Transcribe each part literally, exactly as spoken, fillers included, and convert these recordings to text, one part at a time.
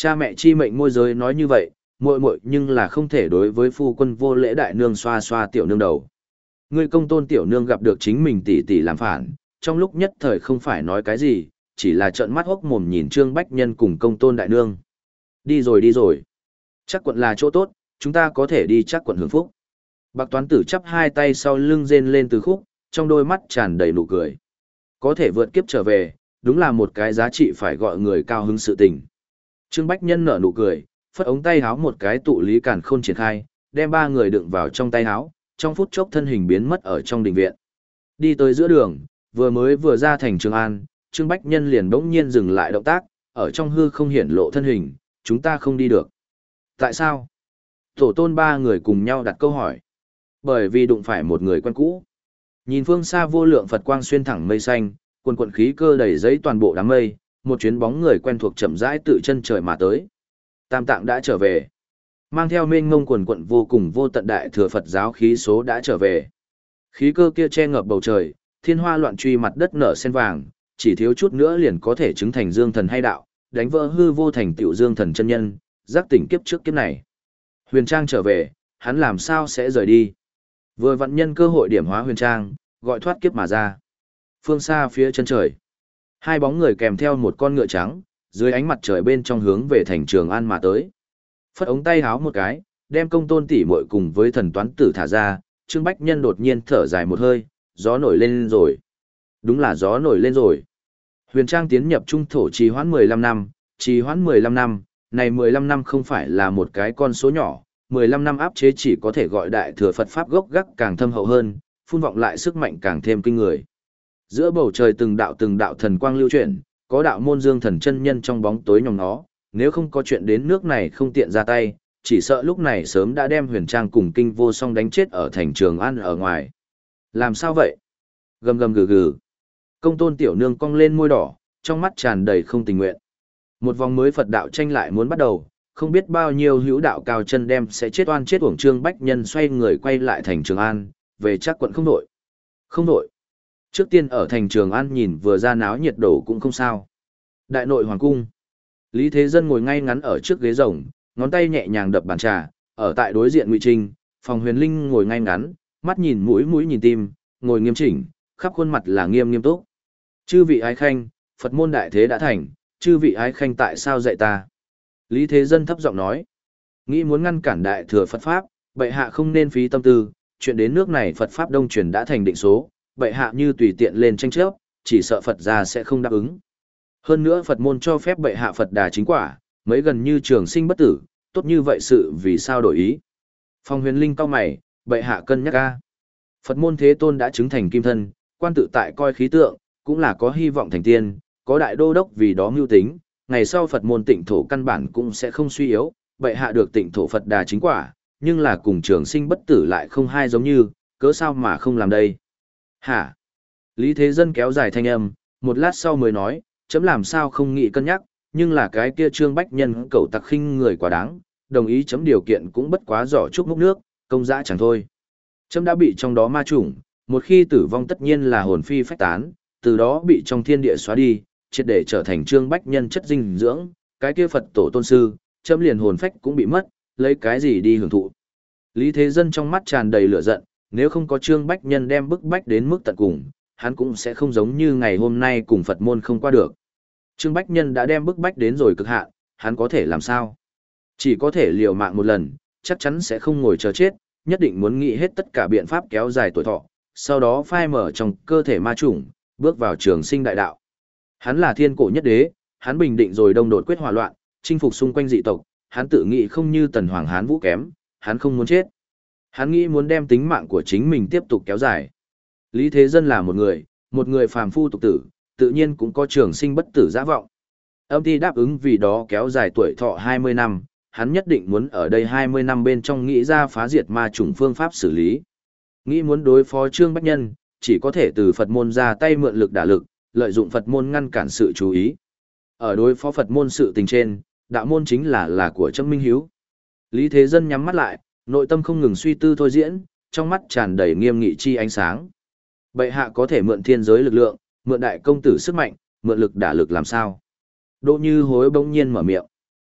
Cha mẹ chi mệnh môi giới nói như vậy, muội muội nhưng là không thể đối với phu quân vô lễ đại nương xoa xoa tiểu nương đầu. Ngươi công tôn tiểu nương gặp được chính mình tỷ tỷ làm phản, trong lúc nhất thời không phải nói cái gì, chỉ là trợn mắt hốc mồm nhìn Trương Bách Nhân cùng công tôn đại nương. Đi rồi đi rồi. Chắc quận là chỗ tốt, chúng ta có thể đi chắc quận hưởng phúc. Bạc Toán Tử chắp hai tay sau lưng rên lên từ khúc, trong đôi mắt tràn đầy nụ cười. Có thể vượt kiếp trở về, đúng là một cái giá trị phải gọi người cao hứng sự tình. Trương Bách Nhân nở nụ cười, phất ống tay háo một cái tụ lý càn khôn triển khai, đem ba người đựng vào trong tay háo, trong phút chốc thân hình biến mất ở trong đình viện. Đi tới giữa đường, vừa mới vừa ra thành Trường An, Trương Bách Nhân liền bỗng nhiên dừng lại động tác, ở trong hư không hiển lộ thân hình, chúng ta không đi được. Tại sao? Tổ tôn ba người cùng nhau đặt câu hỏi. Bởi vì đụng phải một người quen cũ. Nhìn phương xa vô lượng Phật quang xuyên thẳng mây xanh, quần quần khí cơ đầy giấy toàn bộ đám mây, một chuyến bóng người quen thuộc chậm rãi tự chân trời mà tới. Tam Tạng đã trở về. Mang theo mênh ngông quần quận vô cùng vô tận đại thừa Phật giáo khí số đã trở về. Khí cơ kia che ngập bầu trời, thiên hoa loạn truy mặt đất nở sen vàng, chỉ thiếu chút nữa liền có thể chứng thành dương thần hay đạo, đánh vỡ hư vô thành tựu dương thần chân nhân, giác tỉnh kiếp trước kiếp này. Huyền Trang trở về, hắn làm sao sẽ rời đi? Vừa vặn nhân cơ hội điểm hóa Huyền Trang, gọi thoát kiếp mà ra. Phương xa phía chân trời, hai bóng người kèm theo một con ngựa trắng, dưới ánh mặt trời bên trong hướng về thành Trường An mà tới. Phất ống tay háo một cái, đem công tôn tỷ muội cùng với thần toán tử thả ra, Trương Bách Nhân đột nhiên thở dài một hơi, gió nổi lên rồi. Đúng là gió nổi lên rồi. Huyền Trang tiến nhập trung thổ trì hoãn mười lăm năm, trì hoãn mười lăm năm, này mười lăm năm không phải là một cái con số nhỏ, mười lăm năm áp chế chỉ có thể gọi đại thừa Phật Pháp gốc gác càng thâm hậu hơn, phun vọng lại sức mạnh càng thêm kinh người. Giữa bầu trời từng đạo từng đạo thần quang lưu chuyển, có đạo môn dương thần chân nhân trong bóng tối nhòm nó, nếu không có chuyện đến nước này không tiện ra tay, chỉ sợ lúc này sớm đã đem Huyền Trang cùng kinh vô song đánh chết ở thành Trường An ở ngoài. Làm sao vậy? Gầm gầm gừ gừ. Công tôn tiểu nương cong lên môi đỏ, trong mắt tràn đầy không tình nguyện. Một vòng mới Phật đạo tranh lại muốn bắt đầu, không biết bao nhiêu hữu đạo cao chân đem sẽ chết oan chết uổng. Trương Bách Nhân xoay người quay lại thành Trường An, về chắc quận không đổi. Không đổi. Trước tiên ở thành Trường An nhìn vừa ra náo nhiệt đổ cũng không sao. Đại nội hoàng cung. Lý Thế Dân ngồi ngay ngắn ở trước ghế rồng, ngón tay nhẹ nhàng đập bàn trà, ở tại đối diện Ngụy Trinh, Phòng Huyền Linh ngồi ngay ngắn, mắt nhìn mũi mũi nhìn tim, ngồi nghiêm chỉnh, khắp khuôn mặt là nghiêm nghiêm túc. Chư vị ái khanh, Phật môn đại thế đã thành, chư vị ái khanh tại sao dạy ta? Lý Thế Dân thấp giọng nói, nghĩ muốn ngăn cản đại thừa Phật Pháp, bệ hạ không nên phí tâm tư, chuyện đến nước này Phật Pháp đông truyền đã thành định số, bệ hạ như tùy tiện lên tranh chấp, chỉ sợ Phật gia sẽ không đáp ứng. Hơn nữa Phật môn cho phép bệ hạ Phật đà chính quả, mấy gần như trường sinh bất tử, tốt như vậy sự vì sao đổi ý? Phong Huyền Linh cau mày, bệ hạ cân nhắc a. Phật môn thế tôn đã chứng thành kim thân, quan tự tại coi khí tượng, cũng là có hy vọng thành tiên, có đại đô đốc vì đó mưu tính, ngày sau Phật môn tịnh thổ căn bản cũng sẽ không suy yếu, bệ hạ được tịnh thổ Phật đà chính quả, nhưng là cùng trường sinh bất tử lại không hai giống như, cớ sao mà không làm đây? Hả? Lý Thế Dân kéo dài thanh âm, một lát sau mới nói, chấm làm sao không nghĩ cân nhắc, nhưng là cái kia Trương Bách Nhân cẩu tặc khinh người quá đáng, đồng ý chấm điều kiện cũng bất quá giỏ chúc múc nước, công dã chẳng thôi. Chấm đã bị trong đó ma chủng, một khi tử vong tất nhiên là hồn phi phách tán, từ đó bị trong thiên địa xóa đi, triệt để trở thành Trương Bách Nhân chất dinh dưỡng, cái kia Phật tổ tôn sư, chấm liền hồn phách cũng bị mất, lấy cái gì đi hưởng thụ. Lý Thế Dân trong mắt tràn đầy lửa giận, nếu không có Trương Bách Nhân đem bức bách đến mức tận cùng, hắn cũng sẽ không giống như ngày hôm nay cùng Phật môn không qua được. Trương Bách Nhân đã đem bức bách đến rồi cực hạn, hắn có thể làm sao? Chỉ có thể liều mạng một lần, chắc chắn sẽ không ngồi chờ chết, nhất định muốn nghĩ hết tất cả biện pháp kéo dài tuổi thọ, sau đó phai mở trong cơ thể ma chủng, bước vào trường sinh đại đạo. Hắn là thiên cổ nhất đế, hắn bình định rồi đông đột quyết hòa loạn, chinh phục xung quanh dị tộc, hắn tự nghĩ không như tần hoàng hán vũ kém, hắn không muốn chết. Hắn nghĩ muốn đem tính mạng của chính mình tiếp tục kéo dài. Lý Thế Dân là một người, một người phàm phu tục tử, tự nhiên cũng có trường sinh bất tử dã vọng. Âm ty đáp ứng vì đó kéo dài tuổi thọ hai mươi năm, hắn nhất định muốn ở đây hai mươi năm bên trong nghĩ ra phá diệt ma chủng phương pháp xử lý. Nghĩ muốn đối phó Trương Bách Nhân, chỉ có thể từ Phật môn ra tay mượn lực đả lực, lợi dụng Phật môn ngăn cản sự chú ý. Ở đối phó Phật môn sự tình trên, đạo môn chính là là của Trâm Minh Hiếu. Lý Thế Dân nhắm mắt lại, nội tâm không ngừng suy tư thôi diễn, trong mắt tràn đầy nghiêm nghị chi ánh sáng. Bệ hạ có thể mượn thiên giới lực lượng, mượn đại công tử sức mạnh, mượn lực đả lực làm sao? Đỗ Như Hối bỗng nhiên mở miệng.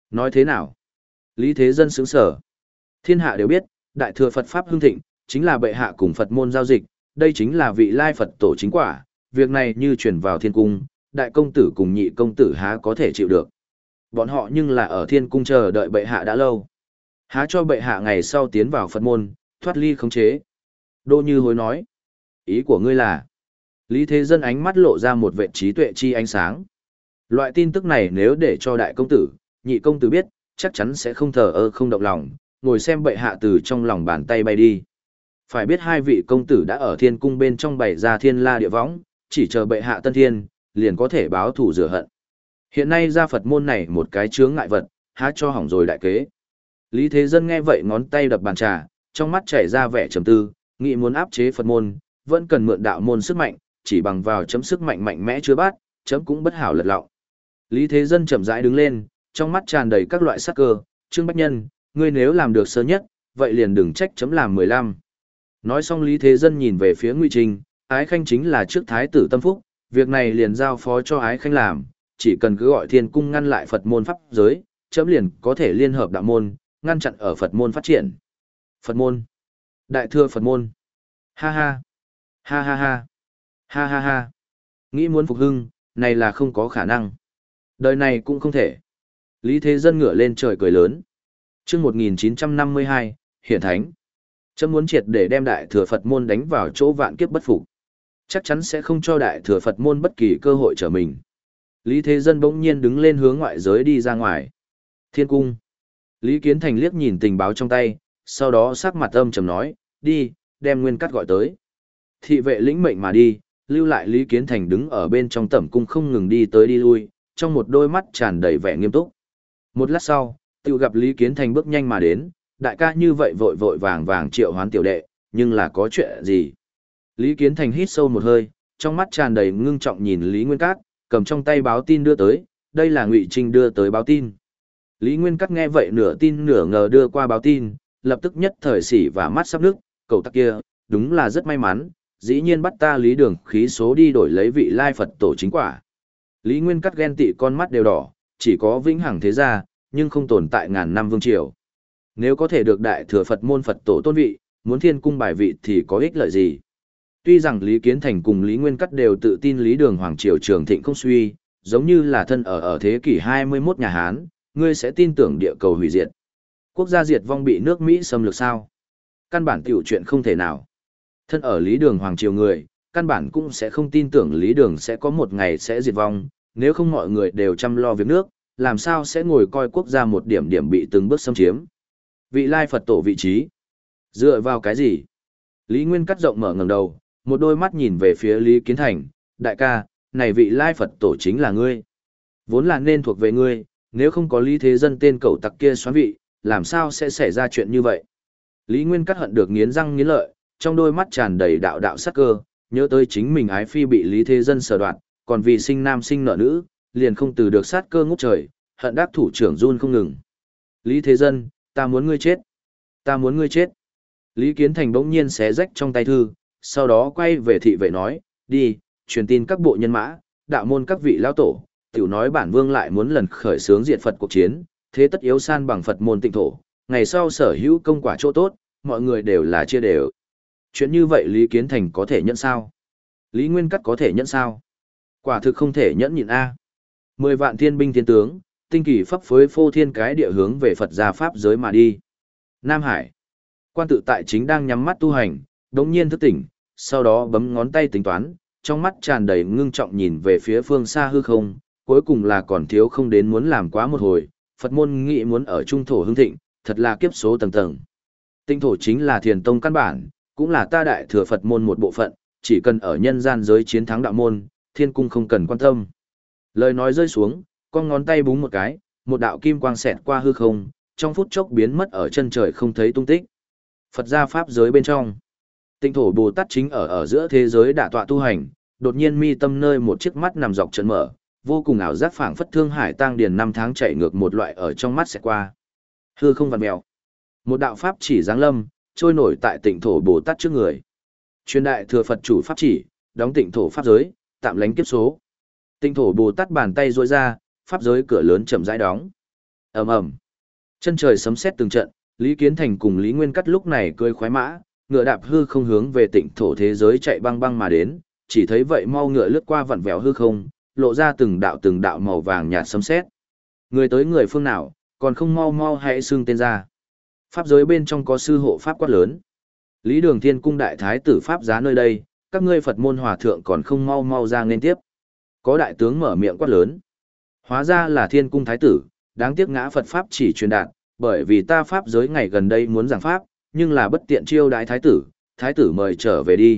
Nói thế nào? Lý Thế Dân sướng sở. Thiên hạ đều biết, Đại Thừa Phật Pháp hưng thịnh, chính là bệ hạ cùng Phật môn giao dịch, đây chính là vị lai Phật tổ chính quả, việc này như chuyển vào thiên cung, đại công tử cùng nhị công tử há có thể chịu được. Bọn họ nhưng là ở thiên cung chờ đợi bệ hạ đã lâu. Há cho bệ hạ ngày sau tiến vào Phật môn, thoát ly khống chế. Đỗ Như Hối nói, ý của ngươi là, Lý Thế Dân ánh mắt lộ ra một vệ trí tuệ chi ánh sáng. Loại tin tức này nếu để cho đại công tử, nhị công tử biết, chắc chắn sẽ không thờ ơ không động lòng, ngồi xem bệ hạ từ trong lòng bàn tay bay đi. Phải biết hai vị công tử đã ở thiên cung bên trong bày ra thiên la địa võng, chỉ chờ bệ hạ tân thiên, liền có thể báo thù rửa hận. Hiện nay ra Phật môn này một cái chướng ngại vật, há cho hỏng rồi đại kế. Lý Thế Dân nghe vậy ngón tay đập bàn trà, trong mắt chảy ra vẻ trầm tư, nghĩ muốn áp chế Phật môn, vẫn cần mượn đạo môn sức mạnh, chỉ bằng vào chấm sức mạnh mạnh mẽ chưa bát, chấm cũng bất hảo lật lọng. Lý Thế Dân chậm rãi đứng lên, trong mắt tràn đầy các loại sắc cơ, Trương Bách Nhân, ngươi nếu làm được sơ nhất, vậy liền đừng trách chấm làm mười lăm. Nói xong Lý Thế Dân nhìn về phía Ngụy Trinh, Ái Khanh chính là trước thái tử tâm phúc, việc này liền giao phó cho Ái Khanh làm, chỉ cần cứ gọi thiên cung ngăn lại Phật môn pháp giới, chấm liền có thể liên hợp đạo môn, ngăn chặn ở Phật môn phát triển. Phật môn. Đại Thừa Phật môn. Ha ha. Ha ha ha. Ha ha ha. Nghĩ muốn phục hưng, này là không có khả năng. Đời này cũng không thể. Lý Thế Dân ngửa lên trời cười lớn. Trước một nghìn chín trăm năm mươi hai, Hiển Thánh. Chấm muốn triệt để đem Đại Thừa Phật môn đánh vào chỗ vạn kiếp bất phục. Chắc chắn sẽ không cho Đại Thừa Phật môn bất kỳ cơ hội trở mình. Lý Thế Dân bỗng nhiên đứng lên hướng ngoại giới đi ra ngoài. Thiên cung. Lý Kiến Thành liếc nhìn tình báo trong tay, sau đó sắc mặt âm trầm nói, đi, đem Nguyên Cắt gọi tới. Thị vệ lĩnh mệnh mà đi, lưu lại Lý Kiến Thành đứng ở bên trong tẩm cung không ngừng đi tới đi lui, trong một đôi mắt tràn đầy vẻ nghiêm túc. Một lát sau, tự gặp Lý Kiến Thành bước nhanh mà đến, đại ca như vậy vội vội vàng vàng triệu hoán tiểu đệ, nhưng là có chuyện gì? Lý Kiến Thành hít sâu một hơi, trong mắt tràn đầy ngưng trọng nhìn Lý Nguyên Cát, cầm trong tay báo tin đưa tới, đây là Ngụy Trinh đưa tới báo tin. Lý Nguyên Cát nghe vậy nửa tin nửa ngờ đưa qua báo tin, lập tức nhất thời xỉ và mắt sắp nước, cậu tắc kia, đúng là rất may mắn, dĩ nhiên bắt ta Lý Đường khí số đi đổi lấy vị lai Phật tổ chính quả. Lý Nguyên Cát ghen tị con mắt đều đỏ, chỉ có vĩnh hằng thế gia, nhưng không tồn tại ngàn năm vương triều. Nếu có thể được Đại Thừa Phật môn Phật tổ tôn vị, muốn thiên cung bài vị thì có ích lợi gì? Tuy rằng Lý Kiến Thành cùng Lý Nguyên Cát đều tự tin Lý Đường Hoàng Triều trường thịnh không suy, giống như là thân ở ở thế kỷ hai mươi mốt nhà Hán, ngươi sẽ tin tưởng địa cầu hủy diệt. Quốc gia diệt vong bị nước Mỹ xâm lược sao? Căn bản tiểu chuyện không thể nào. Thân ở Lý Đường Hoàng Triều người, căn bản cũng sẽ không tin tưởng Lý Đường sẽ có một ngày sẽ diệt vong, nếu không mọi người đều chăm lo việc nước, làm sao sẽ ngồi coi quốc gia một điểm điểm bị từng bước xâm chiếm. Vị lai Phật tổ vị trí. Dựa vào cái gì? Lý Nguyên Cát rộng mở ngẩng đầu, một đôi mắt nhìn về phía Lý Kiến Thành, đại ca, này vị lai Phật tổ chính là ngươi. Vốn là nên thuộc về ngươi, nếu không có Lý Thế Dân tên cẩu tặc kia xoán vị, làm sao sẽ xảy ra chuyện như vậy? Lý Nguyên Cát hận được nghiến răng nghiến lợi, trong đôi mắt tràn đầy đạo đạo sắc cơ, nhớ tới chính mình ái phi bị Lý Thế Dân sở đoạt, còn vì sinh nam sinh nợ nữ, liền không từ được sát cơ ngút trời, hận đắc thủ trưởng run không ngừng. Lý Thế Dân, ta muốn ngươi chết. Ta muốn ngươi chết. Lý Kiến Thành bỗng nhiên xé rách trong tay thư, sau đó quay về thị vệ nói, đi, truyền tin các bộ nhân mã, đạo môn các vị lão tổ, tiểu nói bản vương lại muốn lần khởi xướng diệt Phật cuộc chiến, thế tất yếu san bằng Phật môn tịnh thổ, ngày sau sở hữu công quả chỗ tốt, mọi người đều là chia đều. Chuyện như vậy Lý Kiến Thành có thể nhẫn sao? Lý Nguyên Cát có thể nhẫn sao? Quả thực không thể nhẫn nhịn a. Mười vạn thiên binh thiên tướng, tinh kỳ pháp phối phô thiên cái địa hướng về Phật gia pháp giới mà đi. Nam Hải. Quan tự tại chính đang nhắm mắt tu hành, đống nhiên thức tỉnh, sau đó bấm ngón tay tính toán, trong mắt tràn đầy ngưng trọng nhìn về phía phương xa hư không, cuối cùng là còn thiếu không đến muốn làm quá một hồi, Phật môn nghị muốn ở trung thổ hưng thịnh, thật là kiếp số tầng tầng. Tinh thổ chính là thiền tông căn bản, cũng là ta Đại Thừa Phật môn một bộ phận, chỉ cần ở nhân gian giới chiến thắng đạo môn, thiên cung không cần quan tâm. Lời nói rơi xuống, con ngón tay búng một cái, một đạo kim quang xẹt qua hư không, trong phút chốc biến mất ở chân trời không thấy tung tích. Phật gia pháp giới bên trong, Tịnh thổ Bồ Tát chính ở ở giữa thế giới đả tọa tu hành, đột nhiên mi tâm nơi một chiếc mắt nằm dọc trận mở, vô cùng ảo giác phảng phất thương hải tăng điền năm tháng chạy ngược một loại ở trong mắt sẽ qua. Hư không vặn mèo. Một đạo pháp chỉ giáng lâm, trôi nổi tại Tịnh thổ Bồ Tát trước người. Truyền đại thừa Phật chủ pháp chỉ, đóng Tịnh thổ pháp giới, tạm lánh kiếp số. Tịnh thổ Bồ Tát bàn tay duỗi ra, pháp giới cửa lớn chậm rãi đóng. Ầm ầm. Chân trời sấm sét từng trận, Lý Kiến Thành cùng Lý Nguyên Cắt lúc này cưỡi khoái mã, ngựa đạp hư không hướng về Tịnh thổ thế giới chạy băng băng mà đến, chỉ thấy vậy mau ngựa lướt qua vặn vẹo hư không, lộ ra từng đạo từng đạo màu vàng nhạt sấm sét. Người tới người phương nào, còn không mau mau hãy xưng tên ra. Pháp giới bên trong có sư hộ pháp quát lớn. Lý Đường Thiên cung đại thái tử pháp giá nơi đây, các ngươi Phật môn hòa thượng còn không mau mau ra nên tiếp. Có đại tướng mở miệng quát lớn. Hóa ra là Thiên cung thái tử, đáng tiếc ngã Phật pháp chỉ truyền đạt, bởi vì ta pháp giới ngày gần đây muốn giảng pháp, nhưng là bất tiện chiêu đại thái tử, thái tử mời trở về đi.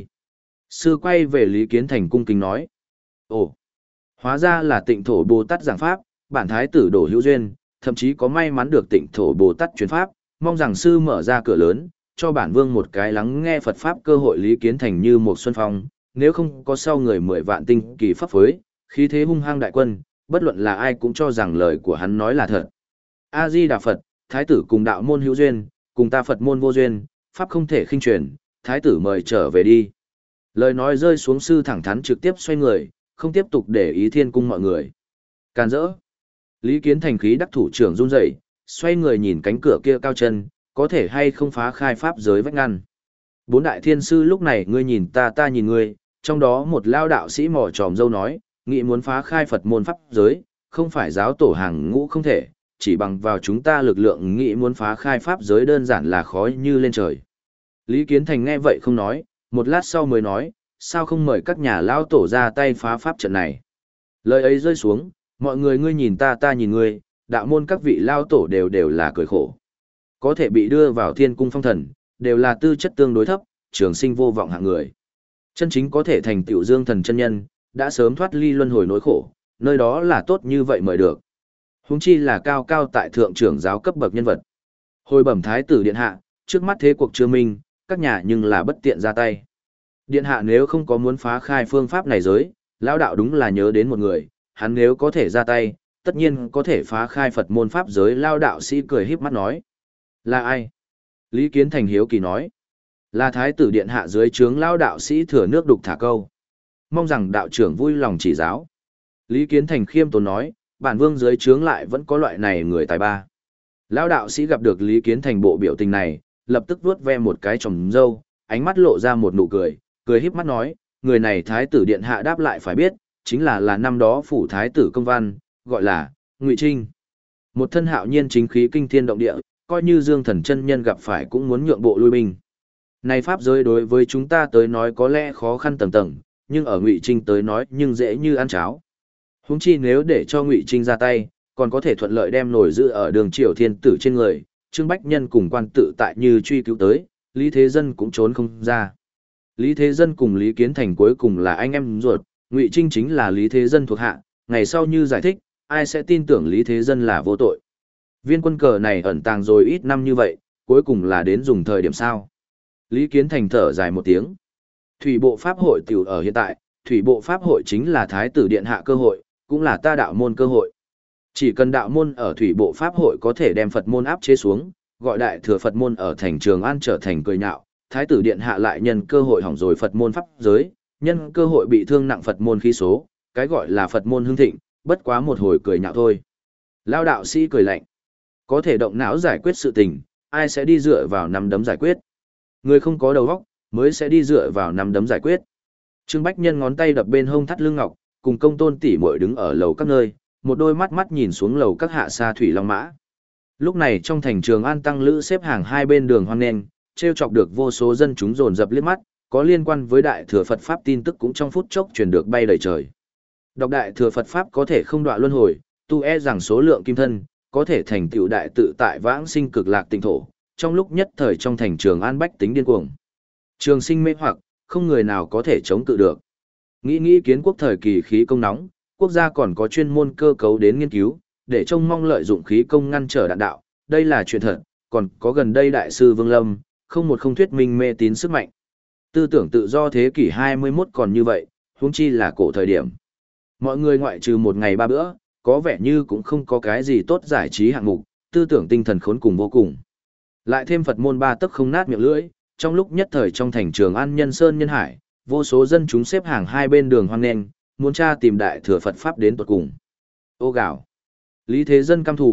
Sư quay về Lý Kiến Thành cung kính nói. Ồ, hóa ra là Tịnh thổ Bồ Tát giảng pháp, bản thái tử đổ hữu duyên, thậm chí có may mắn được Tịnh thổ Bồ Tát truyền pháp, mong rằng sư mở ra cửa lớn, cho bản vương một cái lắng nghe Phật pháp cơ hội. Lý Kiến Thành như một xuân phong, nếu không có sau người mười vạn tinh kỳ pháp phối, khí thế hung hăng đại quân, bất luận là ai cũng cho rằng lời của hắn nói là thật. A Di Đà Phật, thái tử cùng đạo môn hữu duyên, cùng ta Phật môn vô duyên, pháp không thể khinh truyền, thái tử mời trở về đi. Lời nói rơi xuống, sư thẳng thắn trực tiếp xoay người, không tiếp tục để ý Thiên cung mọi người. Can dỡ. Lý Kiến Thành khí đắc thủ trưởng run rẩy, xoay người nhìn cánh cửa kia cao chân, có thể hay không phá khai pháp giới vách ngăn. Bốn đại thiên sư lúc này ngươi nhìn ta ta nhìn ngươi, trong đó một lao đạo sĩ mỏ tròm dâu nói, nghĩ muốn phá khai Phật môn pháp giới, không phải giáo tổ hàng ngũ không thể, chỉ bằng vào chúng ta lực lượng nghĩ muốn phá khai pháp giới đơn giản là khó như lên trời. Lý Kiến Thành nghe vậy không nói, một lát sau mới nói, sao không mời các nhà lao tổ ra tay phá pháp trận này. Lời ấy rơi xuống, mọi người ngươi nhìn ta ta nhìn ngươi, đạo môn các vị lao tổ đều đều là cười khổ. Có thể bị đưa vào Thiên cung phong thần, đều là tư chất tương đối thấp, trường sinh vô vọng hạng người. Chân chính có thể thành tựu dương thần chân nhân, đã sớm thoát ly luân hồi nỗi khổ, nơi đó là tốt như vậy mời được. Huống chi là cao cao tại thượng trưởng giáo cấp bậc nhân vật. Hồi bẩm thái tử điện hạ, trước mắt thế cuộc chưa minh, các nhà nhưng là bất tiện ra tay. Điện hạ nếu không có muốn phá khai phương pháp này giới, lão đạo đúng là nhớ đến một người, hắn nếu có thể ra tay, tất nhiên có thể phá khai Phật môn pháp giới. Lao đạo sĩ cười híp mắt nói. Là ai? Lý Kiến Thành hiếu kỳ nói. Là thái tử điện hạ dưới trướng lao đạo sĩ thừa nước đục thả câu. Mong rằng đạo trưởng vui lòng chỉ giáo. Lý Kiến Thành khiêm tốn nói, bản vương dưới trướng lại vẫn có loại này người tài ba. Lao đạo sĩ gặp được Lý Kiến Thành bộ biểu tình này, lập tức vuốt ve một cái tròm râu, ánh mắt lộ ra một nụ cười, cười híp mắt nói, người này thái tử điện hạ đáp lại phải biết, chính là là năm đó phủ thái tử công văn, gọi là Ngụy Trinh. Một thân hạo nhiên chính khí kinh thiên động địa, coi như Dương Thần chân nhân gặp phải cũng muốn nhượng bộ lui binh. Này pháp giới đối với chúng ta tới nói có lẽ khó khăn tầng tầng, nhưng ở Ngụy Trinh tới nói nhưng dễ như ăn cháo. Huống chi nếu để cho Ngụy Trinh ra tay, còn có thể thuận lợi đem nổi giữ ở đường Triều Thiên tử trên người, Trương Bách Nhân cùng quan tự tại như truy cứu tới, Lý Thế Dân cũng trốn không ra. Lý Thế Dân cùng Lý Kiến Thành cuối cùng là anh em ruột, Ngụy Trinh chính là Lý Thế Dân thuộc hạ, ngày sau như giải thích, ai sẽ tin tưởng Lý Thế Dân là vô tội. Viên quân cờ này ẩn tàng rồi ít năm như vậy, cuối cùng là đến dùng thời điểm sao. Lý Kiến Thành thở dài một tiếng. Thủy bộ pháp hội tiểu ở hiện tại, thủy bộ pháp hội chính là thái tử điện hạ cơ hội, cũng là ta đạo môn cơ hội. Chỉ cần đạo môn ở thủy bộ pháp hội có thể đem Phật môn áp chế xuống, gọi đại thừa Phật môn ở thành Trường An trở thành cười nhạo, thái tử điện hạ lại nhân cơ hội hỏng rồi Phật môn pháp giới, nhân cơ hội bị thương nặng Phật môn khí số, cái gọi là Phật môn hưng thịnh, bất quá một hồi cười nhạo thôi. Lao đạo sĩ cười lạnh. Có thể động não giải quyết sự tình, ai sẽ đi dựa vào nắm đấm giải quyết. Người không có đầu óc mới sẽ đi dựa vào nắm đấm giải quyết. Trương Bách Nhân ngón tay đập bên hông thắt lưng ngọc, cùng công tôn tỷ muội đứng ở lầu các nơi, một đôi mắt mắt nhìn xuống lầu các hạ xa thủy long mã. Lúc này trong thành Trường An tăng lữ xếp hàng hai bên đường hoang nền, treo chọc được vô số dân chúng dồn dập liếc mắt, có liên quan với đại thừa Phật pháp tin tức cũng trong phút chốc truyền được bay đầy trời. Đọc đại thừa Phật pháp có thể không đọa luân hồi, tu e rằng số lượng kim thân, có thể thành tựu đại tự tại vãng sinh cực lạc tịnh thổ, trong lúc nhất thời trong thành Trường An bách tính điên cuồng. Trường sinh mê hoặc, không người nào có thể chống cự được. Nghĩ nghĩ kiến quốc thời kỳ khí công nóng, quốc gia còn có chuyên môn cơ cấu đến nghiên cứu, để trông mong lợi dụng khí công ngăn trở đạn đạo, đây là chuyện thật, còn có gần đây đại sư Vương Lâm, không một không thuyết minh mê tín sức mạnh. Tư tưởng tự do thế kỷ hai mươi mốt còn như vậy, huống chi là cổ thời điểm. Mọi người ngoại trừ một ngày ba bữa, có vẻ như cũng không có cái gì tốt giải trí hạng mục, tư tưởng tinh thần khốn cùng vô cùng. Lại thêm Phật môn ba tấc không nát miệng lưỡi, trong lúc nhất thời trong thành Trường An nhân sơn nhân hải, vô số dân chúng xếp hàng hai bên đường hoang nghênh, muốn tra tìm đại thừa Phật pháp đến tuột cùng. Ô gạo. Lý Thế Dân căm thủ,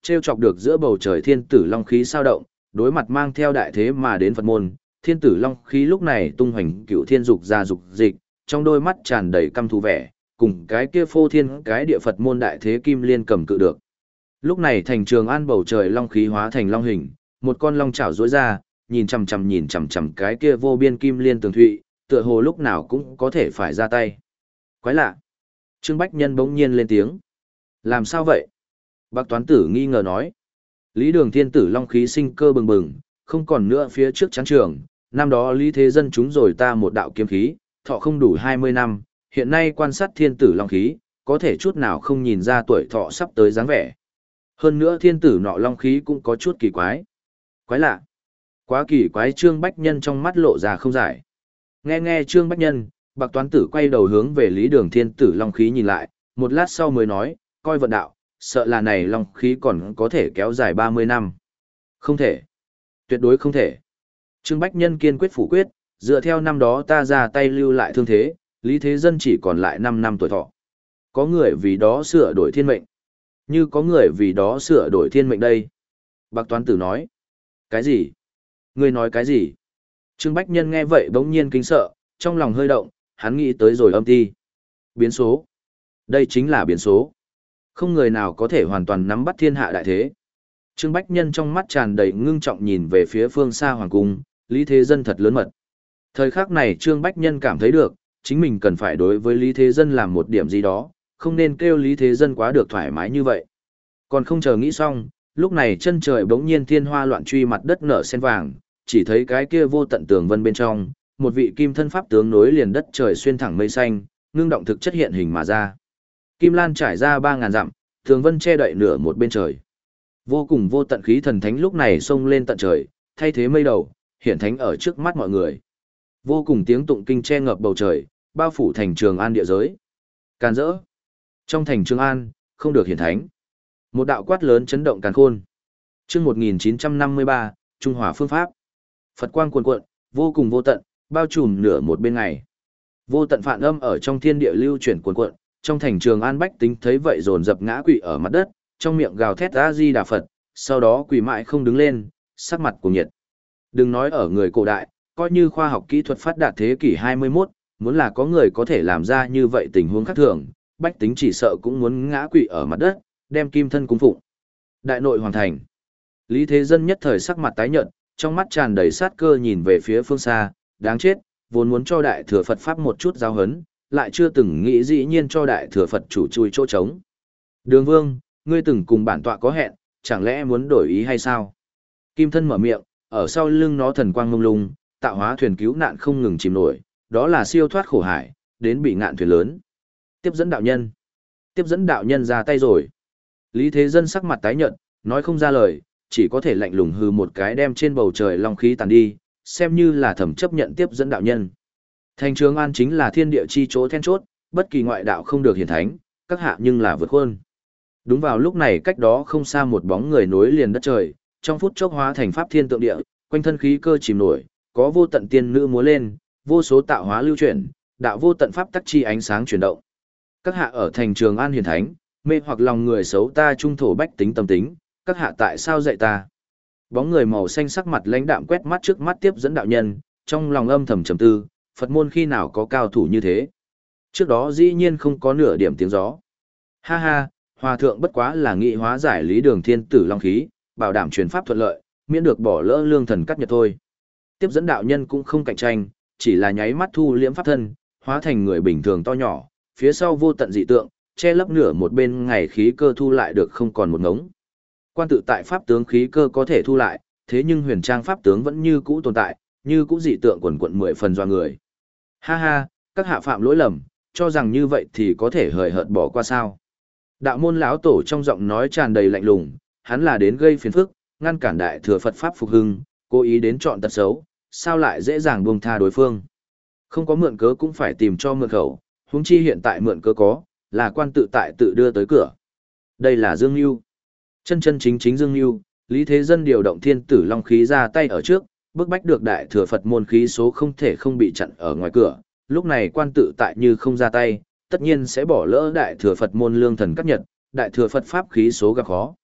trêu chọc được giữa bầu trời thiên tử long khí sao động, đối mặt mang theo đại thế mà đến Phật môn, thiên tử long khí lúc này tung hoành cựu thiên dục ra dục dịch, trong đôi mắt tràn đầy căm thù vẻ, cùng cái kia phô thiên cái địa Phật môn đại thế kim liên cầm cự được. Lúc này thành Trường An bầu trời long khí hóa thành long hình, một con long chảo rỗi ra, nhìn chằm chằm nhìn chằm chằm cái kia vô biên kim liên tường thụy, tựa hồ lúc nào cũng có thể phải ra tay. Quái lạ. Trương Bách Nhân bỗng nhiên lên tiếng. Làm sao vậy? Bác Toán Tử nghi ngờ nói. Lý Đường Thiên Tử long khí sinh cơ bừng bừng, không còn nữa phía trước chán trường, năm đó Lý Thế Dân chúng rồi ta một đạo kiếm khí, thọ không đủ hai mươi năm, hiện nay quan sát Thiên Tử long khí, có thể chút nào không nhìn ra tuổi thọ sắp tới dáng vẻ. Hơn nữa Thiên Tử nọ long khí cũng có chút kỳ quái. Quái lạ. Quá kỳ quái. Trương Bách Nhân trong mắt lộ ra không giải. Nghe nghe Trương Bách Nhân, Bạc Toán Tử quay đầu hướng về Lý Đường Thiên Tử long khí nhìn lại, một lát sau mới nói, coi vận đạo, sợ là này long khí còn có thể kéo dài ba mươi năm. Không thể. Tuyệt đối không thể. Trương Bách Nhân kiên quyết phủ quyết, dựa theo năm đó ta ra tay lưu lại thương thế, Lý Thế Dân chỉ còn lại năm năm tuổi thọ. Có người vì đó sửa đổi thiên mệnh. Như có người vì đó sửa đổi thiên mệnh đây. Bạc Toán Tử nói. Cái gì? Ngươi nói cái gì? Trương Bách Nhân nghe vậy bỗng nhiên kinh sợ, trong lòng hơi động, hắn nghĩ tới rồi âm ti. Biến số. Đây chính là biến số. Không người nào có thể hoàn toàn nắm bắt thiên hạ đại thế. Trương Bách Nhân trong mắt tràn đầy ngưng trọng nhìn về phía phương xa hoàng cung, Lý Thế Dân thật lớn mật. Thời khắc này Trương Bách Nhân cảm thấy được, chính mình cần phải đối với Lý Thế Dân làm một điểm gì đó, không nên kêu Lý Thế Dân quá được thoải mái như vậy. Còn không chờ nghĩ xong, lúc này chân trời bỗng nhiên thiên hoa loạn truy mặt đất nở sen vàng, chỉ thấy cái kia vô tận tường vân bên trong, một vị kim thân pháp tướng nối liền đất trời xuyên thẳng mây xanh, ngưng động thực chất hiện hình mà ra. Kim lan trải ra ba ngàn dặm, tường vân che đậy nửa một bên trời. Vô cùng vô tận khí thần thánh lúc này xông lên tận trời, thay thế mây đầu, hiện thánh ở trước mắt mọi người. Vô cùng tiếng tụng kinh che ngập bầu trời, bao phủ thành Trường An địa giới. Càn rỡ. Trong thành Trường An, không được hiển thánh. Một đạo quát lớn chấn động càn khôn. Chương một nghìn chín trăm năm mươi ba, Trung Hòa phương pháp. Phật quang cuồn cuộn, vô cùng vô tận, bao trùm nửa một bên ngày. Vô tận phản âm ở trong thiên địa lưu chuyển cuồn cuộn, trong thành Trường An bách tính thấy vậy dồn dập ngã quỵ ở mặt đất, trong miệng gào thét A Di Đà Phật, sau đó quỳ mãi không đứng lên, sắc mặt cuồng nhiệt. Đừng nói ở người cổ đại, coi như khoa học kỹ thuật phát đạt thế kỷ hai mươi mốt, muốn là có người có thể làm ra như vậy tình huống khác thường, bách tính chỉ sợ cũng muốn ngã quỵ ở mặt đất, đem kim thân cung phụng. Đại nội hoàng thành. Lý Thế Dân nhất thời sắc mặt tái nhợt, trong mắt tràn đầy sát cơ nhìn về phía phương xa, đáng chết, vốn muốn cho đại thừa Phật pháp một chút giáo hấn, lại chưa từng nghĩ dĩ nhiên cho đại thừa Phật chủ chui chỗ trống. Đường Vương, ngươi từng cùng bản tọa có hẹn, chẳng lẽ muốn đổi ý hay sao? Kim thân mở miệng, ở sau lưng nó thần quang mông lung, tạo hóa thuyền cứu nạn không ngừng chìm nổi, đó là siêu thoát khổ hải, đến bị ngạn thuyền lớn. Tiếp dẫn đạo nhân. Tiếp dẫn đạo nhân ra tay rồi. Lý Thế Dân sắc mặt tái nhợt, nói không ra lời, chỉ có thể lạnh lùng hừ một cái đem trên bầu trời long khí tàn đi, xem như là thẩm chấp nhận tiếp dẫn đạo nhân. Thành Trường An chính là thiên địa chi chỗ then chốt, bất kỳ ngoại đạo không được hiển thánh, các hạ nhưng là vượt khuôn. Đúng vào lúc này cách đó không xa một bóng người nối liền đất trời, trong phút chốc hóa thành pháp thiên tượng địa, quanh thân khí cơ chìm nổi, có vô tận tiên nữ múa lên, vô số tạo hóa lưu chuyển, đạo vô tận pháp tắc chi ánh sáng chuyển động. Các hạ ở thành Trường An hiển thánh, mê hoặc lòng người xấu ta trung thổ bách tính tâm tính, các hạ tại sao dạy ta? Bóng người màu xanh sắc mặt lãnh đạm quét mắt trước mắt tiếp dẫn đạo nhân, trong lòng âm thầm trầm tư, Phật môn khi nào có cao thủ như thế? Trước đó dĩ nhiên không có nửa điểm tiếng gió. Ha ha, hòa thượng bất quá là nghị hóa giải Lý Đường Thiên Tử long khí, bảo đảm truyền pháp thuận lợi, miễn được bỏ lỡ lương thần cắt nhật thôi. Tiếp dẫn đạo nhân cũng không cạnh tranh, chỉ là nháy mắt thu liễm pháp thân, hóa thành người bình thường to nhỏ, phía sau vô tận dị tượng, che lấp nửa một bên ngày khí cơ thu lại được không còn một ngống. Quan tự tại pháp tướng khí cơ có thể thu lại, thế nhưng huyền trang pháp tướng vẫn như cũ tồn tại, như cũ dị tượng quần quận mười phần doa người. Ha ha, các hạ phạm lỗi lầm, cho rằng như vậy thì có thể hời hợt bỏ qua sao? Đạo môn lão tổ trong giọng nói tràn đầy lạnh lùng, hắn là đến gây phiền phức, ngăn cản đại thừa Phật pháp phục hưng, cố ý đến chọn tật xấu, sao lại dễ dàng buông tha đối phương? Không có mượn cớ cũng phải tìm cho mượn khẩu, huống chi hiện tại mượn cớ có, là quan tự tại tự đưa tới cửa. Đây là Dương Nưu. Chân chân chính chính Dương Nưu, Lý Thế Dân điều động thiên tử long khí ra tay ở trước, bức bách được đại thừa Phật môn khí số không thể không bị chặn ở ngoài cửa, lúc này quan tự tại như không ra tay, tất nhiên sẽ bỏ lỡ đại thừa Phật môn lương thần cắt nhật, đại thừa Phật pháp khí số gặp khó.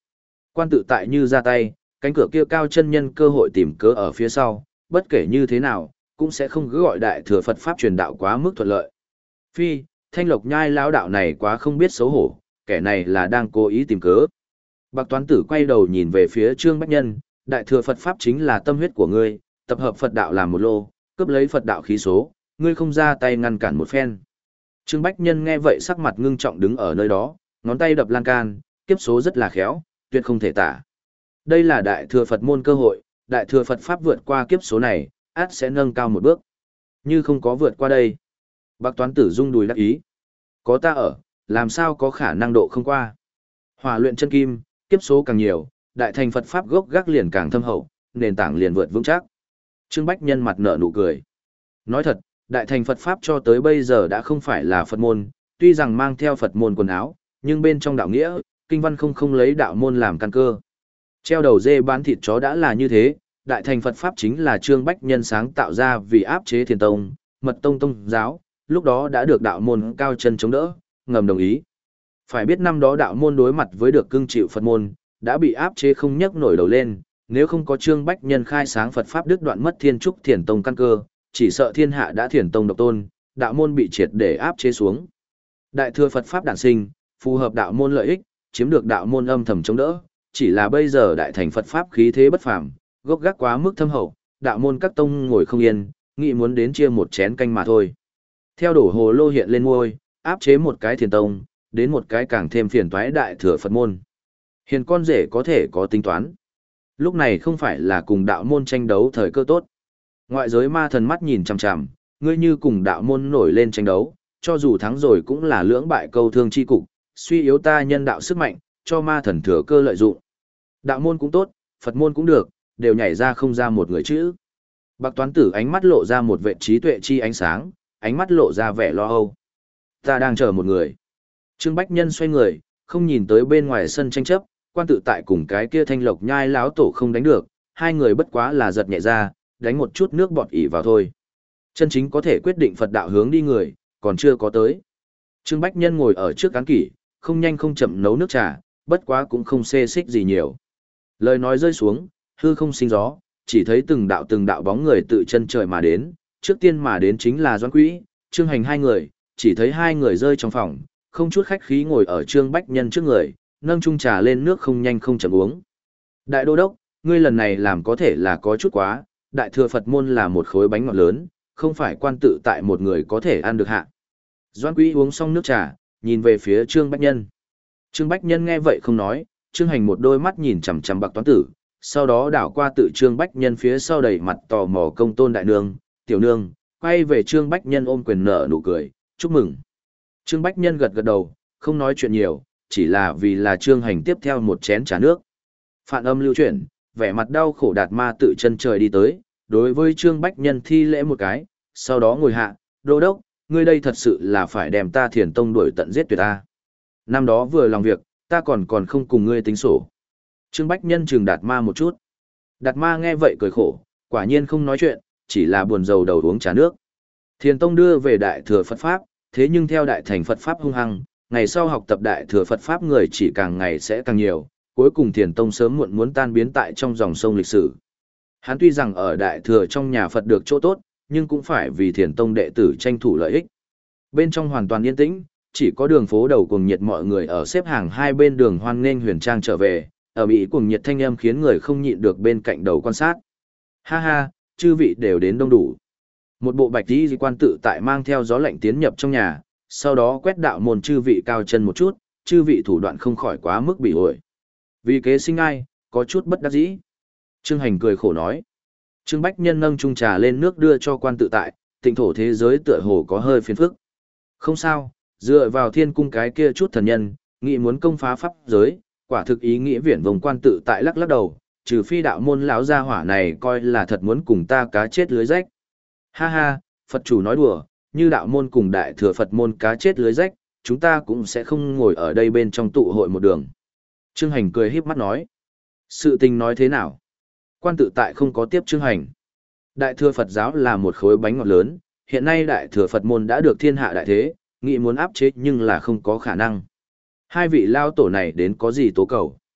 Quan tự tại như ra tay, cánh cửa kia cao chân nhân cơ hội tìm cớ ở phía sau, bất kể như thế nào, cũng sẽ không cứ gọi đại thừa Phật Pháp truyền đạo quá mức thuận lợi. Phi, thanh lộc nhai lão đạo này quá không biết xấu hổ, kẻ này là đang cố ý tìm cớ. Bạc Toán Tử quay đầu nhìn về phía Trương Bách Nhân, đại thừa Phật Pháp chính là tâm huyết của ngươi, tập hợp Phật đạo làm một lô, cướp lấy Phật đạo khí số, ngươi không ra tay ngăn cản một phen. Trương Bách Nhân nghe vậy sắc mặt ngưng trọng đứng ở nơi đó, ngón tay đập lan can, kiếp số rất là khéo, tuyệt không thể tả. Đây là đại thừa Phật môn cơ hội, đại thừa Phật Pháp vượt qua kiếp số này, át sẽ nâng cao một bước. Như không có vượt qua đây. Bạc Toán Tử rung đùi đắc ý. Có ta ở, làm sao có khả năng độ không qua. Hỏa luyện chân kim, kiếp số càng nhiều, đại thành Phật Pháp gốc gác liền càng thâm hậu, nền tảng liền vượt vững chắc. Trương Bách Nhân mặt nở nụ cười. Nói thật, đại thành Phật Pháp cho tới bây giờ đã không phải là Phật môn, tuy rằng mang theo Phật môn quần áo, nhưng bên trong đạo nghĩa, kinh văn không không lấy đạo môn làm căn cơ. Treo đầu dê bán thịt chó đã là như thế, đại thành Phật Pháp chính là Trương Bách Nhân sáng tạo ra vì áp chế thiền tông, mật tông tông giáo, lúc đó đã được đạo môn cao chân chống đỡ, ngầm đồng ý. Phải biết năm đó đạo môn đối mặt với được cưng chịu Phật môn, đã bị áp chế không nhấc nổi đầu lên, nếu không có Trương Bách Nhân khai sáng Phật Pháp đứt đoạn mất thiên trúc thiền tông căn cơ, chỉ sợ thiên hạ đã thiền tông độc tôn, đạo môn bị triệt để áp chế xuống. Đại thừa Phật Pháp đản sinh, phù hợp đạo môn lợi ích, chiếm được đạo môn âm thầm chống đỡ, chỉ là bây giờ đại thành Phật Pháp khí thế bất phàm, gốc gác quá mức thâm hậu, đạo môn các tông ngồi không yên, nghĩ muốn đến chia một chén canh mà thôi. Theo đổ hồ lô hiện lên ngôi, áp chế một cái thiền tông, đến một cái càng thêm phiền toái đại thừa Phật môn. Hiền con rể có thể có tính toán. Lúc này không phải là cùng đạo môn tranh đấu thời cơ tốt. Ngoại giới ma thần mắt nhìn chằm chằm, ngươi như cùng đạo môn nổi lên tranh đấu, cho dù thắng rồi cũng là lưỡng bại câu thương chi cục, suy yếu ta nhân đạo sức mạnh, cho ma thần thừa cơ lợi dụng. Đạo môn cũng tốt, Phật môn cũng được, đều nhảy ra không ra một người chữ. Bạc Toán Tử ánh mắt lộ ra một vệ trí tuệ chi ánh sáng, ánh mắt lộ ra vẻ lo âu. Ta đang chờ một người. Trương Bách Nhân xoay người, không nhìn tới bên ngoài sân tranh chấp, quan tự tại cùng cái kia thanh lộc nhai láo tổ không đánh được, hai người bất quá là giật nhẹ ra, đánh một chút nước bọt ỉ vào thôi. Chân chính có thể quyết định Phật đạo hướng đi người, còn chưa có tới. Trương Bách Nhân ngồi ở trước cán kỷ, không nhanh không chậm nấu nước trà, bất quá cũng không xê xích gì nhiều. Lời nói rơi xuống, hư không sinh gió, chỉ thấy từng đạo từng đạo bóng người tự chân trời mà đến, trước tiên mà đến chính là Doãn Quỹ, Trương Hành hai người, chỉ thấy hai người rơi trong phòng, không chút khách khí ngồi ở Trương Bách Nhân trước người, nâng chung trà lên nước không nhanh không chậm uống. Đại đô đốc, ngươi lần này làm có thể là có chút quá, đại thừa Phật môn là một khối bánh ngọt lớn, không phải quan tự tại một người có thể ăn được hạ. Doãn Quỹ uống xong nước trà, nhìn về phía Trương Bách Nhân. Trương Bách Nhân nghe vậy không nói, Trương Hành một đôi mắt nhìn chằm chằm Bạc Toán Tử, sau đó đảo qua tự Trương Bách Nhân phía sau đầy mặt tò mò công tôn đại nương, tiểu nương, quay về Trương Bách Nhân ôm quyền nở nụ cười, chúc mừng. Trương Bách Nhân gật gật đầu, không nói chuyện nhiều, chỉ là vì là Trương Hành tiếp theo một chén trà nước. Phạn âm lưu chuyển, vẻ mặt đau khổ Đạt Ma tự chân trời đi tới, đối với Trương Bách Nhân thi lễ một cái, sau đó ngồi hạ, đô đốc, ngươi đây thật sự là phải đem ta thiền tông đuổi tận giết tuyệt ta. Năm đó vừa lòng việc, ta còn còn không cùng ngươi tính sổ. Trương Bách Nhân chừng Đạt Ma một chút. Đạt Ma nghe vậy cười khổ, quả nhiên không nói chuyện, chỉ là buồn rầu đầu uống trà nước. Thiền tông đưa về đại thừa Phật Pháp, thế nhưng theo đại thành Phật Pháp hung hăng, ngày sau học tập đại thừa Phật Pháp người chỉ càng ngày sẽ càng nhiều, cuối cùng thiền tông sớm muộn muốn tan biến tại trong dòng sông lịch sử. Hắn tuy rằng ở đại thừa trong nhà Phật được chỗ tốt, nhưng cũng phải vì thiền tông đệ tử tranh thủ lợi ích. Bên trong hoàn toàn yên tĩnh, chỉ có đường phố đầu cuồng nhiệt mọi người ở xếp hàng hai bên đường hoan nghênh Huyền Trang trở về, ở bị cuồng nhiệt thanh âm khiến người không nhịn được bên cạnh đầu quan sát. Ha ha, chư vị đều đến đông đủ. Một bộ bạch y quan tự tại mang theo gió lạnh tiến nhập trong nhà, sau đó quét đạo môn chư vị cao chân một chút, chư vị thủ đoạn không khỏi quá mức bị ổi. Vì kế sinh ai, có chút bất đắc dĩ. Trương Hành cười khổ nói. Trương Bách Nhân nâng chung trà lên nước đưa cho quan tự tại, tịnh thổ thế giới tựa hồ có hơi phiền phức. Không sao, dựa vào thiên cung cái kia chút thần nhân, nghĩ muốn công phá pháp giới, quả thực ý nghĩa viển vông quan tự tại lắc lắc đầu, trừ phi đạo môn lão gia hỏa này coi là thật muốn cùng ta cá chết lưới rách. Ha ha, Phật chủ nói đùa, như đạo môn cùng đại thừa Phật môn cá chết lưới rách, chúng ta cũng sẽ không ngồi ở đây bên trong tụ hội một đường. Trương Hành cười híp mắt nói. Sự tình nói thế nào? Quan tự tại không có tiếp Trương Hành. Đại thừa Phật giáo là một khối bánh ngọt lớn, hiện nay đại thừa Phật môn đã được thiên hạ đại thế, nghĩ muốn áp chế nhưng là không có khả năng. Hai vị lao tổ này đến có gì tố cầu?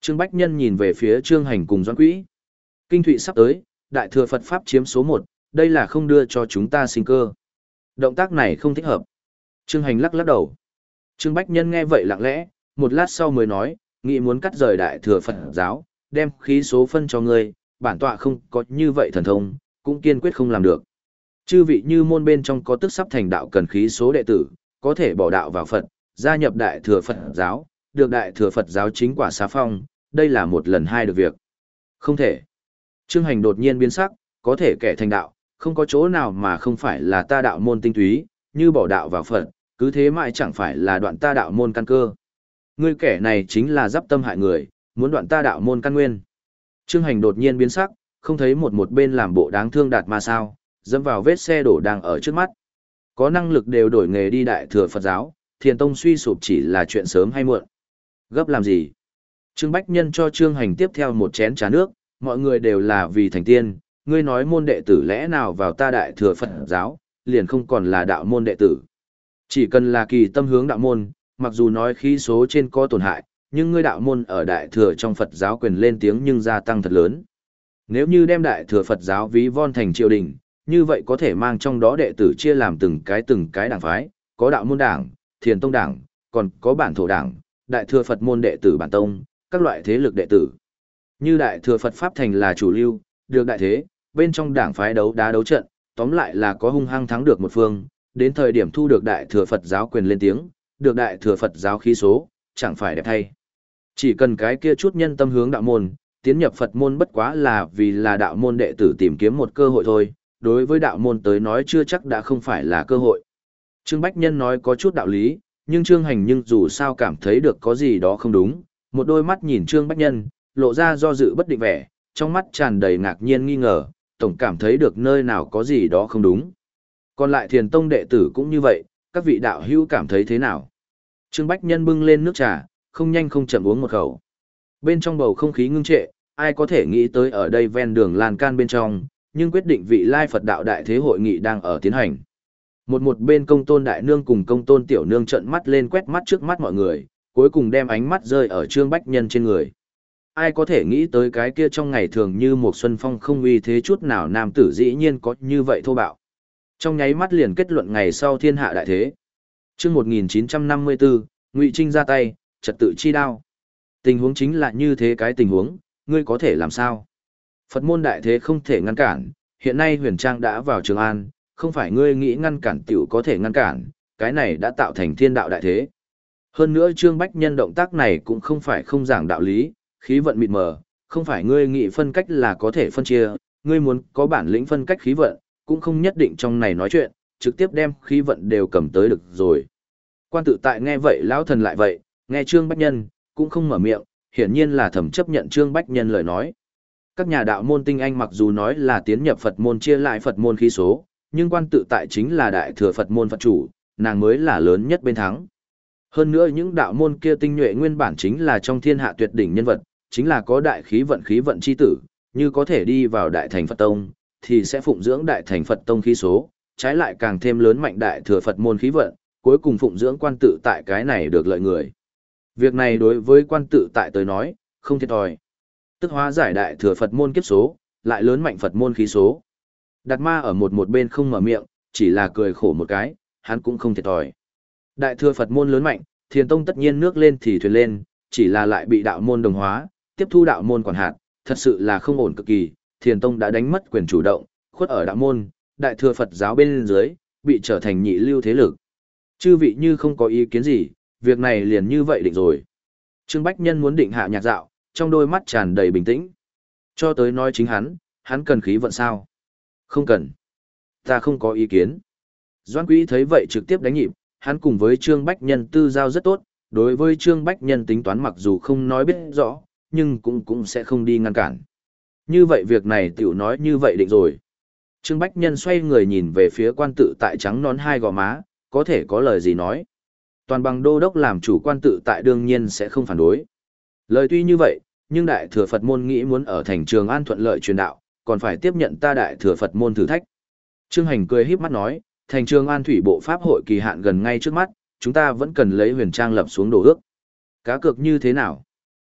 Trương Bách Nhân nhìn về phía Trương Hành cùng Doãn Quỹ. Kinh thụy sắp tới, đại thừa Phật Pháp chiếm số một, đây là không đưa cho chúng ta sinh cơ. Động tác này không thích hợp. Trương Hành lắc lắc đầu. Trương Bách Nhân nghe vậy lặng lẽ, một lát sau mới nói, nghĩ muốn cắt rời đại thừa Phật giáo, đem khí số phân cho ngươi, bản tọa không có như vậy thần thông, cũng kiên quyết không làm được. Chư vị như môn bên trong có tức sắp thành đạo cần khí số đệ tử, có thể bỏ đạo vào Phật, gia nhập đại thừa Phật giáo, được đại thừa Phật giáo chính quả xá phong, đây là một lần hai được việc. Không thể. Trương Hành đột nhiên biến sắc, có thể kẻ thành đạo, không có chỗ nào mà không phải là ta đạo môn tinh túy, như bỏ đạo vào Phật, cứ thế mãi chẳng phải là đoạn ta đạo môn căn cơ. Ngươi kẻ này chính là giáp tâm hại người, muốn đoạn ta đạo môn căn nguyên. Trương Hành đột nhiên biến sắc, không thấy một một bên làm bộ đáng thương đạt mà sao, dẫm vào vết xe đổ đang ở trước mắt. Có năng lực đều đổi nghề đi đại thừa Phật giáo, Thiền Tông suy sụp chỉ là chuyện sớm hay muộn. Gấp làm gì? Trương Bách Nhân cho Trương Hành tiếp theo một chén trà nước, mọi người đều là vì thành tiên, ngươi nói môn đệ tử lẽ nào vào ta đại thừa Phật giáo, liền không còn là đạo môn đệ tử. Chỉ cần là kỳ tâm hướng đạo môn, mặc dù nói khí số trên có tổn hại, nhưng ngươi đạo môn ở đại thừa trong Phật giáo quyền lên tiếng nhưng gia tăng thật lớn. Nếu như đem đại thừa Phật giáo ví von thành triều đình, như vậy có thể mang trong đó đệ tử chia làm từng cái từng cái đảng phái, có đạo môn đảng, thiền tông đảng, còn có bản thổ đảng, đại thừa Phật môn đệ tử bản tông, các loại thế lực đệ tử. Như đại thừa Phật Pháp thành là chủ lưu, được đại thế, bên trong đảng phái đấu đá đấu trận, tóm lại là có hung hăng thắng được một phương, đến thời điểm thu được đại thừa Phật giáo quyền lên tiếng, được đại thừa Phật giáo khí số, chẳng phải đẹp thay. Chỉ cần cái kia chút nhân tâm hướng đạo môn, tiến nhập Phật môn bất quá là vì là đạo môn đệ tử tìm kiếm một cơ hội thôi, đối với đạo môn tới nói chưa chắc đã không phải là cơ hội. Trương Bách Nhân nói có chút đạo lý, nhưng Trương Hành nhưng dù sao cảm thấy được có gì đó không đúng, một đôi mắt nhìn Trương Bách Nhân, lộ ra do dự bất định vẻ, trong mắt tràn đầy ngạc nhiên nghi ngờ, tổng cảm thấy được nơi nào có gì đó không đúng. Còn lại Thiền Tông đệ tử cũng như vậy, các vị đạo hữu cảm thấy thế nào? Trương Bách Nhân bưng lên nước trà, không nhanh không chậm uống một khẩu. Bên trong bầu không khí ngưng trệ, ai có thể nghĩ tới ở đây ven đường lan can bên trong, nhưng quyết định vị lai Phật đạo đại thế hội nghị đang ở tiến hành. Một một bên công tôn đại nương cùng công tôn tiểu nương trợn mắt lên quét mắt trước mắt mọi người, cuối cùng đem ánh mắt rơi ở Trương Bách Nhân trên người. Ai có thể nghĩ tới cái kia trong ngày thường như một xuân phong không uy thế chút nào nam tử dĩ nhiên có như vậy thô bạo. Trong nháy mắt liền kết luận ngày sau thiên hạ đại thế. Chương một nghìn chín trăm năm mươi tư, Ngụy Trinh ra tay, trật tự chi đao. Tình huống chính là như thế cái tình huống, ngươi có thể làm sao? Phật môn đại thế không thể ngăn cản, hiện nay Huyền Trang đã vào Trường An, không phải ngươi nghĩ ngăn cản tiểu có thể ngăn cản, cái này đã tạo thành thiên đạo đại thế. Hơn nữa Trương Bách Nhân động tác này cũng không phải không giảng đạo lý, khí vận mịt mờ, không phải ngươi nghĩ phân cách là có thể phân chia, ngươi muốn có bản lĩnh phân cách khí vận, cũng không nhất định trong này nói chuyện, trực tiếp đem khí vận đều cầm tới được rồi. Quan tự tại nghe vậy lão thần lại vậy, nghe Trương Bách Nhân, cũng không mở miệng, hiển nhiên là thầm chấp nhận Trương Bách Nhân lời nói. Các nhà đạo môn tinh anh mặc dù nói là tiến nhập Phật môn chia lại Phật môn khí số, nhưng quan tự tại chính là đại thừa Phật môn Phật chủ, nàng mới là lớn nhất bên thắng. Hơn nữa những đạo môn kia tinh nhuệ nguyên bản chính là trong thiên hạ tuyệt đỉnh nhân vật, chính là có đại khí vận khí vận chi tử, như có thể đi vào đại thành Phật tông, thì sẽ phụng dưỡng đại thành Phật tông khí số, trái lại càng thêm lớn mạnh đại thừa Phật môn khí vận, cuối cùng phụng dưỡng quan tự tại cái này được lợi người. Việc này đối với quan tự tại tới nói, không thiệt thòi. Tức hóa giải đại thừa Phật môn kiếp số, lại lớn mạnh Phật môn khí số. Đạt ma ở một một bên không mở miệng, chỉ là cười khổ một cái, hắn cũng không thiệt thòi. Đại thừa Phật môn lớn mạnh, Thiền Tông tất nhiên nước lên thì thuyền lên, chỉ là lại bị đạo môn đồng hóa, tiếp thu đạo môn quản hạt, thật sự là không ổn cực kỳ. Thiền Tông đã đánh mất quyền chủ động, khuất ở đạo môn, đại thừa Phật giáo bên dưới, bị trở thành nhị lưu thế lực. Chư vị như không có ý kiến gì, việc này liền như vậy định rồi. Trương Bách Nhân muốn định hạ nhạc dạo, trong đôi mắt tràn đầy bình tĩnh. Cho tới nói chính hắn, hắn cần khí vận sao? Không cần. Ta không có ý kiến. Doãn Quý thấy vậy trực tiếp đánh nhịp, hắn cùng với Trương Bách Nhân tư giao rất tốt, đối với Trương Bách Nhân tính toán mặc dù không nói biết rõ, nhưng cũng cũng sẽ không đi ngăn cản. Như vậy việc này tiểu nói như vậy định rồi. Trương Bách Nhân xoay người nhìn về phía quan tự tại trắng nón hai gò má, có thể có lời gì nói. Toàn bằng đô đốc làm chủ quan tự tại đương nhiên sẽ không phản đối. Lời tuy như vậy, nhưng đại thừa Phật môn nghĩ muốn ở thành Trường An thuận lợi truyền đạo, còn phải tiếp nhận ta đại thừa Phật môn thử thách. Trương Hành cười híp mắt nói, thành Trường An thủy bộ pháp hội kỳ hạn gần ngay trước mắt, chúng ta vẫn cần lấy Huyền Trang lập xuống đồ ước. Cá cược như thế nào?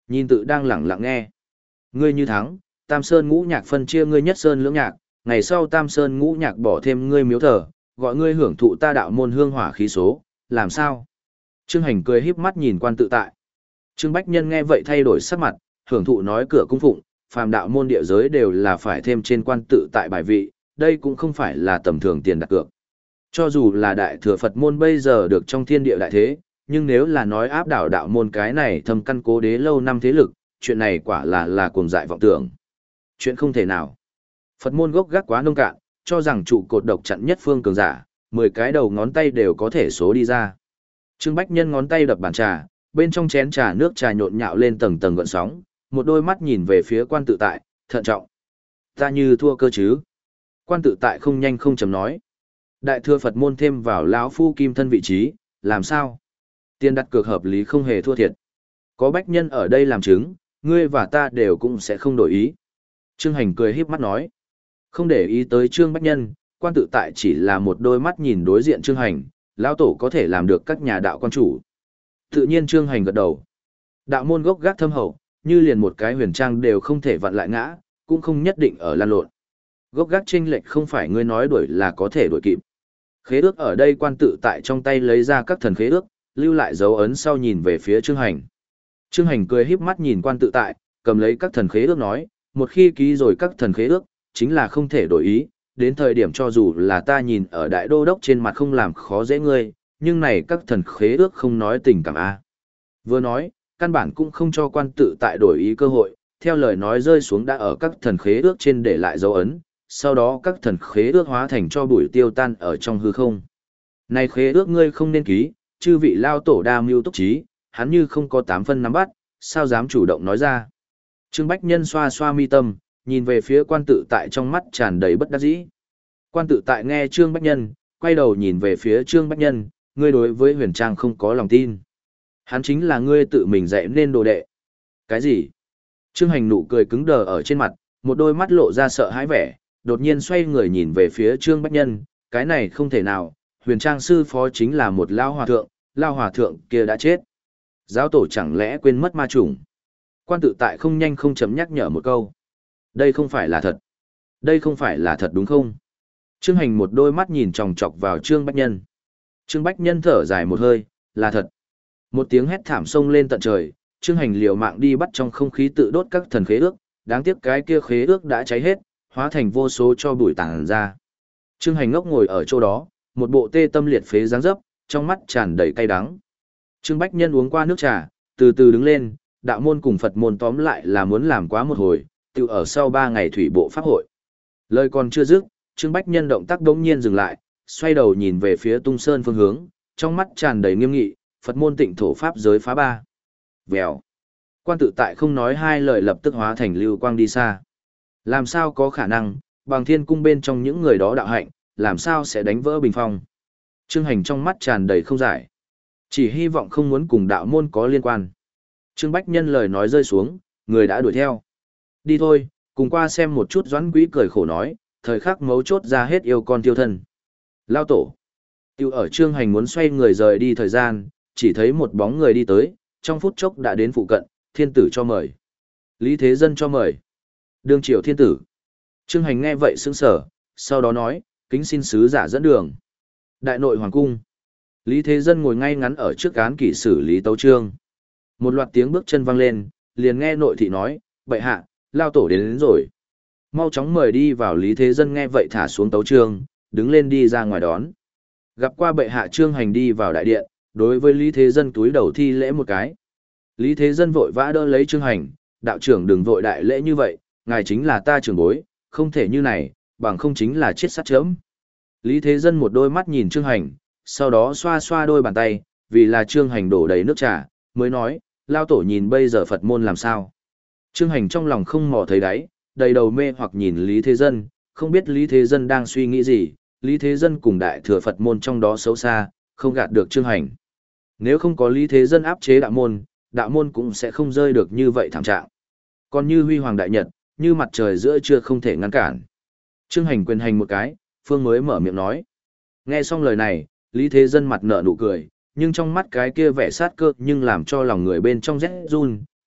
Nhìn tự đang lẳng lặng nghe. Ngươi như thắng, Tam Sơn ngũ nhạc phân chia ngươi nhất sơn lưỡng nhạc, ngày sau Tam Sơn ngũ nhạc bỏ thêm ngươi miếu thờ, gọi ngươi hưởng thụ ta đạo môn hương hỏa khí số, làm sao? Trương Hành cười híp mắt nhìn Quan Tự Tại. Trương Bách Nhân nghe vậy thay đổi sắc mặt, hưởng thụ nói cửa cung phụng, phàm đạo môn địa giới đều là phải thêm trên Quan Tự Tại bài vị, đây cũng không phải là tầm thường tiền đặt cược. Cho dù là đại thừa Phật môn bây giờ được trong thiên địa đại thế, nhưng nếu là nói áp đảo đạo môn cái này thâm căn cố đế lâu năm thế lực, chuyện này quả là là cuồng dại vọng tưởng. Chuyện không thể nào. Phật môn gốc gác quá nông cạn, cho rằng trụ cột độc chặn nhất phương cường giả, mười cái đầu ngón tay đều có thể số đi ra. Trương Bách Nhân ngón tay đập bàn trà, bên trong chén trà nước trà nhộn nhạo lên tầng tầng gợn sóng, một đôi mắt nhìn về phía Quan Tự Tại, thận trọng. Ta như thua cơ chứ? Quan Tự Tại không nhanh không chậm nói. Đại thừa Phật môn thêm vào lão phu kim thân vị trí, làm sao? Tiền đặt cược hợp lý không hề thua thiệt. Có Bách Nhân ở đây làm chứng, ngươi và ta đều cũng sẽ không đổi ý. Trương Hành cười híp mắt nói. Không để ý tới Trương Bách Nhân, Quan Tự Tại chỉ là một đôi mắt nhìn đối diện Trương Hành, lão tổ có thể làm được các nhà đạo quan chủ. Tự nhiên Trương Hành gật đầu. Đạo môn gốc gác thâm hậu, như liền một cái huyền trang đều không thể vặn lại ngã, cũng không nhất định ở lan lộn. Gốc gác chênh lệch không phải ngươi nói đuổi là có thể đuổi kịp. Khế ước ở đây Quan Tự Tại trong tay lấy ra các thần khế ước, lưu lại dấu ấn sau nhìn về phía Trương Hành. Trương Hành cười híp mắt nhìn Quan Tự Tại, cầm lấy các thần khế ước nói, một khi ký rồi các thần khế ước, chính là không thể đổi ý, đến thời điểm cho dù là ta nhìn ở đại đô đốc trên mặt không làm khó dễ ngươi, nhưng này các thần khế ước không nói tình cảm a. Vừa nói, căn bản cũng không cho Quan Tự Tại đổi ý cơ hội, theo lời nói rơi xuống đã ở các thần khế ước trên để lại dấu ấn, sau đó các thần khế ước hóa thành cho bụi tiêu tan ở trong hư không. Này khế ước ngươi không nên ký, chư vị lao tổ đa mưu túc trí, hắn như không có tám phân nắm bắt, sao dám chủ động nói ra. Trương Bách Nhân xoa xoa mi tâm, nhìn về phía Quan Tự Tại trong mắt tràn đầy bất đắc dĩ. Quan Tự Tại nghe Trương Bách Nhân, quay đầu nhìn về phía Trương Bách Nhân, ngươi đối với huyền trang không có lòng tin. Hắn chính là ngươi tự mình dạy nên đồ đệ. Cái gì? Trương Hành nụ cười cứng đờ ở trên mặt, một đôi mắt lộ ra sợ hãi vẻ, đột nhiên xoay người nhìn về phía Trương Bách Nhân, cái này không thể nào, huyền trang sư phó chính là một lao hòa thượng, lao hòa thượng kia đã chết. Giáo tổ chẳng lẽ quên mất ma chủng? Quan Tự Tại không nhanh không chấm nhắc nhở một câu. Đây không phải là thật. Đây không phải là thật đúng không? Trương Hành một đôi mắt nhìn chòng chọc vào Trương Bách Nhân. Trương Bách Nhân thở dài một hơi, là thật. Một tiếng hét thảm sông lên tận trời, Trương Hành liều mạng đi bắt trong không khí tự đốt các thần khế ước, đáng tiếc cái kia khế ước đã cháy hết, hóa thành vô số cho bụi tản ra. Trương Hành ngốc ngồi ở chỗ đó, một bộ tê tâm liệt phế dáng dấp, trong mắt tràn đầy cay đắng. Trương Bách Nhân uống qua nước trà, từ từ đứng lên, đạo môn cùng Phật môn tóm lại là muốn làm quá một hồi, tự ở sau ba ngày thủy bộ pháp hội. Lời còn chưa dứt, Trương Bách Nhân động tác đống nhiên dừng lại, xoay đầu nhìn về phía Tung Sơn phương hướng, trong mắt tràn đầy nghiêm nghị, Phật môn tịnh thổ pháp giới phá ba. Vèo. Quan Tự Tại không nói hai lời lập tức hóa thành lưu quang đi xa. Làm sao có khả năng, bằng thiên cung bên trong những người đó đạo hạnh, làm sao sẽ đánh vỡ bình phong. Trương Hành trong mắt tràn đầy không giải. Chỉ hy vọng không muốn cùng đạo môn có liên quan. Trương Bách Nhân lời nói rơi xuống, người đã đuổi theo. Đi thôi, cùng qua xem một chút. Doãn Quý cười khổ nói, thời khắc mấu chốt ra hết yêu con tiêu thân. Lao tổ. Tiêu ở Trương Hành muốn xoay người rời đi thời gian, chỉ thấy một bóng người đi tới, trong phút chốc đã đến phụ cận, thiên tử cho mời. Lý Thế Dân cho mời. Đương triều thiên tử. Trương Hành nghe vậy sững sờ, sau đó nói, kính xin sứ giả dẫn đường. Đại nội hoàng cung. Lý Thế Dân ngồi ngay ngắn ở trước án kỷ sử Lý Tấu Trương. Một loạt tiếng bước chân vang lên, liền nghe nội thị nói, bệ hạ, lao tổ đến, đến rồi. Mau chóng mời đi vào. Lý Thế Dân nghe vậy thả xuống Tấu Trương, đứng lên đi ra ngoài đón. Gặp qua bệ hạ. Trương Hành đi vào đại điện, đối với Lý Thế Dân túi đầu thi lễ một cái. Lý Thế Dân vội vã đỡ lấy Trương Hành, đạo trưởng đừng vội đại lễ như vậy, ngài chính là ta trưởng bối, không thể như này, bằng không chính là chết sát chớm. Lý Thế Dân một đôi mắt nhìn Trương Hành, sau đó xoa xoa đôi bàn tay, vì là Trương Hành đổ đầy nước trà, mới nói, lao tổ nhìn bây giờ Phật môn làm sao. Trương Hành trong lòng không mò thấy đáy, đầy đầu mê hoặc nhìn Lý Thế Dân, không biết Lý Thế Dân đang suy nghĩ gì, Lý Thế Dân cùng đại thừa Phật môn trong đó xấu xa, không gạt được Trương Hành. Nếu không có Lý Thế Dân áp chế đạo môn, đạo môn cũng sẽ không rơi được như vậy thảm trạng. Còn như huy hoàng đại nhật, như mặt trời giữa trưa không thể ngăn cản. Trương Hành quyền hành một cái, Phương mới mở miệng nói. Nghe xong lời này, Lý Thế Dân mặt nở nụ cười, nhưng trong mắt cái kia vẻ sát cơ nhưng làm cho lòng người bên trong rét run,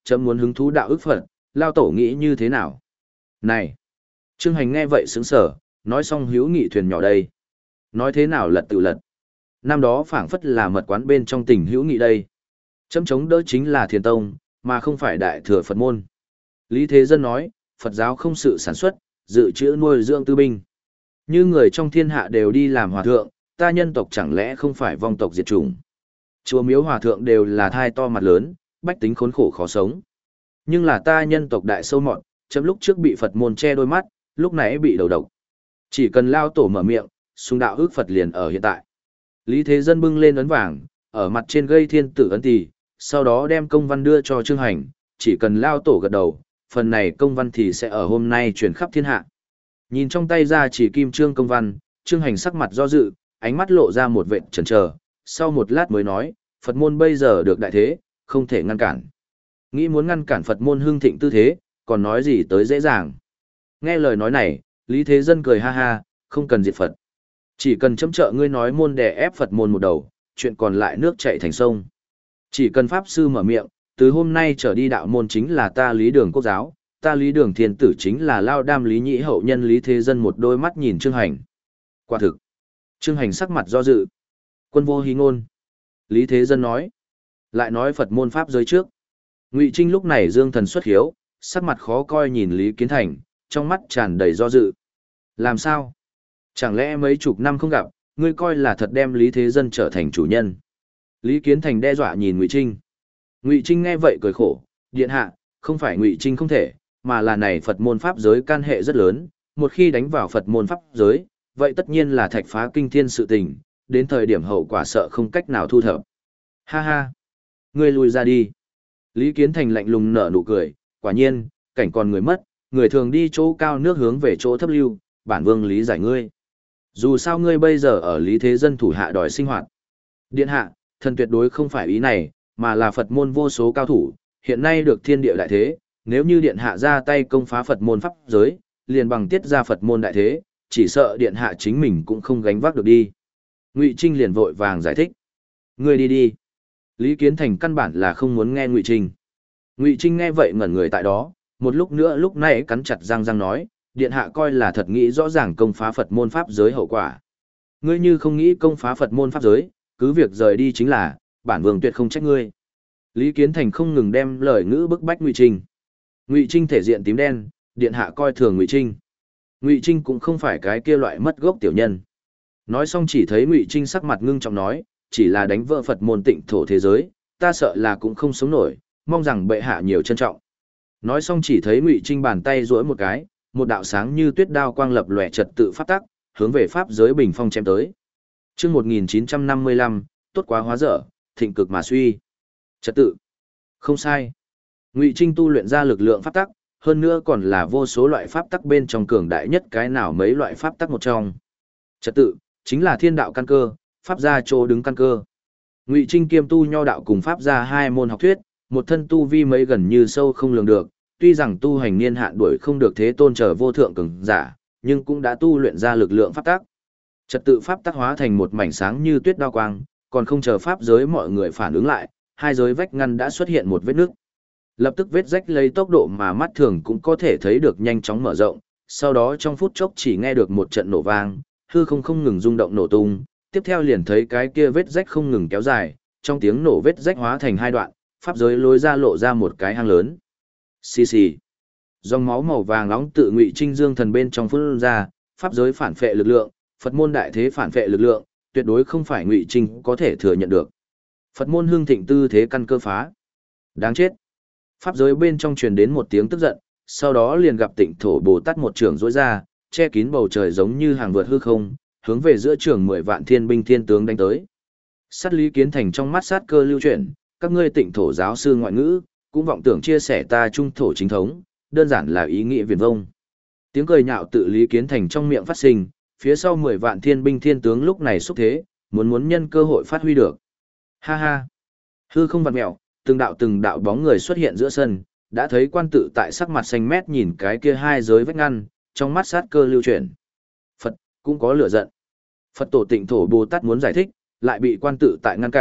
chấm muốn hứng thú đạo ức Phật, lao tổ nghĩ như thế nào? Này! Trương Hành nghe vậy sững sờ, nói xong hữu nghị thuyền nhỏ đây. Nói thế nào lật tự lật. Năm đó phảng phất là mật quán bên trong tình hữu nghị đây. Chấm chống đỡ chính là thiền tông, mà không phải đại thừa Phật môn. Lý Thế Dân nói, Phật giáo không sự sản xuất, dự trữ nuôi dưỡng tư binh. Như người trong thiên hạ đều đi làm hòa thượng, ta nhân tộc chẳng lẽ không phải vong tộc diệt chủng. Chùa miếu hòa thượng đều là thai to mặt lớn, bách tính khốn khổ khó sống. Nhưng là ta nhân tộc đại sâu mọn, chấm lúc trước bị Phật môn che đôi mắt, lúc nãy bị đầu độc. Chỉ cần lao tổ mở miệng, xung đạo ước Phật liền ở hiện tại. Lý Thế Dân bưng lên ấn vàng, ở mặt trên gây thiên tử ấn tỷ, sau đó đem công văn đưa cho Trương Hành, chỉ cần lao tổ gật đầu, phần này công văn thì sẽ ở hôm nay truyền khắp thiên hạ. Nhìn trong tay ra chỉ kim trương công văn, Trương Hành sắc mặt do dự, ánh mắt lộ ra một vệt chần chờ, sau một lát mới nói, Phật môn bây giờ được đại thế, không thể ngăn cản. Nghĩ muốn ngăn cản Phật môn hưng thịnh tư thế, còn nói gì tới dễ dàng. Nghe lời nói này, Lý Thế Dân cười ha ha, không cần diệt Phật. Chỉ cần chấm trợ ngươi nói môn đè ép Phật môn một đầu, chuyện còn lại nước chảy thành sông. Chỉ cần Pháp Sư mở miệng, từ hôm nay trở đi đạo môn chính là ta Lý Đường Quốc giáo, ta Lý Đường Thiên Tử chính là Lao Đam Lý Nhĩ hậu nhân Lý Thế Dân một đôi mắt nhìn Trương Hành. Quả thực. Trương Hành sắc mặt do dự. Quân vô hí ngôn. Lý Thế Dân nói. Lại nói Phật môn Pháp giới trước. Ngụy Trinh lúc này dương thần xuất hiếu, sắc mặt khó coi nhìn Lý Kiến Thành, trong mắt tràn đầy do dự. Làm sao? Chẳng lẽ mấy chục năm không gặp, ngươi coi là thật đem Lý Thế Dân trở thành chủ nhân? Lý Kiến Thành đe dọa nhìn Ngụy Trinh. Ngụy Trinh nghe vậy cười khổ, điện hạ, không phải Ngụy Trinh không thể, mà là này Phật môn Pháp giới can hệ rất lớn, một khi đánh vào Phật môn Pháp giới, vậy tất nhiên là thạch phá kinh thiên sự tình, đến thời điểm hậu quả sợ không cách nào thu thập. Ha ha! Ngươi lùi ra đi. Lý Kiến Thành lạnh lùng nở nụ cười, quả nhiên, cảnh còn người mất, người thường đi chỗ cao nước hướng về chỗ thấp lưu, bản vương lý giải ngươi. Dù sao ngươi bây giờ ở Lý Thế Dân thủ hạ đòi sinh hoạt. Điện hạ, thần tuyệt đối không phải ý này, mà là Phật môn vô số cao thủ, hiện nay được thiên địa đại thế, nếu như điện hạ ra tay công phá Phật môn pháp giới, liền bằng tiết ra Phật môn đại thế, chỉ sợ điện hạ chính mình cũng không gánh vác được đi. Ngụy Trinh liền vội vàng giải thích. Ngươi đi đi. Lý Kiến Thành căn bản là không muốn nghe Ngụy Trinh. Ngụy Trinh nghe vậy ngẩn người tại đó, một lúc nữa lúc này cắn chặt răng răng nói, điện hạ coi là thật nghĩ rõ ràng công phá Phật môn pháp giới hậu quả. Ngươi như không nghĩ công phá Phật môn pháp giới, cứ việc rời đi chính là, bản vương tuyệt không trách ngươi. Lý Kiến Thành không ngừng đem lời ngữ bức bách Ngụy Trinh. Ngụy Trinh thể diện tím đen, điện hạ coi thường Ngụy Trinh. Ngụy Trinh cũng không phải cái kia loại mất gốc tiểu nhân. Nói xong chỉ thấy Ngụy Trinh sắc mặt ngưng trọng nói, chỉ là đánh vỡ Phật môn tịnh thổ thế giới, ta sợ là cũng không sống nổi, mong rằng bệ hạ nhiều trân trọng. Nói xong chỉ thấy Ngụy Trinh bàn tay duỗi một cái, một đạo sáng như tuyết đao quang lập lòe trật tự pháp tắc, hướng về pháp giới bình phong chém tới. Chương một nghìn chín trăm năm mươi lăm, tốt quá hóa dở, thịnh cực mà suy. Trật tự. Không sai. Ngụy Trinh tu luyện ra lực lượng pháp tắc, hơn nữa còn là vô số loại pháp tắc bên trong cường đại nhất cái nào mấy loại pháp tắc một trong. Trật tự chính là thiên đạo căn cơ, pháp gia chỗ đứng căn cơ. Ngụy Trinh kiêm tu nho đạo cùng pháp gia hai môn học thuyết, một thân tu vi mấy gần như sâu không lường được, tuy rằng tu hành niên hạn đuổi không được thế tôn trở vô thượng cường giả, nhưng cũng đã tu luyện ra lực lượng pháp tắc. Trật tự pháp tắc hóa thành một mảnh sáng như tuyết đao quang, còn không chờ pháp giới mọi người phản ứng lại, hai giới vách ngăn đã xuất hiện một vết nứt. Lập tức vết rách lấy tốc độ mà mắt thường cũng có thể thấy được nhanh chóng mở rộng, sau đó trong phút chốc chỉ nghe được một trận nổ vang, hư không không ngừng rung động nổ tung, tiếp theo liền thấy cái kia vết rách không ngừng kéo dài, trong tiếng nổ vết rách hóa thành hai đoạn, pháp giới lối ra lộ ra một cái hang lớn. Xì xì. Dòng máu màu vàng nóng tự Ngụy Trinh dương thần bên trong phun ra, pháp giới phản phệ lực lượng, Phật môn đại thế phản phệ lực lượng, tuyệt đối không phải Ngụy Trinh có thể thừa nhận được. Phật môn hương thịnh tư thế căn cơ phá. Đáng chết. Pháp giới bên trong truyền đến một tiếng tức giận, sau đó liền gặp Tịnh Thổ Bồ Tát một trường rỗi ra, che kín bầu trời giống như hàng vượt hư không, hướng về giữa trường mười vạn thiên binh thiên tướng đánh tới. Sát Lý Kiến Thành trong mắt sát cơ lưu chuyển, các ngươi Tịnh Thổ giáo sư ngoại ngữ, cũng vọng tưởng chia sẻ ta trung thổ chính thống, đơn giản là ý nghĩa viển vông. Tiếng cười nhạo tự Lý Kiến Thành trong miệng phát sinh, phía sau mười vạn thiên binh thiên tướng lúc này xúc thế, muốn muốn nhân cơ hội phát huy được. Ha ha. Hư không vặn mèo, từng đạo từng đạo bóng người xuất hiện giữa sân, đã thấy quan tự tại sắc mặt xanh mét nhìn cái kia hai giới vách ngăn, trong mắt sát cơ lưu chuyển. Phật cũng có lửa giận. Phật tổ Tịnh Thổ Bồ Tát muốn giải thích, lại bị quan tự tại ngăn cản,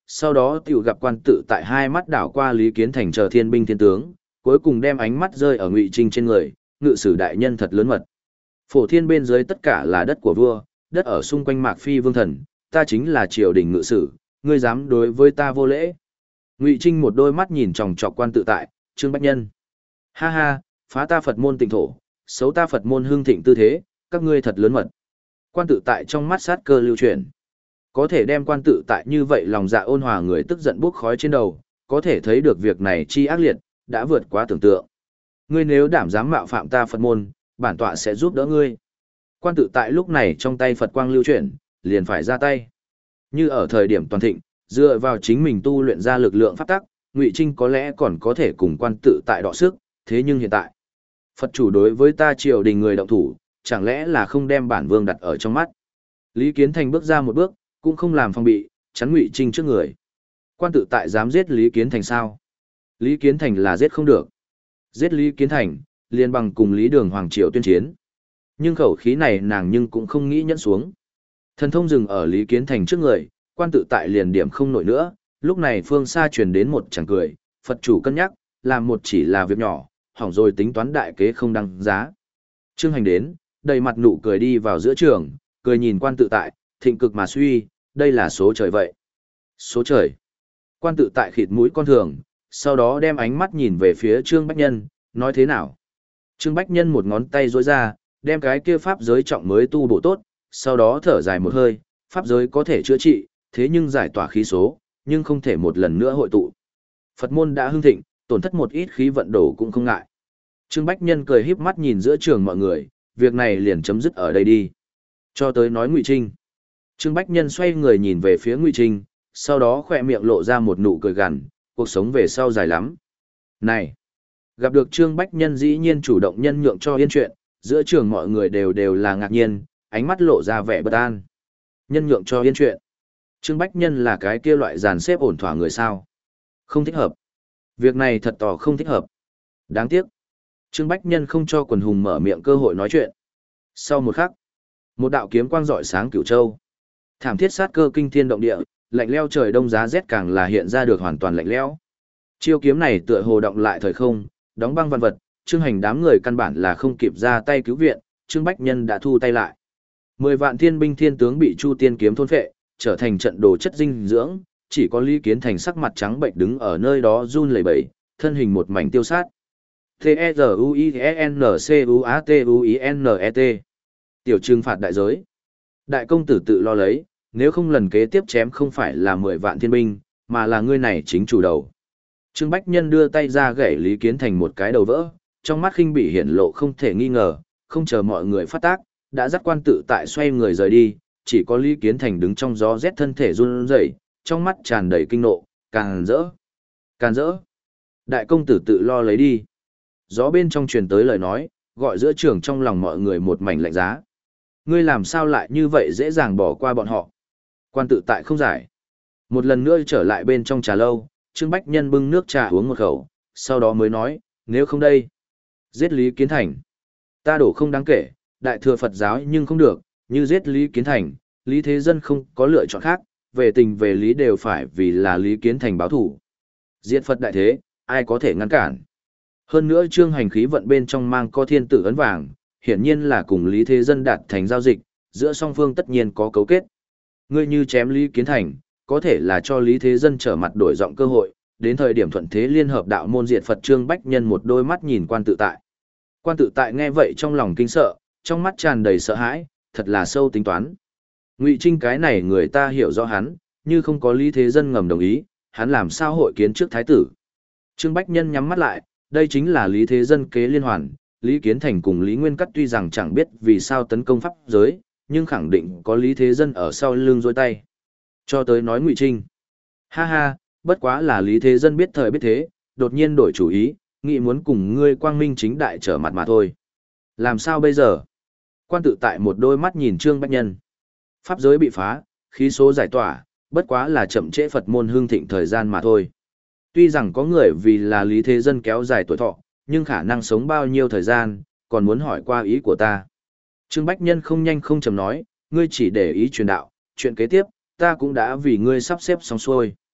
sau đó tiểu gặp quan tự tại hai mắt đảo qua Lý Kiến Thành chờ thiên binh thiên tướng, cuối cùng đem ánh mắt rơi ở Ngụy Trinh trên người, ngự sử đại nhân thật lớn mật. Phổ thiên bên dưới tất cả là đất của vua, đất ở xung quanh Mạc Phi vương thần, ta chính là triều đình ngự sử, ngươi dám đối với ta vô lễ. Ngụy Trinh một đôi mắt nhìn chòng chọc quan tự tại, Trương Bách Nhân. Ha ha, phá ta Phật môn tịnh thổ, xấu ta Phật môn hưng thịnh tư thế, các ngươi thật lớn mật. Quan tự tại trong mắt sát cơ lưu chuyển. Có thể đem quan tự tại như vậy lòng dạ ôn hòa người tức giận bốc khói trên đầu, có thể thấy được việc này chi ác liệt, đã vượt quá tưởng tượng. Ngươi nếu đảm dám mạo phạm ta Phật môn, bản tọa sẽ giúp đỡ ngươi. Quan tự tại lúc này trong tay Phật quang lưu chuyển, liền phải ra tay. Như ở thời điểm toàn thịnh, dựa vào chính mình tu luyện ra lực lượng pháp tắc, Ngụy Trinh có lẽ còn có thể cùng quan tự tại đọ sức, thế nhưng hiện tại, Phật chủ đối với ta triều đình người động thủ, chẳng lẽ là không đem bản vương đặt ở trong mắt. Lý Kiến Thành bước ra một bước, cũng không làm phòng bị, chắn Ngụy Trinh trước người. Quan tự tại dám giết Lý Kiến Thành sao? Lý Kiến Thành là giết không được. Giết Lý Kiến Thành, liền bằng cùng Lý Đường Hoàng Triều tuyên chiến. Nhưng khẩu khí này nàng nhưng cũng không nghĩ nhẫn xuống. Thần thông dừng ở Lý Kiến Thành trước người, quan tự tại liền điểm không nổi nữa, lúc này phương xa truyền đến một chàng cười, Phật chủ cân nhắc, làm một chỉ là việc nhỏ, hỏng rồi tính toán đại kế không đăng giá. Trương Hành đến, đầy mặt nụ cười đi vào giữa trường, cười nhìn quan tự tại, thịnh cực mà suy, đây là số trời vậy. Số trời. Quan tự tại khịt mũi con thường, sau đó đem ánh mắt nhìn về phía Trương Bách Nhân, nói thế nào. Trương Bách Nhân một ngón tay rối ra, đem cái kia pháp giới trọng mới tu bổ tốt, sau đó thở dài một hơi, pháp giới có thể chữa trị, thế nhưng giải tỏa khí số, nhưng không thể một lần nữa hội tụ. Phật môn đã hưng thịnh, tổn thất một ít khí vận đổ cũng không ngại. Trương Bách Nhân cười híp mắt nhìn giữa trường mọi người, việc này liền chấm dứt ở đây đi. Cho tới nói Ngụy Trinh. Trương Bách Nhân xoay người nhìn về phía Ngụy Trinh, sau đó khỏe miệng lộ ra một nụ cười gằn, cuộc sống về sau dài lắm. Này! Gặp được Trương Bách Nhân dĩ nhiên chủ động nhân nhượng cho yên chuyện, giữa trường mọi người đều đều là ngạc nhiên, ánh mắt lộ ra vẻ bất an. Nhân nhượng cho yên chuyện. Trương Bách Nhân là cái kia loại dàn xếp ổn thỏa người sao. Không thích hợp. Việc này thật tỏ không thích hợp. Đáng tiếc. Trương Bách Nhân không cho quần hùng mở miệng cơ hội nói chuyện. Sau một khắc, một đạo kiếm quang rọi sáng cửu châu. Thảm thiết sát cơ kinh thiên động địa, lạnh leo trời đông giá rét càng là hiện ra được hoàn toàn lạnh lẽo. Chiêu kiếm này tựa hồ động lại thời không, đóng băng văn vật, Trương Hành đám người căn bản là không kịp ra tay cứu viện, Trương Bách Nhân đã thu tay lại. Mười vạn thiên binh thiên tướng bị Chu Tiên kiếm thôn phệ, trở thành trận đồ chất dinh dưỡng, chỉ có Lý Kiến Thành sắc mặt trắng bệnh đứng ở nơi đó run lẩy bẩy, thân hình một mảnh tiêu sát. T E Z U I E N C U A T U I N E T. Tiểu trừng phạt đại giới. Đại công tử tự lo lấy, nếu không lần kế tiếp chém không phải là mười vạn thiên binh, mà là ngươi này chính chủ đầu. Trương Bách Nhân đưa tay ra gãy Lý Kiến Thành một cái đầu vỡ, trong mắt khinh bỉ hiển lộ không thể nghi ngờ, không chờ mọi người phát tác, đã dắt quan tự tại xoay người rời đi, chỉ có Lý Kiến Thành đứng trong gió rét thân thể run rẩy, trong mắt tràn đầy kinh nộ, càng rỡ, càng rỡ. Đại công tử tự lo lấy đi. Gió bên trong truyền tới lời nói, gọi giữa trường trong lòng mọi người một mảnh lạnh giá. Ngươi làm sao lại như vậy dễ dàng bỏ qua bọn họ? Quan tự tại không giải. Một lần nữa trở lại bên trong trà lâu, Trương Bách Nhân bưng nước trà uống một khẩu, sau đó mới nói, nếu không đây, giết Lý Kiến Thành. Ta đổ không đáng kể, đại thừa Phật giáo nhưng không được, như giết Lý Kiến Thành, Lý Thế Dân không có lựa chọn khác, về tình về lý đều phải vì là Lý Kiến Thành báo thủ. Diệt Phật đại thế, ai có thể ngăn cản. Hơn nữa Trương Hành khí vận bên trong mang có thiên tử ấn vàng, hiển nhiên là cùng Lý Thế Dân đạt thành giao dịch, giữa song phương tất nhiên có cấu kết. Ngươi như chém Lý Kiến Thành, có thể là cho Lý Thế Dân trở mặt đổi giọng cơ hội, đến thời điểm thuận thế liên hợp đạo môn diệt Phật. Trương Bách Nhân một đôi mắt nhìn quan tự tại. Quan tự tại nghe vậy trong lòng kinh sợ, trong mắt tràn đầy sợ hãi, thật là sâu tính toán. Ngụy Trinh cái này người ta hiểu rõ hắn, như không có Lý Thế Dân ngầm đồng ý, hắn làm sao hội kiến trước thái tử. Trương Bách Nhân nhắm mắt lại, đây chính là Lý Thế Dân kế liên hoàn, Lý Kiến Thành cùng Lý Nguyên Cắt tuy rằng chẳng biết vì sao tấn công pháp giới, nhưng khẳng định có Lý Thế Dân ở sau lưng dối tay. Cho tới nói Ngụy Trinh. Ha ha, bất quá là Lý Thế Dân biết thời biết thế, đột nhiên đổi chủ ý, nghĩ muốn cùng ngươi quang minh chính đại trở mặt mà thôi. Làm sao bây giờ? Quan tự tại một đôi mắt nhìn Trương Bách Nhân. Pháp giới bị phá, khí số giải tỏa, bất quá là chậm trễ Phật môn hương thịnh thời gian mà thôi. Tuy rằng có người vì là Lý Thế Dân kéo dài tuổi thọ, nhưng khả năng sống bao nhiêu thời gian, còn muốn hỏi qua ý của ta. Trương Bách Nhân không nhanh không chậm nói, ngươi chỉ để ý truyền đạo, chuyện kế tiếp, ta cũng đã vì ngươi sắp xếp xong xuôi.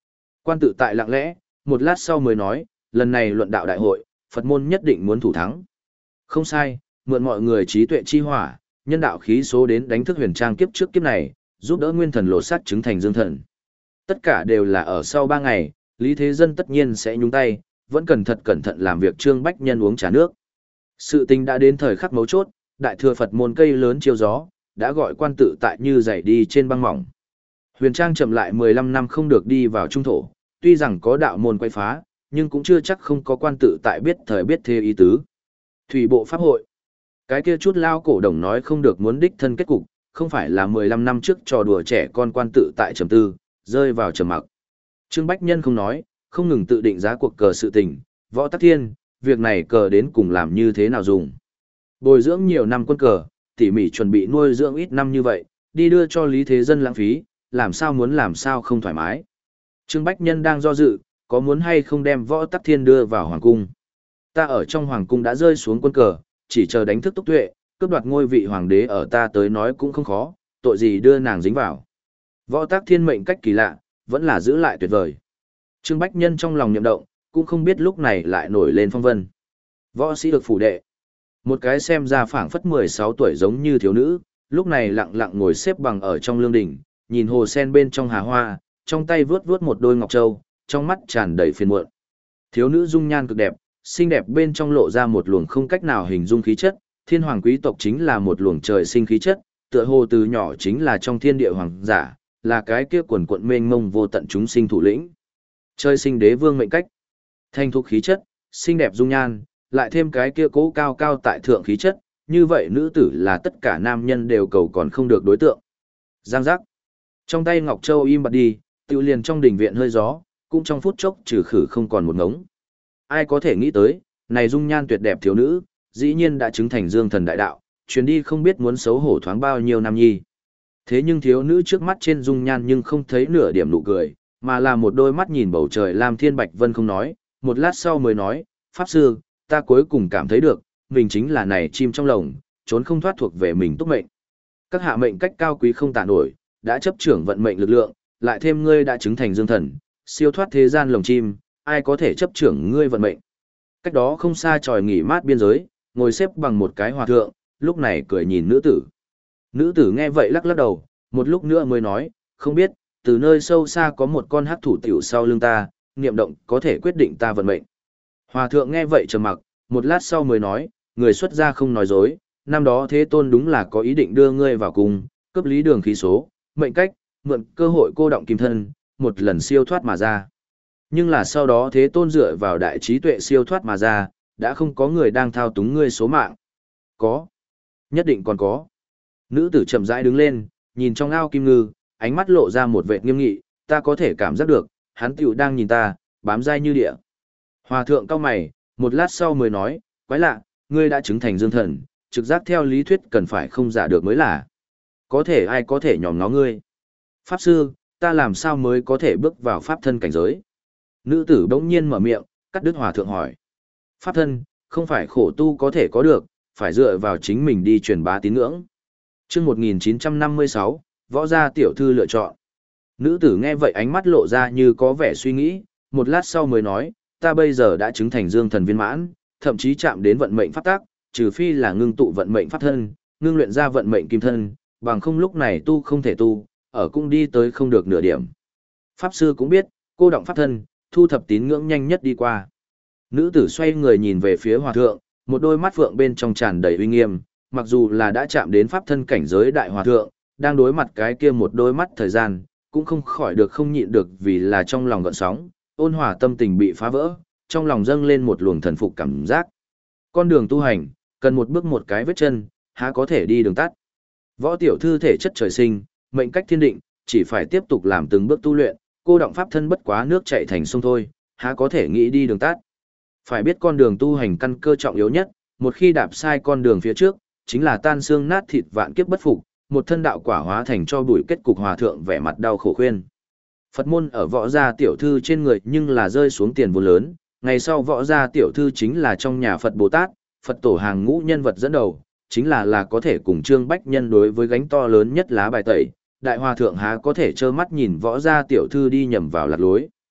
Quan tự tại lặng lẽ, một lát sau mới nói, lần này luận đạo đại hội, Phật môn nhất định muốn thủ thắng. Không sai, mượn mọi người trí tuệ chi hỏa, nhân đạo khí số đến đánh thức huyền trang kiếp trước kiếp này, giúp đỡ nguyên thần lột xác chứng thành dương thần. Tất cả đều là ở sau ba ngày, Lý Thế Dân tất nhiên sẽ nhúng tay, vẫn cần thật cẩn thận làm việc Trương Bách Nhân uống trà nước. Sự tình đã đến thời khắc mấu chốt, đại thừa Phật môn cây lớn chiêu gió, đã gọi quan tự tại như dày đi trên băng mỏng. Huyền Trang chậm lại mười lăm năm không được đi vào trung thổ, tuy rằng có đạo môn quay phá, nhưng cũng chưa chắc không có quan tự tại biết thời biết thế ý tứ. Thủy bộ pháp hội. Cái kia chút lao cổ đồng nói không được muốn đích thân kết cục, không phải là mười lăm năm trước trò đùa trẻ con quan tự tại trầm tư, rơi vào trầm mặc. Trương Bách Nhân không nói, không ngừng tự định giá cuộc cờ sự tình, Võ Tắc Thiên, việc này cờ đến cùng làm như thế nào dùng. Bồi dưỡng nhiều năm quân cờ, tỉ mỉ chuẩn bị nuôi dưỡng ít năm như vậy, đi đưa cho Lý Thế Dân lãng phí, làm sao muốn làm sao không thoải mái. Trương Bách Nhân đang do dự, có muốn hay không đem Võ Tắc Thiên đưa vào Hoàng Cung. Ta ở trong Hoàng Cung đã rơi xuống quân cờ, chỉ chờ đánh thức Túc Tuệ, cướp đoạt ngôi vị Hoàng đế ở ta tới nói cũng không khó, tội gì đưa nàng dính vào. Võ Tắc Thiên mệnh cách kỳ lạ, vẫn là giữ lại tuyệt vời. Trương Bách Nhân trong lòng nhậm động, cũng không biết lúc này lại nổi lên phong vân. Võ sĩ được phủ đệ. Một cái xem ra phảng phất mười sáu tuổi giống như thiếu nữ, lúc này lặng lặng ngồi xếp bằng ở trong lương đỉnh, nhìn hồ sen bên trong hà hoa, trong tay vướt vướt một đôi ngọc châu, trong mắt tràn đầy phiền muộn. Thiếu nữ dung nhan cực đẹp, xinh đẹp bên trong lộ ra một luồng không cách nào hình dung khí chất, thiên hoàng quý tộc chính là một luồng trời sinh khí chất, tựa hồ từ nhỏ chính là trong thiên địa hoàng giả, là cái kia quần quận mênh mông vô tận chúng sinh thủ lĩnh. Trời sinh đế vương mệnh cách, thanh thục khí chất, xinh đẹp dung nhan, lại thêm cái kia cố cao cao tại thượng khí chất, như vậy nữ tử là tất cả nam nhân đều cầu còn không được đối tượng. Giang giác. Trong tay Ngọc Châu im bặt đi, tiêu liền trong đình viện hơi gió, cũng trong phút chốc trừ khử không còn một ngống. Ai có thể nghĩ tới, này dung nhan tuyệt đẹp thiếu nữ, dĩ nhiên đã chứng thành dương thần đại đạo, chuyến đi không biết muốn xấu hổ thoáng bao nhiêu năm nhi. Thế nhưng thiếu nữ trước mắt trên dung nhan nhưng không thấy nửa điểm nụ cười, mà là một đôi mắt nhìn bầu trời lam thiên bạch vân không nói, một lát sau mới nói, Pháp Sư, ta cuối cùng cảm thấy được, mình chính là này chim trong lồng, trốn không thoát thuộc về mình túc mệnh. Các hạ mệnh cách cao quý không tả nổi, đã chấp trưởng vận mệnh lực lượng, lại thêm ngươi đã chứng thành dương thần, siêu thoát thế gian lồng chim, ai có thể chấp trưởng ngươi vận mệnh. Cách đó không xa tròi nghỉ mát biên giới, ngồi xếp bằng một cái hòa thượng, lúc này cười nhìn nữ tử. Nữ tử nghe vậy lắc lắc đầu, một lúc nữa mới nói, không biết, từ nơi sâu xa có một con hắc thủ tiểu sau lưng ta, niệm động có thể quyết định ta vận mệnh. Hòa thượng nghe vậy trầm mặc, một lát sau mới nói, người xuất gia không nói dối, năm đó Thế Tôn đúng là có ý định đưa ngươi vào cùng, cấp lý đường khí số, mệnh cách, mượn cơ hội cô động kim thân, một lần siêu thoát mà ra. Nhưng là sau đó Thế Tôn dựa vào đại trí tuệ siêu thoát mà ra, đã không có người đang thao túng ngươi số mạng. Có. Nhất định còn có. Nữ tử chậm rãi đứng lên, nhìn trong ao kim ngư, ánh mắt lộ ra một vệt nghiêm nghị, ta có thể cảm giác được, hắn tiểu đang nhìn ta, bám dai như địa. Hòa thượng cao mày, một lát sau mới nói, quái lạ, ngươi đã chứng thành dương thần, trực giác theo lý thuyết cần phải không giả được mới là. Có thể ai có thể nhòm ngó ngươi. Pháp sư, ta làm sao mới có thể bước vào pháp thân cảnh giới? Nữ tử bỗng nhiên mở miệng, cắt đứt hòa thượng hỏi. Pháp thân, không phải khổ tu có thể có được, phải dựa vào chính mình đi truyền bá tín ngưỡng. Trước một nghìn chín trăm năm mươi sáu, võ gia tiểu thư lựa chọn. Nữ tử nghe vậy ánh mắt lộ ra như có vẻ suy nghĩ, một lát sau mới nói, ta bây giờ đã chứng thành dương thần viên mãn, thậm chí chạm đến vận mệnh pháp tác, trừ phi là ngưng tụ vận mệnh pháp thân, ngưng luyện ra vận mệnh kim thân, bằng không lúc này tu không thể tu, ở cũng đi tới không được nửa điểm. Pháp sư cũng biết, cô động pháp thân, thu thập tín ngưỡng nhanh nhất đi qua. Nữ tử xoay người nhìn về phía hòa thượng, một đôi mắt phượng bên trong tràn đầy uy nghiêm, mặc dù là đã chạm đến pháp thân cảnh giới đại hòa thượng, đang đối mặt cái kia một đôi mắt thời gian, cũng không khỏi được không nhịn được vì là trong lòng gợn sóng, ôn hòa tâm tình bị phá vỡ, trong lòng dâng lên một luồng thần phục cảm giác. Con đường tu hành, cần một bước một cái vết chân, há có thể đi đường tắt. Võ tiểu thư thể chất trời sinh, mệnh cách thiên định, chỉ phải tiếp tục làm từng bước tu luyện, cô động pháp thân bất quá nước chảy thành sông thôi, há có thể nghĩ đi đường tắt. Phải biết con đường tu hành căn cơ trọng yếu nhất, một khi đạp sai con đường phía trước, chính là tan xương nát thịt vạn kiếp bất phục, một thân đạo quả hóa thành cho bụi kết cục hòa thượng vẻ mặt đau khổ khuyên. Phật môn ở võ gia tiểu thư trên người nhưng là rơi xuống tiền vốn lớn, ngày sau võ gia tiểu thư chính là trong nhà Phật Bồ Tát, Phật tổ hàng ngũ nhân vật dẫn đầu, chính là là có thể cùng Trương Bách Nhân đối với gánh to lớn nhất lá bài tẩy, đại hòa thượng há có thể trơ mắt nhìn võ gia tiểu thư đi nhầm vào lạc lối.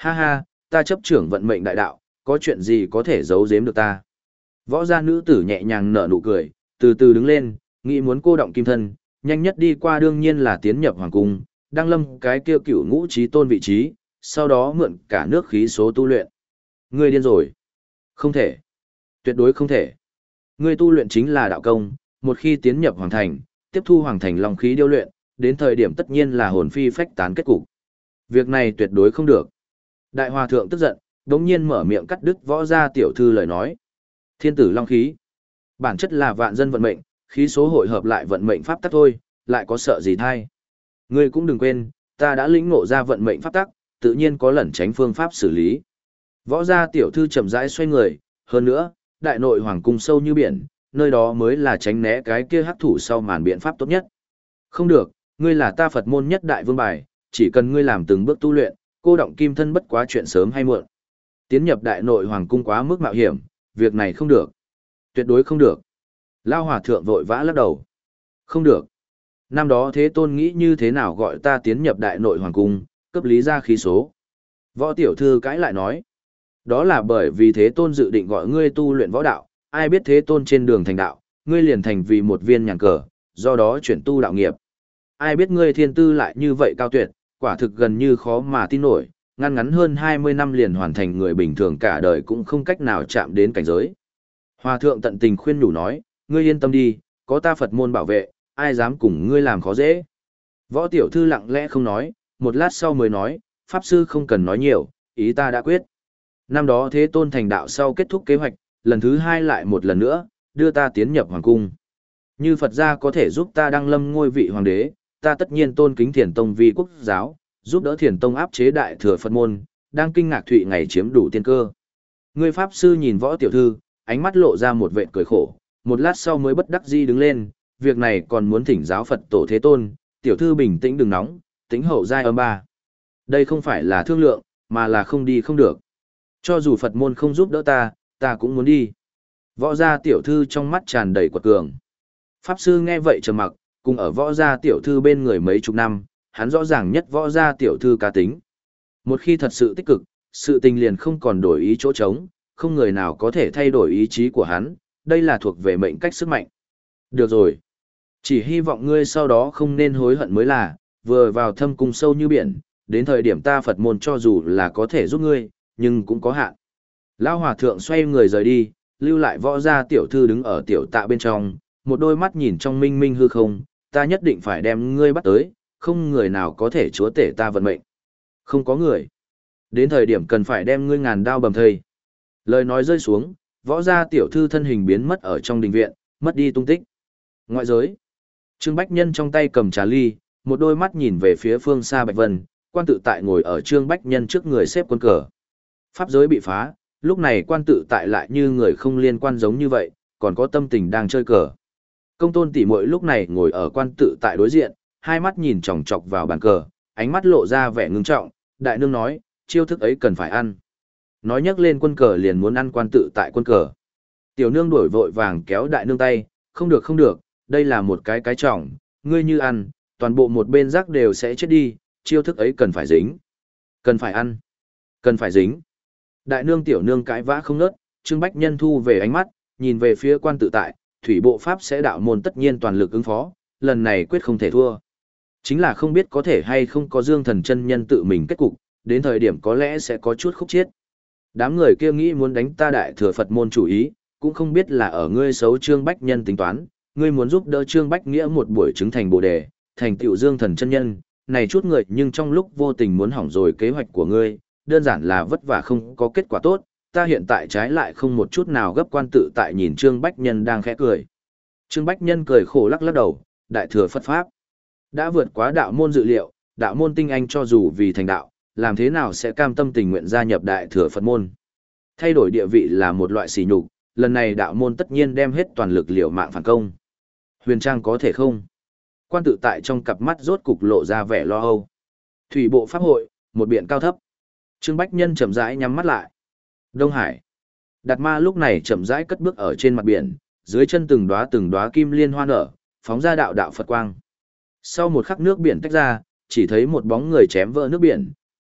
Ha ha, ta chấp trưởng vận mệnh đại đạo, có chuyện gì có thể giấu giếm được ta. Võ gia nữ tử nhẹ nhàng nở nụ cười, từ từ đứng lên, nghĩ muốn cô động kim thân, nhanh nhất đi qua đương nhiên là tiến nhập hoàng cung, đăng lâm cái kia cửu ngũ trí tôn vị trí, sau đó mượn cả nước khí số tu luyện. Ngươi điên rồi. Không thể. Tuyệt đối không thể. Ngươi tu luyện chính là đạo công, một khi tiến nhập hoàng thành, tiếp thu hoàng thành long khí điêu luyện, đến thời điểm tất nhiên là hồn phi phách tán kết cục. Việc này tuyệt đối không được. Đại hòa thượng tức giận, đống nhiên mở miệng cắt đứt võ gia tiểu thư lời nói. Thiên tử long khí. Bản chất là vạn dân vận mệnh, khí số hội hợp lại vận mệnh pháp tắc thôi, lại có sợ gì thay. Ngươi cũng đừng quên, ta đã lĩnh ngộ ra vận mệnh pháp tắc, tự nhiên có lẩn tránh phương pháp xử lý. Võ gia tiểu thư chậm rãi xoay người, hơn nữa, đại nội hoàng cung sâu như biển, nơi đó mới là tránh né cái kia hắc thủ sau màn biện pháp tốt nhất. Không được, ngươi là ta Phật môn nhất đại vương bài, chỉ cần ngươi làm từng bước tu luyện, cô động kim thân bất quá chuyện sớm hay muộn. Tiến nhập đại nội hoàng cung quá mức mạo hiểm, việc này không được. Tuyệt đối không được. Lao hòa thượng vội vã lắc đầu. Không được. Năm đó Thế Tôn nghĩ như thế nào gọi ta tiến nhập đại nội hoàng cung, cấp lý ra khí số. Võ tiểu thư cãi lại nói. Đó là bởi vì Thế Tôn dự định gọi ngươi tu luyện võ đạo, ai biết Thế Tôn trên đường thành đạo, ngươi liền thành vì một viên nhàn cờ, do đó chuyển tu đạo nghiệp. Ai biết ngươi thiên tư lại như vậy cao tuyệt, quả thực gần như khó mà tin nổi, ngăn ngắn hơn hai mươi năm liền hoàn thành người bình thường cả đời cũng không cách nào chạm đến cảnh giới. Hòa thượng tận tình khuyên nhủ nói, ngươi yên tâm đi, có ta Phật môn bảo vệ, ai dám cùng ngươi làm khó dễ. Võ tiểu thư lặng lẽ không nói, một lát sau mới nói, Pháp sư không cần nói nhiều, ý ta đã quyết. Năm đó Thế Tôn thành đạo sau kết thúc kế hoạch, lần thứ hai lại một lần nữa, đưa ta tiến nhập hoàng cung. Như Phật gia có thể giúp ta đăng lâm ngôi vị hoàng đế, ta tất nhiên tôn kính Thiền Tông vi quốc giáo, giúp đỡ Thiền Tông áp chế đại thừa Phật môn, đang kinh ngạc thụy ngày chiếm đủ tiên cơ. Ngươi Pháp sư nhìn võ tiểu thư, ánh mắt lộ ra một vệt cười khổ, một lát sau mới bất đắc dĩ đứng lên, việc này còn muốn thỉnh giáo Phật tổ Thế Tôn, tiểu thư bình tĩnh đừng nóng, tính hậu giai âm ba. Đây không phải là thương lượng, mà là không đi không được. Cho dù Phật môn không giúp đỡ ta, ta cũng muốn đi. Võ gia tiểu thư trong mắt tràn đầy quật cường. Pháp sư nghe vậy trầm mặc, cùng ở võ gia tiểu thư bên người mấy chục năm, hắn rõ ràng nhất võ gia tiểu thư cá tính. Một khi thật sự tích cực, sự tình liền không còn đổi ý chỗ trống, không người nào có thể thay đổi ý chí của hắn, đây là thuộc về mệnh cách sức mạnh. Được rồi. Chỉ hy vọng ngươi sau đó không nên hối hận mới là, vừa vào thâm cung sâu như biển, đến thời điểm ta Phật môn cho dù là có thể giúp ngươi, nhưng cũng có hạn. Lão hòa thượng xoay người rời đi, lưu lại võ gia tiểu thư đứng ở tiểu tạ bên trong, một đôi mắt nhìn trong minh minh hư không, ta nhất định phải đem ngươi bắt tới, không người nào có thể chúa tể ta vận mệnh. Không có người. Đến thời điểm cần phải đem ngươi ngàn đao bầm thây. Lời nói rơi xuống, võ gia tiểu thư thân hình biến mất ở trong đình viện, mất đi tung tích. Ngoại giới. Trương Bách Nhân trong tay cầm trà ly, một đôi mắt nhìn về phía phương xa Bạch Vân, quan tự tại ngồi ở Trương Bách Nhân trước người xếp quân cờ. Pháp giới bị phá, lúc này quan tự tại lại như người không liên quan giống như vậy, còn có tâm tình đang chơi cờ. Công tôn tỷ muội lúc này ngồi ở quan tự tại đối diện, hai mắt nhìn chòng chọc vào bàn cờ, ánh mắt lộ ra vẻ ngưng trọng, đại nương nói, chiêu thức ấy cần phải ăn. Nói nhắc lên quân cờ liền muốn ăn quan tự tại quân cờ. Tiểu nương đổi vội vàng kéo đại nương tay, không được không được, đây là một cái cái trọng, ngươi như ăn, toàn bộ một bên rác đều sẽ chết đi, chiêu thức ấy cần phải dính. Cần phải ăn. Cần phải dính. Đại nương tiểu nương cãi vã không nớt, Trương Bách Nhân thu về ánh mắt, nhìn về phía quan tự tại, thủy bộ pháp sẽ đạo môn tất nhiên toàn lực ứng phó, lần này quyết không thể thua. Chính là không biết có thể hay không có Dương Thần chân nhân tự mình kết cục, đến thời điểm có lẽ sẽ có chút khúc chiết. Đám người kia nghĩ muốn đánh ta đại thừa Phật môn chủ ý, cũng không biết là ở ngươi xấu Trương Bách Nhân tính toán, ngươi muốn giúp đỡ Trương Bách Nghĩa một buổi chứng thành Bồ đề, thành tựu Dương Thần chân nhân, này chút người nhưng trong lúc vô tình muốn hỏng rồi kế hoạch của ngươi, đơn giản là vất vả không có kết quả tốt, ta hiện tại trái lại không một chút nào gấp. Quan tự tại nhìn Trương Bách Nhân đang khẽ cười. Trương Bách Nhân cười khổ lắc lắc đầu, đại thừa Phật Pháp đã vượt quá đạo môn dự liệu, đạo môn tinh anh cho dù vì thành đạo, làm thế nào sẽ cam tâm tình nguyện gia nhập đại thừa Phật môn. Thay đổi địa vị là một loại sỉ nhục, lần này đạo môn tất nhiên đem hết toàn lực liều mạng phản công. Huyền Trang có thể không? Quan tự tại trong cặp mắt rốt cục lộ ra vẻ lo âu. Thủy bộ pháp hội, một biển cao thấp. Trương Bách Nhân chậm rãi nhắm mắt lại. Đông Hải. Đạt Ma lúc này chậm rãi cất bước ở trên mặt biển, dưới chân từng đóa từng đóa kim liên hoa nở, phóng ra đạo đạo Phật quang. Sau một khắc nước biển tách ra, chỉ thấy một bóng người chém vỡ nước biển,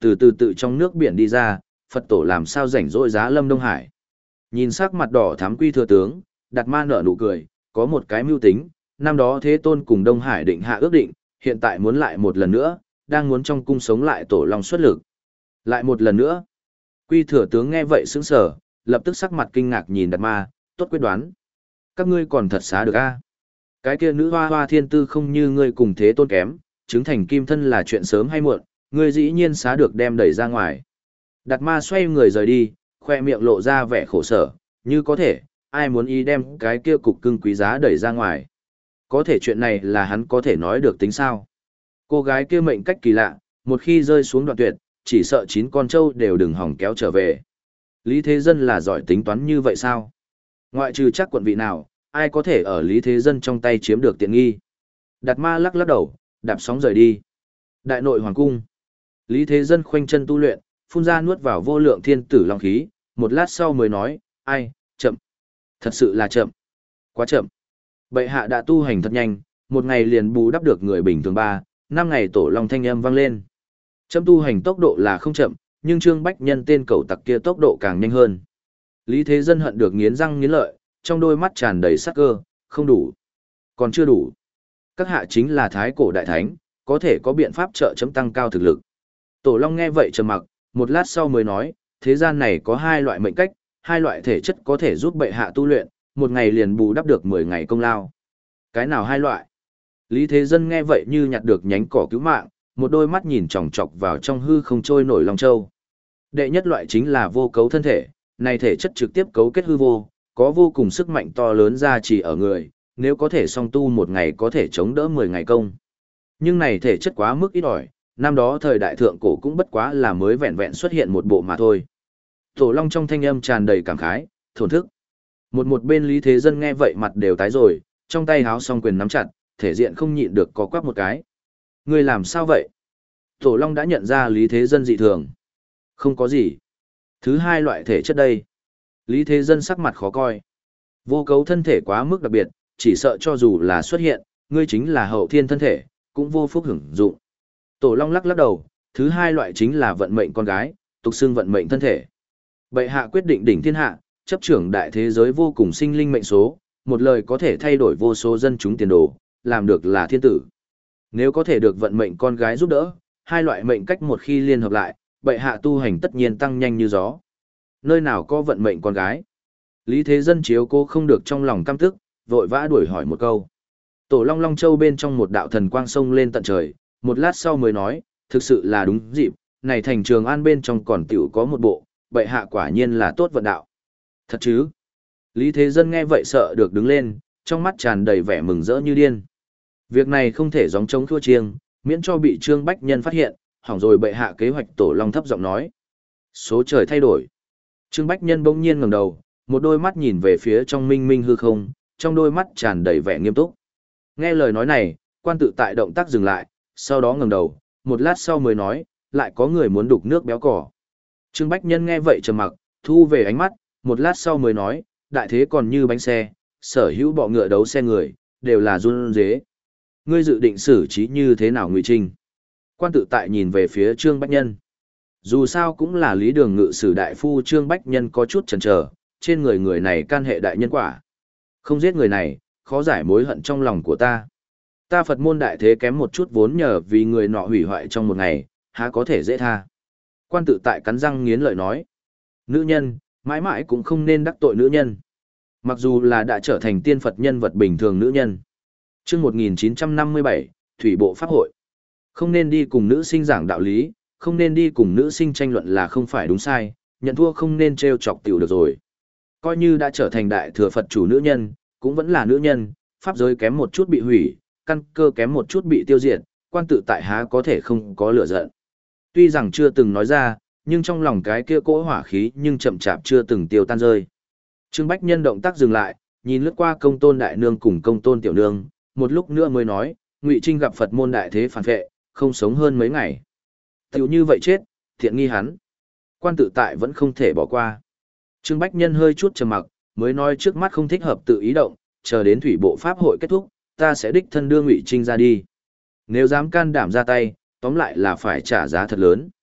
từ từ tự trong nước biển đi ra, Phật tổ làm sao rảnh rỗi giá Lâm Đông Hải. Nhìn sắc mặt đỏ thắm Quy Thừa tướng, Đạt Ma nở nụ cười, có một cái mưu tính, năm đó Thế Tôn cùng Đông Hải định hạ ước định, hiện tại muốn lại một lần nữa, đang muốn trong cung sống lại tổ long xuất lực. Lại một lần nữa. Quy Thừa tướng nghe vậy sững sờ, lập tức sắc mặt kinh ngạc nhìn Đạt Ma, tốt quyết đoán. Các ngươi còn thật xá được a? Cái kia nữ hoa hoa thiên tư không như ngươi cùng Thế Tôn kém, chứng thành kim thân là chuyện sớm hay muộn, ngươi dĩ nhiên xá được đem đẩy ra ngoài. Đạt Ma xoay người rời đi, khoe miệng lộ ra vẻ khổ sở, như có thể, ai muốn ý đem cái kia cục cưng quý giá đẩy ra ngoài. Có thể chuyện này là hắn có thể nói được tính sao. Cô gái kia mệnh cách kỳ lạ, một khi rơi xuống đoạn tuyệt, chỉ sợ chín con trâu đều đừng hỏng kéo trở về. Lý Thế Dân là giỏi tính toán như vậy sao? Ngoại trừ chắc quận vị nào, ai có thể ở Lý Thế Dân trong tay chiếm được tiện nghi. Đạt Ma lắc lắc đầu, đạp sóng rời đi. Đại nội hoàng cung. Lý Thế Dân khoanh chân tu luyện, phun ra nuốt vào vô lượng thiên tử long khí, một lát sau mới nói, ai, chậm. Thật sự là chậm. Quá chậm. Bệ hạ đã tu hành thật nhanh, một ngày liền bù đắp được người bình thường ba, năm ngày tổ long thanh âm vang lên. Chậm tu hành tốc độ là không chậm, nhưng Trương Bách Nhân tên cẩu tặc kia tốc độ càng nhanh hơn. Lý Thế Dân hận được nghiến răng nghiến lợi, trong đôi mắt tràn đầy sắc cơ, không đủ. Còn chưa đủ. Các hạ chính là thái cổ đại thánh, có thể có biện pháp trợ chấm tăng cao thực lực. Tổ Long nghe vậy trầm mặc, một lát sau mới nói, thế gian này có hai loại mệnh cách, hai loại thể chất có thể giúp bệ hạ tu luyện, một ngày liền bù đắp được mười ngày công lao. Cái nào hai loại? Lý Thế Dân nghe vậy như nhặt được nhánh cỏ cứu mạng, một đôi mắt nhìn chòng chọc vào trong hư không trôi nổi Long Châu. Đệ nhất loại chính là vô cấu thân thể, này thể chất trực tiếp cấu kết hư vô, có vô cùng sức mạnh to lớn ra chỉ ở người, nếu có thể song tu một ngày có thể chống đỡ mười ngày công. Nhưng này thể chất quá mức ít ỏi, năm đó thời đại thượng cổ cũng bất quá là mới vẹn vẹn xuất hiện một bộ mà thôi. Tổ Long trong thanh âm tràn đầy cảm khái, thổn thức. Một một bên Lý Thế Dân nghe vậy mặt đều tái rồi, trong tay háo song quyền nắm chặt, thể diện không nhịn được có quắc một cái. Ngươi làm sao vậy? Tổ Long đã nhận ra Lý Thế Dân dị thường. Không có gì. Thứ hai loại thể chất đây. Lý Thế Dân sắc mặt khó coi. Vô cấu thân thể quá mức đặc biệt, chỉ sợ cho dù là xuất hiện, ngươi chính là hậu thiên thân thể, cũng vô phúc hưởng dụng. Tổ Long lắc lắc đầu, thứ hai loại chính là vận mệnh con gái, tục xưng vận mệnh thân thể. Bệ hạ quyết định đỉnh thiên hạ, chấp trưởng đại thế giới vô cùng sinh linh mệnh số, một lời có thể thay đổi vô số dân chúng tiền đồ, làm được là thiên tử. Nếu có thể được vận mệnh con gái giúp đỡ, hai loại mệnh cách một khi liên hợp lại, bệ hạ tu hành tất nhiên tăng nhanh như gió. Nơi nào có vận mệnh con gái? Lý Thế Dân chiếu cô không được trong lòng căm tức, vội vã đuổi hỏi một câu. Tổ Long Long Châu bên trong một đạo thần quang sông lên tận trời, một lát sau mới nói, thực sự là đúng dịp, này thành Trường An bên trong còn tiểu có một bộ, bệ hạ quả nhiên là tốt vận đạo. Thật chứ? Lý Thế Dân nghe vậy sợ được đứng lên, trong mắt tràn đầy vẻ mừng rỡ như điên. Việc này không thể gióng trống thua chiêng, miễn cho bị Trương Bách Nhân phát hiện, hỏng rồi bệ hạ kế hoạch. Tổ Long thấp giọng nói. Số trời thay đổi. Trương Bách Nhân bỗng nhiên ngẩng đầu, một đôi mắt nhìn về phía trong minh minh hư không, trong đôi mắt tràn đầy vẻ nghiêm túc. Nghe lời nói này, quan tự tại động tác dừng lại, sau đó ngẩng đầu, một lát sau mới nói, lại có người muốn đục nước béo cỏ. Trương Bách Nhân nghe vậy trầm mặc, thu về ánh mắt, một lát sau mới nói, đại thế còn như bánh xe, sở hữu bọ ngựa đấu xe người, đều là run rế. Ngươi dự định xử trí như thế nào Ngụy Trinh? Quan tự tại nhìn về phía Trương Bách Nhân. Dù sao cũng là lý đường ngự sử đại phu Trương Bách Nhân có chút chần chờ, trên người người này can hệ đại nhân quả. Không giết người này, khó giải mối hận trong lòng của ta. Ta Phật môn đại thế kém một chút vốn nhờ vì người nọ hủy hoại trong một ngày, há có thể dễ tha. Quan tự tại cắn răng nghiến lợi nói. Nữ nhân, mãi mãi cũng không nên đắc tội nữ nhân. Mặc dù là đã trở thành tiên Phật nhân vật bình thường nữ nhân. Chương một nghìn chín trăm năm mươi bảy, Thủy Bộ Pháp hội. Không nên đi cùng nữ sinh giảng đạo lý, không nên đi cùng nữ sinh tranh luận là không phải đúng sai, nhận thua không nên trêu chọc tiểu được rồi. Coi như đã trở thành đại thừa Phật chủ nữ nhân, cũng vẫn là nữ nhân, pháp giới kém một chút bị hủy, căn cơ kém một chút bị tiêu diệt, quan tự tại há có thể không có lửa giận. Tuy rằng chưa từng nói ra, nhưng trong lòng cái kia cỗ hỏa khí nhưng chậm chạp chưa từng tiêu tan rơi. Trương Bách Nhân động tác dừng lại, nhìn lướt qua công tôn đại nương cùng công tôn tiểu nương, một lúc nữa mới nói, Ngụy Trinh gặp Phật môn đại thế phản vệ, không sống hơn mấy ngày. Tiểu như vậy chết, thiện nghi hắn. Quan tự tại vẫn không thể bỏ qua. Trương Bách Nhân hơi chút trầm mặc, mới nói trước mắt không thích hợp tự ý động, chờ đến thủy bộ pháp hội kết thúc, ta sẽ đích thân đưa Ngụy Trinh ra đi. Nếu dám can đảm ra tay, tóm lại là phải trả giá thật lớn.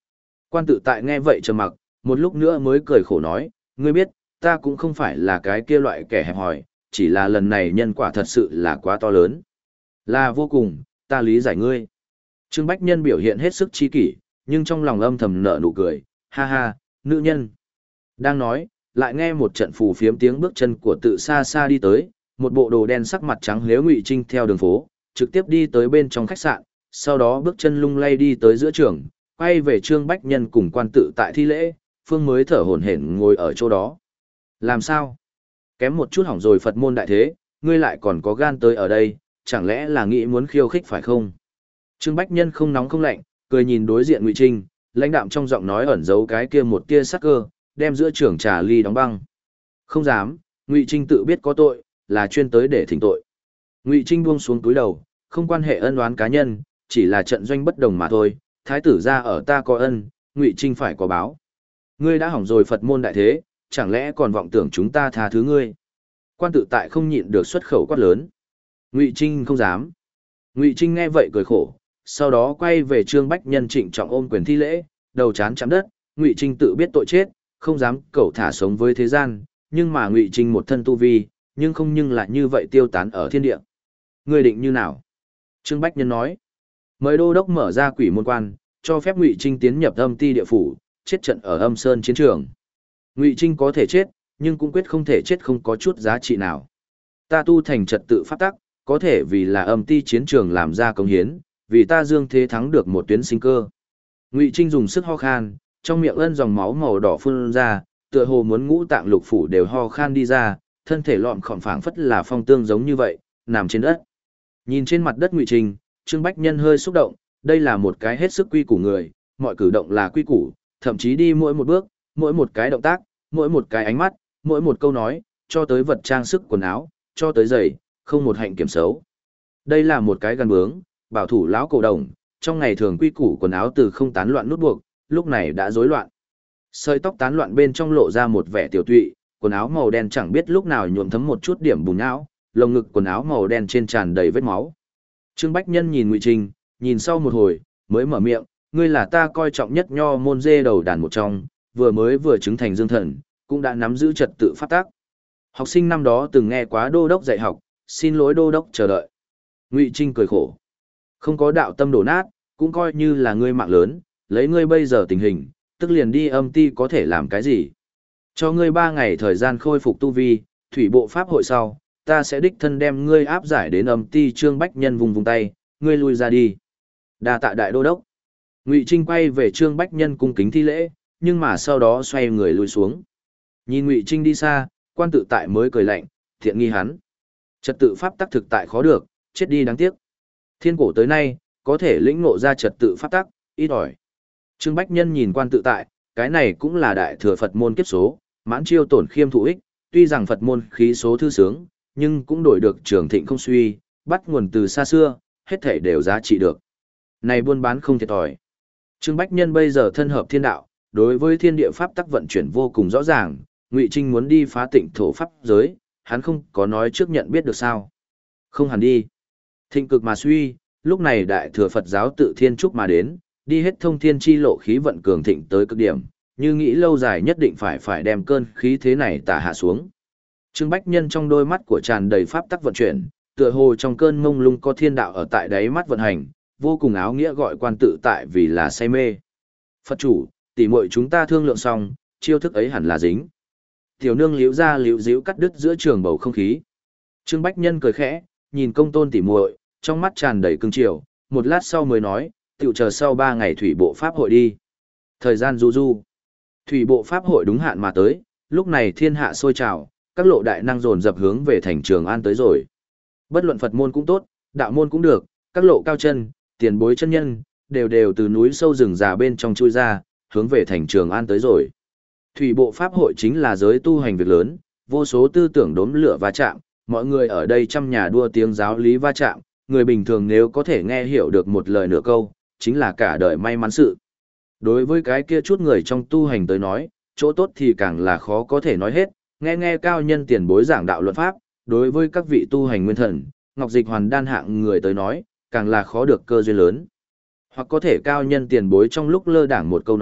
Quan tự tại nghe vậy trầm mặc, một lúc nữa mới cười khổ nói, ngươi biết, ta cũng không phải là cái kia loại kẻ hẹp hòi, chỉ là lần này nhân quả thật sự là quá to lớn. Là vô cùng, ta lý giải ngươi. Trương Bách Nhân biểu hiện hết sức chi kỷ, nhưng trong lòng âm thầm nở nụ cười, ha ha, nữ nhân. Đang nói, lại nghe một trận phù phiếm tiếng bước chân của tự xa xa đi tới, một bộ đồ đen sắc mặt trắng lếu Ngụy Trinh theo đường phố, trực tiếp đi tới bên trong khách sạn, sau đó bước chân lung lay đi tới giữa trường, quay về Trương Bách Nhân cùng quan tự tại thi lễ, Phương mới thở hổn hển ngồi ở chỗ đó. Làm sao? Kém một chút hỏng rồi Phật môn đại thế, ngươi lại còn có gan tới ở đây, chẳng lẽ là nghĩ muốn khiêu khích phải không? Trương Bách Nhân không nóng không lạnh, cười nhìn đối diện Ngụy Trinh, lãnh đạm trong giọng nói ẩn giấu cái kia một tia sắc cơ, đem giữa trường trà ly đóng băng. Không dám, Ngụy Trinh tự biết có tội, là chuyên tới để thỉnh tội. Ngụy Trinh buông xuống túi đầu, không quan hệ ân oán cá nhân, chỉ là trận doanh bất đồng mà thôi, thái tử gia ở ta có ân, Ngụy Trinh phải có báo. Ngươi đã hỏng rồi Phật môn đại thế, chẳng lẽ còn vọng tưởng chúng ta tha thứ ngươi? Quan tự tại không nhịn được xuất khẩu quát lớn. Ngụy Trinh không dám. Ngụy Trinh nghe vậy cười khổ, sau đó quay về Trương Bách Nhân trịnh trọng ôm quyền thi lễ, đầu chán chạm đất, Ngụy Trinh tự biết tội chết, không dám cẩu thả sống với thế gian, nhưng mà Ngụy Trinh một thân tu vi, nhưng không nhưng lại như vậy tiêu tán ở thiên địa. Ngươi định như nào? Trương Bách Nhân nói. Mời đô đốc mở ra quỷ môn quan, cho phép Ngụy Trinh tiến nhập âm ti địa phủ, chết trận ở âm sơn chiến trường. Ngụy Trinh có thể chết, nhưng cũng quyết không thể chết không có chút giá trị nào. Ta tu thành trật tự pháp tắc, có thể vì là âm ti chiến trường làm ra công hiến, vì ta dương thế thắng được một tuyến sinh cơ. Ngụy Trinh dùng sức ho khan, trong miệng ân dòng máu màu đỏ phun ra, tựa hồ muốn ngũ tạng lục phủ đều ho khan đi ra, thân thể lọn khỏng phảng phất là phong tương giống như vậy, nằm trên đất. Nhìn trên mặt đất Ngụy Trinh, Trương Bách Nhân hơi xúc động, đây là một cái hết sức quy củ người, mọi cử động là quy củ, thậm chí đi mỗi một bước, mỗi một cái động tác, mỗi một cái ánh mắt, mỗi một câu nói, cho tới vật trang sức quần áo, cho tới giày, không một hạnh kiểm xấu. Đây là một cái gan bướng, bảo thủ lão cổ đồng, trong ngày thường quy củ quần áo từ không tán loạn nút buộc, lúc này đã rối loạn. Sợi tóc tán loạn bên trong lộ ra một vẻ tiểu tụy, quần áo màu đen chẳng biết lúc nào nhuộm thấm một chút điểm bùn não, lồng ngực quần áo màu đen trên tràn đầy vết máu. Trương Bách Nhân nhìn Ngụy Trinh, nhìn sau một hồi, mới mở miệng, ngươi là ta coi trọng nhất nho môn dê đầu đàn một trong, vừa mới vừa chứng thành dương thần, cũng đã nắm giữ trật tự pháp tắc. Học sinh năm đó từng nghe quá đô đốc dạy học, xin lỗi đô đốc chờ đợi. Ngụy Trinh cười khổ. Không có đạo tâm đổ nát, cũng coi như là ngươi mạng lớn, lấy ngươi bây giờ tình hình, tức liền đi âm ti có thể làm cái gì. Cho ngươi ba ngày thời gian khôi phục tu vi, thủy bộ pháp hội sau, ta sẽ đích thân đem ngươi áp giải đến âm ti. Trương Bách Nhân vùng vùng tay, ngươi lui ra đi. Đa tạ đại đô đốc. Ngụy Trinh quay về Trương Bách Nhân cung kính thi lễ, nhưng mà sau đó xoay người lui xuống. Nhìn Ngụy Trinh đi xa, quan tự tại mới cười lạnh, thiện nghi hắn. Trật tự pháp tắc thực tại khó được, chết đi đáng tiếc. Thiên cổ tới nay, có thể lĩnh ngộ ra trật tự pháp tắc, ít ỏi. Trương Bách Nhân nhìn quan tự tại, cái này cũng là đại thừa Phật môn kiếp số, mãn chiêu tổn khiêm thụ ích, tuy rằng Phật môn khí số thư sướng, nhưng cũng đổi được trường thịnh không suy, bắt nguồn từ xa xưa, hết thảy đều giá trị được. Này buôn bán không thiệt thòi. Trương Bách Nhân bây giờ thân hợp thiên đạo, đối với thiên địa pháp tắc vận chuyển vô cùng rõ ràng, Ngụy Trinh muốn đi phá tịnh thổ pháp giới, hắn không có nói trước nhận biết được sao. Không hẳn đi. Thịnh cực mà suy, lúc này đại thừa Phật giáo tự thiên trúc mà đến, đi hết thông thiên chi lộ khí vận cường thịnh tới cực điểm, như nghĩ lâu dài nhất định phải phải đem cơn khí thế này tả hạ xuống. Trương Bách Nhân trong đôi mắt của tràn đầy pháp tắc vận chuyển, tựa hồ trong cơn mông lung có thiên đạo ở tại đáy mắt vận hành, vô cùng áo nghĩa gọi quan tự tại vì là say mê. Phật chủ, tỉ muội chúng ta thương lượng xong, chiêu thức ấy hẳn là dính. Tiểu nương liễu ra liễu díu cắt đứt giữa trường bầu không khí. Trương Bách Nhân cười khẽ, nhìn công tôn tỉ muội, trong mắt tràn đầy cương triều, một lát sau mới nói, tiểu chờ sau ba ngày thủy bộ pháp hội đi. Thời gian du du. Thủy bộ pháp hội đúng hạn mà tới, lúc này thiên hạ sôi trào, các lộ đại năng dồn dập hướng về thành Trường An tới rồi. Bất luận Phật môn cũng tốt, đạo môn cũng được, các lộ cao chân, tiền bối chân nhân, đều đều từ núi sâu rừng già bên trong chui ra, hướng về thành Trường An tới rồi. Thủy bộ pháp hội chính là giới tu hành việc lớn, vô số tư tưởng đốm lửa va chạm, mọi người ở đây trăm nhà đua tiếng giáo lý va chạm, người bình thường nếu có thể nghe hiểu được một lời nửa câu, chính là cả đời may mắn sự. Đối với cái kia chút người trong tu hành tới nói, chỗ tốt thì càng là khó có thể nói hết, nghe nghe cao nhân tiền bối giảng đạo luật pháp, đối với các vị tu hành nguyên thần, ngọc dịch hoàn đan hạng người tới nói, càng là khó được cơ duyên lớn. Hoặc có thể cao nhân tiền bối trong lúc lơ đảng một câu nói,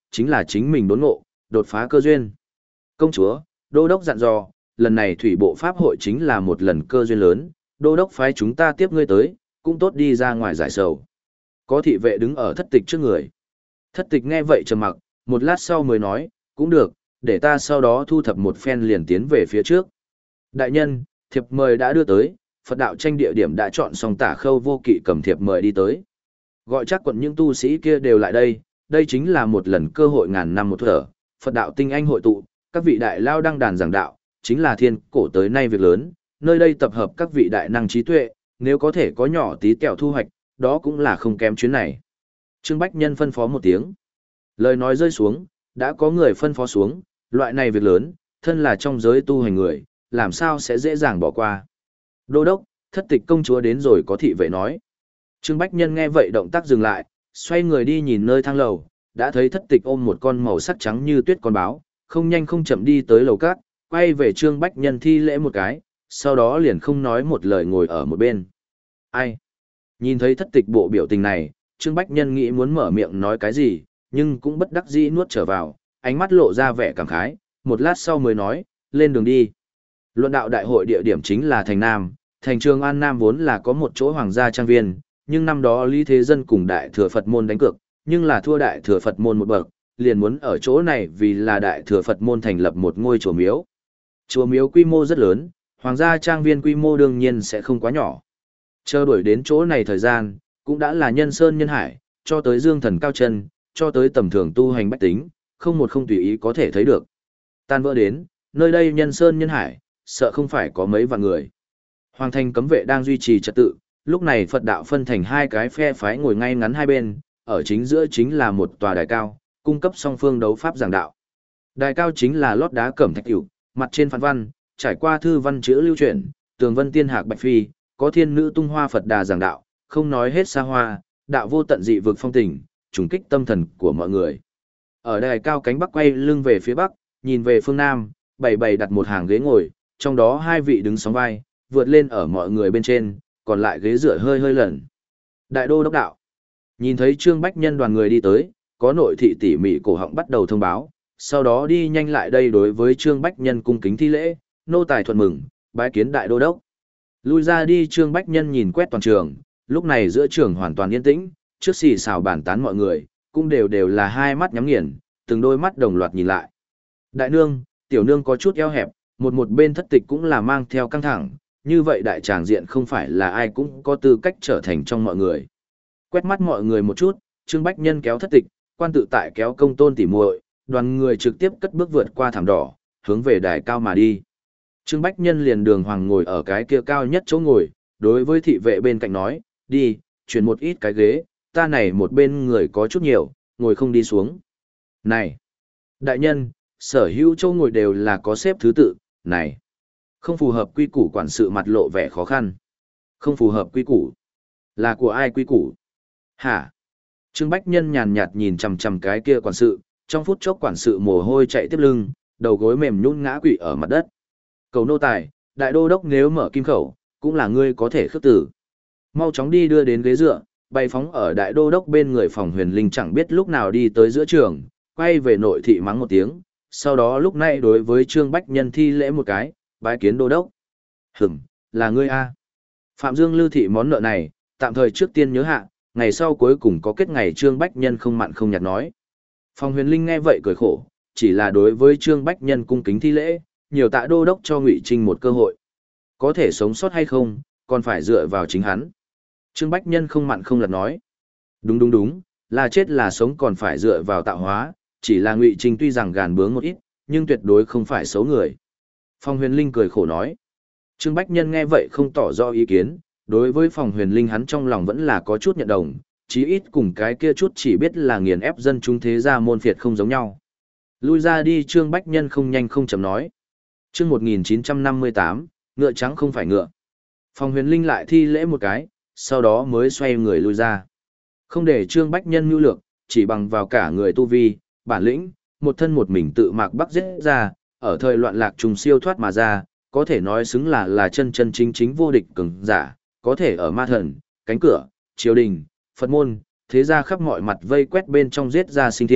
chính là chính mình đốn ngộ, đột phá cơ duyên. Công chúa, đô đốc dặn dò, lần này thủy bộ pháp hội chính là một lần cơ duyên lớn, đô đốc phái chúng ta tiếp ngươi tới, cũng tốt đi ra ngoài giải sầu. Có thị vệ đứng ở thất tịch trước người. Thất tịch nghe vậy trầm mặc, một lát sau mới nói, cũng được, để ta sau đó thu thập một phen liền tiến về phía trước. Đại nhân, thiệp mời đã đưa tới, Phật đạo tranh địa điểm đã chọn xong, Tả Khâu Vô Kỵ cầm thiệp mời đi tới. Gọi chắc quận những tu sĩ kia đều lại đây, đây chính là một lần cơ hội ngàn năm một thở, Phật đạo tinh anh hội tụ, các vị đại lao đăng đàn giảng đạo, chính là thiên cổ tới nay việc lớn, nơi đây tập hợp các vị đại năng trí tuệ, nếu có thể có nhỏ tí tẹo thu hoạch, đó cũng là không kém chuyến này. Trương Bách Nhân phân phó một tiếng. Lời nói rơi xuống, đã có người phân phó xuống, loại này việc lớn, thân là trong giới tu hành người, làm sao sẽ dễ dàng bỏ qua. Đô đốc, thất tịch công chúa đến rồi, có thị vệ nói. Trương Bách Nhân nghe vậy động tác dừng lại, xoay người đi nhìn nơi thang lầu, đã thấy thất tịch ôm một con màu sắc trắng như tuyết con báo, không nhanh không chậm đi tới lầu cát, quay về Trương Bách Nhân thi lễ một cái, sau đó liền không nói một lời ngồi ở một bên. Ai? Nhìn thấy thất tịch bộ biểu tình này, Trương Bách Nhân nghĩ muốn mở miệng nói cái gì, nhưng cũng bất đắc dĩ nuốt trở vào, ánh mắt lộ ra vẻ cảm khái, một lát sau mới nói, lên đường đi. Luận đạo đại hội địa điểm chính là thành Nam, thành Trường An Nam vốn là có một chỗ hoàng gia trang viên, nhưng năm đó Lý Thế Dân cùng Đại Thừa Phật môn đánh cược, nhưng là thua Đại Thừa Phật môn một bậc, liền muốn ở chỗ này vì là Đại Thừa Phật môn thành lập một ngôi chùa miếu. Chùa miếu quy mô rất lớn, hoàng gia trang viên quy mô đương nhiên sẽ không quá nhỏ. Chờ đuổi đến chỗ này thời gian, cũng đã là nhân sơn nhân hải, cho tới dương thần cao chân, cho tới tầm thường tu hành bách tính, không một không tùy ý có thể thấy được. Tan vỡ đến, nơi đây nhân sơn nhân hải, sợ không phải có mấy vạn người. Hoàng thành cấm vệ đang duy trì trật tự, lúc này Phật đạo phân thành hai cái phe phái ngồi ngay ngắn hai bên, ở chính giữa chính là một tòa đài cao, cung cấp song phương đấu pháp giảng đạo. Đài cao chính là lót đá cẩm thạch cửu, mặt trên phản văn, trải qua thư văn chữ lưu truyền, tường vân tiên hạc bạch phi, có thiên nữ tung hoa Phật đà giảng đạo, không nói hết xa hoa, đạo vô tận dị vực phong tình, trùng kích tâm thần của mọi người. Ở đài cao cánh bắc quay lưng về phía bắc, nhìn về phương nam, bày bày đặt một hàng ghế ngồi, trong đó hai vị đứng sóng vai, vượt lên ở mọi người bên trên, còn lại ghế dựa hơi hơi lẩn. Đại đô đốc đạo. Nhìn thấy Trương Bách Nhân đoàn người đi tới, có nội thị tỉ mỉ cổ họng bắt đầu thông báo, sau đó đi nhanh lại đây đối với Trương Bách Nhân cung kính thi lễ, nô tài thuận mừng, bái kiến đại đô đốc. Lui ra đi, Trương Bách Nhân nhìn quét toàn trường, lúc này giữa trường hoàn toàn yên tĩnh, trước xì xào bàn tán mọi người, cũng đều đều là hai mắt nhắm nghiền, từng đôi mắt đồng loạt nhìn lại. Đại nương, tiểu nương có chút eo hẹp, một một bên thất tịch cũng là mang theo căng thẳng, như vậy đại tràng diện không phải là ai cũng có tư cách trở thành trong mọi người. Quét mắt mọi người một chút, Trương Bách Nhân kéo thất tịch, quan tự tại kéo công tôn tỉ muội, đoàn người trực tiếp cất bước vượt qua thảm đỏ, hướng về đài cao mà đi. Trương Bách Nhân liền đường hoàng ngồi ở cái kia cao nhất chỗ ngồi, đối với thị vệ bên cạnh nói, đi, chuyển một ít cái ghế, ta này một bên người có chút nhiều, ngồi không đi xuống. Này, đại nhân, sở hữu chỗ ngồi đều là có xếp thứ tự, này, không phù hợp quy củ, quản sự mặt lộ vẻ khó khăn. Không phù hợp quy củ, là của ai quy củ? Hả? Trương Bách Nhân nhàn nhạt nhìn chằm chằm cái kia quản sự, trong phút chốc quản sự mồ hôi chạy tiếp lưng, đầu gối mềm nhũn ngã quỵ ở mặt đất. Cầu nô tài, đại đô đốc nếu mở kim khẩu, cũng là ngươi có thể khước tử. Mau chóng đi đưa đến ghế dựa, bay phóng ở đại đô đốc bên người. Phòng Huyền Linh chẳng biết lúc nào đi tới giữa trường, quay về nội thị mắng một tiếng, sau đó lúc này đối với Trương Bách Nhân thi lễ một cái, bái kiến đô đốc. Hửm, là ngươi a. Phạm Dương lưu thị món nợ này, tạm thời trước tiên nhớ hạ, ngày sau cuối cùng có kết ngày. Trương Bách Nhân không mặn không nhạt nói. Phòng Huyền Linh nghe vậy cười khổ, chỉ là đối với Trương Bách Nhân cung kính thi lễ, nhiều tạ đô đốc cho Ngụy Trinh một cơ hội. Có thể sống sót hay không, còn phải dựa vào chính hắn. Trương Bách Nhân không mặn không lặt nói. Đúng đúng đúng, là chết là sống còn phải dựa vào tạo hóa, chỉ là Ngụy Trinh tuy rằng gàn bướng một ít, nhưng tuyệt đối không phải xấu người. Phòng Huyền Linh cười khổ nói. Trương Bách Nhân nghe vậy không tỏ rõ ý kiến, đối với Phòng Huyền Linh hắn trong lòng vẫn là có chút nhận đồng, chí ít cùng cái kia chút chỉ biết là nghiền ép dân chúng thế gia môn phiệt không giống nhau. Lui ra đi, Trương Bách Nhân không nhanh không chậm nói. Chương một nghìn chín trăm năm mươi tám, ngựa trắng không phải ngựa. Phòng Huyền Linh lại thi lễ một cái, sau đó mới xoay người lui ra. Không để Trương Bách Nhân mưu lược, chỉ bằng vào cả người tu vi, bản lĩnh, một thân một mình tự mạc bắc giết ra, ở thời loạn lạc trùng siêu thoát mà ra, có thể nói xứng là là chân chân chính chính vô địch cường giả, có thể ở ma thần, cánh cửa, triều đình, Phật môn, thế gia khắp mọi mặt vây quét bên trong giết ra sinh thiên,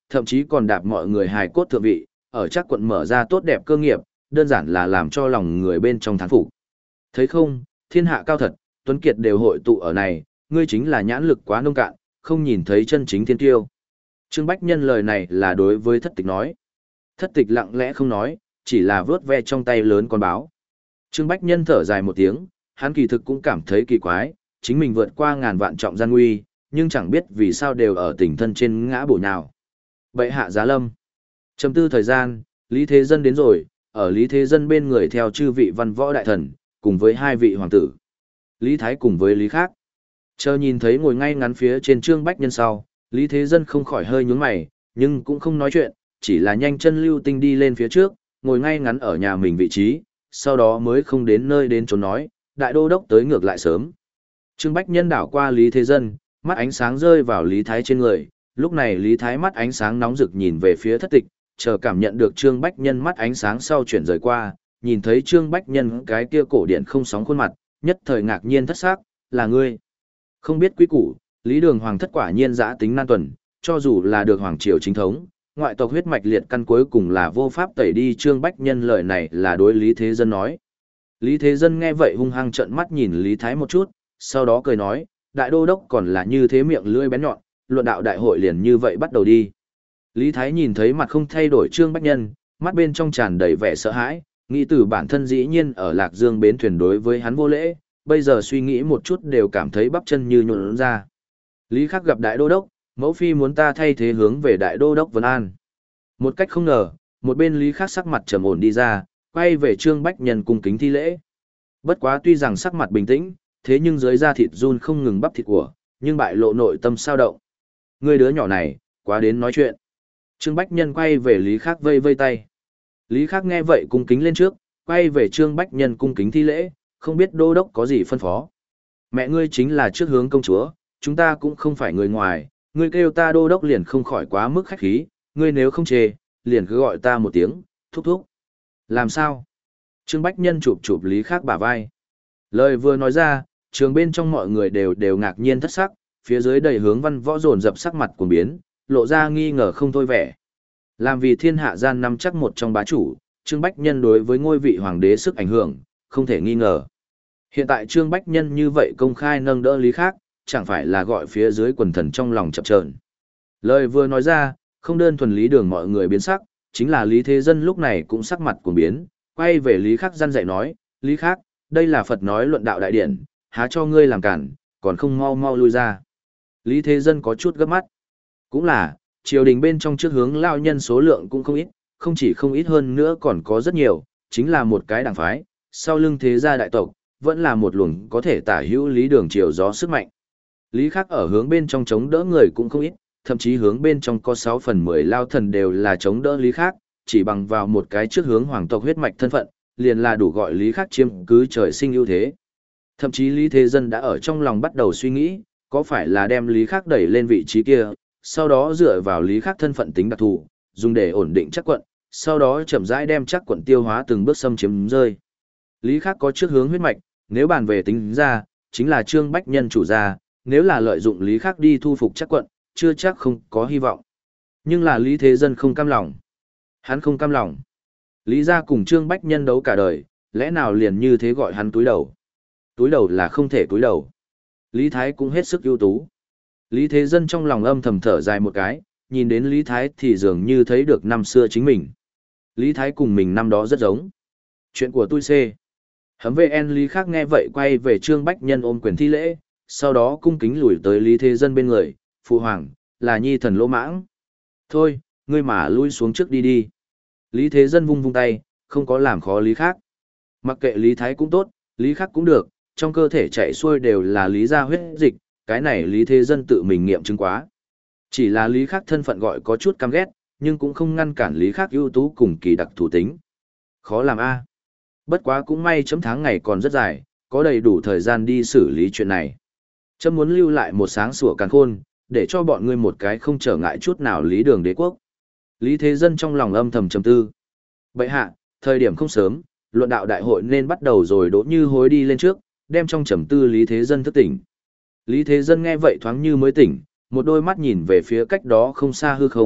thậm chí còn đạp mọi người hài cốt thượng vị, ở chắc quận mở ra tốt đẹp cơ nghiệp, đơn giản là làm cho lòng người bên trong thán phục. Thấy không, thiên hạ cao thật, tuấn kiệt đều hội tụ ở này, ngươi chính là nhãn lực quá nông cạn, không nhìn thấy chân chính thiên tiêu. Trương Bách Nhân lời này là đối với thất tịch nói. Thất tịch lặng lẽ không nói, chỉ là vớt ve trong tay lớn con báo. Trương Bách Nhân thở dài một tiếng, hắn kỳ thực cũng cảm thấy kỳ quái, chính mình vượt qua ngàn vạn trọng gian nguy, nhưng chẳng biết vì sao đều ở tình thân trên ngã bổ nhào. Bệ hạ giá lâm. Trầm tư thời gian, Lý Thế Dân đến rồi, ở Lý Thế Dân bên người theo chư vị văn võ đại thần, cùng với hai vị hoàng tử. Lý Thái cùng với Lý Khác. Chờ nhìn thấy ngồi ngay ngắn phía trên Trương Bách Nhân sau, Lý Thế Dân không khỏi hơi nhướng mày, nhưng cũng không nói chuyện, chỉ là nhanh chân lưu tinh đi lên phía trước, ngồi ngay ngắn ở nhà mình vị trí, sau đó mới không đến nơi đến trốn nói, đại đô đốc tới ngược lại sớm. Trương Bách Nhân đảo qua Lý Thế Dân, mắt ánh sáng rơi vào Lý Thái trên người, lúc này Lý Thái mắt ánh sáng nóng rực nhìn về phía thất tịch, chờ cảm nhận được Trương Bách Nhân mắt ánh sáng sau chuyển rời qua, nhìn thấy Trương Bách Nhân cái kia cổ điện không sóng khuôn mặt, nhất thời ngạc nhiên thất xác, là ngươi. Không biết quý củ, Lý Đường Hoàng thất quả nhiên dã tính nan tuần, cho dù là được Hoàng Triều chính thống, ngoại tộc huyết mạch liệt căn cuối cùng là vô pháp tẩy đi. Trương Bách Nhân lời này là đối Lý Thế Dân nói. Lý Thế Dân nghe vậy hung hăng trợn mắt nhìn Lý Thái một chút, sau đó cười nói, đại đô đốc còn là như thế miệng lưỡi bén nhọn, luận đạo đại hội liền như vậy bắt đầu đi. Lý Thái nhìn thấy mặt không thay đổi Trương Bách Nhân, mắt bên trong tràn đầy vẻ sợ hãi, nghĩ từ bản thân dĩ nhiên ở Lạc Dương bến thuyền đối với hắn vô lễ, bây giờ suy nghĩ một chút đều cảm thấy bắp chân như nhũn ra. Lý Khắc gặp đại đô đốc, mẫu phi muốn ta thay thế hướng về đại đô đốc Vân An. Một cách không ngờ, một bên Lý Khắc sắc mặt trầm ổn đi ra, quay về Trương Bách Nhân cung kính thi lễ. Bất quá tuy rằng sắc mặt bình tĩnh, thế nhưng dưới da thịt run không ngừng bắp thịt của, nhưng bại lộ nội tâm sao động. Người đứa nhỏ này, quá đến nói chuyện. Trương Bách Nhân quay về Lý Khắc vây vây tay. Lý Khắc nghe vậy cung kính lên trước, quay về Trương Bách Nhân cung kính thi lễ, không biết đô đốc có gì phân phó. Mẹ ngươi chính là trước hướng công chúa, chúng ta cũng không phải người ngoài, ngươi kêu ta đô đốc liền không khỏi quá mức khách khí, ngươi nếu không chê, liền cứ gọi ta một tiếng, thúc thúc. Làm sao? Trương Bách Nhân chụp chụp Lý Khắc bả vai. Lời vừa nói ra, trường bên trong mọi người đều đều ngạc nhiên thất sắc, phía dưới đầy hướng văn võ dồn dập sắc mặt cuồng biến, lộ ra nghi ngờ không thôi vẻ. Làm vì thiên hạ gian năm chắc một trong bá chủ, Trương Bách Nhân đối với ngôi vị hoàng đế sức ảnh hưởng, không thể nghi ngờ. Hiện tại Trương Bách Nhân như vậy công khai nâng đỡ Lý Khác, chẳng phải là gọi phía dưới quần thần trong lòng chập chờn. Lời vừa nói ra, không đơn thuần Lý Đường mọi người biến sắc, chính là Lý Thế Dân lúc này cũng sắc mặt cuồng biến, quay về Lý Khác răn dạy nói, Lý Khác, đây là Phật nói luận đạo đại điển, há cho ngươi làm cản, còn không mau mau lui ra. Lý Thế Dân có chút gấp mắt. Cũng là, triều đình bên trong trước hướng lao nhân số lượng cũng không ít, không chỉ không ít hơn nữa còn có rất nhiều, chính là một cái đảng phái, sau lưng thế gia đại tộc, vẫn là một luồng có thể tả hữu Lý Đường triều gió sức mạnh. Lý Khắc ở hướng bên trong chống đỡ người cũng không ít, thậm chí hướng bên trong có sáu phần mười lao thần đều là chống đỡ Lý Khắc, chỉ bằng vào một cái trước hướng hoàng tộc huyết mạch thân phận, liền là đủ gọi Lý Khắc chiếm cứ trời sinh ưu thế. Thậm chí Lý Thế Dân đã ở trong lòng bắt đầu suy nghĩ, có phải là đem Lý Khắc đẩy lên vị trí kia, sau đó dựa vào Lý Khắc thân phận tính đặc thù, dùng để ổn định chắc quận, sau đó chậm rãi đem chắc quận tiêu hóa từng bước xâm chiếm rơi. Lý Khắc có trước hướng huyết mạch, nếu bàn về tính ra, chính là Trương Bách Nhân chủ gia, nếu là lợi dụng Lý Khắc đi thu phục chắc quận, chưa chắc không có hy vọng. Nhưng là Lý Thế Dân không cam lòng. Hắn không cam lòng. Lý gia cùng Trương Bách Nhân đấu cả đời, lẽ nào liền như thế gọi hắn túi đầu. Túi đầu là không thể túi đầu. Lý Thái cũng hết sức ưu tú. Lý Thế Dân trong lòng âm thầm thở dài một cái, nhìn đến Lý Thái thì dường như thấy được năm xưa chính mình. Lý Thái cùng mình năm đó rất giống. Chuyện của tôi xê. Hấm vê en Lý Khác nghe vậy quay về Trương Bách Nhân ôm quyền thi lễ, sau đó cung kính lùi tới Lý Thế Dân bên người, phụ hoàng, là nhi thần lỗ mãng. Thôi, ngươi mà lui xuống trước đi đi. Lý Thế Dân vung vung tay, không có làm khó Lý Khác. Mặc kệ Lý Thái cũng tốt, Lý Khác cũng được, trong cơ thể chạy xuôi đều là Lý gia huyết dịch, cái này Lý Thế Dân tự mình nghiệm chứng quá. Chỉ là Lý Khác thân phận gọi có chút căm ghét, nhưng cũng không ngăn cản Lý Khác ưu tú cùng kỳ đặc thủ tính. Khó làm a. Bất quá cũng may chấm tháng ngày còn rất dài, có đầy đủ thời gian đi xử lý chuyện này. Chấm muốn lưu lại một sáng sủa càn khôn, để cho bọn ngươi một cái không trở ngại chút nào Lý Đường đế quốc. Lý Thế Dân trong lòng âm thầm trầm tư. Bệ hạ, thời điểm không sớm, luận đạo đại hội nên bắt đầu rồi. Đỗ Như Hối đi lên trước, đem trong trầm tư Lý Thế Dân thức tỉnh. Lý Thế Dân nghe vậy thoáng như mới tỉnh, một đôi mắt nhìn về phía cách đó không xa hư không,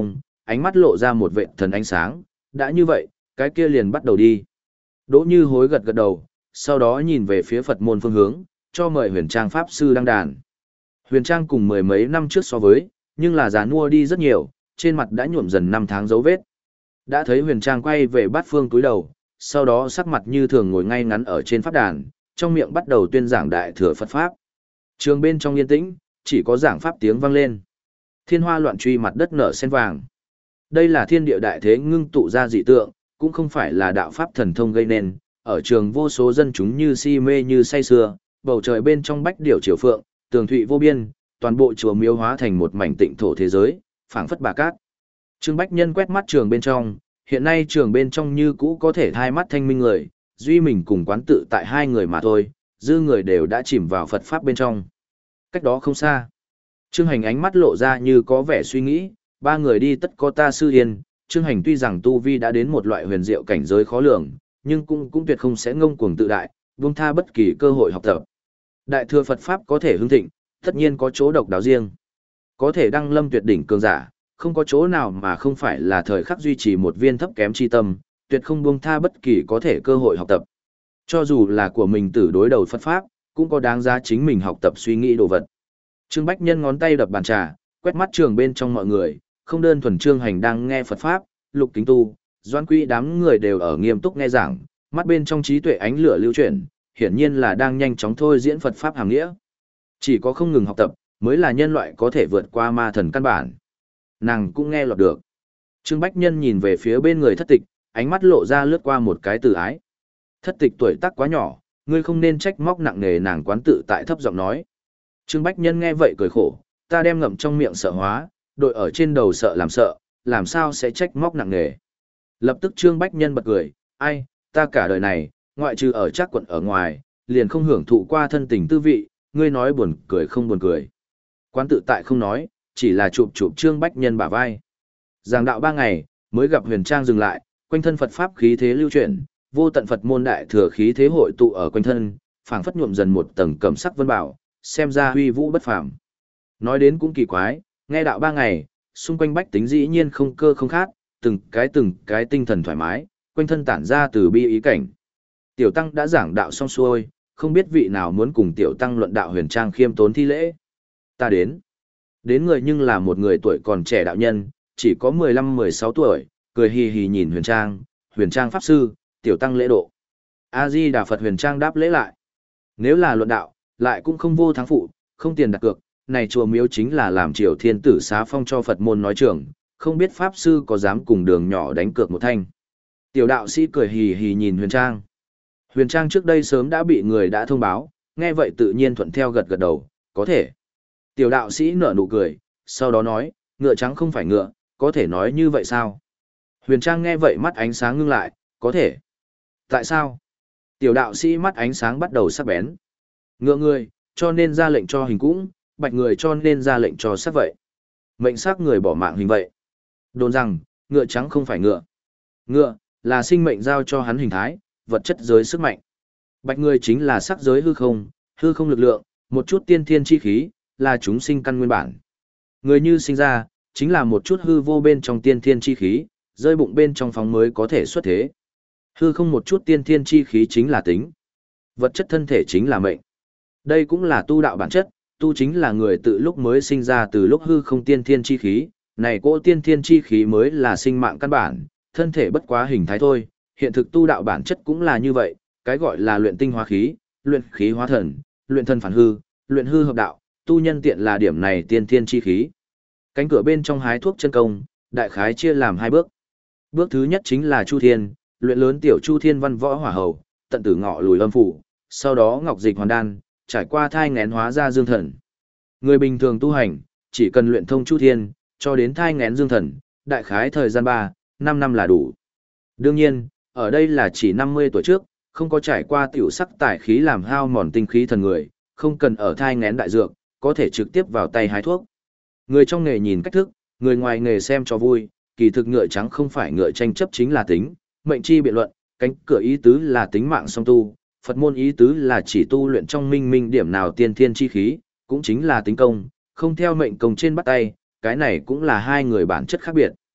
ánh mắt lộ ra một vệt thần ánh sáng, đã như vậy, cái kia liền bắt đầu đi. Đỗ Như Hối gật gật đầu, sau đó nhìn về phía Phật môn phương hướng, cho mời Huyền Trang Pháp Sư đăng đàn. Huyền Trang cùng mười mấy năm trước so với, nhưng là già nua đi rất nhiều, trên mặt đã nhuộm dần năm tháng dấu vết. Đã thấy Huyền Trang quay về bát phương túi đầu, sau đó sắc mặt như thường ngồi ngay ngắn ở trên pháp đàn, trong miệng bắt đầu tuyên giảng đại thừa Phật Pháp. Trường bên trong yên tĩnh, chỉ có giảng Pháp tiếng vang lên. Thiên hoa loạn truy mặt đất nở sen vàng. Đây là thiên địa đại thế ngưng tụ ra dị tượng, cũng không phải là đạo Pháp thần thông gây nên, ở trường vô số dân chúng như si mê như say sưa, bầu trời bên trong bách điểu triều phượng, tường thụy vô biên, toàn bộ chùa miếu hóa thành một mảnh tịnh thổ thế giới, phảng phất bà cát. Trương Bách Nhân quét mắt trường bên trong, hiện nay trường bên trong như cũ có thể thai mắt thanh minh người, duy mình cùng quán tự tại hai người mà thôi, dư người đều đã chìm vào Phật Pháp bên trong. Cách đó không xa. Trương Hành ánh mắt lộ ra như có vẻ suy nghĩ, ba người đi tất có ta sư yên, Trương Hành tuy rằng tu vi đã đến một loại huyền diệu cảnh giới khó lường, nhưng cũng cũng tuyệt không sẽ ngông cuồng tự đại, buông tha bất kỳ cơ hội học tập. Đại thừa Phật Pháp có thể hưng thịnh, tất nhiên có chỗ độc đáo riêng. Có thể đăng lâm tuyệt đỉnh cường giả, không có chỗ nào mà không phải là thời khắc duy trì một viên thấp kém chi tâm, tuyệt không buông tha bất kỳ có thể cơ hội học tập. Cho dù là của mình tử đối đầu Phật Pháp, cũng có đáng giá chính mình học tập suy nghĩ đồ vật. Trương Bách Nhân ngón tay đập bàn trà, quét mắt trường bên trong mọi người, không đơn thuần Trương Hành đang nghe Phật Pháp, Lục Kính Tu, Doan Quý đám người đều ở nghiêm túc nghe giảng, mắt bên trong trí tuệ ánh lửa lưu chuyển, hiển nhiên là đang nhanh chóng thôi diễn Phật Pháp hàm nghĩa. Chỉ có không ngừng học tập, mới là nhân loại có thể vượt qua ma thần căn bản. Nàng cũng nghe lọt được. Trương Bách Nhân nhìn về phía bên người thất tịch, ánh mắt lộ ra lướt qua một cái từ ái. Thất tịch tuổi tác quá nhỏ, ngươi không nên trách móc nặng nề, nàng quán tự tại thấp giọng nói. Trương Bách Nhân nghe vậy cười khổ, ta đem ngậm trong miệng sợ hóa, đội ở trên đầu sợ làm sợ, làm sao sẽ trách móc nặng nề. Lập tức Trương Bách Nhân bật cười, ai, ta cả đời này, ngoại trừ ở chắc quận ở ngoài, liền không hưởng thụ qua thân tình tư vị, ngươi nói buồn cười không buồn cười. Quán tự tại không nói, chỉ là chụp chụp Trương Bách Nhân bả vai. Giảng đạo ba ngày, mới gặp Huyền Trang dừng lại, quanh thân Phật Pháp khí thế lưu chuyển, vô tận Phật môn đại thừa khí thế hội tụ ở quanh thân, phảng phất nhuộm dần một tầng cẩm sắc vân bảo, xem ra huy vũ bất phàm. Nói đến cũng kỳ quái, nghe đạo ba ngày, xung quanh bách tính dĩ nhiên không cơ không khát, từng cái từng cái tinh thần thoải mái, quanh thân tản ra từ bi ý cảnh. Tiểu tăng đã giảng đạo xong xuôi, không biết vị nào muốn cùng tiểu tăng luận đạo. Huyền Trang khiêm tốn thi lễ. Ta đến. Đến người nhưng là một người tuổi còn trẻ đạo nhân, chỉ có mười lăm mười sáu tuổi, cười hì hì nhìn Huyền Trang, Huyền Trang pháp sư, tiểu tăng lễ độ. A-di Đà Phật. Huyền Trang đáp lễ lại. Nếu là luận đạo, lại cũng không vô thắng phụ, không tiền đặt cược, này chùa miếu chính là làm Triều Thiên Tử xá phong cho Phật môn nói trưởng, không biết pháp sư có dám cùng đường nhỏ đánh cược một thanh. Tiểu đạo sĩ cười hì hì nhìn Huyền Trang. Huyền Trang trước đây sớm đã bị người đã thông báo, nghe vậy tự nhiên thuận theo gật gật đầu, có thể. Tiểu đạo sĩ nở nụ cười, sau đó nói, ngựa trắng không phải ngựa, có thể nói như vậy sao? Huyền Trang nghe vậy mắt ánh sáng ngưng lại, có thể. Tại sao? Tiểu đạo sĩ mắt ánh sáng bắt đầu sắc bén. Ngựa người, cho nên ra lệnh cho hình cũng, bạch người cho nên ra lệnh cho sắc vậy. Mệnh sắc người bỏ mạng hình vậy. Đồn rằng, ngựa trắng không phải ngựa. Ngựa, là sinh mệnh giao cho hắn hình thái, vật chất giới sức mạnh. Bạch người chính là sắc giới hư không, hư không lực lượng, một chút tiên thiên chi khí, là chúng sinh căn nguyên bản. Người như sinh ra, chính là một chút hư vô bên trong tiên thiên chi khí, rơi bụng bên trong phóng mới có thể xuất thế. Hư không một chút tiên thiên chi khí chính là tính. Vật chất thân thể chính là mệnh. Đây cũng là tu đạo bản chất, tu chính là người tự lúc mới sinh ra từ lúc hư không tiên thiên chi khí, này cỗ tiên thiên chi khí mới là sinh mạng căn bản, thân thể bất quá hình thái thôi, hiện thực tu đạo bản chất cũng là như vậy, cái gọi là luyện tinh hóa khí, luyện khí hóa thần, luyện thân phản hư, luyện hư hợp đạo, tu nhân tiện là điểm này tiên thiên chi khí. Cánh cửa bên trong hái thuốc chân công, đại khái chia làm hai bước. Bước thứ nhất chính là Chu Thiên, luyện lớn tiểu Chu Thiên văn võ hỏa hầu, tận tử ngọ lùi âm phủ, sau đó ngọc dịch hoàn đan, trải qua thai nghén hóa ra dương thần. Người bình thường tu hành, chỉ cần luyện thông Chu Thiên, cho đến thai nghén dương thần, đại khái thời gian ba, năm năm là đủ. Đương nhiên, ở đây là chỉ năm mươi tuổi trước, không có trải qua tiểu sắc tải khí làm hao mòn tinh khí thần người, không cần ở thai nghén đại dược, có thể trực tiếp vào tay hái thuốc. Người trong nghề nhìn cách thức, người ngoài nghề xem cho vui, kỳ thực ngựa trắng không phải ngựa tranh chấp chính là tính, mệnh chi biện luận, cánh cửa ý tứ là tính mạng song tu, Phật môn ý tứ là chỉ tu luyện trong minh minh điểm nào tiên thiên chi khí, cũng chính là tính công, không theo mệnh công trên bắt tay, cái này cũng là hai người bản chất khác biệt.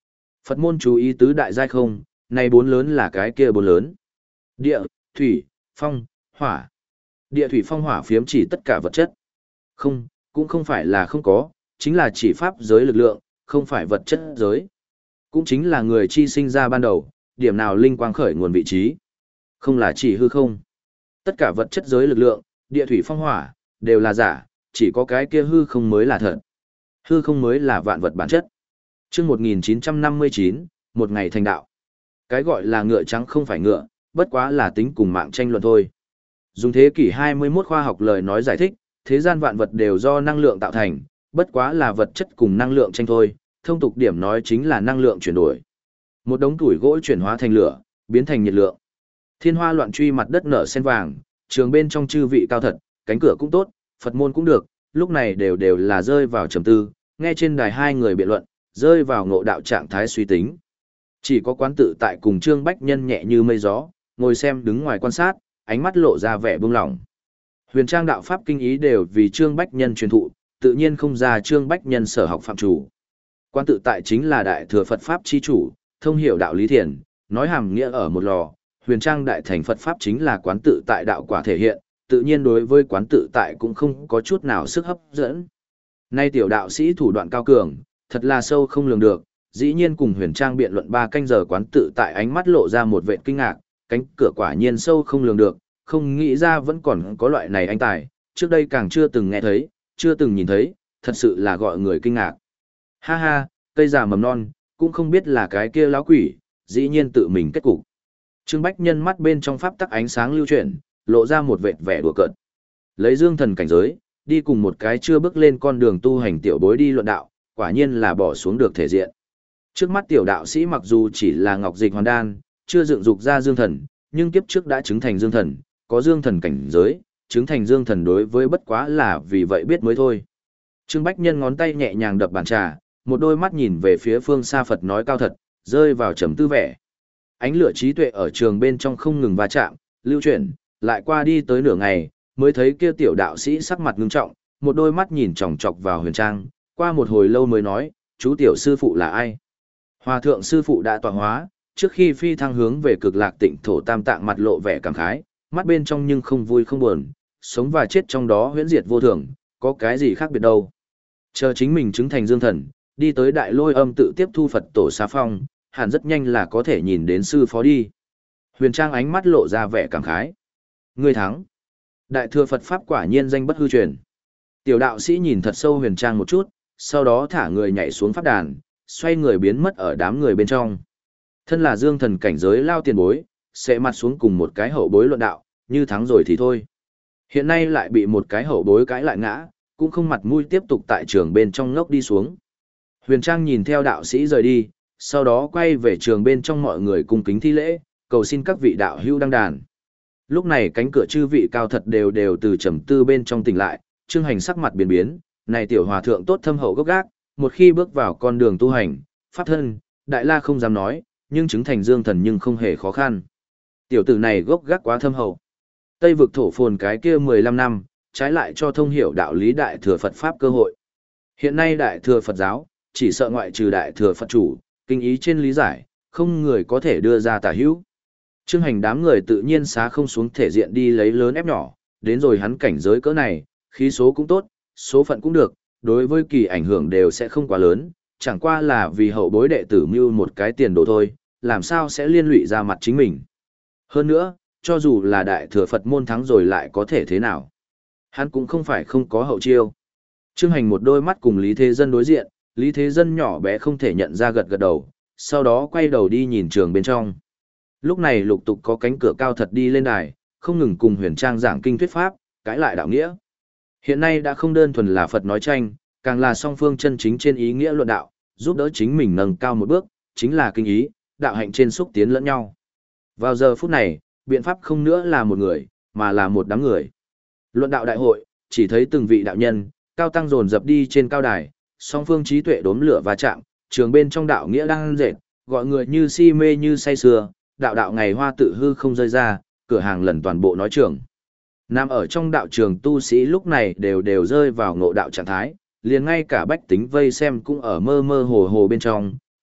Phật môn chú ý tứ đại giai không, này bốn lớn là cái kia bốn lớn. Địa, thủy, phong, hỏa. Địa thủy phong hỏa phiếm chỉ tất cả vật chất. Không, cũng không phải là không có, chính là chỉ pháp giới lực lượng, không phải vật chất giới. Cũng chính là người chi sinh ra ban đầu, điểm nào linh quang khởi nguồn vị trí. Không là chỉ hư không. Tất cả vật chất giới lực lượng, địa thủy phong hỏa, đều là giả, chỉ có cái kia hư không mới là thật. Hư không mới là vạn vật bản chất. Chương một nghìn chín trăm năm mươi chín, một ngày thành đạo. Cái gọi là ngựa trắng không phải ngựa, bất quá là tính cùng mạng tranh luận thôi. Dùng thế kỷ hai mươi mốt khoa học lời nói giải thích, thế gian vạn vật đều do năng lượng tạo thành, bất quá là vật chất cùng năng lượng tranh thôi, thông tục điểm nói chính là năng lượng chuyển đổi. Một đống củi gỗ chuyển hóa thành lửa, biến thành nhiệt lượng. Thiên hoa loạn truy mặt đất nở sen vàng, trường bên trong chư vị cao thật, cánh cửa cũng tốt, Phật môn cũng được, lúc này đều đều là rơi vào trầm tư, nghe trên đài hai người biện luận, rơi vào ngộ đạo trạng thái suy tính. Chỉ có Quán Tự Tại cùng Trương Bách Nhân nhẹ như mây gió, ngồi xem đứng ngoài quan sát, ánh mắt lộ ra vẻ buông lỏng. Huyền Trang đạo pháp kinh ý đều vì Trương Bách Nhân truyền thụ, tự nhiên không ra Trương Bách Nhân sở học phạm chủ. Quán Tự Tại chính là đại thừa Phật pháp chi chủ, thông hiểu đạo lý thiền, nói hàm nghĩa ở một lò, Huyền Trang đại thành Phật pháp chính là Quán Tự Tại đạo quả thể hiện, tự nhiên đối với Quán Tự Tại cũng không có chút nào sức hấp dẫn. Nay tiểu đạo sĩ thủ đoạn cao cường, thật là sâu không lường được, dĩ nhiên cùng Huyền Trang biện luận ba canh giờ Quán Tự Tại ánh mắt lộ ra một vệt kinh ngạc, cánh cửa quả nhiên sâu không lường được, không nghĩ ra vẫn còn có loại này anh tài, trước đây càng chưa từng nghe thấy, chưa từng nhìn thấy, thật sự là gọi người kinh ngạc. Ha ha, cây già mầm non, cũng không biết là cái kia lão quỷ, dĩ nhiên tự mình kết cục. Trương Bách Nhân mắt bên trong pháp tắc ánh sáng lưu chuyển, lộ ra một vệt vẻ đùa cợt. Lấy dương thần cảnh giới, đi cùng một cái chưa bước lên con đường tu hành tiểu bối đi luận đạo, quả nhiên là bỏ xuống được thể diện. Trước mắt tiểu đạo sĩ mặc dù chỉ là ngọc dịch hoàn đan, chưa dựng dục ra dương thần, nhưng kiếp trước đã chứng thành dương thần, có dương thần cảnh giới, chứng thành dương thần đối với bất quá là vì vậy biết mới thôi. Trương Bách Nhân ngón tay nhẹ nhàng đập bàn trà, một đôi mắt nhìn về phía phương xa Phật nói cao thật, rơi vào trầm tư vẻ. Ánh lửa trí tuệ ở trường bên trong không ngừng va chạm, lưu chuyển, lại qua đi tới nửa ngày, mới thấy kia tiểu đạo sĩ sắc mặt ngưng trọng, một đôi mắt nhìn chòng chọc vào Huyền Trang, qua một hồi lâu mới nói, chú tiểu sư phụ là ai? Hòa thượng sư phụ đã tọa hóa, trước khi phi thăng hướng về cực lạc tịnh thổ tam tạng mặt lộ vẻ cảm khái, mắt bên trong nhưng không vui không buồn, sống và chết trong đó huyễn diệt vô thường, có cái gì khác biệt đâu. Chờ chính mình chứng thành dương thần, đi tới đại lôi âm tự tiếp thu Phật tổ xá phong, hẳn rất nhanh là có thể nhìn đến sư phó đi. Huyền Trang ánh mắt lộ ra vẻ cảm khái. Người thắng. Đại thừa Phật Pháp quả nhiên danh bất hư truyền. Tiểu đạo sĩ nhìn thật sâu Huyền Trang một chút, sau đó thả người nhảy xuống pháp đàn, xoay người biến mất ở đám người bên trong. Thân là dương thần cảnh giới lao tiền bối, sẽ mặt xuống cùng một cái hậu bối luận đạo, như thắng rồi thì thôi. Hiện nay lại bị một cái hậu bối cãi lại ngã, cũng không mặt mũi tiếp tục tại trường bên trong ngốc đi xuống. Huyền Trang nhìn theo đạo sĩ rời đi, sau đó quay về trường bên trong mọi người cung kính thi lễ, cầu xin các vị đạo hữu đăng đàn. Lúc này cánh cửa chư vị cao thật đều đều từ trầm tư bên trong tỉnh lại, Trương Hành sắc mặt biến biến, này tiểu hòa thượng tốt thâm hậu gốc gác, một khi bước vào con đường tu hành, pháp thân, đại la không dám nói, nhưng chứng thành dương thần nhưng không hề khó khăn. Tiểu tử này gốc gác quá thâm hậu. Tây vực thổ phồn cái kia mười lăm năm, trái lại cho thông hiểu đạo lý đại thừa Phật Pháp cơ hội. Hiện nay đại thừa Phật giáo, chỉ sợ ngoại trừ đại thừa Phật chủ, kinh ý trên lý giải, không người có thể đưa ra tả hữu. Trương Hành đám người tự nhiên xá không xuống thể diện đi lấy lớn ép nhỏ, đến rồi hắn cảnh giới cỡ này, khí số cũng tốt, số phận cũng được, đối với kỳ ảnh hưởng đều sẽ không quá lớn, chẳng qua là vì hậu bối đệ tử mưu một cái tiền đồ thôi, làm sao sẽ liên lụy ra mặt chính mình. Hơn nữa, cho dù là đại thừa Phật môn thắng rồi lại có thể thế nào. Hắn cũng không phải không có hậu chiêu. Trương Hành một đôi mắt cùng Lý Thế Dân đối diện, Lý Thế Dân nhỏ bé không thể nhận ra gật gật đầu, sau đó quay đầu đi nhìn trường bên trong. Lúc này lục tục có cánh cửa cao thật đi lên đài, không ngừng cùng Huyền Trang giảng kinh thuyết pháp, cãi lại đạo nghĩa. Hiện nay đã không đơn thuần là Phật nói tranh, càng là song phương chân chính trên ý nghĩa luận đạo, giúp đỡ chính mình nâng cao một bước, chính là kinh ý, đạo hạnh trên xúc tiến lẫn nhau. Vào giờ phút này, biện pháp không nữa là một người, mà là một đám người. Luận đạo đại hội, chỉ thấy từng vị đạo nhân, cao tăng dồn dập đi trên cao đài, song phương trí tuệ đốm lửa va chạm, trường bên trong đạo nghĩa đang dệt, gọi người như si mê như say sưa, đạo đạo ngày hoa tự hư không rơi ra, cửa hàng lần toàn bộ nói trường. Nằm ở trong đạo trường tu sĩ lúc này đều đều rơi vào ngộ đạo trạng thái, liền ngay cả bách tính vây xem cũng ở mơ mơ hồ hồ bên trong,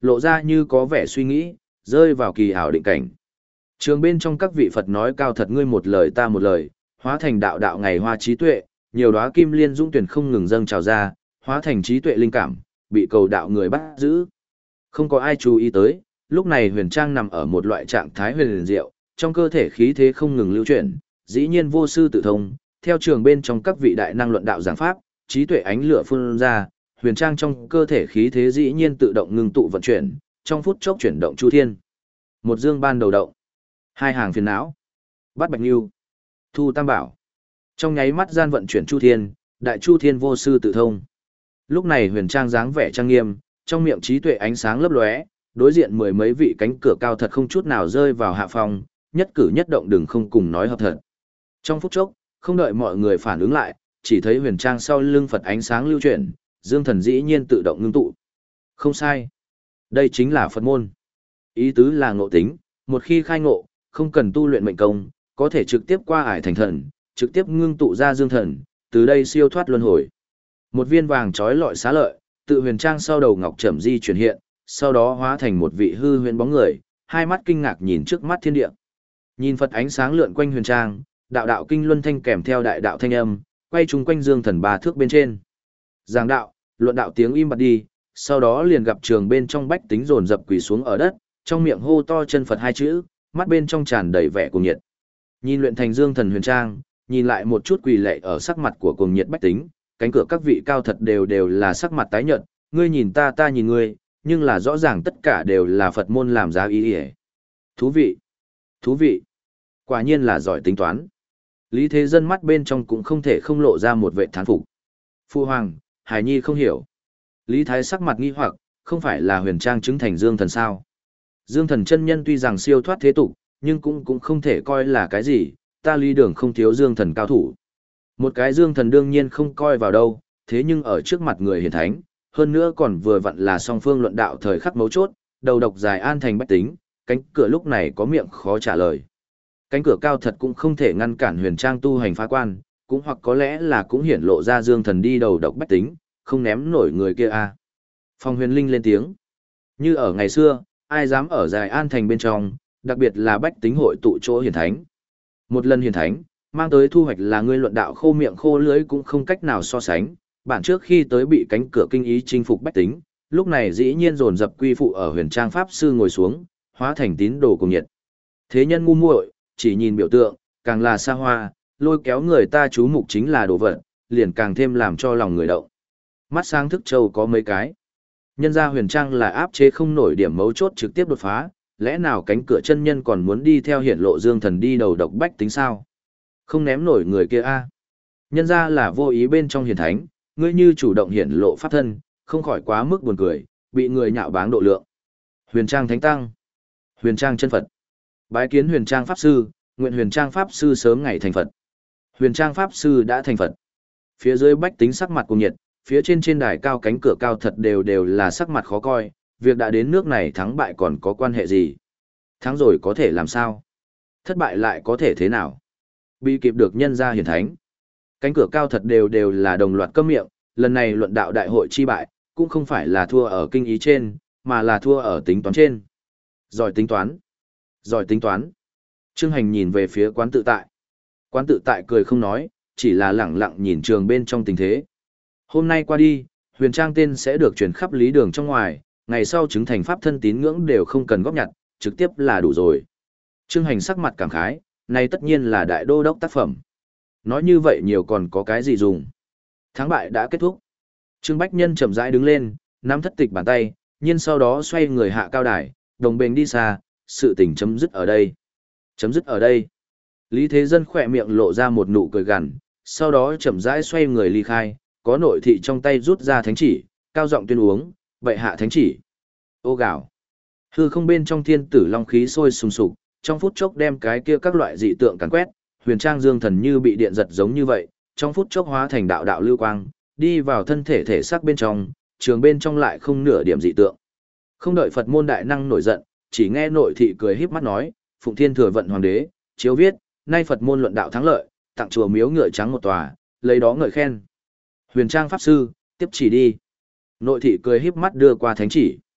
lộ ra như có vẻ suy nghĩ, rơi vào kỳ ảo định cảnh. Trường bên trong các vị Phật nói cao thật ngươi một lời ta một lời, hóa thành đạo đạo ngày hoa trí tuệ, nhiều đóa kim liên dũng tuyển không ngừng dâng trào ra, hóa thành trí tuệ linh cảm, bị cầu đạo người bắt giữ. Không có ai chú ý tới, lúc này Huyền Trang nằm ở một loại trạng thái huyền diệu, trong cơ thể khí thế không ngừng lưu chuyển, dĩ nhiên vô sư tự thông, theo trường bên trong các vị đại năng luận đạo giảng pháp, trí tuệ ánh lửa phun ra, Huyền Trang trong cơ thể khí thế dĩ nhiên tự động ngưng tụ vận chuyển, trong phút chốc chuyển động chu thiên. Một dương ban đầu động, hai hàng phiền não, bắt bạch lưu, thu tam bảo. Trong nháy mắt gian vận chuyển chu thiên, đại chu thiên vô sư tự thông. Lúc này Huyền Trang dáng vẻ trang nghiêm, trong miệng trí tuệ ánh sáng lấp lóe, đối diện mười mấy vị cánh cửa cao thật không chút nào rơi vào hạ phòng, nhất cử nhất động đừng không cùng nói hợp thật. Trong phút chốc, không đợi mọi người phản ứng lại, chỉ thấy Huyền Trang sau lưng Phật ánh sáng lưu chuyển, dương thần dĩ nhiên tự động ngưng tụ. Không sai. Đây chính là Phật môn. Ý tứ là ngộ tính, một khi khai ngộ, không cần tu luyện mệnh công, có thể trực tiếp qua ải thành thần, trực tiếp ngưng tụ ra dương thần, từ đây siêu thoát luân hồi. Một viên vàng trói lọi xá lợi, tự Huyền Trang sau đầu ngọc trầm di chuyển hiện, sau đó hóa thành một vị hư huyền bóng người, hai mắt kinh ngạc nhìn trước mắt thiên địa. Nhìn Phật ánh sáng lượn quanh Huyền Trang, đạo đạo kinh luân thanh kèm theo đại đạo thanh âm, quay chung quanh dương thần ba thước bên trên. Giảng đạo, luận đạo tiếng im bặt đi, sau đó liền gặp trường bên trong bách tính dồn dập quỳ xuống ở đất, trong miệng hô to chân Phật hai chữ, mắt bên trong tràn đầy vẻ cuồng nhiệt. Nhìn luyện thành dương thần Huyền Trang, nhìn lại một chút quỳ lạy ở sắc mặt của cuồng nhiệt bách tính, cánh cửa các vị cao thật đều đều là sắc mặt tái nhợt, ngươi nhìn ta ta nhìn ngươi, nhưng là rõ ràng tất cả đều là Phật môn làm giá ý ỉa. Thú vị, thú vị, quả nhiên là giỏi tính toán. Lý Thế Dân mắt bên trong cũng không thể không lộ ra một vệ thán phục. Phu Hoàng, Hải Nhi không hiểu. Lý Thái sắc mặt nghi hoặc, không phải là Huyền Trang chứng thành dương thần sao? Dương thần chân nhân tuy rằng siêu thoát thế tục, nhưng cũng cũng không thể coi là cái gì, ta Lý Đường không thiếu dương thần cao thủ. Một cái dương thần đương nhiên không coi vào đâu, thế nhưng ở trước mặt người hiển thánh, hơn nữa còn vừa vặn là song phương luận đạo thời khắc mấu chốt, đầu độc dài an thành bách tính, cánh cửa lúc này có miệng khó trả lời. Cánh cửa cao thật cũng không thể ngăn cản Huyền Trang tu hành phá quan, cũng hoặc có lẽ là cũng hiển lộ ra dương thần đi đầu độc bách tính, không ném nổi người kia a. À. Phong Huyền Linh lên tiếng. Như ở ngày xưa, ai dám ở dài an thành bên trong, đặc biệt là bách tính hội tụ chỗ hiển thánh. Một lần hiển thánh, mang tới thu hoạch là ngươi luận đạo khô miệng khô lưỡi cũng không cách nào so sánh, bản trước khi tới bị cánh cửa kinh ý chinh phục bách tính, lúc này dĩ nhiên dồn dập quy phụ ở Huyền Trang pháp sư ngồi xuống, hóa thành tín đồ cùng nhiệt. Thế nhân ngu muội, chỉ nhìn biểu tượng, càng là xa hoa, lôi kéo người ta chú mục chính là đồ vật, liền càng thêm làm cho lòng người động. Mắt sáng thức châu có mấy cái. Nhân ra Huyền Trang là áp chế không nổi điểm mấu chốt trực tiếp đột phá, lẽ nào cánh cửa chân nhân còn muốn đi theo hiển lộ dương thần đi đầu độc bách tính sao? Không ném nổi người kia a. Nhân ra là vô ý bên trong hiển thánh, ngươi như chủ động hiển lộ pháp thân, không khỏi quá mức buồn cười, bị người nhạo báng độ lượng. Huyền Trang thánh tăng, Huyền Trang chân Phật. Bái kiến Huyền Trang pháp sư, nguyện Huyền Trang pháp sư sớm ngày thành Phật. Huyền Trang pháp sư đã thành Phật. Phía dưới bách tính sắc mặt cùng nhiệt, phía trên trên đài cao cánh cửa cao thật đều đều là sắc mặt khó coi, việc đã đến nước này thắng bại còn có quan hệ gì? Thắng rồi có thể làm sao? Thất bại lại có thể thế nào? Bị kịp được nhân ra hiển thánh. Cánh cửa cao thật đều đều là đồng loạt câm miệng, lần này luận đạo đại hội chi bại, cũng không phải là thua ở kinh ý trên, mà là thua ở tính toán trên. Giỏi tính toán. Giỏi tính toán. Trương Hành nhìn về phía quán tự tại. Quán tự tại cười không nói, chỉ là lẳng lặng nhìn trường bên trong tình thế. Hôm nay qua đi, Huyền Trang tên sẽ được truyền khắp lý đường trong ngoài, ngày sau chứng thành pháp thân tín ngưỡng đều không cần góp nhặt, trực tiếp là đủ rồi. Trương Hành sắc mặt cảm khái, này tất nhiên là đại đô đốc tác phẩm. Nói như vậy nhiều còn có cái gì dùng. Thắng bại đã kết thúc. Trương Bách Nhân chậm rãi đứng lên, nắm thất tịch bàn tay, nhưng sau đó xoay người hạ cao đài, đồng bền đi xa, sự tình chấm dứt ở đây. Chấm dứt ở đây. Lý Thế Dân khỏe miệng lộ ra một nụ cười gằn, sau đó chậm rãi xoay người ly khai, có nội thị trong tay rút ra thánh chỉ, cao giọng tuyên uống, bệ hạ thánh chỉ. Ô gạo. Hư không bên trong thiên tử long khí sôi sùng sục, trong phút chốc đem cái kia các loại dị tượng càn quét, Huyền Trang dương thần như bị điện giật giống như vậy, trong phút chốc hóa thành đạo đạo lưu quang, đi vào thân thể thể xác bên trong, trường bên trong lại không nửa điểm dị tượng. Không đợi Phật môn đại năng nổi giận, chỉ nghe nội thị cười híp mắt nói, Phụng Thiên Thừa Vận Hoàng đế, chiếu viết, nay Phật môn luận đạo thắng lợi, tặng chùa miếu ngựa trắng một tòa, lấy đó ngợi khen. Huyền Trang pháp sư, tiếp chỉ đi. Nội thị cười híp mắt đưa qua thánh chỉ.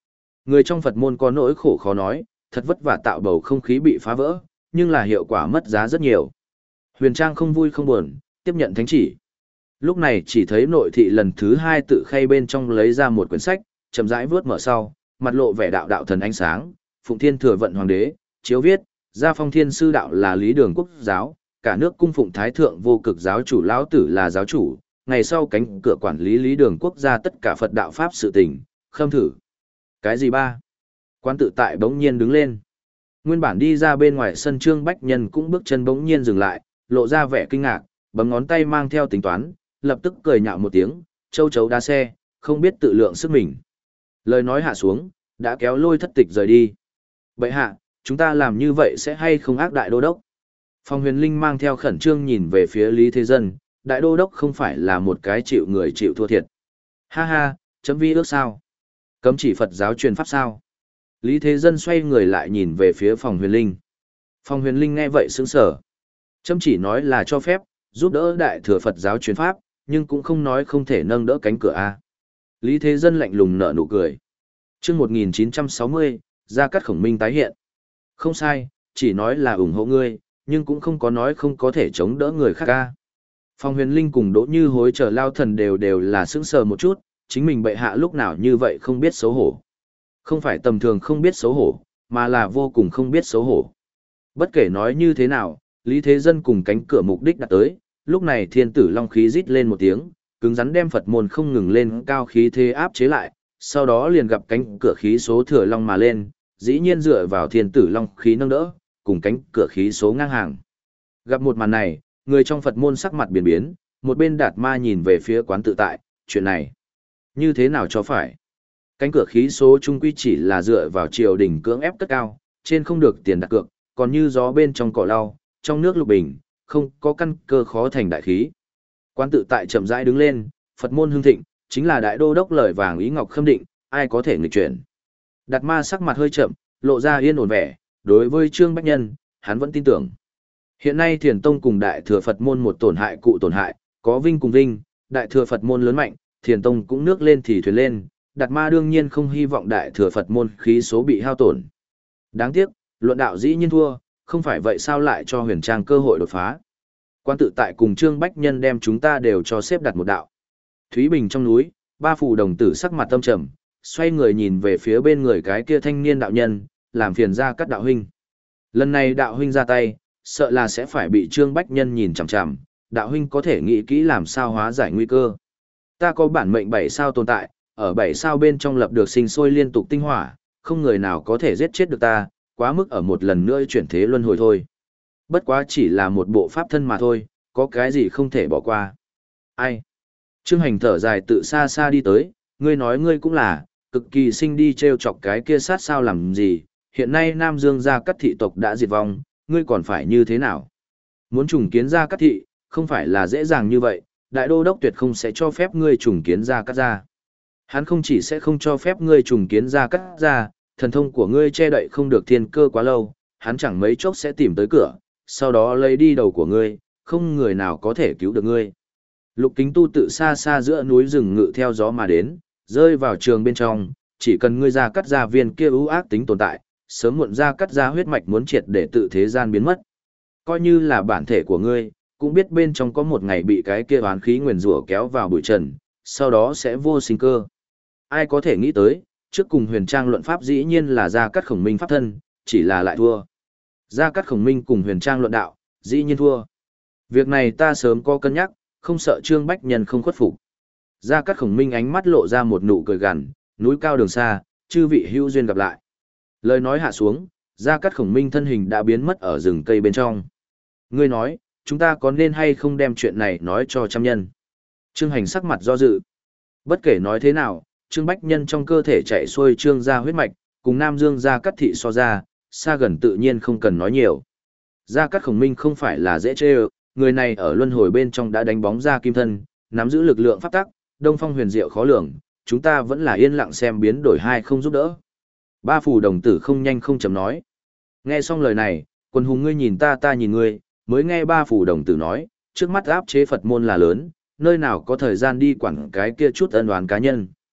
Người trong Phật môn có nỗi khổ khó nói, thật vất vả tạo bầu không khí bị phá vỡ, nhưng là hiệu quả mất giá rất nhiều. Huyền Trang không vui không buồn, tiếp nhận thánh chỉ. Lúc này chỉ thấy nội thị lần thứ hai tự khay bên trong lấy ra một quyển sách, chậm rãi vướt mở sau, mặt lộ vẻ đạo đạo thần ánh sáng, Phụng Thiên Thừa Vận Hoàng đế, chiếu viết, Gia Phong Thiên Sư đạo là lý đường quốc giáo, cả nước cung phụng Thái Thượng Vô Cực giáo chủ lão tử là giáo chủ, ngày sau cánh cửa quản lý lý đường quốc gia tất cả Phật đạo Pháp sự tình, khâm thử. Cái gì ba? Quán tự tại bỗng nhiên đứng lên. Nguyên bản đi ra bên ngoài sân Trương Bách Nhân cũng bước chân bỗng nhiên dừng lại, lộ ra vẻ kinh ngạc, bấm ngón tay mang theo tính toán, lập tức cười nhạo một tiếng, châu chấu đá xe, không biết tự lượng sức mình. Lời nói hạ xuống, đã kéo lôi thất tịch rời đi. Bệ hạ, chúng ta làm như vậy sẽ hay không ác đại đô đốc? Phong Huyền Linh mang theo khẩn trương nhìn về phía Lý Thế Dân, đại đô đốc không phải là một cái chịu người chịu thua thiệt. Ha ha, chấm vi ước sao? Cấm chỉ Phật giáo truyền pháp sao? Lý Thế Dân xoay người lại nhìn về phía Phong Huyền Linh. Phong Huyền Linh nghe vậy sững sờ. Chấm chỉ nói là cho phép, giúp đỡ đại thừa Phật giáo truyền pháp, nhưng cũng không nói không thể nâng đỡ cánh cửa A. Lý Thế Dân lạnh lùng nở nụ cười. Chương một nghìn chín trăm sáu mươi, Gia Cát Khổng Minh tái hiện. Không sai, chỉ nói là ủng hộ ngươi, nhưng cũng không có nói không có thể chống đỡ người khác A. Phong Huyền Linh cùng Đỗ Như Hối chờ lao thần đều đều là sững sờ một chút, chính mình bệ hạ lúc nào như vậy không biết xấu hổ. Không phải tầm thường không biết xấu hổ, mà là vô cùng không biết xấu hổ. Bất kể nói như thế nào, Lý Thế Dân cùng cánh cửa mục đích đã tới, lúc này thiên tử long khí rít lên một tiếng, cứng rắn đem Phật môn không ngừng lên cao khí thế áp chế lại, sau đó liền gặp cánh cửa khí số thừa long mà lên, dĩ nhiên dựa vào thiên tử long khí nâng đỡ, cùng cánh cửa khí số ngang hàng. Gặp một màn này, người trong Phật môn sắc mặt biến biến, một bên Đạt Ma nhìn về phía quán tự tại, chuyện này như thế nào cho phải? Cánh cửa khí số trung quy chỉ là dựa vào triều đình cưỡng ép cất cao, trên không được tiền đặt cược, còn như gió bên trong cỏ lau, trong nước lục bình, không có căn cơ khó thành đại khí. Quán tự tại chậm rãi đứng lên, Phật môn hưng thịnh, chính là đại đô đốc lời vàng ý ngọc khâm định, ai có thể nghịch chuyển. Đạt Ma sắc mặt hơi chậm, lộ ra yên ổn vẻ, đối với Trương Bách Nhân, hắn vẫn tin tưởng. Hiện nay Thiền Tông cùng Đại Thừa Phật môn một tổn hại cụ tổn hại, có vinh cùng vinh, Đại Thừa Phật môn lớn mạnh, Thiền Tông cũng nước lên thì thuyền lên, Đạt Ma đương nhiên không hy vọng Đại Thừa Phật môn khí số bị hao tổn. Đáng tiếc, luận đạo dĩ nhiên thua, không phải vậy sao lại cho Huyền Trang cơ hội đột phá. Quan tự tại cùng Trương Bách Nhân đem chúng ta đều cho xếp đặt một đạo. Thúy Bình trong núi, ba phù đồng tử sắc mặt tâm trầm, xoay người nhìn về phía bên người cái kia thanh niên đạo nhân, làm phiền Gia Cát đạo huynh. Lần này đạo huynh ra tay, sợ là sẽ phải bị Trương Bách Nhân nhìn chằm chằm, đạo huynh có thể nghĩ kỹ làm sao hóa giải nguy cơ. Ta có bản mệnh bảy sao tồn tại, ở bảy sao bên trong lập được sinh sôi liên tục tinh hỏa, không người nào có thể giết chết được ta, quá mức ở một lần nữa chuyển thế luân hồi thôi. Bất quá chỉ là một bộ pháp thân mà thôi, có cái gì không thể bỏ qua. Ai? Trương Hành thở dài tự xa xa đi tới, ngươi nói ngươi cũng là, cực kỳ sinh đi treo chọc cái kia sát sao làm gì, hiện nay Nam Dương Gia Cát thị tộc đã diệt vong, ngươi còn phải như thế nào? Muốn trùng kiến Gia Cát thị, không phải là dễ dàng như vậy, đại đô đốc tuyệt không sẽ cho phép ngươi trùng kiến Gia Cát gia. Hắn không chỉ sẽ không cho phép ngươi trùng kiến Gia Cát gia, thần thông của ngươi che đậy không được thiên cơ quá lâu, hắn chẳng mấy chốc sẽ tìm tới cửa, sau đó lấy đi đầu của ngươi, không người nào có thể cứu được ngươi. Lục Kính Tu tự xa xa giữa núi rừng ngự theo gió mà đến, rơi vào trường bên trong, chỉ cần ngươi Gia Cát gia viên kia ưu ác tính tồn tại, sớm muộn Gia Cát gia huyết mạch muốn triệt để tự thế gian biến mất. Coi như là bản thể của ngươi, cũng biết bên trong có một ngày bị cái kia oán khí nguyền rủa kéo vào bụi trần, sau đó sẽ vô sinh cơ. Ai có thể nghĩ tới, trước cùng Huyền Trang luận pháp dĩ nhiên là Gia Cát Khổng Minh pháp thân, chỉ là lại thua. Gia Cát Khổng Minh cùng Huyền Trang luận đạo, dĩ nhiên thua. Việc này ta sớm có cân nhắc, không sợ Trương Bách Nhân không khuất phục. Gia Cát Khổng Minh ánh mắt lộ ra một nụ cười gằn, núi cao đường xa, chư vị hữu duyên gặp lại. Lời nói hạ xuống, Gia Cát Khổng Minh thân hình đã biến mất ở rừng cây bên trong. Ngươi nói, chúng ta có nên hay không đem chuyện này nói cho trăm nhân? Trương Hành sắc mặt do dự. Bất kể nói thế nào, Trương Bách Nhân trong cơ thể chạy xuôi Trương gia huyết mạch, cùng Nam Dương Gia Cát thị so ra, xa gần tự nhiên không cần nói nhiều. Gia Cát Khổng Minh không phải là dễ chê ơ, người này ở luân hồi bên trong đã đánh bóng ra kim thân, nắm giữ lực lượng pháp tắc, đông phong huyền diệu khó lường, chúng ta vẫn là yên lặng xem biến đổi hai không giúp đỡ. Ba phù đồng tử không nhanh không chậm nói. Nghe xong lời này, quần hùng ngươi nhìn ta ta nhìn ngươi, mới nghe ba phù đồng tử nói, trước mắt áp chế Phật môn là lớn, nơi nào có thời gian đi quản cái kia chút ân oán cá nhân.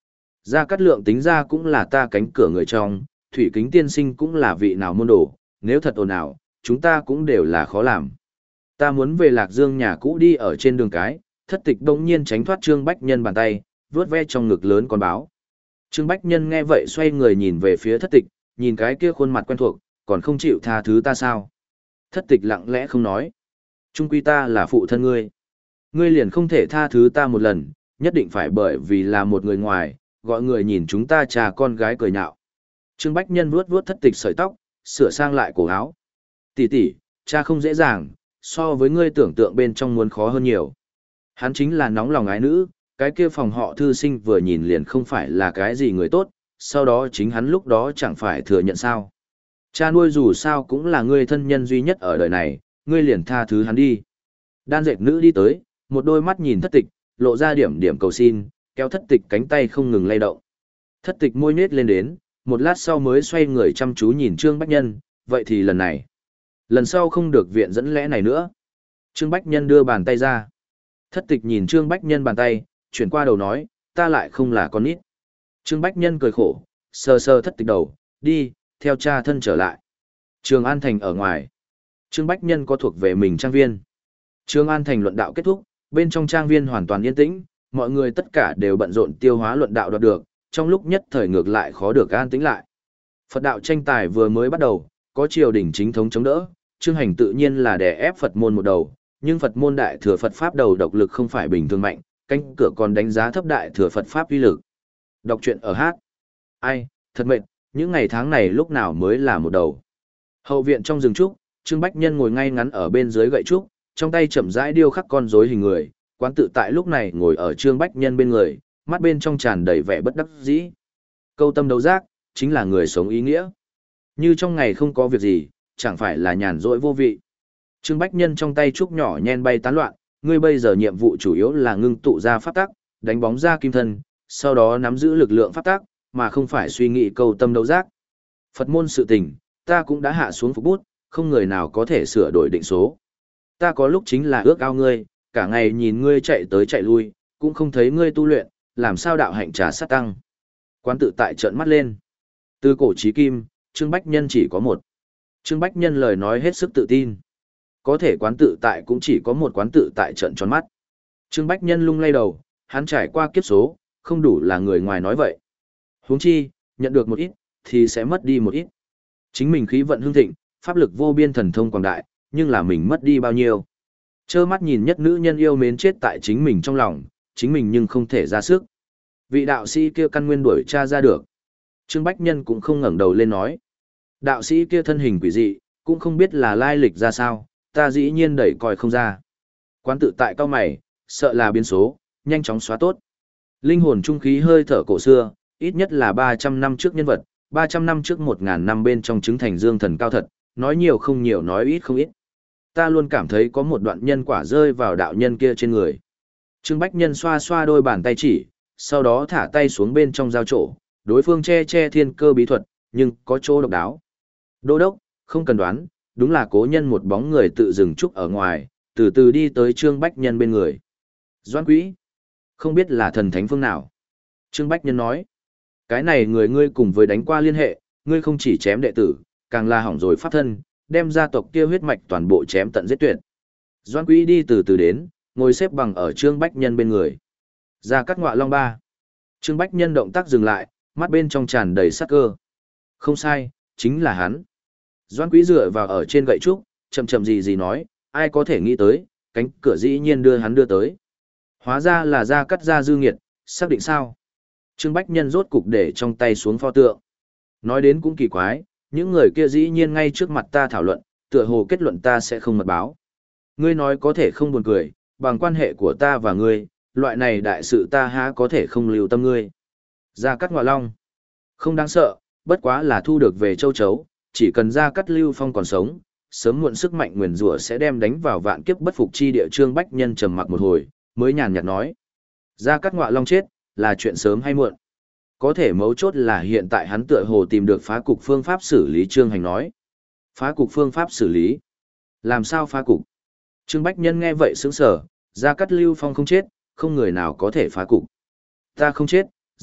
Gia Cát Lượng tính ra cũng là ta cánh cửa người trong, Thủy Kính tiên sinh cũng là vị nào môn đồ, nếu thật ồn ào, chúng ta cũng đều là khó làm. Ta muốn về Lạc Dương nhà cũ đi ở trên đường cái, thất tịch bỗng nhiên tránh thoát Trương Bách Nhân bàn tay, vuốt ve trong ngực lớn con báo. Trương Bách Nhân nghe vậy xoay người nhìn về phía thất tịch, nhìn cái kia khuôn mặt quen thuộc, còn không chịu tha thứ ta sao? Thất tịch lặng lẽ không nói. Trung quy ta là phụ thân ngươi. Ngươi liền không thể tha thứ ta một lần, nhất định phải bởi vì là một người ngoài, gọi người nhìn chúng ta trà con gái cười nhạo. Trương Bách Nhân vuốt vuốt thất tịch sợi tóc, sửa sang lại cổ áo. Tỷ tỷ, cha không dễ dàng, so với ngươi tưởng tượng bên trong muốn khó hơn nhiều. Hắn chính là nóng lòng ái nữ, cái kia phòng họ thư sinh vừa nhìn liền không phải là cái gì người tốt, sau đó chính hắn lúc đó chẳng phải thừa nhận sao. Cha nuôi dù sao cũng là ngươi thân nhân duy nhất ở đời này, ngươi liền tha thứ hắn đi. Đan dệt nữ đi tới, một đôi mắt nhìn thất tịch, lộ ra điểm điểm cầu xin, kéo thất tịch cánh tay không ngừng lay động. Thất tịch môi nết lên đến, một lát sau mới xoay người chăm chú nhìn Trương Bách Nhân, vậy thì lần này. Lần sau không được viện dẫn lẽ này nữa. Trương Bách Nhân đưa bàn tay ra. Thất tịch nhìn Trương Bách Nhân bàn tay, chuyển qua đầu nói, ta lại không là con nít. Trương Bách Nhân cười khổ, sờ sờ thất tịch đầu, đi, theo cha thân trở lại. Trường An Thành ở ngoài. Trương Bách Nhân có thuộc về mình trang viên. Trường An Thành luận đạo kết thúc, bên trong trang viên hoàn toàn yên tĩnh, mọi người tất cả đều bận rộn tiêu hóa luận đạo đoạt được, trong lúc nhất thời ngược lại khó được an tĩnh lại. Phật đạo tranh tài vừa mới bắt đầu, có triều đình chính thống chống đỡ, Trương Hành tự nhiên là đè ép Phật môn một đầu, nhưng Phật môn đại thừa Phật pháp đầu độc lực không phải bình thường mạnh, cánh cửa còn đánh giá thấp đại thừa Phật pháp uy lực. Đọc truyện ở hát. Ai, thật mệt, những ngày tháng này lúc nào mới là một đầu. Hậu viện trong rừng trúc, Trương Bách Nhân ngồi ngay ngắn ở bên dưới gậy trúc, trong tay chậm rãi điêu khắc con rối hình người, Quán Tự Tại lúc này ngồi ở Trương Bách Nhân bên người, mắt bên trong tràn đầy vẻ bất đắc dĩ. Câu tâm đấu giác, chính là người sống ý nghĩa. Như trong ngày không có việc gì, chẳng phải là nhàn rỗi vô vị. Trương Bách Nhân trong tay trúc nhỏ nhen bay tán loạn, ngươi bây giờ nhiệm vụ chủ yếu là ngưng tụ ra pháp tắc, đánh bóng ra kim thân, sau đó nắm giữ lực lượng pháp tắc, mà không phải suy nghĩ câu tâm đấu giác. Phật môn sự tình, ta cũng đã hạ xuống phục bút, không người nào có thể sửa đổi định số. Ta có lúc chính là ước ao ngươi, cả ngày nhìn ngươi chạy tới chạy lui, cũng không thấy ngươi tu luyện, làm sao đạo hạnh trà sát tăng. Quán Tự Tại trợn mắt lên. Từ cổ chí kim, Trương Bách Nhân chỉ có một. Trương Bách Nhân lời nói hết sức tự tin. Có thể Quán Tự Tại cũng chỉ có một Quán Tự Tại trợn tròn mắt. Trương Bách Nhân lung lay đầu, hắn trải qua kiếp số, không đủ là người ngoài nói vậy. Huống chi, nhận được một ít, thì sẽ mất đi một ít. Chính mình khí vận hưng thịnh, pháp lực vô biên thần thông quảng đại, nhưng là mình mất đi bao nhiêu. Trơ mắt nhìn nhất nữ nhân yêu mến chết tại chính mình trong lòng, chính mình nhưng không thể ra sức. Vị đạo sĩ kia căn nguyên đuổi tra ra được. Trương Bách Nhân cũng không ngẩng đầu lên nói. Đạo sĩ kia thân hình quỷ dị, cũng không biết là lai lịch ra sao, ta dĩ nhiên đẩy coi không ra. Quán Tự Tại cao mày, sợ là biến số, nhanh chóng xóa tốt. Linh hồn trung khí hơi thở cổ xưa, ít nhất là ba trăm năm trước nhân vật, ba trăm năm trước một nghìn năm bên trong chứng thành dương thần cao thật, nói nhiều không nhiều nói ít không ít. Ta luôn cảm thấy có một đoạn nhân quả rơi vào đạo nhân kia trên người. Trương Bách Nhân xoa xoa đôi bàn tay chỉ, sau đó thả tay xuống bên trong giao trổ, đối phương che che thiên cơ bí thuật, nhưng có chỗ độc đáo. Đô đốc, không cần đoán, đúng là cố nhân một bóng người tự dừng trúc ở ngoài, từ từ đi tới Trương Bách Nhân bên người. Doãn Quỹ, không biết là thần thánh phương nào. Trương Bách Nhân nói, cái này người ngươi cùng với đánh qua liên hệ, ngươi không chỉ chém đệ tử, càng là hỏng rồi pháp thân, đem gia tộc kia huyết mạch toàn bộ chém tận giết tuyệt. Doãn Quỹ đi từ từ đến, ngồi xếp bằng ở Trương Bách Nhân bên người. Gia Cát Ngọa Long ba. Trương Bách Nhân động tác dừng lại, mắt bên trong tràn đầy sắc cơ. Không sai, chính là hắn. Doãn Quỹ dựa vào ở trên gậy trúc, chậm chậm gì gì nói, ai có thể nghĩ tới, cánh cửa dĩ nhiên đưa hắn đưa tới. Hóa ra là Gia Cát gia dư nghiệt, xác định sao? Trương Bách Nhân rốt cục để trong tay xuống pho tượng. Nói đến cũng kỳ quái, những người kia dĩ nhiên ngay trước mặt ta thảo luận, tựa hồ kết luận ta sẽ không mật báo. Ngươi nói có thể không buồn cười, bằng quan hệ của ta và ngươi, loại này đại sự ta há có thể không lưu tâm ngươi. Gia Cát Ngọa Long. Không đáng sợ, bất quá là thu được về châu chấu, chỉ cần Gia Cát Lưu Phong còn sống, sớm muộn sức mạnh nguyền rủa sẽ đem đánh vào vạn kiếp bất phục chi địa. Trương Bách Nhân trầm mặc một hồi, mới nhàn nhạt nói. Gia Cát Ngọa Long chết, là chuyện sớm hay muộn. Có thể mấu chốt là hiện tại hắn tựa hồ tìm được phá cục phương pháp xử lý. Trương Hành nói. Phá cục phương pháp xử lý? Làm sao phá cục? Trương Bách Nhân nghe vậy sững sờ, Gia Cát Lưu Phong không chết, không người nào có thể phá cục. Ta không chết,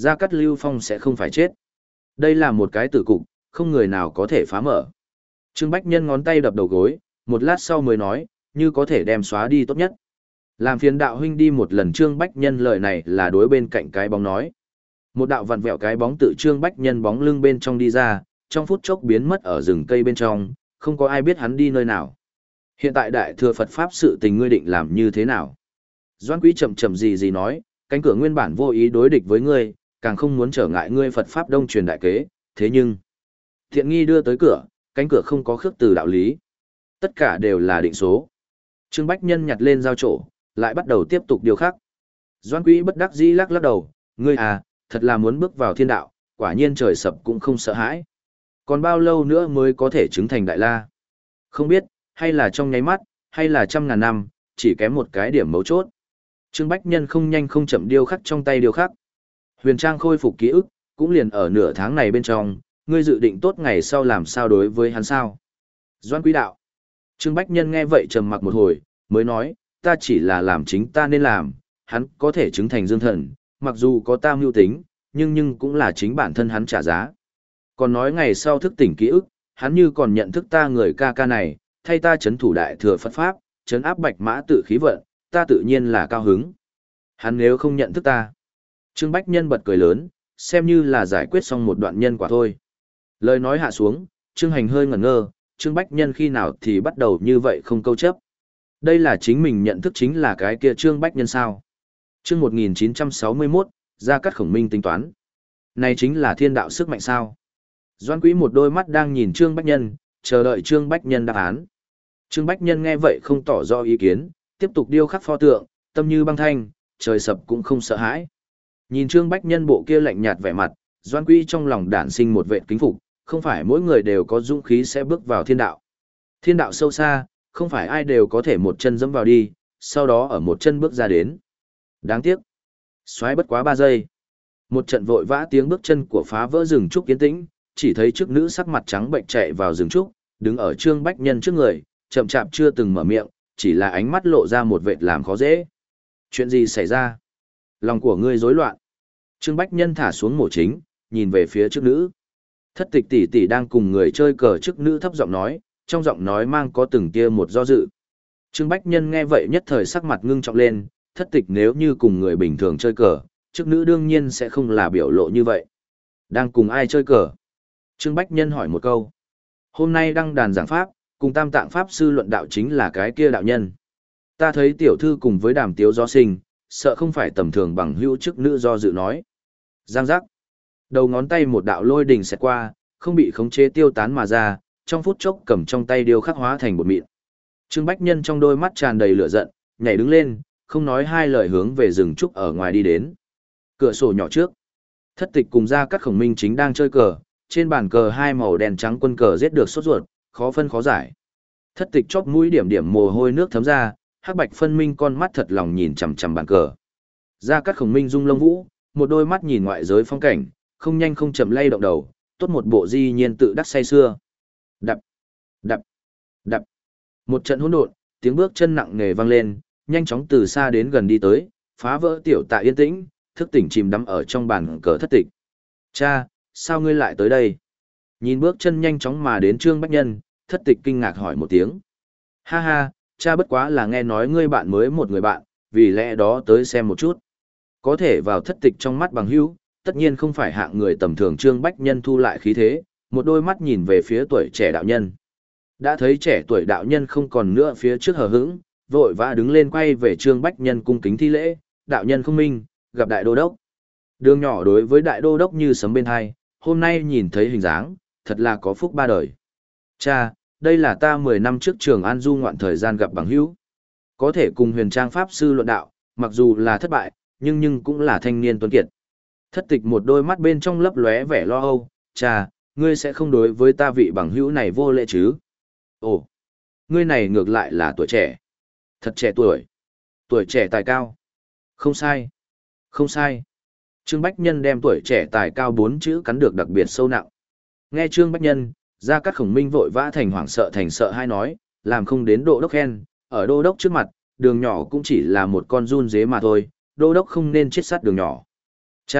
Gia Cát Lưu Phong sẽ không phải chết. Đây là một cái tử cục, không người nào có thể phá mở. Trương Bách Nhân ngón tay đập đầu gối, một lát sau mới nói, như có thể đem xóa đi tốt nhất. Làm phiền đạo huynh đi một lần. Trương Bách Nhân lời này là đối bên cạnh cái bóng nói. Một đạo vặn vẹo cái bóng tự Trương Bách Nhân bóng lưng bên trong đi ra, trong phút chốc biến mất ở rừng cây bên trong, không có ai biết hắn đi nơi nào. Hiện tại đại thừa Phật Pháp sự tình ngươi định làm như thế nào? Doãn Quý chậm chậm gì gì nói, cánh cửa nguyên bản vô ý đối địch với ngươi, càng không muốn trở ngại ngươi Phật Pháp đông truyền đại kế, thế nhưng thiện nghi đưa tới cửa, cánh cửa không có khước từ đạo lý. Tất cả đều là định số. Trương Bách Nhân nhặt lên dao trổ, lại bắt đầu tiếp tục điều khắc. Doãn Quý bất đắc dĩ lắc lắc đầu, ngươi à, thật là muốn bước vào thiên đạo, quả nhiên trời sập cũng không sợ hãi. Còn bao lâu nữa mới có thể chứng thành đại la? Không biết, hay là trong nháy mắt, hay là trăm ngàn năm, chỉ kém một cái điểm mấu chốt. Trương Bách Nhân không nhanh không chậm điêu khắc trong tay điêu khắc. Huyền Trang khôi phục ký ức, cũng liền ở nửa tháng này bên trong, ngươi dự định tốt ngày sau làm sao đối với hắn sao? Doãn Quý đạo. Trương Bách Nhân nghe vậy trầm mặc một hồi, mới nói, ta chỉ là làm chính ta nên làm, hắn có thể chứng thành dương thần, mặc dù có ta mưu tính, nhưng nhưng cũng là chính bản thân hắn trả giá. Còn nói ngày sau thức tỉnh ký ức, hắn như còn nhận thức ta người ca ca này, thay ta chấn thủ đại thừa Phật Pháp, chấn áp bạch mã tự khí vận, ta tự nhiên là cao hứng. Hắn nếu không nhận thức ta. Trương Bách Nhân bật cười lớn, xem như là giải quyết xong một đoạn nhân quả thôi. Lời nói hạ xuống, Trương Hành hơi ngẩn ngơ, Trương Bách Nhân khi nào thì bắt đầu như vậy không câu chấp. Đây là chính mình nhận thức chính là cái kia Trương Bách Nhân sao. Chương một nghìn chín trăm sáu mươi mốt, Gia Cát Khổng Minh tính toán. Này chính là thiên đạo sức mạnh sao. Doãn Quý một đôi mắt đang nhìn Trương Bách Nhân, chờ đợi Trương Bách Nhân đáp án. Trương Bách Nhân nghe vậy không tỏ rõ ý kiến, tiếp tục điêu khắc pho tượng, tâm như băng thanh, trời sập cũng không sợ hãi. Nhìn Trương Bách Nhân bộ kia lạnh nhạt vẻ mặt, Doãn Quý trong lòng đản sinh một vệt kính phục, không phải mỗi người đều có dũng khí sẽ bước vào thiên đạo. Thiên đạo sâu xa, không phải ai đều có thể một chân dẫm vào đi, sau đó ở một chân bước ra đến. Đáng tiếc. Xoáy bất quá ba giây. Một trận vội vã tiếng bước chân của phá vỡ rừng trúc yên tĩnh, chỉ thấy trước nữ sắc mặt trắng bệnh chạy vào rừng trúc, đứng ở Trương Bách Nhân trước người, chậm chạp chưa từng mở miệng, chỉ là ánh mắt lộ ra một vệt làm khó dễ. Chuyện gì xảy ra? Lòng của ngươi rối loạn. Trương Bách Nhân thả xuống mổ chính, nhìn về phía trước nữ. Thất Tịch tỷ tỷ đang cùng người chơi cờ trước nữ thấp giọng nói, trong giọng nói mang có từng tia một do dự. Trương Bách Nhân nghe vậy nhất thời sắc mặt ngưng trọng lên, Thất Tịch nếu như cùng người bình thường chơi cờ, trước nữ đương nhiên sẽ không là biểu lộ như vậy. Đang cùng ai chơi cờ? Trương Bách Nhân hỏi một câu. Hôm nay đăng đàn giảng pháp, cùng Tam Tạng Pháp Sư luận đạo chính là cái kia đạo nhân. Ta thấy tiểu thư cùng với Đàm Tiếu do sinh, sợ không phải tầm thường bằng hữu chức nữ do dự nói. Giang giác. Đầu ngón tay một đạo lôi đình xẹt qua, không bị khống chế tiêu tán mà ra, trong phút chốc cầm trong tay điêu khắc hóa thành bột mịn. Trương Bách Nhân trong đôi mắt tràn đầy lửa giận, nhảy đứng lên, không nói hai lời hướng về rừng trúc ở ngoài đi đến. Cửa sổ nhỏ trước. Thất Tịch cùng Gia Cát Khổng Minh chính đang chơi cờ, trên bàn cờ hai màu đen trắng quân cờ giết được sốt ruột, khó phân khó giải. Thất Tịch chóp mũi điểm điểm mồ hôi nước thấm ra, hắc bạch phân minh con mắt thật lòng nhìn chằm chằm bàn cờ. Gia Cát Khổng Minh rung lông vũ, một đôi mắt nhìn ngoại giới phong cảnh, không nhanh không chậm lay động đầu, tốt một bộ di nhiên tự đắc say xưa. Đập, đập, đập. Một trận hỗn độn, tiếng bước chân nặng nề vang lên, nhanh chóng từ xa đến gần đi tới, phá vỡ tiểu tạ yên tĩnh, thức tỉnh chìm đắm ở trong bàn cờ Thất Tịch. Cha, sao ngươi lại tới đây? Nhìn bước chân nhanh chóng mà đến Trương Bách Nhân, Thất Tịch kinh ngạc hỏi một tiếng. Ha ha, cha bất quá là nghe nói ngươi bạn mới một người bạn, vì lẽ đó tới xem một chút. Có thể vào Thất Tịch trong mắt bằng hữu, tất nhiên không phải hạng người tầm thường. Trương Bách Nhân thu lại khí thế, một đôi mắt nhìn về phía tuổi trẻ đạo nhân. Đã thấy trẻ tuổi đạo nhân không còn nữa phía trước hờ hững, vội vã đứng lên quay về Trương Bách Nhân cung kính thi lễ, đạo nhân không minh, gặp đại đô đốc. Đường nhỏ đối với đại đô đốc như sấm bên hai, hôm nay nhìn thấy hình dáng, thật là có phúc ba đời. Cha, đây là ta mười năm trước Trường An du ngoạn thời gian gặp bằng hữu. Có thể cùng Huyền Trang Pháp Sư luận đạo, mặc dù là thất bại, nhưng nhưng cũng là thanh niên tuấn kiệt. Thất Tịch một đôi mắt bên trong lấp lóe vẻ lo âu, cha, ngươi sẽ không đối với ta vị bằng hữu này vô lễ chứ? Ồ, ngươi này ngược lại là tuổi trẻ. Thật trẻ tuổi. Tuổi trẻ tài cao. Không sai. Không sai. Trương Bách Nhân đem tuổi trẻ tài cao bốn chữ cắn được đặc biệt sâu nặng. Nghe Trương Bách Nhân, Gia Cát Khổng Minh vội vã thành hoảng sợ thành sợ hai nói, làm không đến đô đốc khen, ở đô đốc trước mặt, đường nhỏ cũng chỉ là một con run dế mà thôi, đô đốc không nên chết sát đường nhỏ. Cha,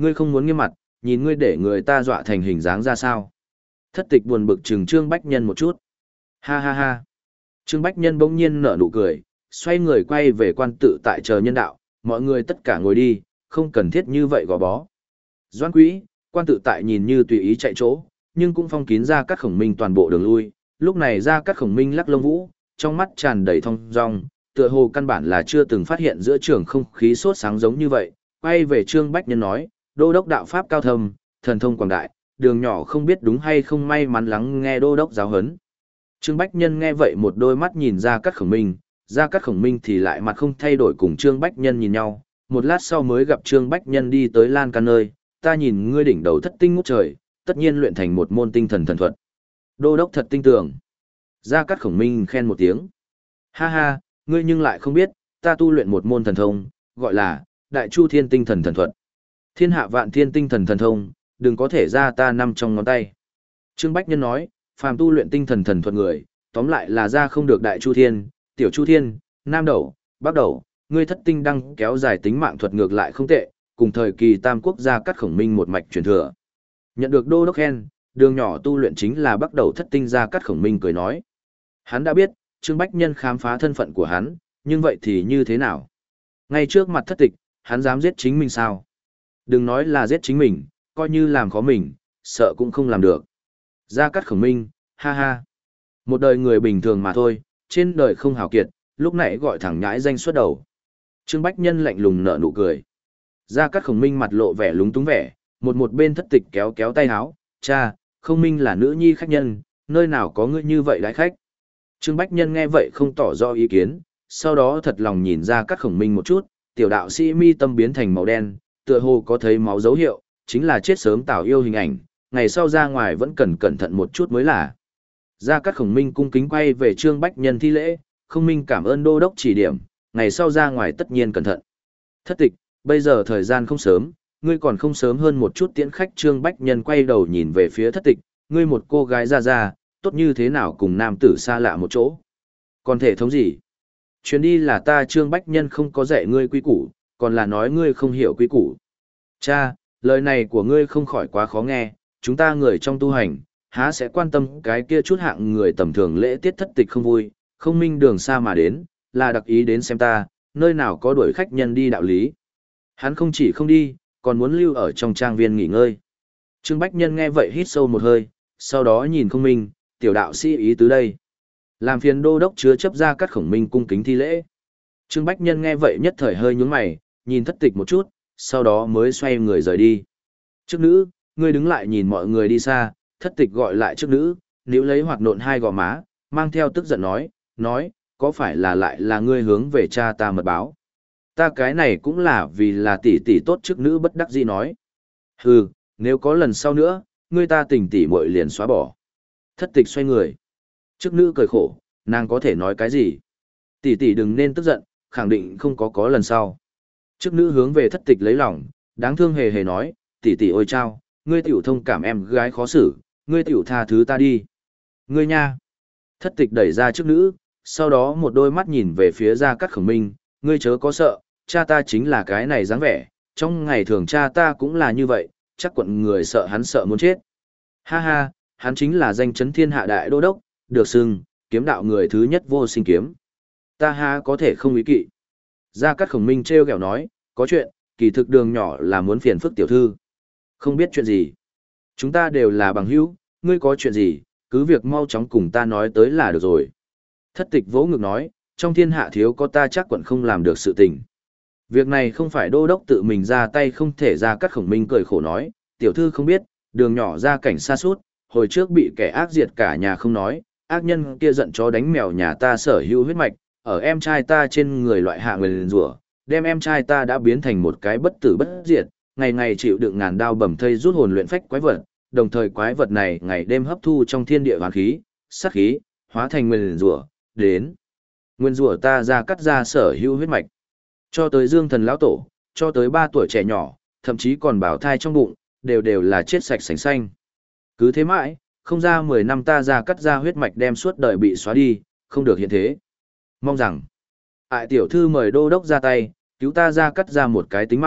Ngươi không muốn nghiêm mặt, nhìn ngươi để người ta dọa thành hình dáng ra sao. Thất tịch buồn bực chừng Trương Bách Nhân một chút. Ha ha ha. Trương Bách Nhân bỗng nhiên nở nụ cười, xoay người quay về quan tự tại chờ nhân đạo, mọi người tất cả ngồi đi, không cần thiết như vậy gò bó. Doan Quý, quan tự tại nhìn như tùy ý chạy chỗ, nhưng cũng phong kín ra các khổng minh toàn bộ đường lui, lúc này ra các khổng minh lắc lông vũ, trong mắt tràn đầy thong dong, tựa hồ căn bản là chưa từng phát hiện giữa trường không khí sốt sáng giống như vậy, quay về Trương Bách Nhân nói, đô đốc đạo pháp cao thâm, thần thông quảng đại, đường nhỏ không biết đúng hay không may mắn lắng nghe đô đốc giáo huấn. Trương Bách Nhân nghe vậy một đôi mắt nhìn ra các khổng minh, ra các khổng minh thì lại mặt không thay đổi cùng Trương Bách Nhân nhìn nhau, một lát sau mới gặp Trương Bách Nhân đi tới lan can nơi, ta nhìn ngươi đỉnh đầu thất tinh ngút trời, tất nhiên luyện thành một môn tinh thần thần thuật. Đô đốc thật tinh tường. Gia Cát Khổng Minh khen một tiếng. Ha ha, ngươi nhưng lại không biết, ta tu luyện một môn thần thông, gọi là Đại Chu Thiên Tinh Thần Thần Thuật. Thiên hạ vạn thiên tinh thần thần thông, đừng có thể ra ta năm trong ngón tay. Trương Bách Nhân nói, phàm tu luyện tinh thần thần thuật người, tóm lại là ra không được Đại Chu Thiên, Tiểu Chu Thiên, Nam Đầu, Bắc Đầu, ngươi thất tinh đăng kéo dài tính mạng thuật ngược lại không tệ, cùng thời kỳ Tam Quốc Gia Cát Khổng Minh một mạch truyền thừa. Nhận được đô đốc khen, đường nhỏ tu luyện chính là Bắc Đầu thất tinh Gia Cát Khổng Minh cười nói. Hắn đã biết, Trương Bách Nhân khám phá thân phận của hắn, nhưng vậy thì như thế nào? Ngay trước mặt thất tịch, hắn dám giết chính mình sao? Đừng nói là giết chính mình, coi như làm khó mình, sợ cũng không làm được. Gia Cát Khổng Minh, ha ha. Một đời người bình thường mà thôi, trên đời không hào kiệt, lúc nãy gọi thẳng nhãi danh xuất đầu. Trương Bách Nhân lạnh lùng nở nụ cười. Gia Cát Khổng Minh mặt lộ vẻ lúng túng vẻ, một một bên thất tịch kéo kéo tay áo, cha, không minh là nữ nhi khách nhân, nơi nào có ngươi như vậy đái khách. Trương Bách Nhân nghe vậy không tỏ rõ ý kiến, sau đó thật lòng nhìn Gia Cát Khổng Minh một chút, tiểu đạo sĩ mi tâm biến thành màu đen, tựa hồ có thấy máu dấu hiệu, chính là chết sớm tảo yêu hình ảnh, ngày sau ra ngoài vẫn cần cẩn thận một chút mới là. Gia Cát Khổng Minh cung kính quay về Trương Bách Nhân thi lễ, không minh cảm ơn đô đốc chỉ điểm, ngày sau ra ngoài tất nhiên cẩn thận. Thất tịch, bây giờ thời gian không sớm, ngươi còn không sớm hơn một chút tiễn khách. Trương Bách Nhân quay đầu nhìn về phía thất tịch, ngươi một cô gái ra ra, tốt như thế nào cùng nam tử xa lạ một chỗ. Còn thể thống gì? Chuyến đi là ta Trương Bách Nhân không có dạy ngươi quy củ, còn là nói ngươi không hiểu quy củ. Cha, lời này của ngươi không khỏi quá khó nghe, chúng ta người trong tu hành, há sẽ quan tâm cái kia chút hạng người tầm thường lễ tiết. Thất tịch không vui, không minh đường xa mà đến, là đặc ý đến xem ta, nơi nào có đuổi khách nhân đi đạo lý. Hắn không chỉ không đi, còn muốn lưu ở trong trang viên nghỉ ngơi. Trương Bách Nhân nghe vậy hít sâu một hơi, sau đó nhìn không minh, tiểu đạo sĩ ý tứ đây. Làm phiền đô đốc chứa chấp Gia Cát Khổng Minh cung kính thi lễ. Trương Bách Nhân nghe vậy nhất thời hơi nhướng mày, nhìn thất tịch một chút, sau đó mới xoay người rời đi. Chức nữ, ngươi đứng lại nhìn mọi người đi xa, thất tịch gọi lại chức nữ, níu lấy hoạt nộn hai gò má, mang theo tức giận nói, nói, có phải là lại là ngươi hướng về cha ta mật báo? Ta cái này cũng là vì là tỷ tỷ tốt. Chức nữ bất đắc dĩ nói. Hừ, nếu có lần sau nữa, ngươi ta tình tỷ muội liền xóa bỏ. Thất tịch xoay người. Chức nữ cười khổ, nàng có thể nói cái gì? Tỷ tỷ đừng nên tức giận, khẳng định không có có lần sau. Chức nữ hướng về thất tịch lấy lòng, đáng thương hề hề nói, tỷ tỷ ôi chao, ngươi tiểu thông cảm em gái khó xử, ngươi tiểu tha thứ ta đi. Ngươi nha. Thất tịch đẩy ra chức nữ, sau đó một đôi mắt nhìn về phía Gia Cát Khổng Minh, ngươi chớ có sợ, cha ta chính là cái này dáng vẻ, trong ngày thường cha ta cũng là như vậy, chắc quận người sợ hắn sợ muốn chết. Ha ha, hắn chính là danh chấn thiên hạ đại đô đốc, được xưng, kiếm đạo người thứ nhất vô sinh kiếm. Ta ha có thể không ý kỵ. Gia Cát Khổng Minh trêu ghẹo nói, có chuyện, kỳ thực đường nhỏ là muốn phiền phức tiểu thư. Không biết chuyện gì. Chúng ta đều là bằng hữu, ngươi có chuyện gì, cứ việc mau chóng cùng ta nói tới là được rồi. Thất tịch vỗ ngực nói, trong thiên hạ thiếu có ta chắc quận không làm được sự tình. Việc này không phải đô đốc tự mình ra tay không thể. Ra Cát Khổng Minh cười khổ nói, tiểu thư không biết, đường nhỏ ra cảnh xa suốt, hồi trước bị kẻ ác diệt cả nhà không nói, ác nhân kia giận chó đánh mèo nhà ta sở hữu huyết mạch, ở em trai ta trên người loại hạ nguyền rủa, đem em trai ta đã biến thành một cái bất tử bất diệt, ngày ngày chịu đựng ngàn đao bầm thây rút hồn luyện phách quái vật, đồng thời quái vật này ngày đêm hấp thu trong thiên địa hoàn khí, sát khí, hóa thành nguyền rủa, đến nguyên rủa ta ra cắt ra sở hữu huyết mạch, cho tới Dương Thần lão tổ, cho tới ba tuổi trẻ nhỏ, thậm chí còn bảo thai trong bụng, đều đều là chết sạch sành xanh. Cứ thế mãi, không ra mười năm ta ra cắt ra huyết mạch đem suốt đời bị xóa đi, không được hiện thế. Mong rằng, ại tiểu thư mời đô đốc ra tay, cứu ta ra cắt ra một cái tính mạng,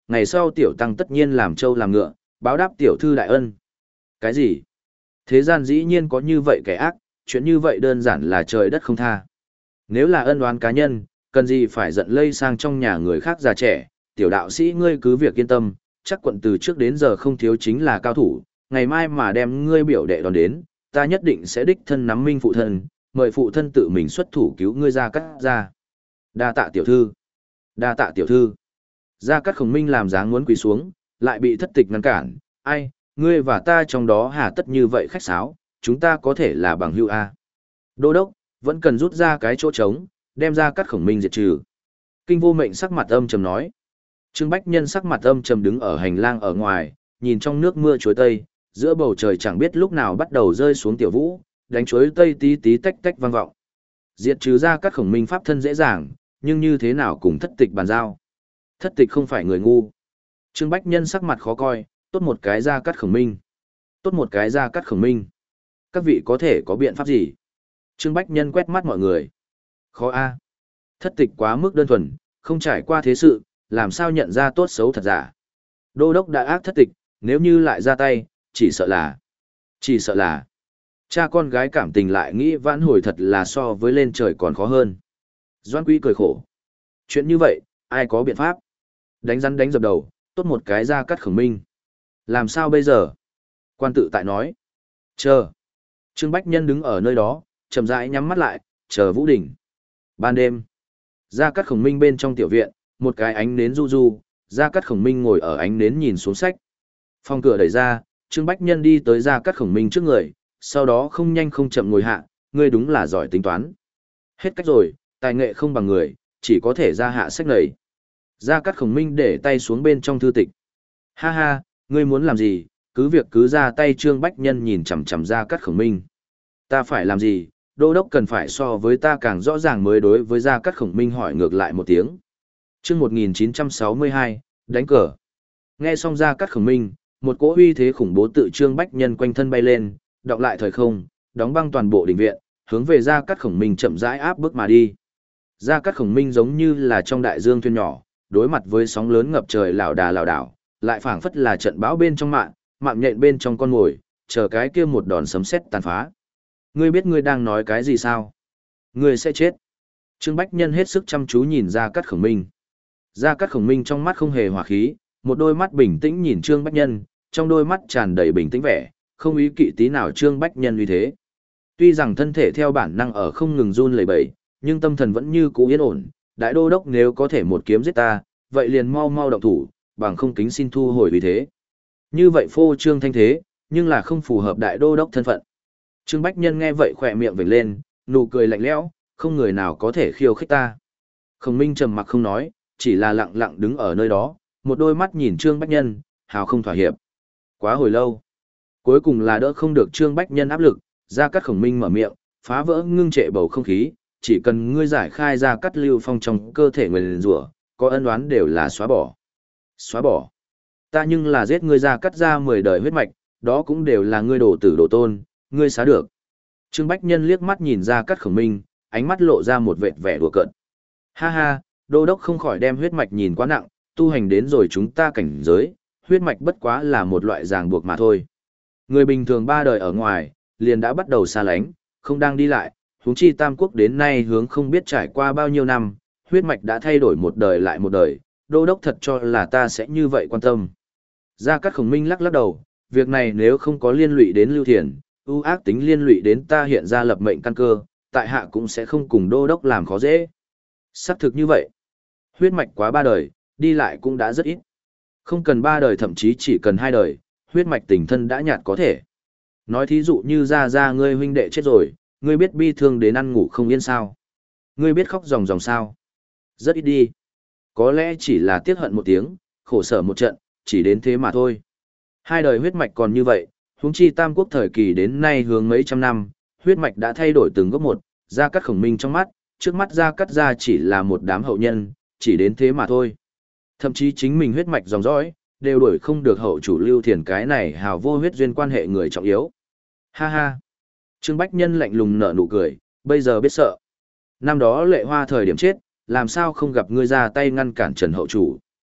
Ngày sau tiểu tăng tất nhiên làm trâu làm ngựa, báo đáp tiểu thư đại ân. Cái gì? Thế gian dĩ nhiên có như vậy kẻ ác, chuyện như vậy đơn giản là trời đất không tha. Nếu là ân oán cá nhân, cần gì phải giận lây sang trong nhà người khác già trẻ, tiểu đạo sĩ ngươi cứ việc yên tâm, chắc quận từ trước đến giờ không thiếu chính là cao thủ, ngày mai mà đem ngươi biểu đệ đón đến, ta nhất định sẽ đích thân nắm minh phụ thân, mời phụ thân tự mình xuất thủ cứu ngươi ra cắt ra. Đa tạ tiểu thư. Đa tạ tiểu thư. Gia Cát Khổng Minh làm dáng muốn quỳ xuống, lại bị thất tịch ngăn cản, ai, ngươi và ta trong đó hà tất như vậy khách sáo, chúng ta có thể là bằng hữu A. Đô đốc, vẫn cần rút ra cái chỗ trống, đem Gia Cát Khổng Minh diệt trừ. Kinh Vô Mệnh sắc mặt âm trầm nói. Trương Bách Nhân sắc mặt âm trầm đứng ở hành lang ở ngoài, nhìn trong nước mưa chuối tây, giữa bầu trời chẳng biết lúc nào bắt đầu rơi xuống tiểu vũ, đánh chuối tây tí tí tách tách vang vọng. Diệt trừ Gia Cát Khổng Minh pháp thân dễ dàng, nhưng như thế nào cùng thất tịch bàn giao. Thất tịch không phải người ngu. Trương Bách Nhân sắc mặt khó coi, tốt một cái Gia Cát Khổng Minh. Tốt một cái Gia Cát Khổng Minh. Các vị có thể có biện pháp gì? Trương Bách Nhân quét mắt mọi người. Khó a. Thất tịch quá mức đơn thuần, không trải qua thế sự, làm sao nhận ra tốt xấu thật giả. Đô đốc đã ác thất tịch, nếu như lại ra tay, chỉ sợ là... Chỉ sợ là... Cha con gái cảm tình lại nghĩ vãn hồi thật là so với lên trời còn khó hơn. Doan Quý cười khổ. Chuyện như vậy, ai có biện pháp? Đánh rắn đánh dập đầu, tốt một cái Gia Cát Khổng Minh. Làm sao bây giờ? Quan tự tại nói. Chờ. Trương Bách Nhân đứng ở nơi đó, chậm rãi nhắm mắt lại, chờ Vũ Đỉnh. Ban đêm, Gia Cát Khổng Minh bên trong tiểu viện, một cái ánh nến du du, Gia Cát Khổng Minh ngồi ở ánh nến nhìn xuống sách. Phòng cửa đẩy ra, Trương Bách Nhân đi tới Gia Cát Khổng Minh trước người, sau đó không nhanh không chậm ngồi hạ, ngươi đúng là giỏi tính toán. Hết cách rồi, tài nghệ không bằng người, chỉ có thể ra hạ sách nầy. Gia Cát Khổng Minh để tay xuống bên trong thư tịch. Ha ha, ngươi muốn làm gì, cứ việc cứ ra tay. Trương Bách Nhân nhìn chằm chằm Gia Cát Khổng Minh. Ta phải làm gì, đô đốc cần phải so với ta càng rõ ràng mới đối với Gia Cát Khổng Minh hỏi ngược lại một tiếng. Chương một nghìn chín trăm sáu mươi hai, đánh cờ. Nghe xong Gia Cát Khổng Minh, một cỗ uy thế khủng bố tự Trương Bách Nhân quanh thân bay lên, đọng lại thời không, đóng băng toàn bộ đình viện, hướng về Gia Cát Khổng Minh chậm rãi áp bước mà đi. Gia Cát Khổng Minh giống như là trong đại dương thuyền nhỏ, đối mặt với sóng lớn ngập trời lảo đà lảo đảo, lại phảng phất là trận bão bên trong mạng, mạng nhện bên trong con mồi, chờ cái kia một đòn sấm sét tàn phá. Ngươi biết ngươi đang nói cái gì sao? Ngươi sẽ chết. Trương Bách Nhân hết sức chăm chú nhìn Gia Cát Khổng Minh. Gia Cát Khổng Minh trong mắt không hề hỏa khí, một đôi mắt bình tĩnh nhìn Trương Bách Nhân, trong đôi mắt tràn đầy bình tĩnh vẻ, không ý kỵ tí nào Trương Bách Nhân uy thế. Tuy rằng thân thể theo bản năng ở không ngừng run lẩy bẩy, nhưng tâm thần vẫn như cũ yên ổn. Đại đô đốc nếu có thể một kiếm giết ta, vậy liền mau mau động thủ, bằng không kính xin thu hồi uy thế. Như vậy phô trương thanh thế, nhưng là không phù hợp đại đô đốc thân phận. Trương Bách Nhân nghe vậy khỏe miệng vểnh lên, nụ cười lạnh lẽo, không người nào có thể khiêu khích ta. Khổng Minh trầm mặc không nói, chỉ là lặng lặng đứng ở nơi đó, một đôi mắt nhìn Trương Bách Nhân, hào không thỏa hiệp. Quá hồi lâu, cuối cùng là đỡ không được Trương Bách Nhân áp lực, Gia Cát Khổng Minh mở miệng, phá vỡ ngưng trệ bầu không khí, chỉ cần ngươi giải khai Gia Cát Lưu Phong trong cơ thể người liền rủa, có ân oán đều là xóa bỏ. Xóa bỏ? Ta nhưng là giết ngươi Gia Cát ra mười đời huyết mạch, đó cũng đều là ngươi đổ tử đổ tôn, ngươi xá được. Trương Bách Nhân liếc mắt nhìn Gia Cát Khổng Minh, ánh mắt lộ ra một vệt vẻ đùa cợt. Ha ha, đô đốc không khỏi đem huyết mạch nhìn quá nặng, tu hành đến rồi chúng ta cảnh giới, huyết mạch bất quá là một loại ràng buộc mà thôi. Người bình thường ba đời ở ngoài, liền đã bắt đầu xa lánh, không đang đi lại, huống chi Tam Quốc đến nay hướng không biết trải qua bao nhiêu năm, huyết mạch đã thay đổi một đời lại một đời, đô đốc thật cho là ta sẽ như vậy quan tâm. Gia Cát Khổng Minh lắc lắc đầu, việc này nếu không có liên lụy đến Lưu Thiền, ưu ác tính liên lụy đến ta hiện ra lập mệnh căn cơ, tại hạ cũng sẽ không cùng đô đốc làm khó dễ. Xác thực như vậy. Huyết mạch quá ba đời, đi lại cũng đã rất ít. Không cần ba đời thậm chí chỉ cần hai đời, huyết mạch tình thân đã nhạt có thể. Nói thí dụ như ra ra ngươi huynh đệ chết rồi, ngươi biết bi thương đến ăn ngủ không yên sao? Ngươi biết khóc ròng ròng sao? Rất ít đi. Có lẽ chỉ là tiếc hận một tiếng, khổ sở một trận, chỉ đến thế mà thôi. Hai đời huyết mạch còn như vậy, huống chi Tam Quốc thời kỳ đến nay hướng mấy trăm năm, huyết mạch đã thay đổi từng gốc một, Gia Cát Khổng Minh trong mắt, trước mắt Gia Cát gia chỉ là một đám hậu nhân, chỉ đến thế mà thôi. Thậm chí chính mình huyết mạch dòng dõi, đều đuổi không được hậu chủ Lưu Thiền cái này hào vô huyết duyên quan hệ người trọng yếu. Ha ha. Trương Bách Nhân lạnh lùng nở nụ cười, bây giờ biết sợ. Năm đó Lệ Hoa thời điểm chết, làm sao không gặp ngươi ra tay ngăn cản Trần hậu chủ.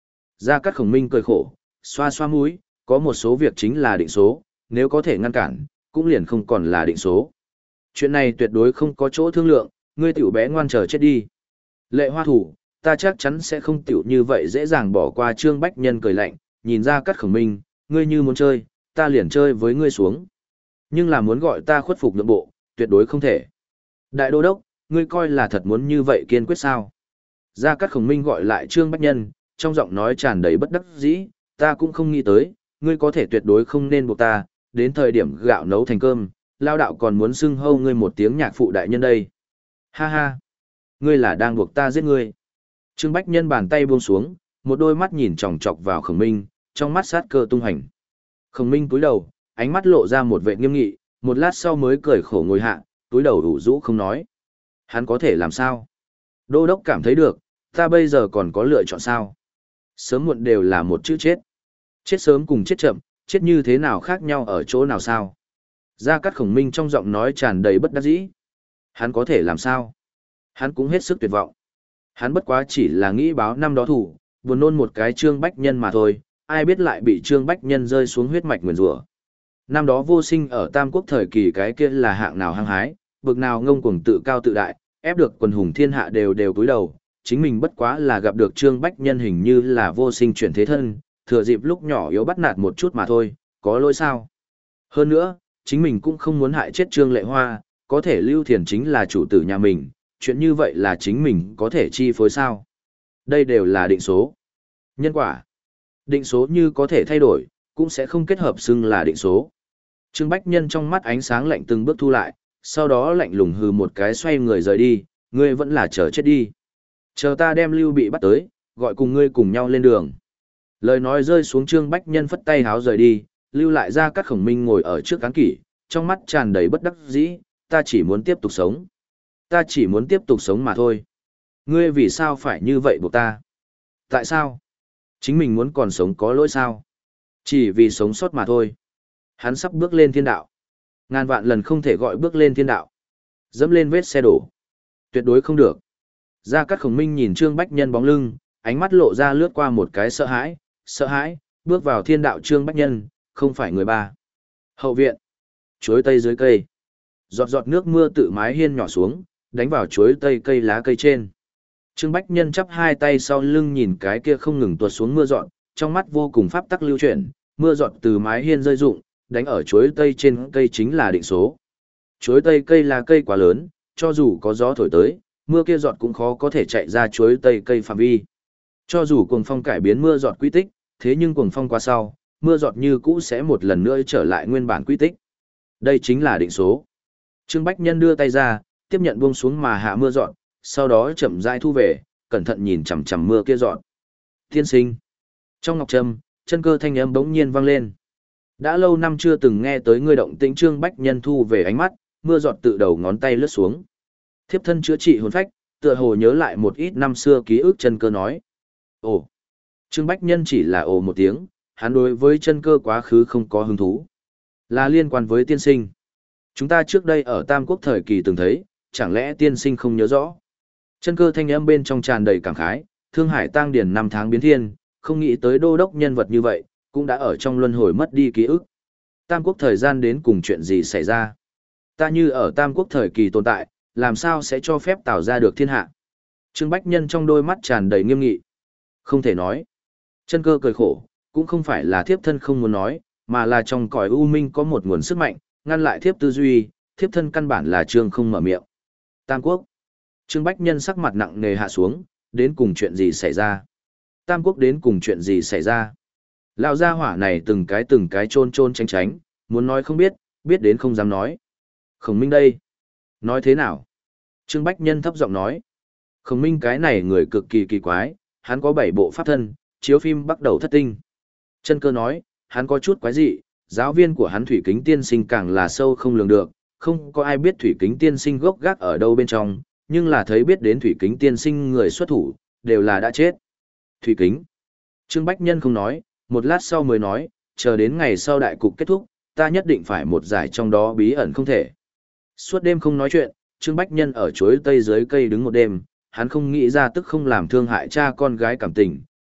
Gia Cát Khổng Minh cười khổ, xoa xoa mũi, có một số việc chính là định số, nếu có thể ngăn cản, cũng liền không còn là định số. Chuyện này tuyệt đối không có chỗ thương lượng, ngươi tiểu bé ngoan chờ chết đi. Lệ Hoa thủ, ta chắc chắn sẽ không tiểu như vậy dễ dàng bỏ qua. Trương Bách Nhân cười lạnh, nhìn Gia Cát Khổng Minh, ngươi như muốn chơi, ta liền chơi với ngươi xuống. Nhưng là muốn gọi ta khuất phục nhượng bộ, tuyệt đối không thể. Đại đô đốc, ngươi coi là thật muốn như vậy kiên quyết sao? Gia Cát Khổng Minh gọi lại Trương Bách Nhân, trong giọng nói tràn đầy bất đắc dĩ, ta cũng không nghĩ tới, ngươi có thể tuyệt đối không nên buộc ta, đến thời điểm gạo nấu thành cơm, lao đạo còn muốn xưng hâu ngươi một tiếng nhạc phụ đại nhân đây. Ha ha, ngươi là đang buộc ta giết ngươi. Trương Bách Nhân bàn tay buông xuống, một đôi mắt nhìn chòng chọc vào Khổng Minh, trong mắt sát cơ tung hành. Khổng Minh cúi đầu, ánh mắt lộ ra một vẻ nghiêm nghị, một lát sau mới cười khổ ngồi hạ, túi đầu ủ rũ không nói. Hắn có thể làm sao? Đô đốc cảm thấy được, ta bây giờ còn có lựa chọn sao? Sớm muộn đều là một chữ chết. Chết sớm cùng chết chậm, chết như thế nào khác nhau ở chỗ nào sao? Gia Cát Khổng Minh trong giọng nói tràn đầy bất đắc dĩ. Hắn có thể làm sao? Hắn cũng hết sức tuyệt vọng. Hắn bất quá chỉ là nghĩ báo năm đó thủ, buồn nôn một cái Trương Bách Nhân mà thôi, ai biết lại bị Trương Bách Nhân rơi xuống huyết mạch nguyền rủa. Năm đó Vô Sinh ở Tam Quốc thời kỳ cái kia là hạng nào hăng hái, bực nào ngông cuồng tự cao tự đại, ép được quần hùng thiên hạ đều đều cúi đầu, chính mình bất quá là gặp được Trương Bách Nhân hình như là Vô Sinh chuyển thế thân, thừa dịp lúc nhỏ yếu bắt nạt một chút mà thôi, có lỗi sao? Hơn nữa, chính mình cũng không muốn hại chết Trương Lệ Hoa, có thể Lưu Thiền chính là chủ tử nhà mình, chuyện như vậy là chính mình có thể chi phối sao? Đây đều là định số. Nhân quả. Định số như có thể thay đổi, cũng sẽ không kết hợp xưng là định số. Trương Bách Nhân trong mắt ánh sáng lạnh từng bước thu lại, sau đó lạnh lùng hừ một cái xoay người rời đi, ngươi vẫn là chờ chết đi. Chờ ta đem Lưu Bị bắt tới, gọi cùng ngươi cùng nhau lên đường. Lời nói rơi xuống, Trương Bách Nhân phất tay háo rời đi, lưu lại Gia Cát Khổng Minh ngồi ở trước cán kỷ, trong mắt tràn đầy bất đắc dĩ, ta chỉ muốn tiếp tục sống. Ta chỉ muốn tiếp tục sống mà thôi. Ngươi vì sao phải như vậy buộc ta? Tại sao? Chính mình muốn còn sống có lỗi sao? Chỉ vì sống sót mà thôi. Hắn sắp bước lên thiên đạo. Ngàn vạn lần không thể gọi bước lên thiên đạo. Dẫm lên vết xe đổ. Tuyệt đối không được. Gia Cát Khổng Minh nhìn Trương Bách Nhân bóng lưng, ánh mắt lộ ra lướt qua một cái sợ hãi, sợ hãi, bước vào thiên đạo. Trương Bách Nhân, không phải người ba. Hậu viện. Chuối tây dưới cây. Giọt giọt nước mưa tự mái hiên nhỏ xuống, đánh vào chuối tây cây lá cây trên. Trương Bách Nhân chắp hai tay sau lưng nhìn cái kia không ngừng tuột xuống mưa giọt, trong mắt vô cùng pháp tắc lưu chuyển, mưa giọt từ mái hiên rơi rụng, đánh ở chuối tây trên cây chính là định số. Chuối tây cây là cây quá lớn, cho dù có gió thổi tới, mưa kia giọt cũng khó có thể chạy ra chuối tây cây phạm vi. Cho dù cuồng phong cải biến mưa giọt quy tích, thế nhưng cuồng phong qua sau, mưa giọt như cũ sẽ một lần nữa trở lại nguyên bản quy tích. Đây chính là định số. Trương Bách Nhân đưa tay ra, tiếp nhận buông xuống mà hạ mưa giọt, sau đó chậm rãi thu về, cẩn thận nhìn chằm chằm mưa kia giọt. Tiên sinh. Trong ngọc trâm, chân cơ thanh âm bỗng nhiên vang lên. Đã lâu năm chưa từng nghe tới ngươi động tĩnh. Trương Bách Nhân thu về ánh mắt, mưa giọt tự đầu ngón tay lướt xuống. Thiếp thân chữa trị hồn phách, tựa hồ nhớ lại một ít năm xưa ký ức. Chân cơ nói. Ồ. Trương Bách Nhân chỉ là ồ một tiếng, hắn đối với chân cơ quá khứ không có hứng thú. Là liên quan với tiên sinh. Chúng ta trước đây ở Tam Quốc thời kỳ từng thấy, chẳng lẽ tiên sinh không nhớ rõ? Chân cơ thanh âm bên trong tràn đầy cảm khái, Thương Hải tang điền năm tháng biến thiên, không nghĩ tới đô đốc nhân vật như vậy, cũng đã ở trong luân hồi mất đi ký ức. Tam Quốc thời gian đến cùng chuyện gì xảy ra? Ta như ở Tam Quốc thời kỳ tồn tại, làm sao sẽ cho phép tạo ra được thiên hạ? Trương Bách Nhân trong đôi mắt tràn đầy nghiêm nghị. Không thể nói. Chân cơ cười khổ, cũng không phải là thiếp thân không muốn nói, mà là trong cõi u minh có một nguồn sức mạnh, ngăn lại thiếp tư duy, thiếp thân căn bản là trương không mở miệng. Tam Quốc. Trương Bách Nhân sắc mặt nặng nề hạ xuống, đến cùng chuyện gì xảy ra? Tam Quốc đến cùng chuyện gì xảy ra? Lão gia hỏa này từng cái từng cái chôn chôn tránh tránh, muốn nói không biết, biết đến không dám nói. Khổng Minh đây. Nói thế nào? Trương Bách Nhân thấp giọng nói. Khổng Minh cái này người cực kỳ kỳ quái, hắn có bảy bộ pháp thân, chiếu phim bắt đầu thất tinh. Chân cơ nói, hắn có chút quái dị, giáo viên của hắn Thủy Kính Tiên Sinh càng là sâu không lường được, không có ai biết Thủy Kính Tiên Sinh gốc gác ở đâu bên trong, nhưng là thấy biết đến Thủy Kính Tiên Sinh người xuất thủ, đều là đã chết. Thủy Kính. Trương Bách Nhân không nói, một lát sau mới nói, chờ đến ngày sau đại cục kết thúc, ta nhất định phải một giải trong đó bí ẩn không thể. Suốt đêm không nói chuyện, Trương Bách Nhân ở chuối tây dưới cây đứng một đêm, hắn không nghĩ ra tức không làm thương hại cha con gái cảm tình,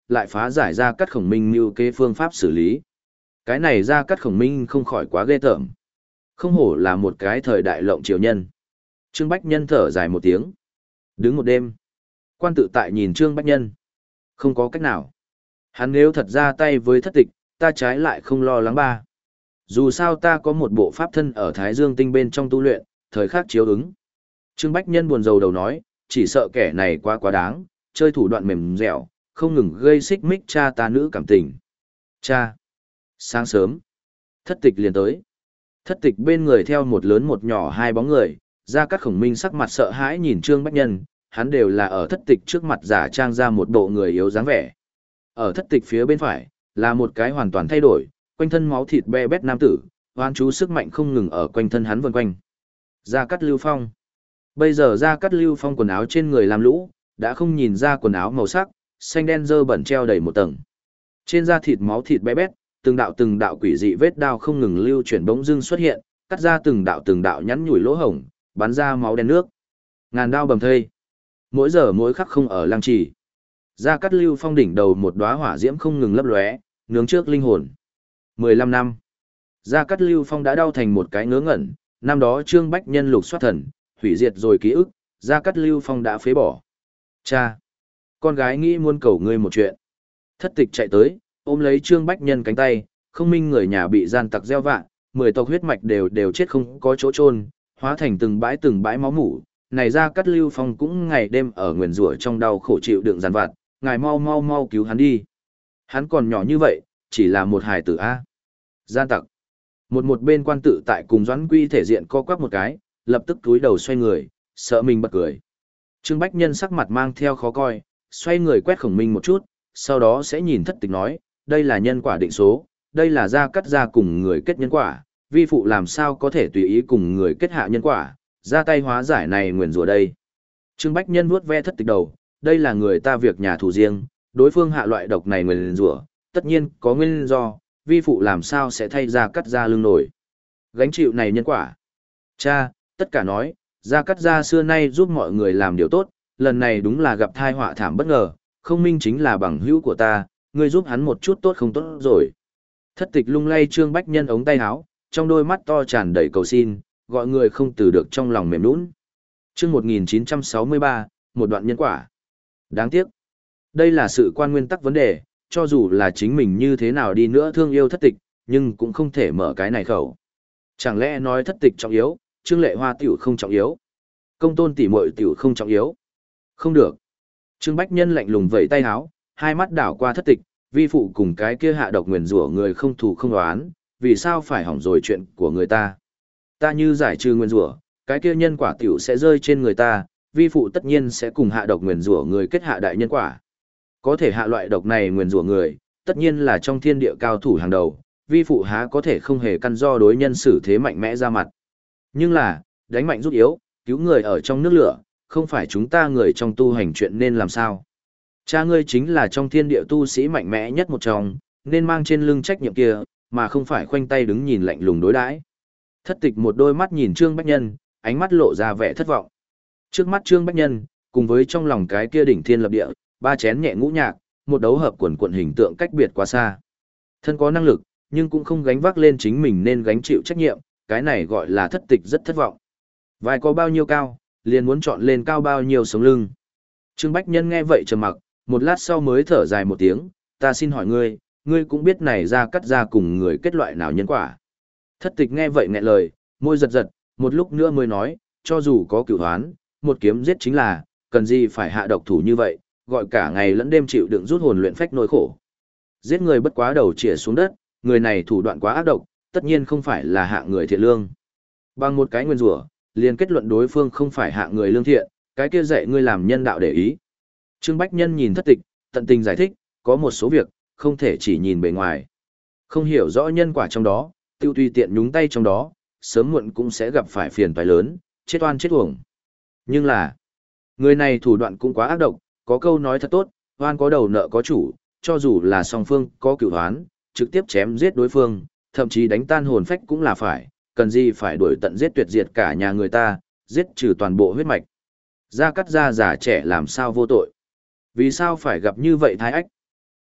lại phá giải ra cắt khổng minh mưu kế phương pháp xử lý. Cái này ra cắt khổng minh không khỏi quá ghê tởm. Không hổ là một cái thời đại lộng triều nhân. Trương Bách Nhân thở dài một tiếng. Đứng một đêm. Quan tự tại nhìn Trương Bách Nhân. Không có cách nào. Hắn nếu thật ra tay với thất tịch, ta trái lại không lo lắng ba. Dù sao ta có một bộ pháp thân ở Thái Dương tinh bên trong tu luyện, thời khắc chiếu ứng. Trương Bách Nhân buồn rầu đầu nói, chỉ sợ kẻ này quá quá đáng, chơi thủ đoạn mềm dẻo, không ngừng gây xích mích cha ta nữ cảm tình. Cha. Sáng sớm. Thất tịch liền tới. Thất tịch bên người theo một lớn một nhỏ hai bóng người, Gia Cát Khổng Minh sắc mặt sợ hãi nhìn Trương Bách Nhân, hắn đều là ở thất tịch trước mặt giả trang ra một bộ người yếu dáng vẻ. Ở thất tịch phía bên phải, là một cái hoàn toàn thay đổi, quanh thân máu thịt be bét nam tử, hoán chú sức mạnh không ngừng ở quanh thân hắn vần quanh. Gia Cát Lưu Phong. Bây giờ Gia Cát Lưu Phong quần áo trên người làm lũ, đã không nhìn ra quần áo màu sắc, xanh đen dơ bẩn treo đầy một tầng. Trên da thịt máu thịt be bét, từng đạo từng đạo quỷ dị vết đao không ngừng lưu chuyển bỗng dưng xuất hiện, cắt ra từng đạo từng đạo nhắn nhủi lỗ hổng, bắn ra máu đen nước. Ngàn đao bầm thây. Mỗi giờ mỗi khắc không ở lăng trì. Gia Cát Lưu Phong đỉnh đầu một đóa hỏa diễm không ngừng lấp lóe, nướng trước linh hồn. mười lăm năm. Gia Cát Lưu Phong đã đau thành một cái ngớ ngẩn, năm đó Trương Bách Nhân lục soát thần, hủy diệt rồi ký ức, Gia Cát Lưu Phong đã phế bỏ. Cha, con gái nghĩ muốn cầu ngươi một chuyện. Thất tịch chạy tới, ôm lấy Trương Bách Nhân cánh tay, không minh người nhà bị gian tặc gieo vạ, mười tộc huyết mạch đều đều chết không có chỗ chôn, hóa thành từng bãi từng bãi máu mủ. Này Gia Cát Lưu Phong cũng ngày đêm ở nguyền rủa trong đau khổ chịu đựng giàn vặt, ngài mau mau mau cứu hắn đi. Hắn còn nhỏ như vậy, chỉ là một hài tử a. Gian tặc. Một một bên quan tự tại cùng Doãn Quy thể diện co quắp một cái, lập tức cúi đầu xoay người, sợ mình bật cười. Trương Bách Nhân sắc mặt mang theo khó coi, xoay người quét Khổng Minh một chút, sau đó sẽ nhìn thất tịch nói, đây là nhân quả định số, đây là Gia Cát gia cùng người kết nhân quả, vi phụ làm sao có thể tùy ý cùng người kết hạ nhân quả, ra tay hóa giải này nguyền rủa đây. Trương Bách Nhân vuốt ve thất tịch đầu, đây là người ta việc nhà thủ riêng, đối phương hạ loại độc này nguyền rủa, tất nhiên có nguyên do, vi phụ làm sao sẽ thay Gia Cát gia lưng nổi. Gánh chịu này nhân quả. Cha, tất cả nói, Gia Cát gia xưa nay giúp mọi người làm điều tốt, lần này đúng là gặp tai họa thảm bất ngờ, không minh chính là bằng hữu của ta, ngươi giúp hắn một chút tốt không tốt rồi. Thất tịch lung lay Trương Bách Nhân ống tay áo, trong đôi mắt to tràn đầy cầu xin, gọi người không từ được trong lòng mềm nũng. Chương một nghìn chín trăm sáu mươi ba, một đoạn nhân quả. Đáng tiếc. Đây là sự quan nguyên tắc vấn đề, cho dù là chính mình như thế nào đi nữa thương yêu thất tịch, nhưng cũng không thể mở cái này khẩu. Chẳng lẽ nói thất tịch trọng yếu, Trương Lệ Hoa tiểu không trọng yếu, Công Tôn tỷ muội tiểu không trọng yếu. Không được. Trương Bách Nhân lạnh lùng vẫy tay áo, hai mắt đảo qua thất tịch, vi phụ cùng cái kia hạ độc nguyền rủa người không thù không đoán, vì sao phải hỏng rồi chuyện của người ta. Ta như giải trừ nguyền rủa, cái kia nhân quả tiểu sẽ rơi trên người ta, vi phụ tất nhiên sẽ cùng hạ độc nguyền rủa người kết hạ đại nhân quả. Có thể hạ loại độc này nguyền rủa người, tất nhiên là trong thiên địa cao thủ hàng đầu, vi phụ há có thể không hề căn do đối nhân xử thế mạnh mẽ ra mặt. Nhưng là, đánh mạnh rút yếu, cứu người ở trong nước lửa, không phải chúng ta người trong tu hành chuyện nên làm sao. Cha ngươi chính là trong thiên địa tu sĩ mạnh mẽ nhất một trong, nên mang trên lưng trách nhiệm kia, mà không phải khoanh tay đứng nhìn lạnh lùng đối đãi. Thất tịch một đôi mắt nhìn Trương Bách Nhân, ánh mắt lộ ra vẻ thất vọng. Trước mắt Trương Bách Nhân, cùng với trong lòng cái kia đỉnh thiên lập địa, ba chén nhẹ ngũ nhạc, một đấu hợp quần quần hình tượng cách biệt quá xa. Thân có năng lực, nhưng cũng không gánh vác lên chính mình nên gánh chịu trách nhiệm, cái này gọi là thất tịch rất thất vọng. Vai có bao nhiêu cao, liền muốn chọn lên cao bao nhiêu sống lưng. Trương Bách Nhân nghe vậy trầm mặc, một lát sau mới thở dài một tiếng, ta xin hỏi ngươi, ngươi cũng biết này Gia Cát gia cùng người kết loại nào nhân quả. Thất tịch nghe vậy nghẹn lời, môi giật giật, một lúc nữa mới nói, cho dù có cửu hoán, một kiếm giết chính là, cần gì phải hạ độc thủ như vậy, gọi cả ngày lẫn đêm chịu đựng rút hồn luyện phách nỗi khổ. Giết người bất quá đầu chĩa xuống đất, người này thủ đoạn quá ác độc, tất nhiên không phải là hạ người thiện lương. Bằng một cái nguyên rủa, liền kết luận đối phương không phải hạ người lương thiện, cái kia dạy ngươi làm nhân đạo để ý. Trương Bách Nhân nhìn thất tịch, tận tình giải thích, có một số việc, không thể chỉ nhìn bề ngoài. Không hiểu rõ nhân quả trong đó, tiêu tùy tiện nhúng tay trong đó, sớm muộn cũng sẽ gặp phải phiền toái lớn, chết oan chết uổng. Nhưng là, người này thủ đoạn cũng quá ác độc, có câu nói thật tốt, oan có đầu nợ có chủ, cho dù là song phương có cửu hoán, trực tiếp chém giết đối phương, thậm chí đánh tan hồn phách cũng là phải, cần gì phải đuổi tận giết tuyệt diệt cả nhà người ta, giết trừ toàn bộ huyết mạch. Gia Cát gia già trẻ làm sao vô tội? Vì sao phải gặp như vậy thái ách?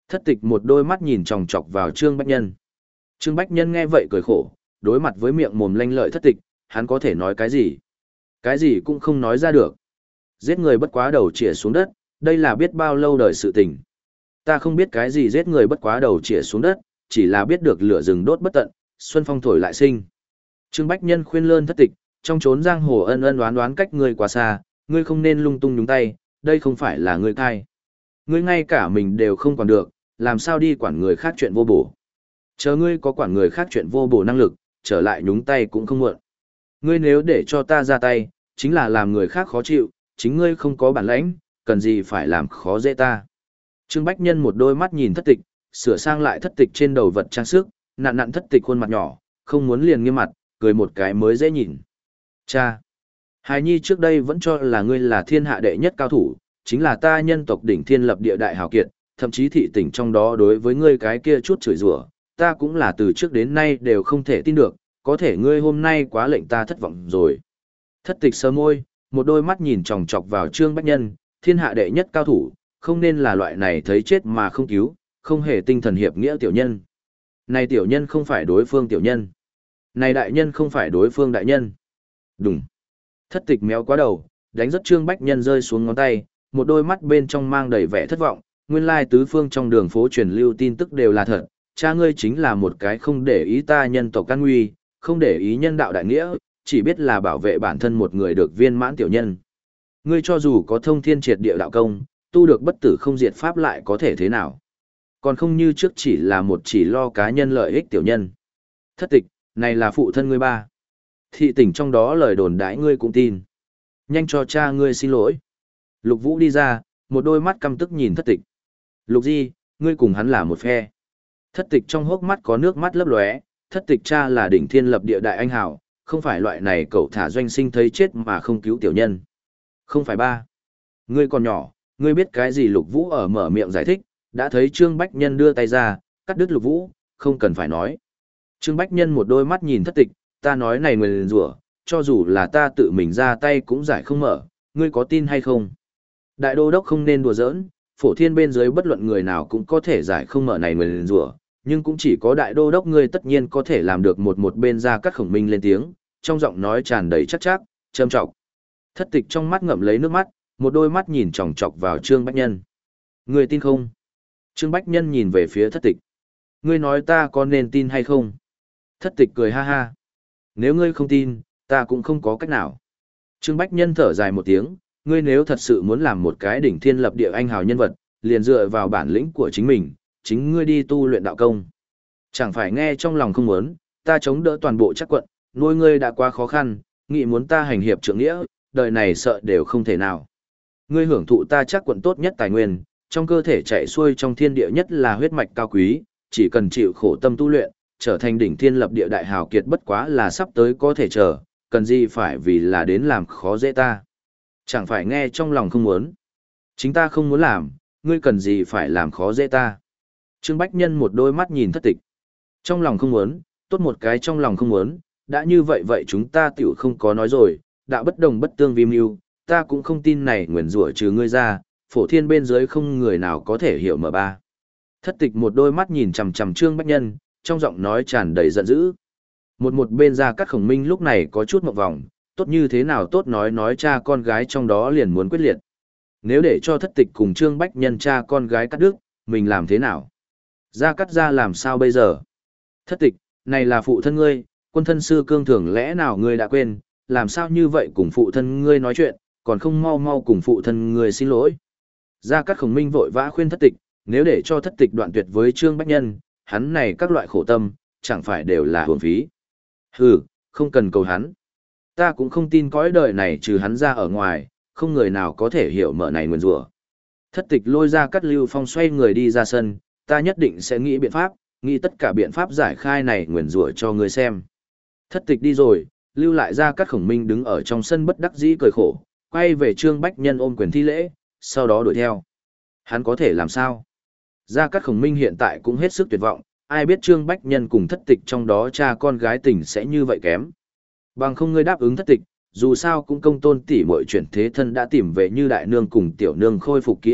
Thất tịch một đôi mắt nhìn chòng chọc vào Trương Bách Nhân. Trương Bách Nhân nghe vậy cười khổ, đối mặt với miệng mồm lanh lợi thất tịch, hắn có thể nói cái gì? Cái gì cũng không nói ra được. Giết người bất quá đầu chĩa xuống đất, đây là biết bao lâu đời sự tình. Ta không biết cái gì giết người bất quá đầu chĩa xuống đất, chỉ là biết được lửa rừng đốt bất tận, xuân phong thổi lại sinh. Trương Bách Nhân khuyên lơn thất tịch, trong chốn giang hồ ân ân đoán đoán cách ngươi quá xa, ngươi không nên lung tung nhúng tay, đây không phải là ngươi cai. Ngươi ngay cả mình đều không quản được, làm sao đi quản người khác chuyện vô bổ. Chờ ngươi có quản người khác chuyện vô bổ năng lực, trở lại nhúng tay cũng không muộn. Ngươi nếu để cho ta ra tay, chính là làm người khác khó chịu, chính ngươi không có bản lãnh, cần gì phải làm khó dễ ta. Trương Bách Nhân một đôi mắt nhìn thất tịch, sửa sang lại thất tịch trên đầu vật trang sức, nặn nặn thất tịch khuôn mặt nhỏ, không muốn liền nghiêm mặt, cười một cái mới dễ nhìn. Cha! Hài Nhi trước đây vẫn cho là ngươi là thiên hạ đệ nhất cao thủ, chính là ta nhân tộc đỉnh thiên lập địa đại hào kiệt, thậm chí thị tỉnh trong đó đối với ngươi cái kia chút chửi rủa, ta cũng là từ trước đến nay đều không thể tin được, có thể ngươi hôm nay quá lệnh ta thất vọng rồi. Thất tịch sơ môi, một đôi mắt nhìn chòng chọc vào Trương Bách Nhân, thiên hạ đệ nhất cao thủ, không nên là loại này thấy chết mà không cứu, không hề tinh thần hiệp nghĩa tiểu nhân. Này tiểu nhân không phải đối phương tiểu nhân. Này đại nhân không phải đối phương đại nhân. Đúng. Thất tịch méo quá đầu, đánh rất Trương Bách Nhân rơi xuống ngón tay, một đôi mắt bên trong mang đầy vẻ thất vọng, nguyên lai tứ phương trong đường phố truyền lưu tin tức đều là thật, cha ngươi chính là một cái không để ý ta nhân tộc căn nguy, không để ý nhân đạo đại nghĩa, chỉ biết là bảo vệ bản thân một người được viên mãn tiểu nhân. Ngươi cho dù có thông thiên triệt địa đạo công, tu được bất tử không diệt pháp lại có thể thế nào? Còn không như trước chỉ là một chỉ lo cá nhân lợi ích tiểu nhân. Thất tịch, này là phụ thân ngươi ba. Thị tỉnh trong đó lời đồn đãi ngươi cũng tin. Nhanh cho cha ngươi xin lỗi. Lục Vũ đi ra, một đôi mắt căm tức nhìn thất tịch. Lục Di, ngươi cùng hắn là một phe. Thất tịch trong hốc mắt có nước mắt lấp lóe, thất tịch cha là đỉnh thiên lập địa đại anh hào, không phải loại này cậu thả doanh sinh thấy chết mà không cứu tiểu nhân. Không phải ba. Ngươi còn nhỏ, ngươi biết cái gì Lục Vũ ở mở miệng giải thích, đã thấy Trương Bách Nhân đưa tay ra, cắt đứt Lục Vũ, không cần phải nói. Trương Bách Nhân một đôi mắt nhìn thất tịch, ta nói này nguyền rủa, cho dù là ta tự mình ra tay cũng giải không mở, ngươi có tin hay không? Đại đô đốc không nên đùa giỡn, phổ thiên bên dưới bất luận người nào cũng có thể giải không mở này nguyền rủa, nhưng cũng chỉ có đại đô đốc ngươi tất nhiên có thể làm được. Một một bên ra cắt Khổng Minh lên tiếng, trong giọng nói tràn đầy chắc chắc, trầm trọng. Thất tịch trong mắt ngậm lấy nước mắt, một đôi mắt nhìn chòng chọc vào Trương Bách Nhân. Ngươi tin không? Trương Bách Nhân nhìn về phía thất tịch. Ngươi nói ta có nên tin hay không? Thất tịch cười ha ha. Nếu ngươi không tin, ta cũng không có cách nào. Trương Bách Nhân thở dài một tiếng, ngươi nếu thật sự muốn làm một cái đỉnh thiên lập địa anh hào nhân vật, liền dựa vào bản lĩnh của chính mình, chính ngươi đi tu luyện đạo công. Chẳng phải nghe trong lòng không muốn, ta chống đỡ toàn bộ chắc quận, nuôi ngươi đã quá khó khăn, nghĩ muốn ta hành hiệp trượng nghĩa, đời này sợ đều không thể nào. Ngươi hưởng thụ ta chắc quận tốt nhất tài nguyên, trong cơ thể chạy xuôi trong thiên địa nhất là huyết mạch cao quý, chỉ cần chịu khổ tâm tu luyện, trở thành đỉnh thiên lập địa đại hào kiệt bất quá là sắp tới có thể chờ, cần gì phải vì là đến làm khó dễ ta. Chẳng phải nghe trong lòng không muốn. Chính ta không muốn làm, ngươi cần gì phải làm khó dễ ta. Trương Bách Nhân một đôi mắt nhìn thất tịch. Trong lòng không muốn, tốt một cái trong lòng không muốn, đã như vậy vậy chúng ta tiểu không có nói rồi, đạo bất đồng bất tương vi mưu, ta cũng không tin này nguyền rủa trừ ngươi ra, phổ thiên bên dưới không người nào có thể hiểu mở ba. Thất tịch một đôi mắt nhìn chằm chằm Trương Bách Nhân, trong giọng nói tràn đầy giận dữ. Một một bên ra cắt Khổng Minh lúc này có chút mộng vòng, tốt như thế nào tốt nói nói cha con gái trong đó liền muốn quyết liệt. Nếu để cho thất tịch cùng Trương Bách Nhân cha con gái cắt đứt, mình làm thế nào? Ra cắt ra làm sao bây giờ? Thất tịch, này là phụ thân ngươi, quân thân sư cương thường lẽ nào ngươi đã quên, làm sao như vậy cùng phụ thân ngươi nói chuyện, còn không mau mau cùng phụ thân ngươi xin lỗi. Ra cắt Khổng Minh vội vã khuyên thất tịch, nếu để cho thất tịch đoạn tuyệt với Trương Bách Nhân, hắn này các loại khổ tâm, chẳng phải đều là hưởng phí. Hừ, không cần cầu hắn. Ta cũng không tin cõi đời này trừ hắn ra ở ngoài, không người nào có thể hiểu mở này nguyền rủa. Thất tịch lôi ra cắt Lưu Phong xoay người đi ra sân, ta nhất định sẽ nghĩ biện pháp, nghĩ tất cả biện pháp giải khai này nguyền rủa cho người xem. Thất tịch đi rồi, lưu lại ra cắt Khổng Minh đứng ở trong sân bất đắc dĩ cười khổ, quay về Trương Bách Nhân ôm quyền thi lễ, sau đó đuổi theo. Hắn có thể làm sao? Gia Cát Khổng Minh hiện tại cũng hết sức tuyệt vọng, ai biết Trương Bách Nhân cùng thất tịch trong đó cha con gái tình sẽ như vậy kém. Bằng không ngươi đáp ứng thất tịch, dù sao cũng công tôn tỷ muội chuyển thế thân đã tìm về Như đại nương cùng tiểu nương khôi phục ký ức,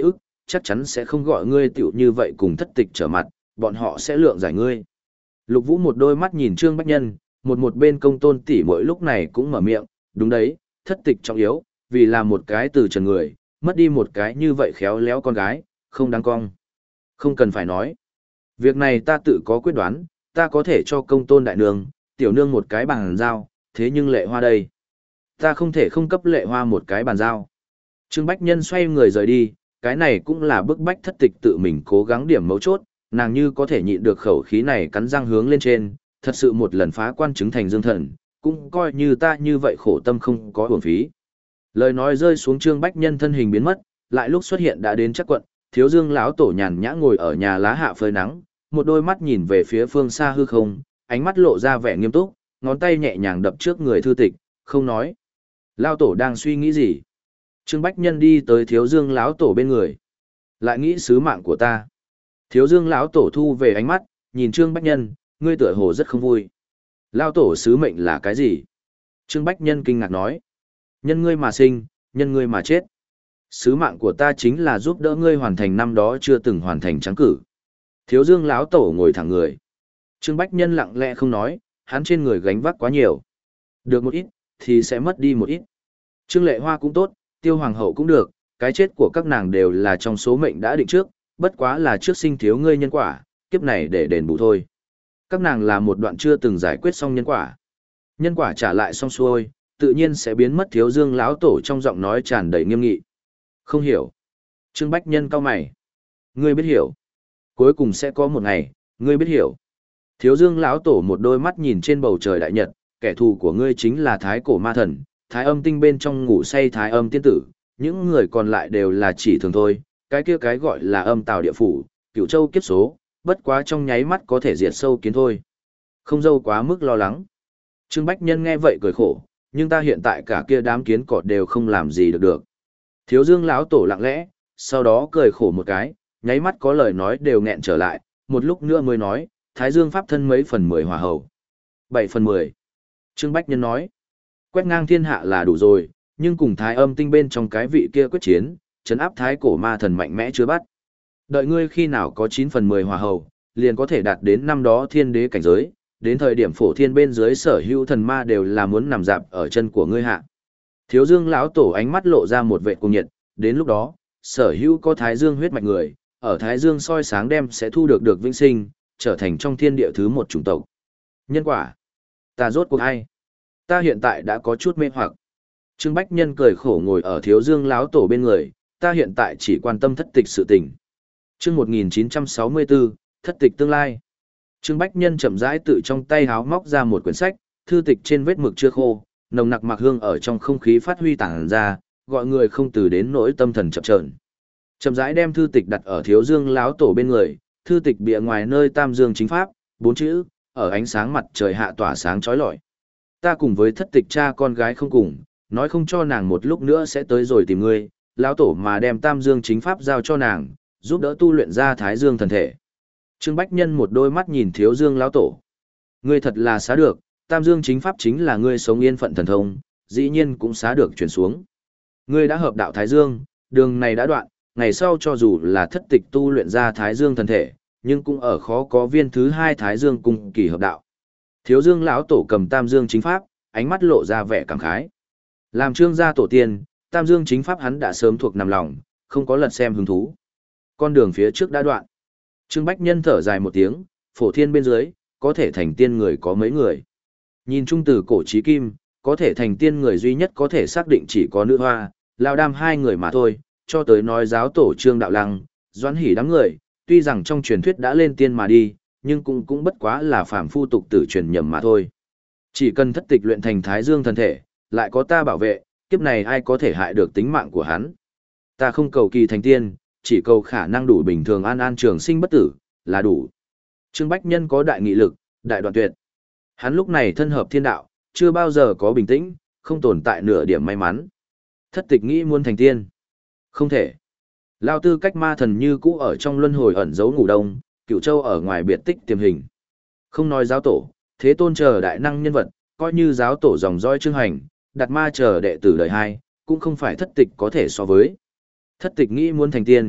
chắc chắn sẽ không gọi ngươi tiểu như vậy cùng thất tịch trở mặt, bọn họ sẽ lượng giải ngươi. Lục Vũ một đôi mắt nhìn Trương Bách Nhân, một một bên công tôn tỷ mỗi lúc này cũng mở miệng, đúng đấy, thất tịch trọng yếu, vì là một cái từ trần người, mất đi một cái như vậy khéo léo con gái, không đáng cong. Không cần phải nói. Việc này ta tự có quyết đoán, ta có thể cho công tôn đại nương, tiểu nương một cái bàn giao, thế nhưng lệ hoa đây. Ta không thể không cấp lệ hoa một cái bàn giao. Trương Bách Nhân xoay người rời đi, cái này cũng là bức bách thất tịch tự mình cố gắng điểm mấu chốt, nàng như có thể nhịn được khẩu khí này cắn răng hướng lên trên, thật sự một lần phá quan chứng thành dương thần, cũng coi như ta như vậy khổ tâm không có uổng phí. Lời nói rơi xuống Trương Bách Nhân thân hình biến mất, lại lúc xuất hiện đã đến chắc quận, Thiếu Dương lão tổ nhàn nhã ngồi ở nhà lá hạ phơi nắng, một đôi mắt nhìn về phía phương xa hư không, ánh mắt lộ ra vẻ nghiêm túc, ngón tay nhẹ nhàng đập trước người thư tịch, không nói. Lão tổ đang suy nghĩ gì? Trương Bách Nhân đi tới Thiếu Dương lão tổ bên người. Lại nghĩ sứ mạng của ta. Thiếu Dương lão tổ thu về ánh mắt, nhìn Trương Bách Nhân, ngươi tựa hồ rất không vui. Lão tổ sứ mệnh là cái gì? Trương Bách Nhân kinh ngạc nói. Nhân ngươi mà sinh, nhân ngươi mà chết. Sứ mạng của ta chính là giúp đỡ ngươi hoàn thành năm đó chưa từng hoàn thành trắng cử. Thiếu Dương lão tổ ngồi thẳng người. Trương Bách Nhân lặng lẽ không nói, hắn trên người gánh vác quá nhiều. Được một ít, thì sẽ mất đi một ít. Trương Lệ Hoa cũng tốt, Tiêu Hoàng hậu cũng được, cái chết của các nàng đều là trong số mệnh đã định trước, bất quá là trước sinh thiếu ngươi nhân quả, kiếp này để đền bù thôi. Các nàng là một đoạn chưa từng giải quyết xong nhân quả. Nhân quả trả lại xong xuôi, tự nhiên sẽ biến mất. Thiếu Dương lão tổ trong giọng nói tràn đầy nghiêm nghị. Không hiểu. Trương Bách Nhân cau mày. Ngươi biết hiểu. Cuối cùng sẽ có một ngày, ngươi biết hiểu. Thiếu Dương lão tổ một đôi mắt nhìn trên bầu trời đại nhật, kẻ thù của ngươi chính là Thái Cổ Ma Thần, Thái Âm Tinh bên trong ngủ say Thái Âm Tiên Tử, những người còn lại đều là chỉ thường thôi, cái kia cái gọi là âm tào địa phủ, Cửu Châu kiếp số, bất quá trong nháy mắt có thể diệt sâu kiến thôi. Không dâu quá mức lo lắng. Trương Bách Nhân nghe vậy cười khổ, nhưng ta hiện tại cả kia đám kiến cọt đều không làm gì được được. Thiếu Dương lão tổ lặng lẽ, sau đó cười khổ một cái, nháy mắt có lời nói đều nghẹn trở lại, một lúc nữa mới nói, Thái Dương pháp thân mấy phần mười hỏa hầu. Bảy phần mười. Trương Bách Nhân nói, quét ngang thiên hạ là đủ rồi, nhưng cùng Thái Âm Tinh bên trong cái vị kia quyết chiến, trấn áp Thái Cổ Ma Thần mạnh mẽ chưa bắt. Đợi ngươi khi nào có chín phần mười hỏa hầu, liền có thể đạt đến năm đó thiên đế cảnh giới, đến thời điểm phổ thiên bên dưới sở hữu thần ma đều là muốn nằm dạp ở chân của ngươi hạ. Thiếu Dương lão tổ ánh mắt lộ ra một vệt cuồng nhiệt, đến lúc đó, sở hữu có Thái Dương huyết mạch người, ở Thái Dương soi sáng đem sẽ thu được được vĩnh sinh, trở thành trong thiên địa thứ một chủng tộc. Nhân quả. Ta rốt cuộc ai? Ta hiện tại đã có chút mê hoặc. Trương Bách Nhân cười khổ ngồi ở Thiếu Dương lão tổ bên người, ta hiện tại chỉ quan tâm thất tịch sự tình. Chương một nghìn chín trăm sáu mươi tư, thất tịch tương lai. Trương Bách Nhân chậm rãi tự trong tay háo móc ra một quyển sách, thư tịch trên vết mực chưa khô, nồng nặc mạc hương ở trong không khí phát huy tản ra, gọi người không từ đến nỗi tâm thần chập chờn. Chậm rãi đem thư tịch đặt ở Thiếu Dương lão tổ bên người, thư tịch bìa ngoài nơi Tam Dương chính pháp, bốn chữ, ở ánh sáng mặt trời hạ tỏa sáng chói lọi. Ta cùng với thất tịch cha con gái không cùng, nói không cho nàng một lúc nữa sẽ tới rồi tìm ngươi, lão tổ mà đem Tam Dương chính pháp giao cho nàng, giúp đỡ tu luyện ra Thái Dương thần thể. Trương Bách Nhân một đôi mắt nhìn Thiếu Dương lão tổ. Ngươi thật là xá được, Tam Dương chính pháp chính là ngươi sống yên phận thần thông, dĩ nhiên cũng xá được chuyển xuống. Ngươi đã hợp đạo Thái Dương, đường này đã đoạn, ngày sau cho dù là thất tịch tu luyện ra Thái Dương thần thể, nhưng cũng ở khó có viên thứ hai Thái Dương cùng kỳ hợp đạo. Thiếu Dương lão tổ cầm Tam Dương chính pháp, ánh mắt lộ ra vẻ cảm khái. Làm Trương gia tổ tiên, Tam Dương chính pháp hắn đã sớm thuộc nằm lòng, không có lật xem hứng thú. Con đường phía trước đã đoạn. Trương Bách Nhân thở dài một tiếng, phổ thiên bên dưới, có thể thành tiên người có mấy người. Nhìn chung từ cổ chí kim, có thể thành tiên người duy nhất có thể xác định chỉ có nữ hoa, Lão Đam hai người mà thôi, cho tới nói giáo tổ Trương Đạo Lăng, Doãn Hỷ đám người, tuy rằng trong truyền thuyết đã lên tiên mà đi, nhưng cũng cũng bất quá là phàm phu tục tử truyền nhầm mà thôi. Chỉ cần thất tịch luyện thành Thái Dương thần thể, lại có ta bảo vệ, kiếp này ai có thể hại được tính mạng của hắn. Ta không cầu kỳ thành tiên, chỉ cầu khả năng đủ bình thường an an trường sinh bất tử, là đủ. Trương Bách Nhân có đại nghị lực, đại đoạn tuyệt. Hắn lúc này thân hợp thiên đạo, chưa bao giờ có bình tĩnh, không tồn tại nửa điểm may mắn. Thất tịch nghĩ muốn thành tiên. Không thể. Lao tư cách ma thần như cũ ở trong luân hồi ẩn giấu ngủ đông, Cửu Châu ở ngoài biệt tích tiềm hình. Không nói giáo tổ, thế tôn chờ đại năng nhân vật, coi như giáo tổ dòng dõi Trương Hành, đặt ma chờ đệ tử đời hai, cũng không phải thất tịch có thể so với. Thất tịch nghĩ muốn thành tiên,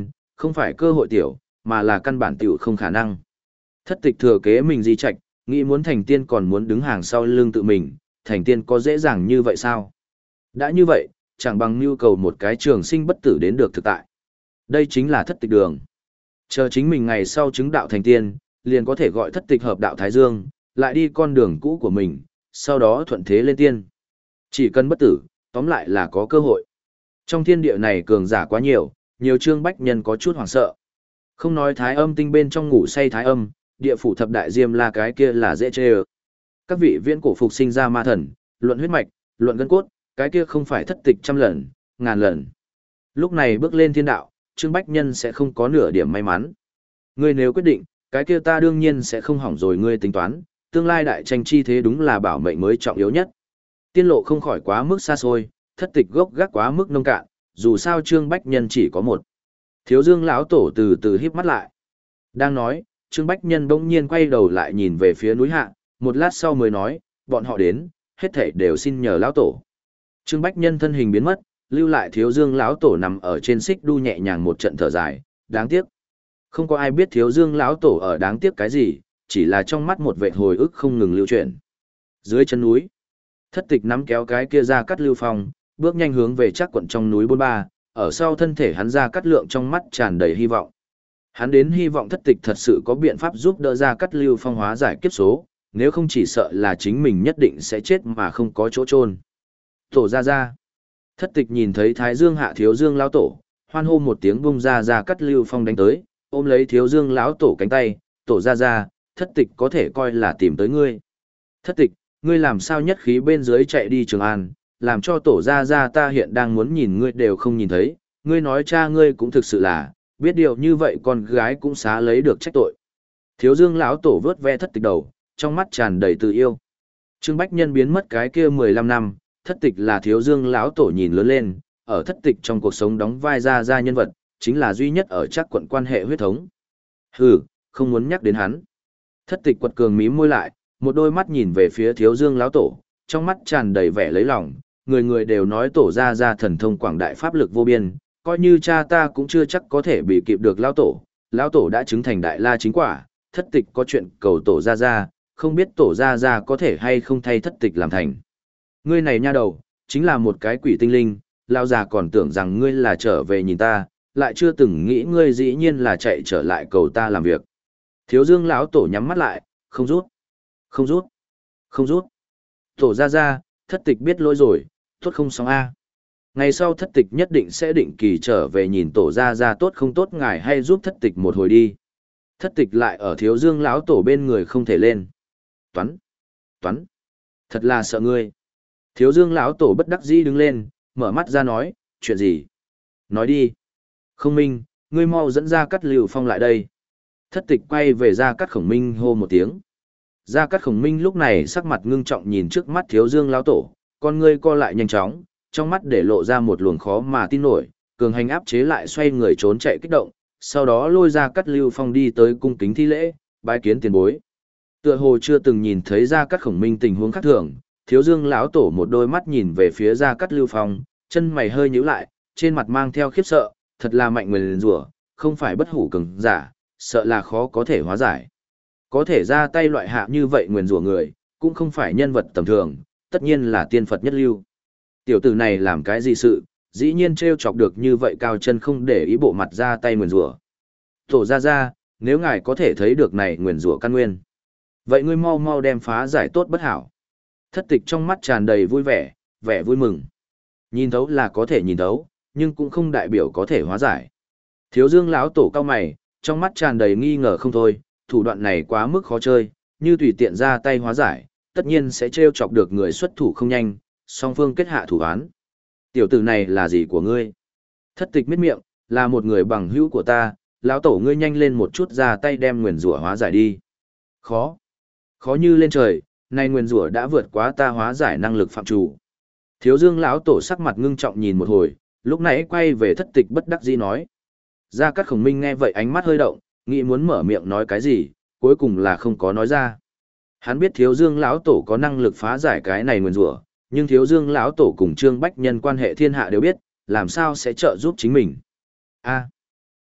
không phải cơ hội tiểu, mà là căn bản tiểu không khả năng. Thất tịch thừa kế mình di trạch, nghĩ muốn thành tiên còn muốn đứng hàng sau lưng tự mình, thành tiên có dễ dàng như vậy sao? Đã như vậy, chẳng bằng nhu cầu một cái trường sinh bất tử đến được thực tại. Đây chính là thất tịch đường. Chờ chính mình ngày sau chứng đạo thành tiên, liền có thể gọi thất tịch hợp đạo Thái Dương, lại đi con đường cũ của mình, sau đó thuận thế lên tiên. Chỉ cần bất tử, tóm lại là có cơ hội. Trong thiên địa này cường giả quá nhiều, nhiều Trương Bách Nhân có chút hoảng sợ. Không nói thái âm tinh bên trong ngủ say thái âm, địa phủ thập đại diêm la cái kia là dễ chê ơ. Các vị viễn cổ phục sinh ra ma thần, luận huyết mạch, luận gân cốt, cái kia không phải thất tịch trăm lần, ngàn lần. Lúc này bước lên thiên đạo, Trương Bách Nhân sẽ không có nửa điểm may mắn. Ngươi nếu quyết định, cái kia ta đương nhiên sẽ không hỏng rồi ngươi tính toán, tương lai đại tranh chi thế đúng là bảo mệnh mới trọng yếu nhất. Tiên lộ không khỏi quá mức xa xôi, thất tịch gốc gác quá mức nông cạn, dù sao Trương Bách Nhân chỉ có một. Thiếu Dương lão tổ từ từ híp mắt lại. Đang nói, Trương Bách Nhân bỗng nhiên quay đầu lại nhìn về phía núi hạ, một lát sau mới nói, bọn họ đến, hết thảy đều xin nhờ lão tổ. Trương Bách Nhân thân hình biến mất, lưu lại Thiếu Dương lão tổ nằm ở trên xích đu nhẹ nhàng một trận thở dài, đáng tiếc. Không có ai biết Thiếu Dương lão tổ ở đáng tiếc cái gì, chỉ là trong mắt một vệt hồi ức không ngừng lưu chuyển. Dưới chân núi, thất tịch nắm kéo cái kia ra cắt lưu phong, bước nhanh hướng về chắc quận trong núi bôn ba, ở sau thân thể hắn ra cắt lượng trong mắt tràn đầy hy vọng. Hắn đến hy vọng thất tịch thật sự có biện pháp giúp đỡ ra cắt lưu phong hóa giải kiếp số, nếu không chỉ sợ là chính mình nhất định sẽ chết mà không có chỗ chôn. Tổ ra ra. Thất tịch nhìn thấy Thái Dương hạ Thiếu Dương lão tổ, hoan hô một tiếng bung ra ra cắt lưu phong đánh tới, ôm lấy Thiếu Dương lão tổ cánh tay, tổ ra ra, thất tịch có thể coi là tìm tới ngươi. Thất tịch, ngươi làm sao nhất khí bên dưới chạy đi Trường An, làm cho tổ ra ra ta hiện đang muốn nhìn ngươi đều không nhìn thấy, ngươi nói cha ngươi cũng thực sự là, biết điều như vậy con gái cũng xá lấy được trách tội. Thiếu Dương lão tổ vớt ve thất tịch đầu, trong mắt tràn đầy tự yêu. Trương Bách Nhân biến mất cái kia mười lăm năm, thất tịch là Thiếu Dương lão tổ nhìn lớn lên, ở thất tịch trong cuộc sống đóng vai ra ra nhân vật, chính là duy nhất ở chắc quận quan hệ huyết thống. Hừ, không muốn nhắc đến hắn. Thất tịch quật cường mím môi lại, một đôi mắt nhìn về phía Thiếu Dương lão tổ, trong mắt tràn đầy vẻ lấy lòng, người người đều nói tổ ra ra thần thông quảng đại pháp lực vô biên, coi như cha ta cũng chưa chắc có thể bị kịp được lão tổ, lão tổ đã chứng thành đại la chính quả, thất tịch có chuyện cầu tổ ra ra, không biết tổ ra ra có thể hay không thay thất tịch làm thành. Ngươi này nha đầu, chính là một cái quỷ tinh linh, lão già còn tưởng rằng ngươi là trở về nhìn ta, lại chưa từng nghĩ ngươi dĩ nhiên là chạy trở lại cầu ta làm việc. Thiếu Dương lão tổ nhắm mắt lại, không rút, không rút, không rút. Tổ ra ra, thất tịch biết lỗi rồi, tốt không xong a. Ngày sau thất tịch nhất định sẽ định kỳ trở về nhìn tổ ra ra tốt không tốt ngài hay giúp thất tịch một hồi đi. Thất tịch lại ở Thiếu Dương lão tổ bên người không thể lên. Toán, toán, thật là sợ ngươi. Thiếu Dương lão tổ bất đắc dĩ đứng lên, mở mắt ra nói, chuyện gì? Nói đi. Không Minh, ngươi mau dẫn ra cắt Lưu Phong lại đây. Thất tịch quay về ra cắt Khổng Minh hô một tiếng. Gia Cát Khổng Minh lúc này sắc mặt ngưng trọng nhìn trước mắt Thiếu Dương lão tổ, con ngươi co lại nhanh chóng, trong mắt để lộ ra một luồng khó mà tin nổi, cường hành áp chế lại xoay người trốn chạy kích động, sau đó lôi ra Cát Lưu Phong đi tới cung kính thi lễ, bái kiến tiền bối. Tựa hồ chưa từng nhìn thấy Gia Cát Khổng Minh tình huống khác thường, Thiếu Dương lão tổ một đôi mắt nhìn về phía Gia Cát Lưu Phong, chân mày hơi nhíu lại, trên mặt mang theo khiếp sợ, thật là mạnh nguyền rủa, không phải bất hủ cường giả, sợ là khó có thể hóa giải. Có thể ra tay loại hạ như vậy nguyền rủa người, cũng không phải nhân vật tầm thường, tất nhiên là tiên Phật nhất lưu. Tiểu tử này làm cái gì sự, dĩ nhiên trêu chọc được như vậy cao chân không để ý bộ mặt ra tay nguyền rủa. Tổ ra ra, nếu ngài có thể thấy được này nguyền rủa căn nguyên, vậy ngươi mau mau đem phá giải tốt bất hảo. Thất tịch trong mắt tràn đầy vui vẻ, vẻ vui mừng. Nhìn thấu là có thể nhìn thấu, nhưng cũng không đại biểu có thể hóa giải. Thiếu Dương lão tổ cao mày, trong mắt tràn đầy nghi ngờ không thôi, thủ đoạn này quá mức khó chơi, như tùy tiện ra tay hóa giải, tất nhiên sẽ trêu chọc được người xuất thủ không nhanh, song phương kết hạ thủ án. Tiểu tử này là gì của ngươi? Thất tịch miết miệng, là một người bằng hữu của ta, lão tổ ngươi nhanh lên một chút ra tay đem nguyền rủa hóa giải đi. Khó, khó như lên trời, nay nguyền rủa đã vượt quá ta hóa giải năng lực phạm chủ. Thiếu Dương lão tổ sắc mặt ngưng trọng nhìn một hồi, lúc nãy quay về thất tịch bất đắc dĩ nói. Gia Cát Khổng Minh nghe vậy ánh mắt hơi động, nghĩ muốn mở miệng nói cái gì, cuối cùng là không có nói ra. Hắn biết Thiếu Dương lão tổ có năng lực phá giải cái này nguyền rủa, nhưng Thiếu Dương lão tổ cùng Trương Bách Nhân quan hệ thiên hạ đều biết, làm sao sẽ trợ giúp chính mình. A.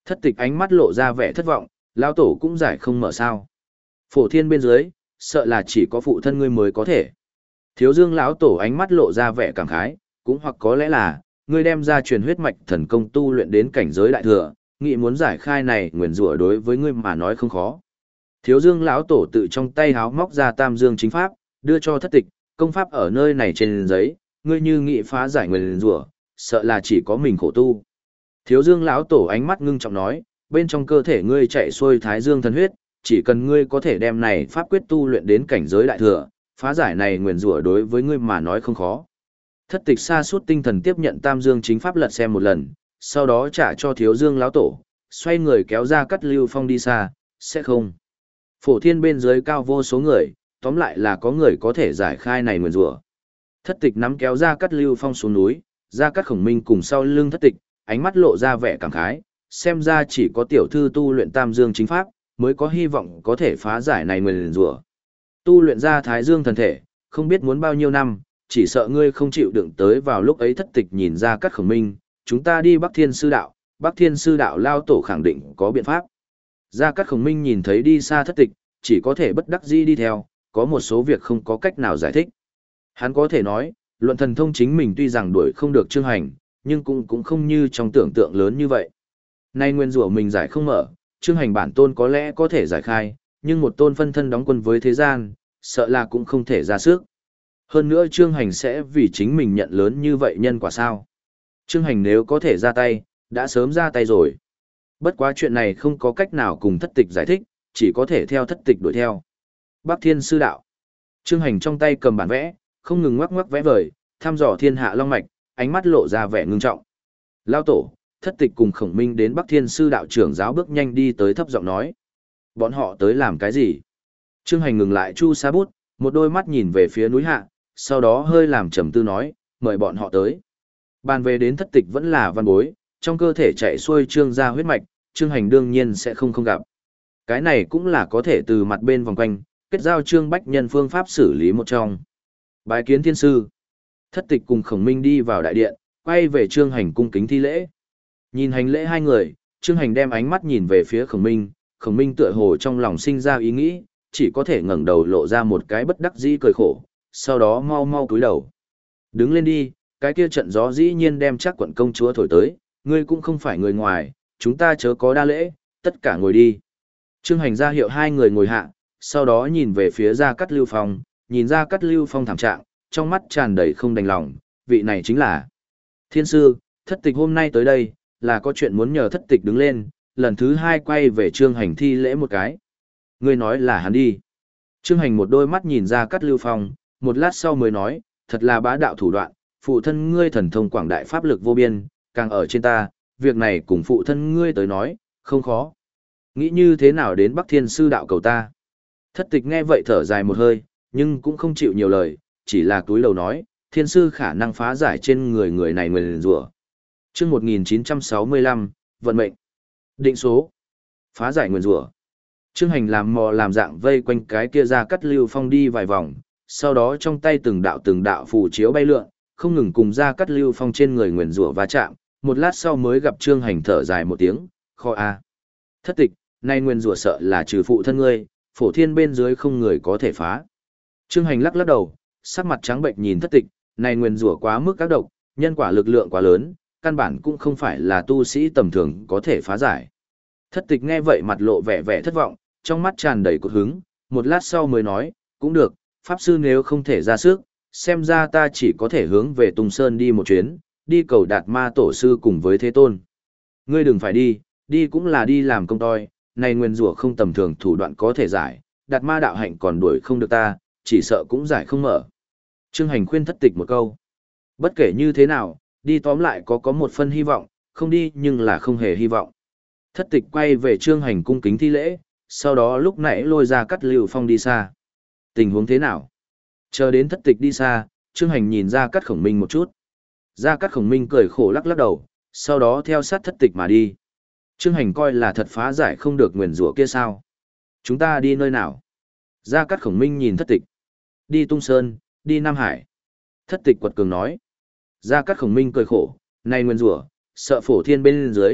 Thất tịch ánh mắt lộ ra vẻ thất vọng, lão tổ cũng giải không mở sao. Phổ thiên bên dưới, sợ là chỉ có phụ thân ngươi mới có thể. Thiếu dương lão tổ ánh mắt lộ ra vẻ cảm khái, cũng hoặc có lẽ là, ngươi đem ra truyền huyết mạch thần công tu luyện đến cảnh giới đại thừa, nghĩ muốn giải khai này nguyền rủa đối với ngươi mà nói không khó. Thiếu dương lão tổ tự trong tay háo móc ra tam dương chính pháp, đưa cho thất tịch, công pháp ở nơi này trên giấy, ngươi như nghị phá giải nguyền rủa, sợ là chỉ có mình khổ tu. Thiếu dương lão tổ ánh mắt ngưng trọng nói, bên trong cơ thể ngươi chạy xuôi thái dương thần huyết, chỉ cần ngươi có thể đem này pháp quyết tu luyện đến cảnh giới đại thừa, phá giải này nguyền rủa đối với ngươi mà nói không khó. Thất tịch sa sút tinh thần tiếp nhận tam dương chính pháp lật xem một lần, sau đó trả cho thiếu dương lão tổ, xoay người kéo ra cắt lưu phong đi xa, sẽ không. Phổ thiên bên dưới cao vô số người, tóm lại là có người có thể giải khai này nguyền rủa. Thất tịch nắm kéo ra cắt lưu phong xuống núi, ra cắt khổng minh cùng sau lưng thất tịch, ánh mắt lộ ra vẻ cảm khái, xem ra chỉ có tiểu thư tu luyện tam dương chính pháp, mới có hy vọng có thể phá giải này nguyền rủa. Tu luyện ra thái dương thần thể, không biết muốn bao nhiêu năm, chỉ sợ ngươi không chịu đựng tới vào lúc ấy thất tịch nhìn ra cắt khổng minh, chúng ta đi Bắc Thiên Sư Đạo, Bắc Thiên Sư Đạo lao tổ khẳng định có biện pháp. Gia Cát Khổng Minh nhìn thấy đi xa thất tịch, chỉ có thể bất đắc dĩ đi theo, có một số việc không có cách nào giải thích. Hắn có thể nói, luận thần thông chính mình tuy rằng đuổi không được Trương Hành, nhưng cũng cũng không như trong tưởng tượng lớn như vậy. Nay nguyên rủa mình giải không mở, Trương Hành bản tôn có lẽ có thể giải khai, nhưng một tôn phân thân đóng quân với thế gian, sợ là cũng không thể ra sức. Hơn nữa Trương Hành sẽ vì chính mình nhận lớn như vậy nhân quả sao. Trương Hành nếu có thể ra tay, đã sớm ra tay rồi. Bất quá chuyện này không có cách nào cùng thất tịch giải thích, chỉ có thể theo thất tịch đuổi theo. Bắc Thiên Sư Đạo. Trương Hành trong tay cầm bản vẽ, không ngừng ngoắc ngoắc vẽ vời, thăm dò thiên hạ long mạch, ánh mắt lộ ra vẻ ngưng trọng. Lao tổ, thất tịch cùng Khổng Minh đến Bắc Thiên Sư Đạo trưởng giáo bước nhanh đi tới thấp giọng nói. Bọn họ tới làm cái gì? Trương Hành ngừng lại chu sa bút, một đôi mắt nhìn về phía núi hạ, sau đó hơi làm trầm tư nói, mời bọn họ tới. Bàn về đến thất tịch vẫn là văn bối, trong cơ thể chạy xuôi trương gia huyết mạch, Trương Hành đương nhiên sẽ không không gặp. Cái này cũng là có thể từ mặt bên vòng quanh, kết giao Trương Bách Nhân phương pháp xử lý một trong. Bái kiến thiên sư. Thất tịch cùng Khổng Minh đi vào đại điện, quay về Trương Hành cung kính thi lễ. Nhìn hành lễ hai người, Trương Hành đem ánh mắt nhìn về phía Khổng Minh, Khổng Minh tựa hồ trong lòng sinh ra ý nghĩ, chỉ có thể ngẩng đầu lộ ra một cái bất đắc dĩ cười khổ, sau đó mau mau cúi đầu. Đứng lên đi, cái kia trận gió dĩ nhiên đem chắc quận công chúa thổi tới, ngươi cũng không phải người ngoài, chúng ta chớ có đa lễ, tất cả ngồi đi. Trương Hành ra hiệu hai người ngồi hạ, sau đó nhìn về phía Gia Cát Lưu Phong, nhìn Gia Cát Lưu Phong thảm trạng, trong mắt tràn đầy không đành lòng, vị này chính là thiên sư, thất tịch hôm nay tới đây, là có chuyện muốn nhờ thất tịch đứng lên, lần thứ hai quay về Trương Hành thi lễ một cái. Ngươi nói là hắn đi. Trương Hành một đôi mắt nhìn Gia Cát Lưu Phong, một lát sau mới nói, thật là bá đạo thủ đoạn, phụ thân ngươi thần thông quảng đại pháp lực vô biên, càng ở trên ta, việc này cùng phụ thân ngươi tới nói, không khó. Nghĩ như thế nào đến Bắc Thiên Sư Đạo cầu ta? Thất tịch nghe vậy thở dài một hơi, nhưng cũng không chịu nhiều lời, chỉ là túi lầu nói, thiên sư khả năng phá giải trên người người này người liền rủa. Chương một nghìn chín trăm sáu mươi lăm, vận mệnh. Định số. Phá giải nguyên rủa. Trương Hành làm mò làm dạng vây quanh cái kia ra cắt Lưu Phong đi vài vòng, sau đó trong tay từng đạo từng đạo phù chiếu bay lượn, không ngừng cùng ra cắt Lưu Phong trên người nguyên rủa va chạm, một lát sau mới gặp Trương Hành thở dài một tiếng, kho a. Thất tịch, nay nguyên rủa sợ là trừ phụ thân ngươi, phổ thiên bên dưới không người có thể phá. Trương Hành lắc lắc đầu, sắc mặt trắng bệnh nhìn thất tịch, này nguyên rủa quá mức các độc, nhân quả lực lượng quá lớn, căn bản cũng không phải là tu sĩ tầm thường có thể phá giải. Thất tịch nghe vậy mặt lộ vẻ vẻ thất vọng, trong mắt tràn đầy cột hứng, một lát sau mới nói, cũng được, pháp sư nếu không thể ra sức, xem ra ta chỉ có thể hướng về Tùng Sơn đi một chuyến, đi cầu đạt ma tổ sư cùng với Thế Tôn. Ngươi đừng phải đi, đi cũng là đi làm công toi, này nguyên rủa không tầm thường thủ đoạn có thể giải, đạt ma đạo hạnh còn đuổi không được ta, chỉ sợ cũng giải không mở. Trương Hành khuyên thất tịch một câu. Bất kể như thế nào, đi tóm lại có có một phân hy vọng, không đi nhưng là không hề hy vọng. Thất tịch quay về Trương Hành cung kính thi lễ, sau đó lúc nãy lôi ra cắt Lưu Phong đi xa. Tình huống thế nào? Chờ đến thất tịch đi xa, Trương Hành nhìn ra cắt Khổng Minh một chút. Ra cắt Khổng Minh cười khổ lắc lắc đầu, sau đó theo sát thất tịch mà đi. Trương Hành coi là thật phá giải không được nguyền rủa kia sao? Chúng ta đi nơi nào? Ra cắt Khổng Minh nhìn thất tịch. Đi Tung Sơn, đi Nam Hải. Thất tịch quật cường nói. Ra cắt Khổng Minh cười khổ, này nguyên rủa, sợ phổ thiên bên dưới,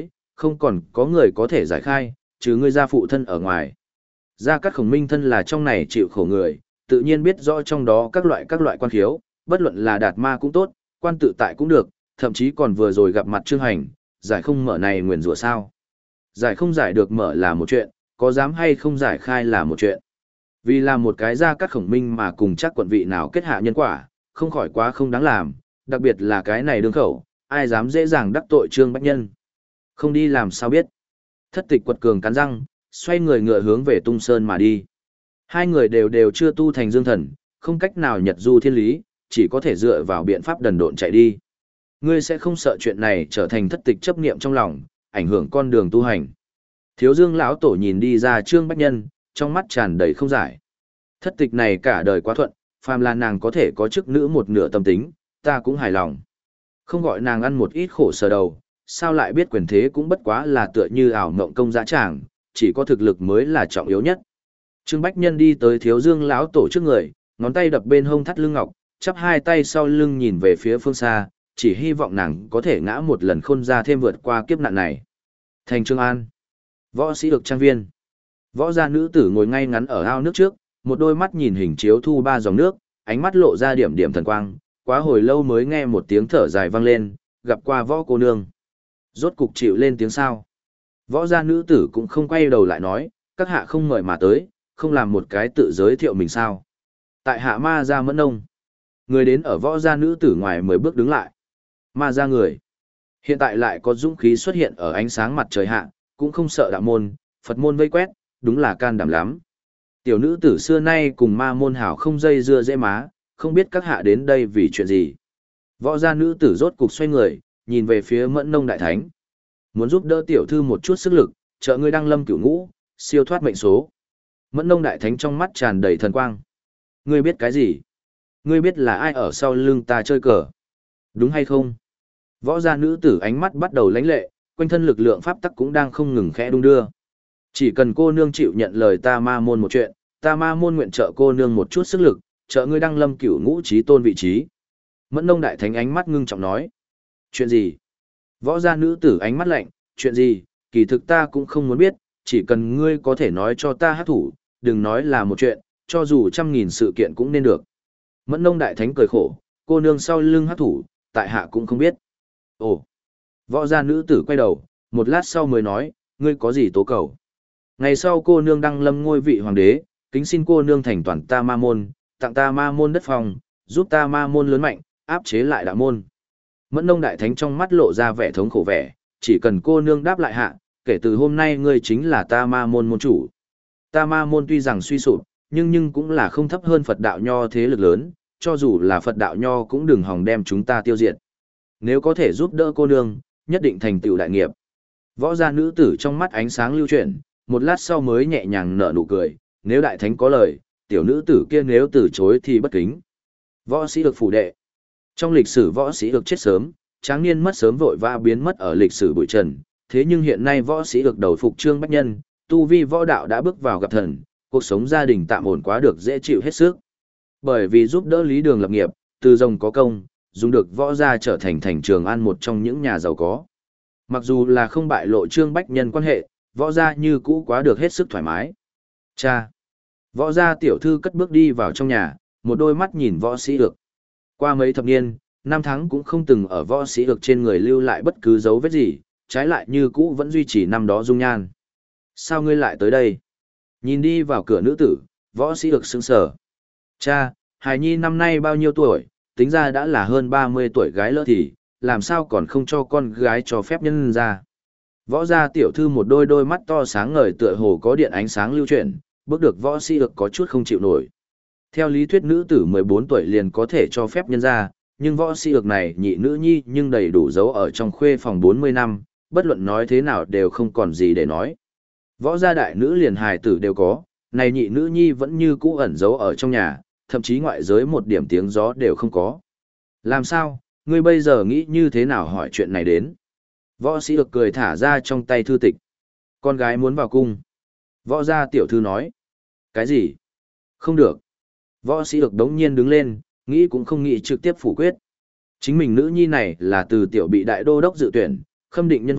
không còn có người có thể giải khai, trừ ngươi gia phụ thân ở ngoài. Gia Cát Khổng Minh thân là trong này chịu khổ người, tự nhiên biết rõ trong đó các loại các loại quan khiếu, bất luận là đạt ma cũng tốt, quan tự tại cũng được, thậm chí còn vừa rồi gặp mặt Trương Hành, giải không mở này nguyền rủa sao. Giải không giải được mở là một chuyện, có dám hay không giải khai là một chuyện. Vì là một cái Gia Cát Khổng Minh mà cùng chắc quận vị nào kết hạ nhân quả, không khỏi quá không đáng làm, đặc biệt là cái này đương khẩu, ai dám dễ dàng đắc tội Trương Bách Nhân. Không đi làm sao biết. Thất Tịch quật cường cắn răng, xoay người ngựa hướng về Tung Sơn mà đi. Hai người đều đều chưa tu thành dương thần, không cách nào nhật du thiên lý, chỉ có thể dựa vào biện pháp đần độn chạy đi. Ngươi sẽ không sợ chuyện này trở thành thất tịch chấp niệm trong lòng, ảnh hưởng con đường tu hành. Thiếu Dương lão tổ nhìn đi ra Trương Bách Nhân, trong mắt tràn đầy không giải. Thất tịch này cả đời quá thuận, phàm là nàng có thể có chức nữ một nửa tâm tính, ta cũng hài lòng. Không gọi nàng ăn một ít khổ sở đầu, sao lại biết quyền thế cũng bất quá là tựa như ảo mộng công dã tràng, chỉ có thực lực mới là trọng yếu nhất. Trương Bách Nhân đi tới Thiếu Dương lão tổ trước người, ngón tay đập bên hông thắt lưng ngọc, chắp hai tay sau lưng nhìn về phía phương xa, chỉ hy vọng nàng có thể ngã một lần khôn ra thêm vượt qua kiếp nạn này. Thành Trương An, võ sĩ được trang viên. Võ gia nữ tử ngồi ngay ngắn ở ao nước trước, một đôi mắt nhìn hình chiếu thu ba dòng nước, ánh mắt lộ ra điểm điểm thần quang, quá hồi lâu mới nghe một tiếng thở dài vang lên, gặp qua võ cô nương. Rốt cục chịu lên tiếng sao. Võ gia nữ tử cũng không quay đầu lại nói, các hạ không mời mà tới, không làm một cái tự giới thiệu mình sao. Tại hạ ma gia Mẫn Nông. Người đến ở võ gia nữ tử ngoài mười bước đứng lại. Ma gia người. Hiện tại lại có dũng khí xuất hiện ở ánh sáng mặt trời hạ, cũng không sợ đạo môn, Phật môn vây quét, đúng là can đảm lắm. Tiểu nữ tử xưa nay cùng ma môn hảo không dây dưa dễ má, không biết các hạ đến đây vì chuyện gì. Võ gia nữ tử rốt cục xoay người, nhìn về phía Mẫn Nông đại thánh. Muốn giúp đỡ tiểu thư một chút sức lực, trợ ngươi đăng lâm cửu ngũ, siêu thoát mệnh số. Mẫn Nông đại thánh trong mắt tràn đầy thần quang. Ngươi biết cái gì? Ngươi biết là ai ở sau lưng ta chơi cờ? Đúng hay không? Võ gia nữ tử ánh mắt bắt đầu lãnh lệ, quanh thân lực lượng pháp tắc cũng đang không ngừng khẽ đung đưa. Chỉ cần cô nương chịu nhận lời ta ma môn một chuyện, ta ma môn nguyện trợ cô nương một chút sức lực, trợ ngươi đăng lâm cửu ngũ trí tôn vị trí. Mẫn Nông đại thánh ánh mắt ngưng trọng nói. Chuyện gì? Võ gia nữ tử ánh mắt lạnh, chuyện gì? Kỳ thực ta cũng không muốn biết, chỉ cần ngươi có thể nói cho ta hát thủ, đừng nói là một chuyện, cho dù trăm nghìn sự kiện cũng nên được. Mẫn Nông đại thánh cười khổ, cô nương sau lưng hát thủ, tại hạ cũng không biết. Ồ! Võ gia nữ tử quay đầu, một lát sau mới nói, ngươi có gì tố cầu? Ngày sau cô nương đăng lâm ngôi vị hoàng đế, kính xin cô nương thành toàn ta ma môn, tặng ta ma môn đất phòng, giúp ta ma môn lớn mạnh, áp chế lại đạo môn. Mẫn Nông đại thánh trong mắt lộ ra vẻ thống khổ vẻ, chỉ cần cô nương đáp lại hạ, kể từ hôm nay ngươi chính là ta ma môn môn chủ. Ta ma môn tuy rằng suy sụp, nhưng nhưng cũng là không thấp hơn Phật đạo nho thế lực lớn, cho dù là Phật đạo nho cũng đừng hòng đem chúng ta tiêu diệt. Nếu có thể giúp đỡ cô nương, nhất định thành tựu đại nghiệp. Võ gia nữ tử trong mắt ánh sáng lưu chuyển, một lát sau mới nhẹ nhàng nở nụ cười, nếu đại thánh có lời, tiểu nữ tử kia nếu từ chối thì bất kính. Võ sĩ được phủ đệ. Trong lịch sử võ sĩ được chết sớm, tráng niên mất sớm vội vã biến mất ở lịch sử bụi trần, thế nhưng hiện nay võ sĩ được đầu phục Trương Bách Nhân, tu vi võ đạo đã bước vào gặp thần, cuộc sống gia đình tạm ổn quá được dễ chịu hết sức. Bởi vì giúp đỡ Lý Đường lập nghiệp, từ rồng có công, dùng được võ gia trở thành thành Trường An một trong những nhà giàu có. Mặc dù là không bại lộ Trương Bách Nhân quan hệ, võ gia như cũ quá được hết sức thoải mái. Cha! Võ gia tiểu thư cất bước đi vào trong nhà, một đôi mắt nhìn võ sĩ được. Qua mấy thập niên, năm tháng cũng không từng ở võ sĩ được trên người lưu lại bất cứ dấu vết gì, trái lại như cũ vẫn duy trì năm đó dung nhan. Sao ngươi lại tới đây? Nhìn đi vào cửa nữ tử, võ sĩ được sững sờ. Cha, hài nhi năm nay bao nhiêu tuổi, tính ra đã là hơn ba mươi tuổi gái lỡ thì, làm sao còn không cho con gái cho phép nhân ra. Võ gia tiểu thư một đôi đôi mắt to sáng ngời tựa hồ có điện ánh sáng lưu chuyển, bước được võ sĩ được có chút không chịu nổi. Theo lý thuyết nữ tử mười bốn tuổi liền có thể cho phép nhân ra, nhưng võ sĩ được này nhị nữ nhi nhưng đầy đủ dấu ở trong khuê phòng bốn mươi năm, bất luận nói thế nào đều không còn gì để nói. Võ gia đại nữ liền hài tử đều có, này nhị nữ nhi vẫn như cũ ẩn giấu ở trong nhà, thậm chí ngoại giới một điểm tiếng gió đều không có. Làm sao, ngươi bây giờ nghĩ như thế nào hỏi chuyện này đến? Võ sĩ được cười thả ra trong tay thư tịch. Con gái muốn vào cung. Võ gia tiểu thư nói. Cái gì? Không được. Võ sĩ được đống nhiên đứng lên, nghĩ cũng không nghĩ trực tiếp phủ quyết. Chính mình nữ nhi này là từ tiểu bị đại đô đốc dự tuyển, khâm định nhân vật,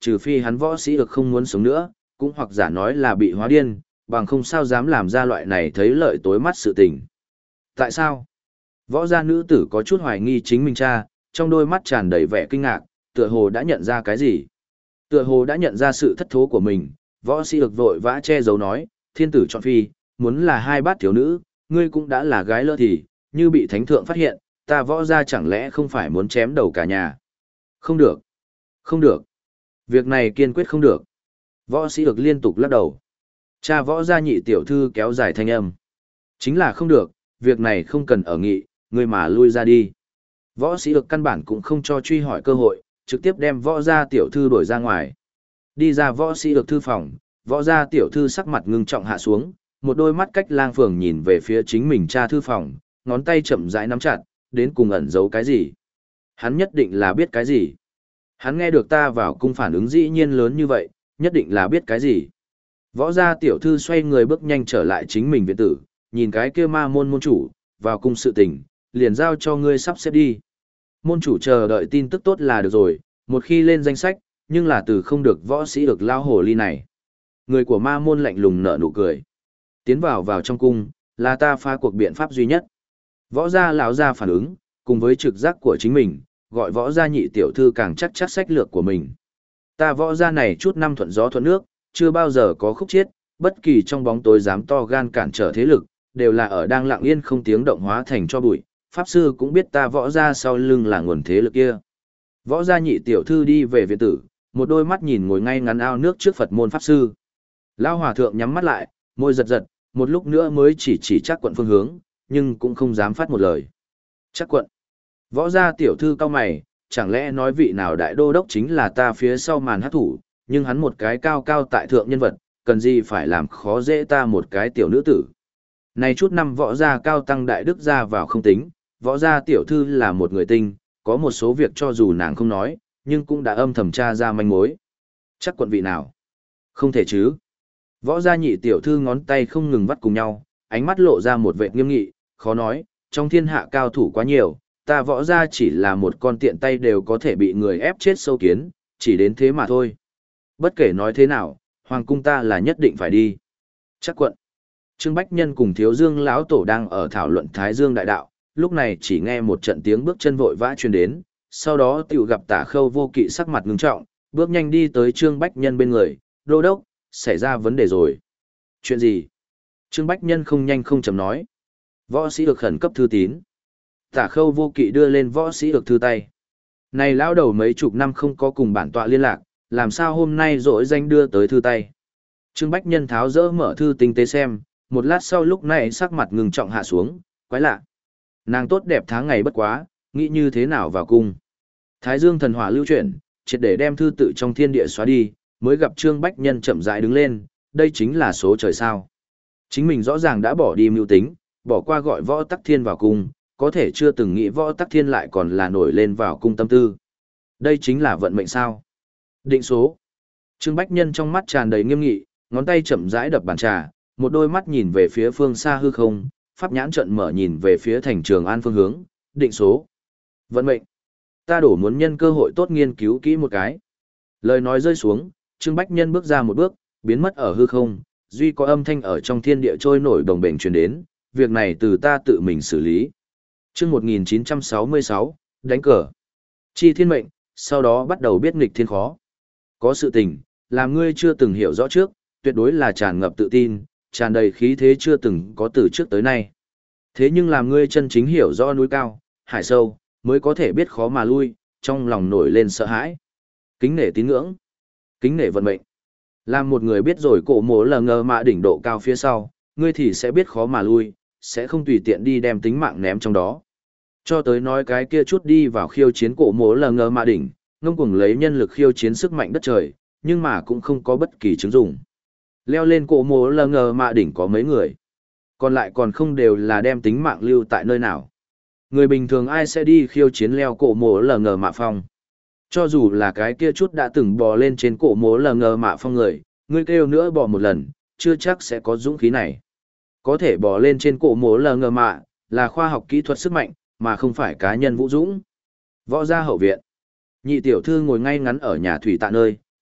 trừ phi hắn võ sĩ được không muốn sống nữa, cũng hoặc giả nói là bị hóa điên, bằng không sao dám làm ra loại này thấy lợi tối mắt sự tình. Tại sao? Võ gia nữ tử có chút hoài nghi chính mình cha, trong đôi mắt tràn đầy vẻ kinh ngạc, tựa hồ đã nhận ra cái gì. Tựa hồ đã nhận ra sự thất thố của mình, võ sĩ được vội vã che giấu nói, thiên tử chọn phi, muốn là hai bát thiếu nữ, ngươi cũng đã là gái lỡ thì, như bị thánh thượng phát hiện, ta võ gia chẳng lẽ không phải muốn chém đầu cả nhà. Không được, không được, việc này kiên quyết không được. Võ sĩ được liên tục lắc đầu. Cha võ gia nhị tiểu thư kéo dài thanh âm. Chính là không được, việc này không cần ở nghị, ngươi mà lui ra đi. Võ sĩ được căn bản cũng không cho truy hỏi cơ hội, trực tiếp đem võ gia tiểu thư đuổi ra ngoài. Đi ra võ sĩ được thư phòng, võ gia tiểu thư sắc mặt ngưng trọng hạ xuống, một đôi mắt cách lang phường nhìn về phía chính mình cha thư phòng, ngón tay chậm rãi nắm chặt, đến cùng ẩn giấu cái gì. Hắn nhất định là biết cái gì. Hắn nghe được ta vào cung phản ứng dĩ nhiên lớn như vậy, nhất định là biết cái gì. Võ gia tiểu thư xoay người bước nhanh trở lại chính mình viện tử, nhìn cái kia ma môn môn chủ, vào cung sự tình, liền giao cho ngươi sắp xếp đi. Môn chủ chờ đợi tin tức tốt là được rồi, một khi lên danh sách, nhưng là từ không được võ sĩ được lao hồ ly này. Người của ma môn lạnh lùng nở nụ cười. Tiến vào vào trong cung, là ta phá cuộc biện pháp duy nhất. Võ gia lão gia phản ứng, cùng với trực giác của chính mình, gọi võ gia nhị tiểu thư càng chắc chắc sách lược của mình. Ta võ gia này chút năm thuận gió thuận nước, chưa bao giờ có khúc chiết, bất kỳ trong bóng tối dám to gan cản trở thế lực, đều là ở đang lặng yên không tiếng động hóa thành cho bụi. Pháp sư cũng biết ta võ gia sau lưng là nguồn thế lực kia. Võ gia nhị tiểu thư đi về viện tử, một đôi mắt nhìn ngồi ngay ngắn ao nước trước Phật môn Pháp sư. Lão hòa thượng nhắm mắt lại, môi giật giật, một lúc nữa mới chỉ chỉ chắc quận phương hướng, nhưng cũng không dám phát một lời. Chắc quận. Võ gia tiểu thư cao mày, chẳng lẽ nói vị nào đại đô đốc chính là ta phía sau màn hát thủ, nhưng hắn một cái cao cao tại thượng nhân vật, cần gì phải làm khó dễ ta một cái tiểu nữ tử. Này chút năm võ gia cao tăng đại đức ra vào không tính, võ gia tiểu thư là một người tinh, có một số việc cho dù nàng không nói, nhưng cũng đã âm thầm tra ra manh mối. Chắc quận vị nào? Không thể chứ. Võ gia nhị tiểu thư ngón tay không ngừng vắt cùng nhau, ánh mắt lộ ra một vẻ nghiêm nghị, khó nói, trong thiên hạ cao thủ quá nhiều, ta võ gia chỉ là một con tiện tay đều có thể bị người ép chết sâu kiến, chỉ đến thế mà thôi. Bất kể nói thế nào, hoàng cung ta là nhất định phải đi. Chắc quận. Trương Bách Nhân cùng Thiếu Dương lão tổ đang ở thảo luận Thái Dương đại đạo, lúc này chỉ nghe một trận tiếng bước chân vội vã truyền đến, sau đó tiểu gặp Tả Khâu Vô Kỵ sắc mặt ngưng trọng, bước nhanh đi tới Trương Bách Nhân bên người, "Đô đốc, xảy ra vấn đề rồi." "Chuyện gì?" Trương Bách Nhân không nhanh không chậm nói. "Võ sĩ được khẩn cấp thư tín." Tả Khâu Vô Kỵ đưa lên võ sĩ được thư tay. Này lão đầu mấy chục năm không có cùng bản tọa liên lạc, làm sao hôm nay rỗi danh đưa tới thư tay. Trương Bách Nhân tháo dỡ mở thư tinh tế xem, một lát sau lúc này sắc mặt ngừng trọng hạ xuống, quái lạ. Nàng tốt đẹp tháng ngày bất quá, nghĩ như thế nào vào cung. Thái Dương thần hỏa lưu chuyển, triệt để đem thư tự trong thiên địa xóa đi, mới gặp Trương Bách Nhân chậm rãi đứng lên, đây chính là số trời sao. Chính mình rõ ràng đã bỏ đi mưu tính, bỏ qua gọi võ tắc thiên vào cung, có thể chưa từng nghĩ võ tắc thiên lại còn là nổi lên vào cung tâm tư. Đây chính là vận mệnh sao. Định số. Trương Bách Nhân trong mắt tràn đầy nghiêm nghị, ngón tay chậm rãi đập bàn trà, một đôi mắt nhìn về phía phương xa hư không, pháp nhãn trận mở nhìn về phía thành Trường An phương hướng, định số. Vận mệnh. Ta đổ muốn nhân cơ hội tốt nghiên cứu kỹ một cái. Lời nói rơi xuống, Trương Bách Nhân bước ra một bước, biến mất ở hư không, duy có âm thanh ở trong thiên địa trôi nổi đồng bền truyền đến, việc này từ ta tự mình xử lý. Chương một nghìn chín trăm sáu mươi sáu, đánh cờ. Chi thiên mệnh, sau đó bắt đầu biết nghịch thiên khó. Có sự tình, làm ngươi chưa từng hiểu rõ trước, tuyệt đối là tràn ngập tự tin, tràn đầy khí thế chưa từng có từ trước tới nay. Thế nhưng làm ngươi chân chính hiểu rõ núi cao, hải sâu, mới có thể biết khó mà lui, trong lòng nổi lên sợ hãi. Kính nể tín ngưỡng, kính nể vận mệnh. Làm một người biết rồi cổ mố lờ ngờ mạ đỉnh độ cao phía sau, ngươi thì sẽ biết khó mà lui, sẽ không tùy tiện đi đem tính mạng ném trong đó. Cho tới nói cái kia chút đi vào khiêu chiến cổ mố lờ ngờ mạ đỉnh, ngông cuồng lấy nhân lực khiêu chiến sức mạnh đất trời, nhưng mà cũng không có bất kỳ chứng dụng. Leo lên cổ mố lờ ngờ mạ đỉnh có mấy người, còn lại còn không đều là đem tính mạng lưu tại nơi nào. Người bình thường ai sẽ đi khiêu chiến leo cổ mố lờ ngờ mạ phong. Cho dù là cái kia chút đã từng bò lên trên cổ mố lờ ngờ mạ phong người, ngươi kêu nữa bò một lần, chưa chắc sẽ có dũng khí này. Có thể bò lên trên cổ mố lờ ngờ mạ, là khoa học kỹ thuật sức mạnh, mà không phải cá nhân vũ dũng. Võ gia hậu viện. Nhị tiểu thư ngồi ngay ngắn ở nhà thủy tạ nơi,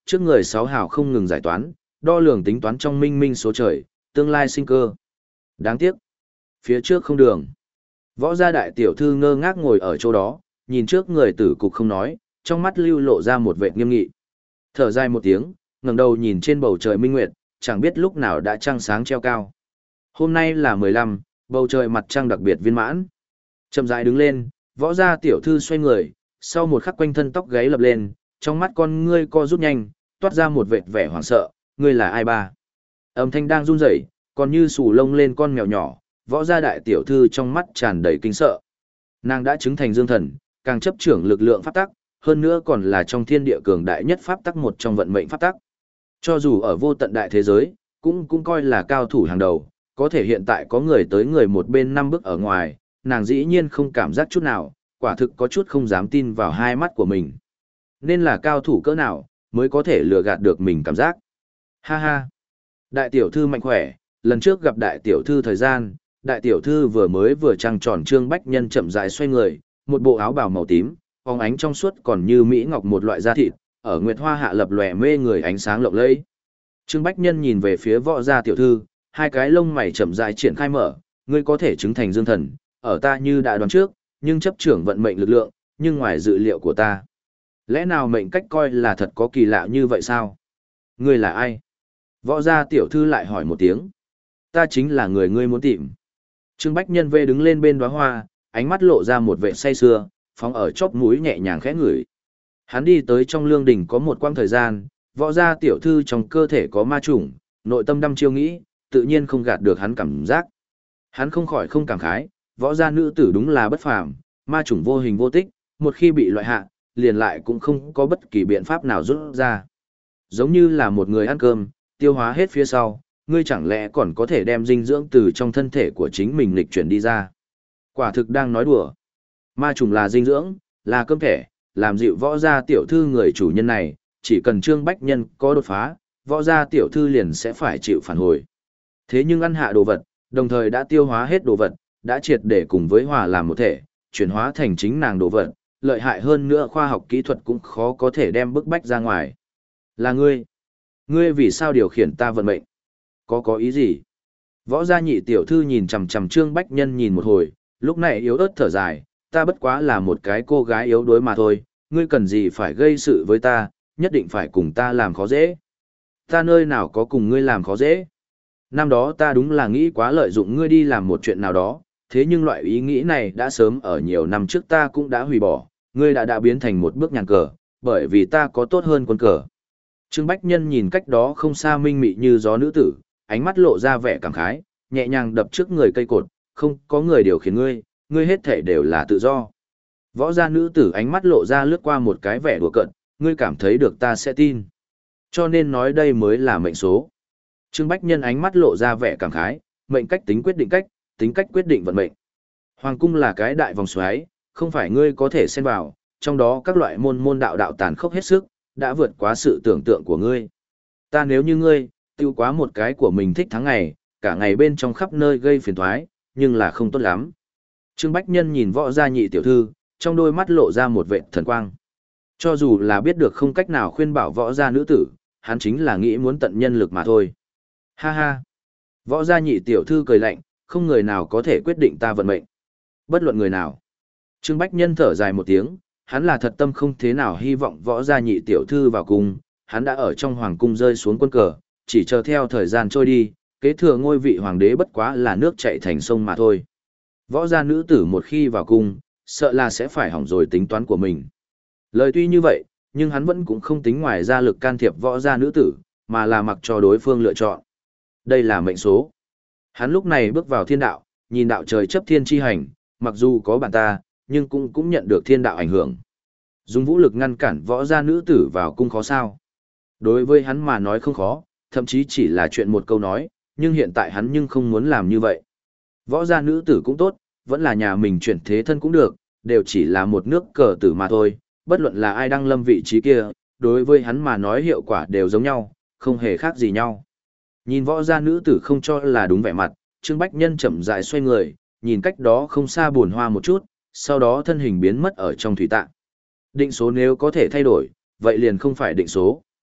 Trước người sáu hào không ngừng giải toán, đo lường tính toán trong minh minh số trời, tương lai sinh cơ. Đáng tiếc, phía trước không đường. Võ gia đại tiểu thư ngơ ngác ngồi ở chỗ đó, nhìn trước người tử cục không nói, trong mắt lưu lộ ra một vẻ nghiêm nghị. Thở dài một tiếng, ngẩng đầu nhìn trên bầu trời minh nguyệt, chẳng biết lúc nào đã trăng sáng treo cao. Hôm nay là mười lăm, bầu trời mặt trăng đặc biệt viên mãn. Chậm rãi đứng lên, võ gia tiểu thư xoay người, sau một khắc quanh thân tóc gáy lập lên, trong mắt con ngươi co rút nhanh, toát ra một vệt vẻ hoảng sợ, ngươi là ai ba? Âm thanh đang run rẩy, còn như sù lông lên con mèo nhỏ, võ gia đại tiểu thư trong mắt tràn đầy kinh sợ. Nàng đã chứng thành dương thần, càng chấp trưởng lực lượng pháp tắc, hơn nữa còn là trong thiên địa cường đại nhất pháp tắc một trong vận mệnh pháp tắc. Cho dù ở vô tận đại thế giới, cũng cũng coi là cao thủ hàng đầu, có thể hiện tại có người tới người một bên năm bước ở ngoài, nàng dĩ nhiên không cảm giác chút nào, quả thực có chút không dám tin vào hai mắt của mình. Nên là cao thủ cỡ nào, mới có thể lừa gạt được mình cảm giác. Ha ha! Đại tiểu thư mạnh khỏe, lần trước gặp đại tiểu thư thời gian, đại tiểu thư vừa mới vừa trăng tròn Trương Bách Nhân chậm rãi xoay người, một bộ áo bào màu tím, phóng ánh trong suốt còn như mỹ ngọc một loại da thịt, ở nguyệt hoa hạ lập lòe mê người ánh sáng lộng lẫy. Trương Bách Nhân nhìn về phía võ gia tiểu thư, hai cái lông mày chậm rãi triển khai mở, ngươi có thể chứng thành dương thần, ở ta như đã đoán trước, nhưng chấp trưởng vận mệnh lực lượng, nhưng ngoài dự liệu của ta. Lẽ nào mệnh cách coi là thật có kỳ lạ như vậy sao? Ngươi là ai? Võ gia tiểu thư lại hỏi một tiếng. Ta chính là người ngươi muốn tìm. Trương Bách Nhân vê đứng lên bên đóa hoa, ánh mắt lộ ra một vẻ say sưa, phóng ở chóp mũi nhẹ nhàng khẽ ngửi. Hắn đi tới trong lương đình có một quãng thời gian, võ gia tiểu thư trong cơ thể có ma chủng, nội tâm đăm chiêu nghĩ, tự nhiên không gạt được hắn cảm giác. Hắn không khỏi không cảm khái, võ gia nữ tử đúng là bất phàm, ma chủng vô hình vô tích, một khi bị loại hạ, liền lại cũng không có bất kỳ biện pháp nào rút ra. Giống như là một người ăn cơm, tiêu hóa hết phía sau, ngươi chẳng lẽ còn có thể đem dinh dưỡng từ trong thân thể của chính mình lịch chuyển đi ra. Quả thực đang nói đùa. Ma trùng là dinh dưỡng, là cơm thể, làm dịu võ gia tiểu thư người chủ nhân này, chỉ cần Trương Bách Nhân có đột phá, võ gia tiểu thư liền sẽ phải chịu phản hồi. Thế nhưng ăn hạ đồ vật, đồng thời đã tiêu hóa hết đồ vật, đã triệt để cùng với hòa làm một thể, chuyển hóa thành chính nàng đồ vật, lợi hại hơn nữa khoa học kỹ thuật cũng khó có thể đem bức bách ra ngoài. Là ngươi. Ngươi vì sao điều khiển ta vận mệnh? Có có ý gì? Võ gia nhị tiểu thư nhìn chằm chằm Trương Bách Nhân nhìn một hồi, lúc này yếu ớt thở dài, ta bất quá là một cái cô gái yếu đuối mà thôi, ngươi cần gì phải gây sự với ta, nhất định phải cùng ta làm khó dễ. Ta nơi nào có cùng ngươi làm khó dễ? Năm đó ta đúng là nghĩ quá lợi dụng ngươi đi làm một chuyện nào đó, thế nhưng loại ý nghĩ này đã sớm ở nhiều năm trước ta cũng đã hủy bỏ, ngươi đã đã biến thành một bước nhàn cờ, bởi vì ta có tốt hơn quân cờ. Trương Bách Nhân nhìn cách đó không xa minh mị như gió nữ tử, ánh mắt lộ ra vẻ cảm khái, nhẹ nhàng đập trước người cây cột, không có người điều khiển ngươi, ngươi hết thể đều là tự do. Võ gia nữ tử ánh mắt lộ ra lướt qua một cái vẻ đùa cợt, ngươi cảm thấy được ta sẽ tin. Cho nên nói đây mới là mệnh số. Trương Bách Nhân ánh mắt lộ ra vẻ cảm khái, mệnh cách tính quyết định cách, tính cách quyết định vận mệnh. Hoàng cung là cái đại vòng xoáy, không phải ngươi có thể xen vào, trong đó các loại môn môn đạo đạo tàn khốc hết sức, đã vượt quá sự tưởng tượng của ngươi. Ta nếu như ngươi, tiêu quá một cái của mình thích tháng ngày, cả ngày bên trong khắp nơi gây phiền toái, nhưng là không tốt lắm. Trương Bách Nhân nhìn võ gia nhị tiểu thư, trong đôi mắt lộ ra một vệt thần quang. Cho dù là biết được không cách nào khuyên bảo võ gia nữ tử, hắn chính là nghĩ muốn tận nhân lực mà thôi. Ha ha! Võ gia nhị tiểu thư cười lạnh, không người nào có thể quyết định ta vận mệnh. Bất luận người nào. Trương Bách Nhân thở dài một tiếng, hắn là thật tâm không thế nào hy vọng võ gia nhị tiểu thư vào cung, hắn đã ở trong hoàng cung rơi xuống quân cờ, chỉ chờ theo thời gian trôi đi, kế thừa ngôi vị hoàng đế bất quá là nước chảy thành sông mà thôi. Võ gia nữ tử một khi vào cung, sợ là sẽ phải hỏng rồi tính toán của mình. Lời tuy như vậy, nhưng hắn vẫn cũng không tính ngoài ra lực can thiệp võ gia nữ tử, mà là mặc cho đối phương lựa chọn. Đây là mệnh số. Hắn lúc này bước vào thiên đạo, nhìn đạo trời chấp thiên chi hành, mặc dù có bản ta, nhưng cũng cũng nhận được thiên đạo ảnh hưởng. Dùng vũ lực ngăn cản võ gia nữ tử vào cung khó sao. Đối với hắn mà nói không khó, thậm chí chỉ là chuyện một câu nói, nhưng hiện tại hắn nhưng không muốn làm như vậy. Võ gia nữ tử cũng tốt, vẫn là nhà mình chuyển thế thân cũng được, đều chỉ là một nước cờ tử mà thôi, bất luận là ai đang lâm vị trí kia, đối với hắn mà nói hiệu quả đều giống nhau, không hề khác gì nhau. Nhìn võ gia nữ tử không cho là đúng vẻ mặt, Trương Bách Nhân chậm rãi xoay người, nhìn cách đó không xa buồn hoa một chút, sau đó thân hình biến mất ở trong thủy tạng. Định số nếu có thể thay đổi, vậy liền không phải định số.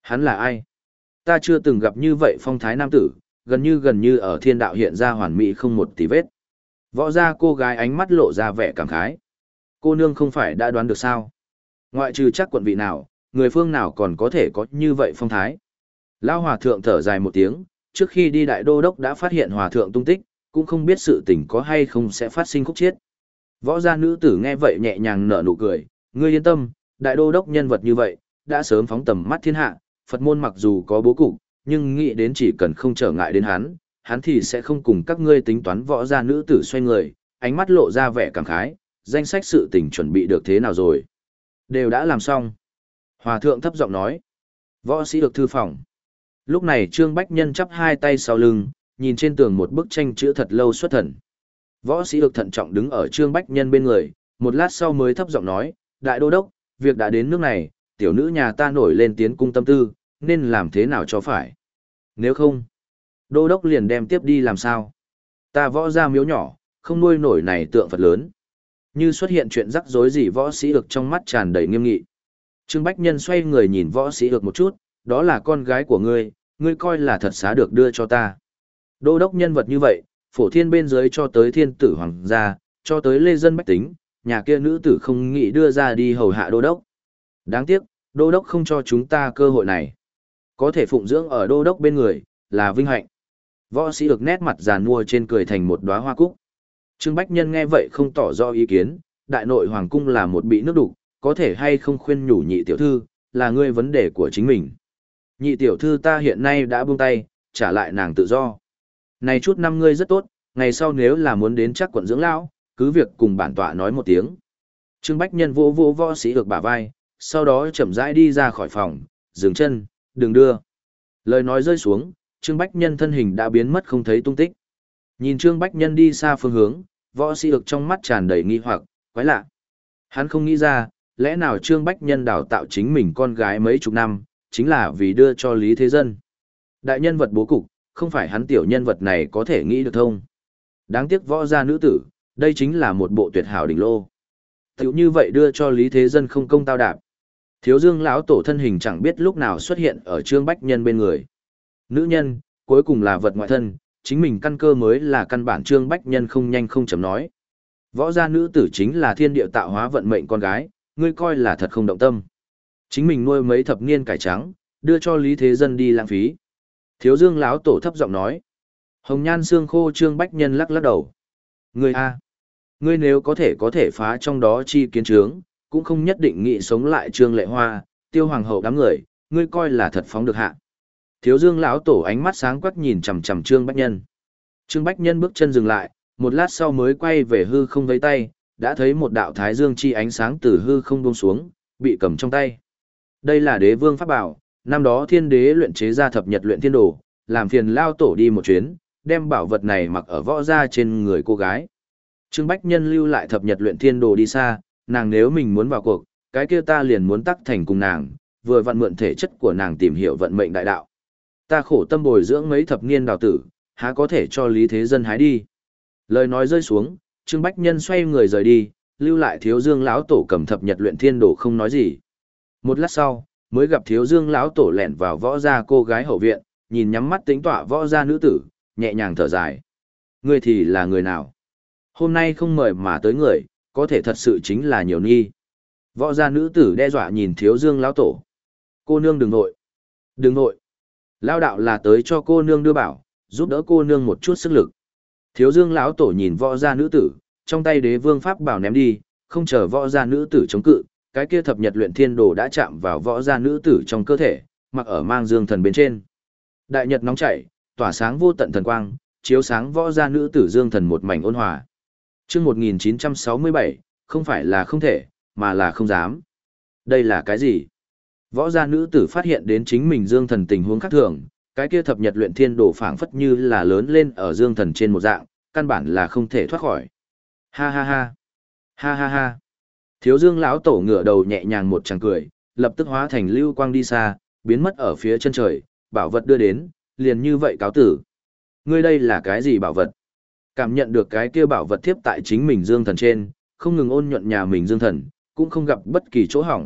Hắn là ai? Ta chưa từng gặp như vậy phong thái nam tử, gần như gần như ở thiên đạo hiện ra hoàn mỹ không một tí vết. Võ gia cô gái ánh mắt lộ ra vẻ cảm khái. Cô nương không phải đã đoán được sao? Ngoại trừ chắc quận vị nào, người phương nào còn có thể có như vậy phong thái? Lão hòa thượng thở dài một tiếng, trước khi đi đại đô đốc đã phát hiện hòa thượng tung tích, cũng không biết sự tình có hay không sẽ phát sinh khúc chiết. Võ gia nữ tử nghe vậy nhẹ nhàng nở nụ cười, ngươi yên tâm, đại đô đốc nhân vật như vậy, đã sớm phóng tầm mắt thiên hạ, Phật môn mặc dù có bố cục, nhưng nghĩ đến chỉ cần không trở ngại đến hắn, hắn thì sẽ không cùng các ngươi tính toán. Võ gia nữ tử xoay người, ánh mắt lộ ra vẻ cảm khái, danh sách sự tình chuẩn bị được thế nào rồi? Đều đã làm xong. Hòa thượng thấp giọng nói. Võ sĩ được thư phòng. Lúc này Trương Bách Nhân chắp hai tay sau lưng, nhìn trên tường một bức tranh chữ thật lâu xuất thần. Võ sĩ được thận trọng đứng ở Trương Bách Nhân bên người, một lát sau mới thấp giọng nói, đại đô đốc, việc đã đến nước này, tiểu nữ nhà ta nổi lên tiến cung tâm tư, nên làm thế nào cho phải. Nếu không, đô đốc liền đem tiếp đi làm sao? Ta võ ra miếu nhỏ, không nuôi nổi này tượng Phật lớn. Như xuất hiện chuyện rắc rối gì, võ sĩ được trong mắt tràn đầy nghiêm nghị. Trương Bách Nhân xoay người nhìn võ sĩ được một chút, đó là con gái của ngươi, ngươi coi là thật xá được đưa cho ta. Đô đốc nhân vật như vậy, phổ thiên bên dưới cho tới thiên tử hoàng gia, cho tới lê dân bách tính, nhà kia nữ tử không nghĩ đưa ra đi hầu hạ đô đốc. Đáng tiếc, đô đốc không cho chúng ta cơ hội này. Có thể phụng dưỡng ở đô đốc bên người, là vinh hạnh. Võ sĩ được nét mặt giàn mua trên cười thành một đóa hoa cúc. Trương Bách Nhân nghe vậy không tỏ rõ ý kiến, đại nội hoàng cung là một bị nước đục, có thể hay không khuyên nhủ nhị tiểu thư, là ngươi vấn đề của chính mình. Nhị tiểu thư ta hiện nay đã buông tay, trả lại nàng tự do. Này chút năm ngươi rất tốt, ngày sau nếu là muốn đến chắc quận dưỡng lão, cứ việc cùng bản tọa nói một tiếng. Trương Bách Nhân vỗ vỗ võ sĩ được bả vai, sau đó chậm rãi đi ra khỏi phòng, dừng chân, đừng đưa. Lời nói rơi xuống, Trương Bách Nhân thân hình đã biến mất không thấy tung tích. Nhìn Trương Bách Nhân đi xa phương hướng, võ sĩ được trong mắt tràn đầy nghi hoặc, quái lạ. Hắn không nghĩ ra, lẽ nào Trương Bách Nhân đào tạo chính mình con gái mấy chục năm, chính là vì đưa cho Lý Thế Dân. Đại nhân vật bố cục, không phải hắn tiểu nhân vật này có thể nghĩ được thông. Đáng tiếc võ gia nữ tử, đây chính là một bộ tuyệt hảo đỉnh lô. Tiểu như vậy đưa cho Lý Thế Dân không công tao đạp. Thiếu Dương lão tổ thân hình chẳng biết lúc nào xuất hiện ở Trương Bách Nhân bên người. Nữ nhân, cuối cùng là vật ngoại thân, chính mình căn cơ mới là căn bản. Trương Bách Nhân không nhanh không chậm nói. Võ gia nữ tử chính là thiên địa tạo hóa vận mệnh con gái, ngươi coi là thật không động tâm. Chính mình nuôi mấy thập niên cải trắng, đưa cho Lý Thế Dân đi lãng phí. Thiếu Dương lão tổ thấp giọng nói. Hồng nhan xương khô. Trương Bách Nhân lắc lắc đầu. Ngươi a, ngươi nếu có thể có thể phá trong đó chi kiến trướng, cũng không nhất định nghị sống lại Trương Lệ Hoa, Tiêu Hoàng hậu đám người, ngươi coi là thật phóng được hạ. Thiếu Dương lão tổ ánh mắt sáng quắc nhìn chằm chằm Trương Bách Nhân. Trương Bách Nhân bước chân dừng lại, một lát sau mới quay về hư không vẫy tay, đã thấy một đạo thái dương chi ánh sáng từ hư không buông xuống, bị cầm trong tay. Đây là Đế Vương pháp bảo, năm đó Thiên Đế luyện chế ra thập nhật luyện thiên đồ, làm phiền lao tổ đi một chuyến, đem bảo vật này mặc ở võ gia trên người cô gái. Trương Bách Nhân lưu lại thập nhật luyện thiên đồ đi xa, nàng nếu mình muốn vào cuộc, cái kia ta liền muốn tắc thành cùng nàng, vừa vặn mượn thể chất của nàng tìm hiểu vận mệnh đại đạo. Ta khổ tâm bồi dưỡng mấy thập niên đào tử, há có thể cho Lý Thế Dân hái đi. Lời nói rơi xuống, Trương Bách Nhân xoay người rời đi, lưu lại Thiếu Dương lão tổ cầm thập nhật luyện thiên đồ không nói gì. Một lát sau, mới gặp Thiếu Dương lão tổ lẻn vào võ gia cô gái hậu viện, nhìn nhắm mắt tính tọa võ gia nữ tử, nhẹ nhàng thở dài. Ngươi thì là người nào? Hôm nay không mời mà tới người, có thể thật sự chính là nhiều nghi. Võ gia nữ tử đe dọa nhìn Thiếu Dương lão tổ. Cô nương đừng nội. Đừng nội. Lao đạo là tới cho cô nương đưa bảo, giúp đỡ cô nương một chút sức lực. Thiếu Dương lão tổ nhìn võ gia nữ tử, trong tay Đế Vương pháp bảo ném đi, không chờ võ gia nữ tử chống cự, cái kia thập nhật luyện thiên đồ đã chạm vào võ gia nữ tử trong cơ thể, mặc ở mang dương thần bên trên. Đại nhật nóng chảy, tỏa sáng vô tận thần quang, chiếu sáng võ gia nữ tử dương thần một mảnh ôn hòa. Chương một nghìn chín trăm sáu mươi bảy, không phải là không thể, mà là không dám. Đây là cái gì? Võ gia nữ tử phát hiện đến chính mình dương thần tình huống khác thường, cái kia thập nhật luyện thiên đồ phảng phất như là lớn lên ở dương thần trên một dạng, căn bản là không thể thoát khỏi. Ha ha ha. Ha ha ha. Thiếu Dương lão tổ ngửa đầu nhẹ nhàng một tràng cười, lập tức hóa thành lưu quang đi xa, biến mất ở phía chân trời, bảo vật đưa đến, liền như vậy cáo tử. Ngươi đây là cái gì bảo vật? Cảm nhận được cái kia bảo vật tiếp tại chính mình dương thần trên, không ngừng ôn nhuận nhà mình dương thần, cũng không gặp bất kỳ chỗ hỏng,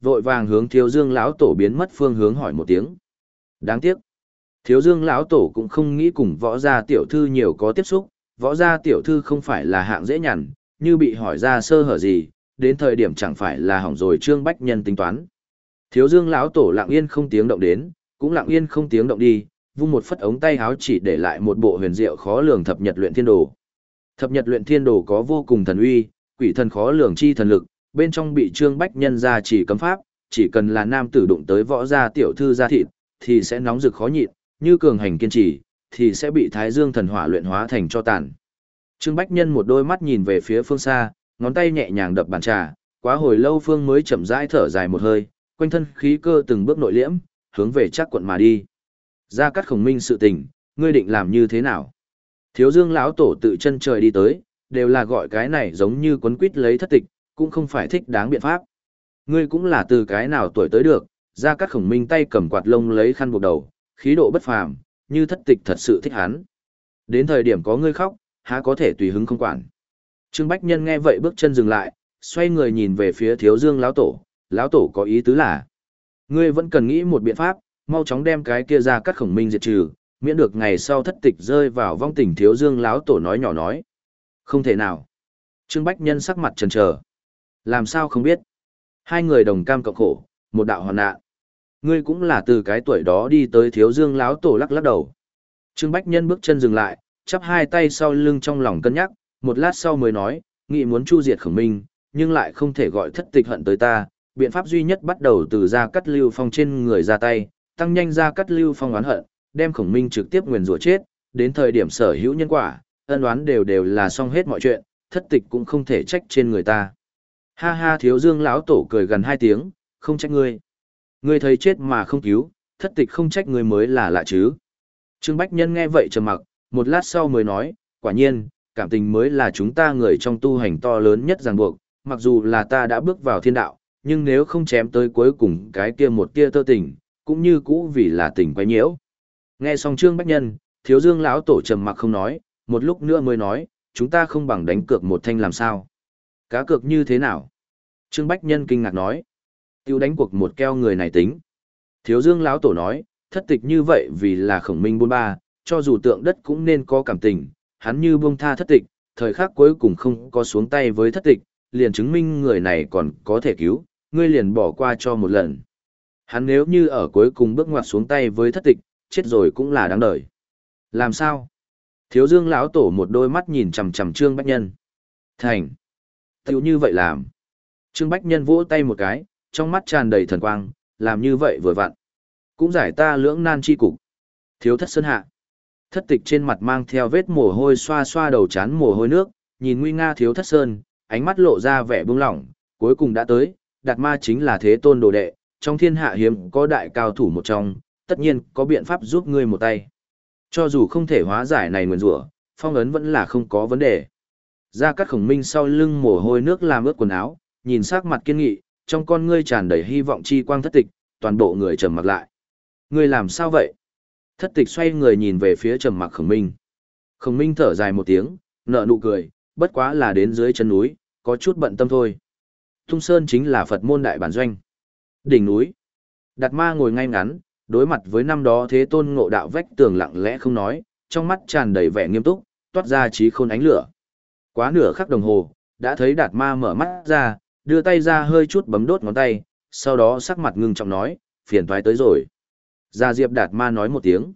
vội vàng hướng Thiếu Dương lão tổ biến mất phương hướng hỏi một tiếng. Đáng tiếc, Thiếu Dương lão tổ cũng không nghĩ cùng võ gia tiểu thư nhiều có tiếp xúc, võ gia tiểu thư không phải là hạng dễ nhằn, như bị hỏi ra sơ hở gì, đến thời điểm chẳng phải là hỏng rồi Trương Bách Nhân tính toán. Thiếu Dương lão tổ lặng yên không tiếng động đến, cũng lặng yên không tiếng động đi, vung một phất ống tay háo chỉ để lại một bộ huyền diệu khó lường thập nhật luyện thiên đồ. Thập nhật luyện thiên đồ có vô cùng thần uy, quỷ thần khó lường chi thần lực, bên trong bị Trương Bách Nhân ra chỉ cấm pháp, chỉ cần là nam tử đụng tới võ gia tiểu thư ra thịt, thì sẽ nóng rực khó nhịn, như cường hành kiên trì, thì sẽ bị Thái Dương thần hỏa luyện hóa thành cho tàn. Trương Bách Nhân một đôi mắt nhìn về phía phương xa, ngón tay nhẹ nhàng đập bàn trà, quá hồi lâu phương mới chậm rãi thở dài một hơi, quanh thân khí cơ từng bước nội liễm, hướng về Trác quận mà đi. Gia Cát Khổng Minh sự tình, ngươi định làm như thế nào? Thiếu Dương lão tổ tự chân trời đi tới, đều là gọi cái này giống như quấn quýt lấy thất tịch, cũng không phải thích đáng biện pháp. Ngươi cũng là từ cái nào tuổi tới được? Gia Cát Khổng Minh tay cầm quạt lông lấy khăn buộc đầu, khí độ bất phàm, như thất tịch thật sự thích hắn. Đến thời điểm có ngươi khóc, há có thể tùy hứng không quản. Trương Bách Nhân nghe vậy bước chân dừng lại, xoay người nhìn về phía Thiếu Dương lão tổ, lão tổ có ý tứ là: ngươi vẫn cần nghĩ một biện pháp, mau chóng đem cái kia Gia Cát Khổng Minh diệt trừ, miễn được ngày sau thất tịch rơi vào vong tình. Thiếu Dương lão tổ nói nhỏ nói. Không thể nào. Trương Bách Nhân sắc mặt chần chờ. Làm sao không biết? Hai người đồng cam cộng khổ, một đạo hoàn nạn. Ngươi cũng là từ cái tuổi đó đi tới. Thiếu Dương lão tổ lắc lắc đầu. Trương Bách Nhân bước chân dừng lại, chắp hai tay sau lưng trong lòng cân nhắc, một lát sau mới nói, nghị muốn chu diệt Khổng Minh, nhưng lại không thể gọi thất tịch hận tới ta, biện pháp duy nhất bắt đầu từ Gia Cát Lưu Phong trên người ra tay, tăng nhanh Gia Cát Lưu Phong oán hận, đem Khổng Minh trực tiếp nguyền rủa chết, đến thời điểm sở hữu nhân quả, ân oán đều đều là xong hết mọi chuyện, thất tịch cũng không thể trách trên người ta. Ha ha. Thiếu Dương lão tổ cười gần hai tiếng, không trách ngươi. Ngươi thấy chết mà không cứu, thất tịch không trách ngươi mới là lạ chứ. Trương Bách Nhân nghe vậy trầm mặc, một lát sau mới nói, quả nhiên, cảm tình mới là chúng ta người trong tu hành to lớn nhất ràng buộc, mặc dù là ta đã bước vào thiên đạo, nhưng nếu không chém tới cuối cùng cái kia một tia tơ tình, cũng như cũ vì là tình quấy nhiễu. Nghe xong Trương Bách Nhân, Thiếu Dương lão tổ trầm mặc không nói, một lúc nữa mới nói, chúng ta không bằng đánh cược một thanh làm sao? Cá cược như thế nào? Trương Bách Nhân kinh ngạc nói, tiêu đánh cuộc một keo người này tính. Thiếu Dương lão tổ nói, thất tịch như vậy vì là Khổng Minh bôn ba, cho dù tượng đất cũng nên có cảm tình, hắn như buông tha thất tịch, thời khắc cuối cùng không có xuống tay với thất tịch, liền chứng minh người này còn có thể cứu, ngươi liền bỏ qua cho một lần. Hắn nếu như ở cuối cùng bước ngoặt xuống tay với thất tịch, chết rồi cũng là đáng đời. Làm sao? Thiếu Dương lão tổ một đôi mắt nhìn chằm chằm Trương Bách Nhân. Thành. Tiểu như vậy làm. Trương Bách Nhân vỗ tay một cái, trong mắt tràn đầy thần quang, làm như vậy vừa vặn. Cũng giải ta lưỡng nan chi cục. Thiếu Thất Sơn hạ. Thất tịch trên mặt mang theo vết mồ hôi xoa xoa đầu chán mồ hôi nước, nhìn nguy nga Thiếu Thất Sơn, ánh mắt lộ ra vẻ buông lỏng, cuối cùng đã tới, Đạt Ma chính là thế tôn đồ đệ, trong thiên hạ hiếm có đại cao thủ một trong, tất nhiên có biện pháp giúp ngươi một tay. Cho dù không thể hóa giải này nguyền rủa, phong ấn vẫn là không có vấn đề. Gia Cát Khổng Minh sau lưng mồ hôi nước làm ướt quần áo, nhìn sắc mặt kiên nghị, trong con ngươi tràn đầy hy vọng chi quang thất tịch, toàn bộ người trầm mặc lại. Ngươi làm sao vậy? Thất tịch xoay người nhìn về phía trầm mặc Khổng Minh. Khổng Minh thở dài một tiếng, nở nụ cười, bất quá là đến dưới chân núi, có chút bận tâm thôi. Tung Sơn chính là Phật môn đại bản doanh. Đỉnh núi. Đạt Ma ngồi ngay ngắn, đối mặt với năm đó thế tôn ngộ đạo vách tường lặng lẽ không nói, trong mắt tràn đầy vẻ nghiêm túc, toát ra trí khôn ánh lửa. Quá nửa khắc đồng hồ, đã thấy Đạt Ma mở mắt ra, đưa tay ra hơi chút bấm đốt ngón tay, sau đó sắc mặt ngưng trọng nói, phiền toái tới rồi. Gia Diệp Đạt Ma nói một tiếng.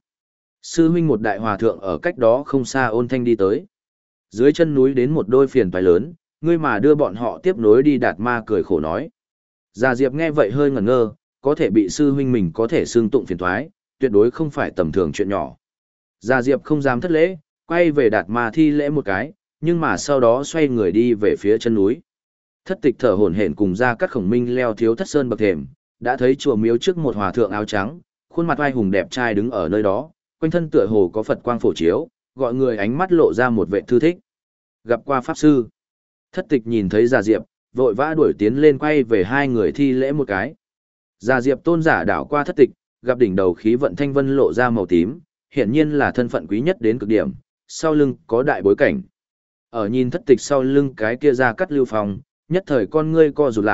Sư huynh một đại hòa thượng ở cách đó không xa ôn thanh đi tới. Dưới chân núi đến một đôi phiền toái lớn, ngươi mà đưa bọn họ tiếp nối đi. Đạt Ma cười khổ nói. Gia Diệp nghe vậy hơi ngẩn ngơ, có thể bị sư huynh mình có thể xương tụng phiền toái, tuyệt đối không phải tầm thường chuyện nhỏ. Gia Diệp không dám thất lễ, quay về Đạt Ma thi lễ một cái, nhưng mà sau đó xoay người đi về phía chân núi. Thất tịch thở hổn hển cùng Gia Cát Khổng Minh leo Thiếu Thất Sơn bậc thềm, đã thấy chùa miếu trước một hòa thượng áo trắng, khuôn mặt oai hùng đẹp trai đứng ở nơi đó, quanh thân tựa hồ có Phật quang phổ chiếu, gọi người ánh mắt lộ ra một vẻ thư thích. Gặp qua pháp sư. Thất tịch nhìn thấy Gia Diệp, vội vã đuổi tiến lên quay về hai người thi lễ một cái. Gia Diệp tôn giả đảo qua thất tịch, gặp đỉnh đầu khí vận thanh vân lộ ra màu tím, hiển nhiên là thân phận quý nhất đến cực điểm, sau lưng có đại bối cảnh. Ở nhìn thất tịch sau lưng cái kia Gia Cát Lưu Phong, nhất thời con ngươi co rụt lại,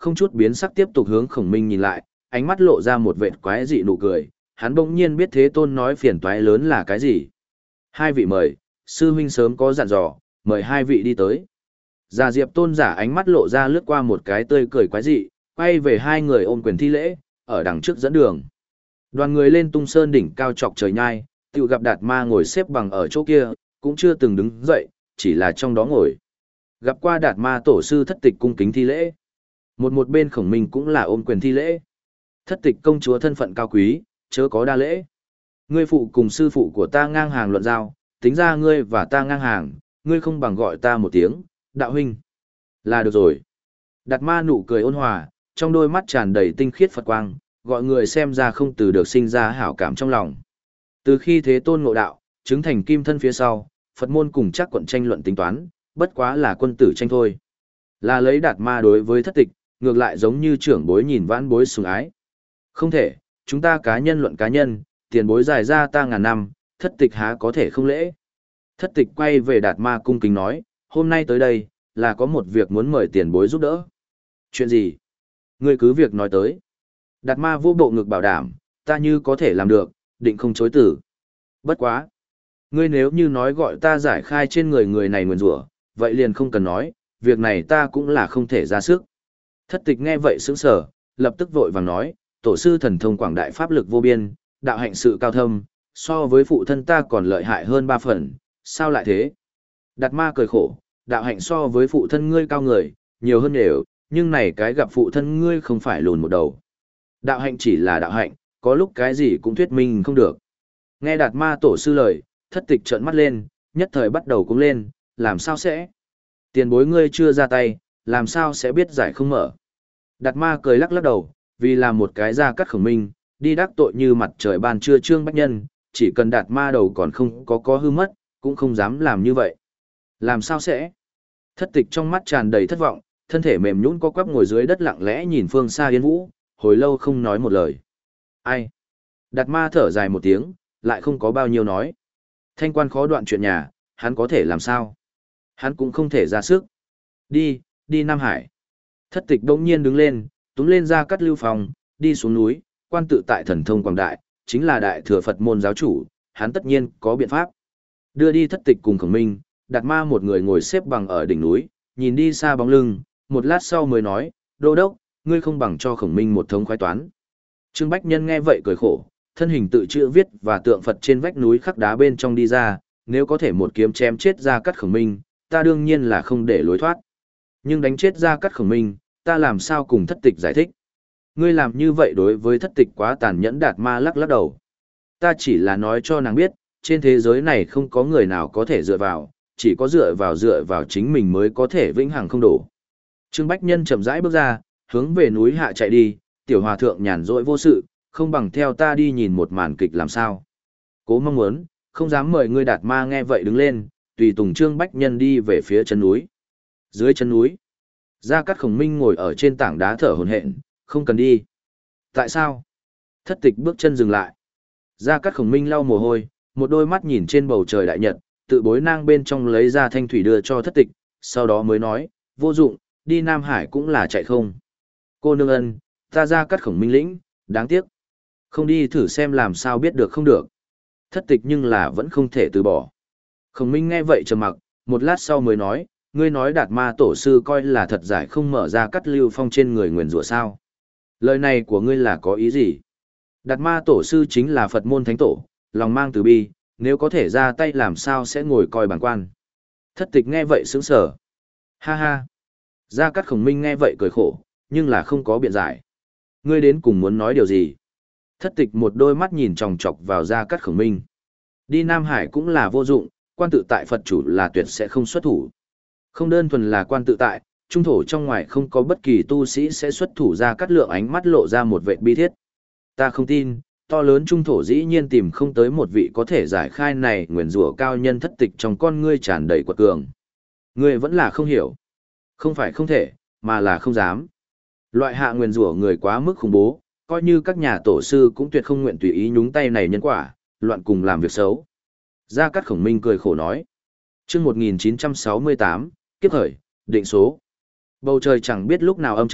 không chút biến sắc tiếp tục hướng Khổng Minh nhìn lại, ánh mắt lộ ra một vệt quái dị nụ cười, hắn bỗng nhiên biết Thế Tôn nói phiền toái lớn là cái gì. Hai vị mời, sư huynh sớm có dặn dò, mời hai vị đi tới. Già Diệp Tôn giả ánh mắt lộ ra lướt qua một cái tươi cười quái dị, quay về hai người ôm quyền thi lễ, ở đằng trước dẫn đường. Đoàn người lên Tung Sơn đỉnh cao chọc trời nhai, tự gặp Đạt Ma ngồi xếp bằng ở chỗ kia, cũng chưa từng đứng dậy, chỉ là trong đó ngồi. Gặp qua Đạt Ma tổ sư Thất Tịch cung kính thi lễ. Một một bên Khổng Minh cũng là ôm quyền thi lễ. Thất Tịch công chúa thân phận cao quý, chớ có đa lễ. Ngươi phụ cùng sư phụ của ta ngang hàng luận giao, tính ra ngươi và ta ngang hàng, ngươi không bằng gọi ta một tiếng, đạo huynh. Là được rồi. Đạt Ma nụ cười ôn hòa, trong đôi mắt tràn đầy tinh khiết Phật quang, gọi người xem ra không từ được sinh ra hảo cảm trong lòng. Từ khi Thế Tôn ngộ đạo, chứng thành kim thân phía sau, Phật môn cùng chắc quận tranh luận tính toán, bất quá là quân tử tranh thôi. Là lấy Đạt Ma đối với Thất Tịch, ngược lại giống như trưởng bối nhìn vãn bối sủng ái. Không thể, chúng ta cá nhân luận cá nhân, tiền bối dài ra ta ngàn năm, Thất Tịch há có thể không lễ. Thất Tịch quay về Đạt Ma cung kính nói, hôm nay tới đây, là có một việc muốn mời tiền bối giúp đỡ. Chuyện gì? Ngươi cứ việc nói tới. Đạt Ma vô bộ ngực bảo đảm, ta như có thể làm được, định không chối từ. Bất quá. Ngươi nếu như nói gọi ta giải khai trên người người này nguyền rủa, vậy liền không cần nói, việc này ta cũng là không thể ra sức. Thất Tịch nghe vậy sững sờ, lập tức vội vàng nói, tổ sư thần thông quảng đại pháp lực vô biên, đạo hạnh sự cao thâm, so với phụ thân ta còn lợi hại hơn ba phần, sao lại thế? Đạt Ma cười khổ, đạo hạnh so với phụ thân ngươi cao người, nhiều hơn đều, nhưng này cái gặp phụ thân ngươi không phải lùn một đầu. Đạo hạnh chỉ là đạo hạnh, có lúc cái gì cũng thuyết minh không được. Nghe Đạt Ma tổ sư lời, Thất Tịch trợn mắt lên, nhất thời bắt đầu cũng lên, làm sao sẽ? Tiền bối ngươi chưa ra tay, làm sao sẽ biết giải không mở? Đạt Ma cười lắc lắc đầu, vì là một cái ra cắt Khổng Minh, đi đắc tội như mặt trời ban trưa Trương Bách Nhân, chỉ cần Đạt Ma đầu còn không có có hư mất, cũng không dám làm như vậy. Làm sao sẽ? Thất Tịch trong mắt tràn đầy thất vọng, thân thể mềm nhũn co quắp ngồi dưới đất lặng lẽ nhìn phương xa Yên Vũ, hồi lâu không nói một lời. Ai? Đạt Ma thở dài một tiếng, lại không có bao nhiêu nói. Thanh quan khó đoạn chuyện nhà, hắn có thể làm sao? Hắn cũng không thể ra sức. Đi, đi Nam Hải. Thất Tịch đống nhiên đứng lên, túm lên ra cắt lưu phòng, đi xuống núi, quan tự tại thần thông quảng đại, chính là đại thừa Phật môn giáo chủ, hắn tất nhiên có biện pháp. Đưa đi Thất Tịch cùng Khổng Minh, Đạt Ma một người ngồi xếp bằng ở đỉnh núi, nhìn đi xa bóng lưng, một lát sau mới nói, đô đốc, ngươi không bằng cho Khổng Minh một thống khoái toán. Trương Bách Nhân nghe vậy cười khổ, thân hình tự chữ viết và tượng Phật trên vách núi khắc đá bên trong đi ra, nếu có thể một kiếm chém chết ra cắt Khổng Minh, ta đương nhiên là không để lối thoát. Nhưng đánh chết ra cắt Khổng Minh, ta làm sao cùng Thất Tịch giải thích? Ngươi làm như vậy đối với Thất Tịch quá tàn nhẫn. Đạt Ma lắc lắc đầu. Ta chỉ là nói cho nàng biết, trên thế giới này không có người nào có thể dựa vào, chỉ có dựa vào dựa vào chính mình mới có thể vĩnh hằng không đổ. Trương Bách Nhân chậm rãi bước ra, hướng về núi hạ chạy đi, tiểu hòa thượng nhàn rỗi vô sự, không bằng theo ta đi nhìn một màn kịch làm sao. Cố mong muốn, không dám mời ngươi. Đạt Ma nghe vậy đứng lên, tùy tùng Trương Bách Nhân đi về phía chân núi. Dưới chân núi, Gia Cát Khổng Minh ngồi ở trên tảng đá thở hổn hển, không cần đi. Tại sao? Thất Tịch bước chân dừng lại. Gia Cát Khổng Minh lau mồ hôi, một đôi mắt nhìn trên bầu trời đại nhật, tự bối nang bên trong lấy ra thanh thủy đưa cho Thất Tịch, sau đó mới nói, vô dụng, đi Nam Hải cũng là chạy không. Cô nương ân, ta Gia Cát Khổng Minh lĩnh, đáng tiếc. Không đi thử xem làm sao biết được không được. Thất Tịch nhưng là vẫn không thể từ bỏ. Khổng Minh nghe vậy trầm mặc, một lát sau mới nói, ngươi nói Đạt Ma tổ sư coi là thật giải không mở ra cắt lưu phong trên người nguyền rủa sao. Lời này của ngươi là có ý gì? Đạt Ma tổ sư chính là Phật môn thánh tổ, lòng mang từ bi, nếu có thể ra tay làm sao sẽ ngồi coi bản quan. Thất Tịch nghe vậy sững sờ. Ha ha. Gia Cát Khổng Minh nghe vậy cười khổ, nhưng là không có biện giải. Ngươi đến cùng muốn nói điều gì? Thất Tịch một đôi mắt nhìn chòng chọc vào Gia Cát Khổng Minh. Đi Nam Hải cũng là vô dụng, quan tự tại Phật chủ là tuyệt sẽ không xuất thủ. Không đơn thuần là quan tự tại, trung thổ trong ngoài không có bất kỳ tu sĩ sẽ xuất thủ. Ra Cát Lượng ánh mắt lộ ra một vệt bi thiết. Ta không tin, to lớn trung thổ dĩ nhiên tìm không tới một vị có thể giải khai này nguyền rủa cao nhân. Thất Tịch trong con ngươi tràn đầy quật cường. Ngươi vẫn là không hiểu. Không phải không thể, mà là không dám. Loại hạ nguyền rủa người quá mức khủng bố, coi như các nhà tổ sư cũng tuyệt không nguyện tùy ý nhúng tay này nhân quả, loạn cùng làm việc xấu. Gia Cát Khổng Minh cười khổ nói. Chương một nghìn chín trăm sáu mươi tám, kiếp khởi, định số. Bầu trời chẳng biết lúc nào âm trầm,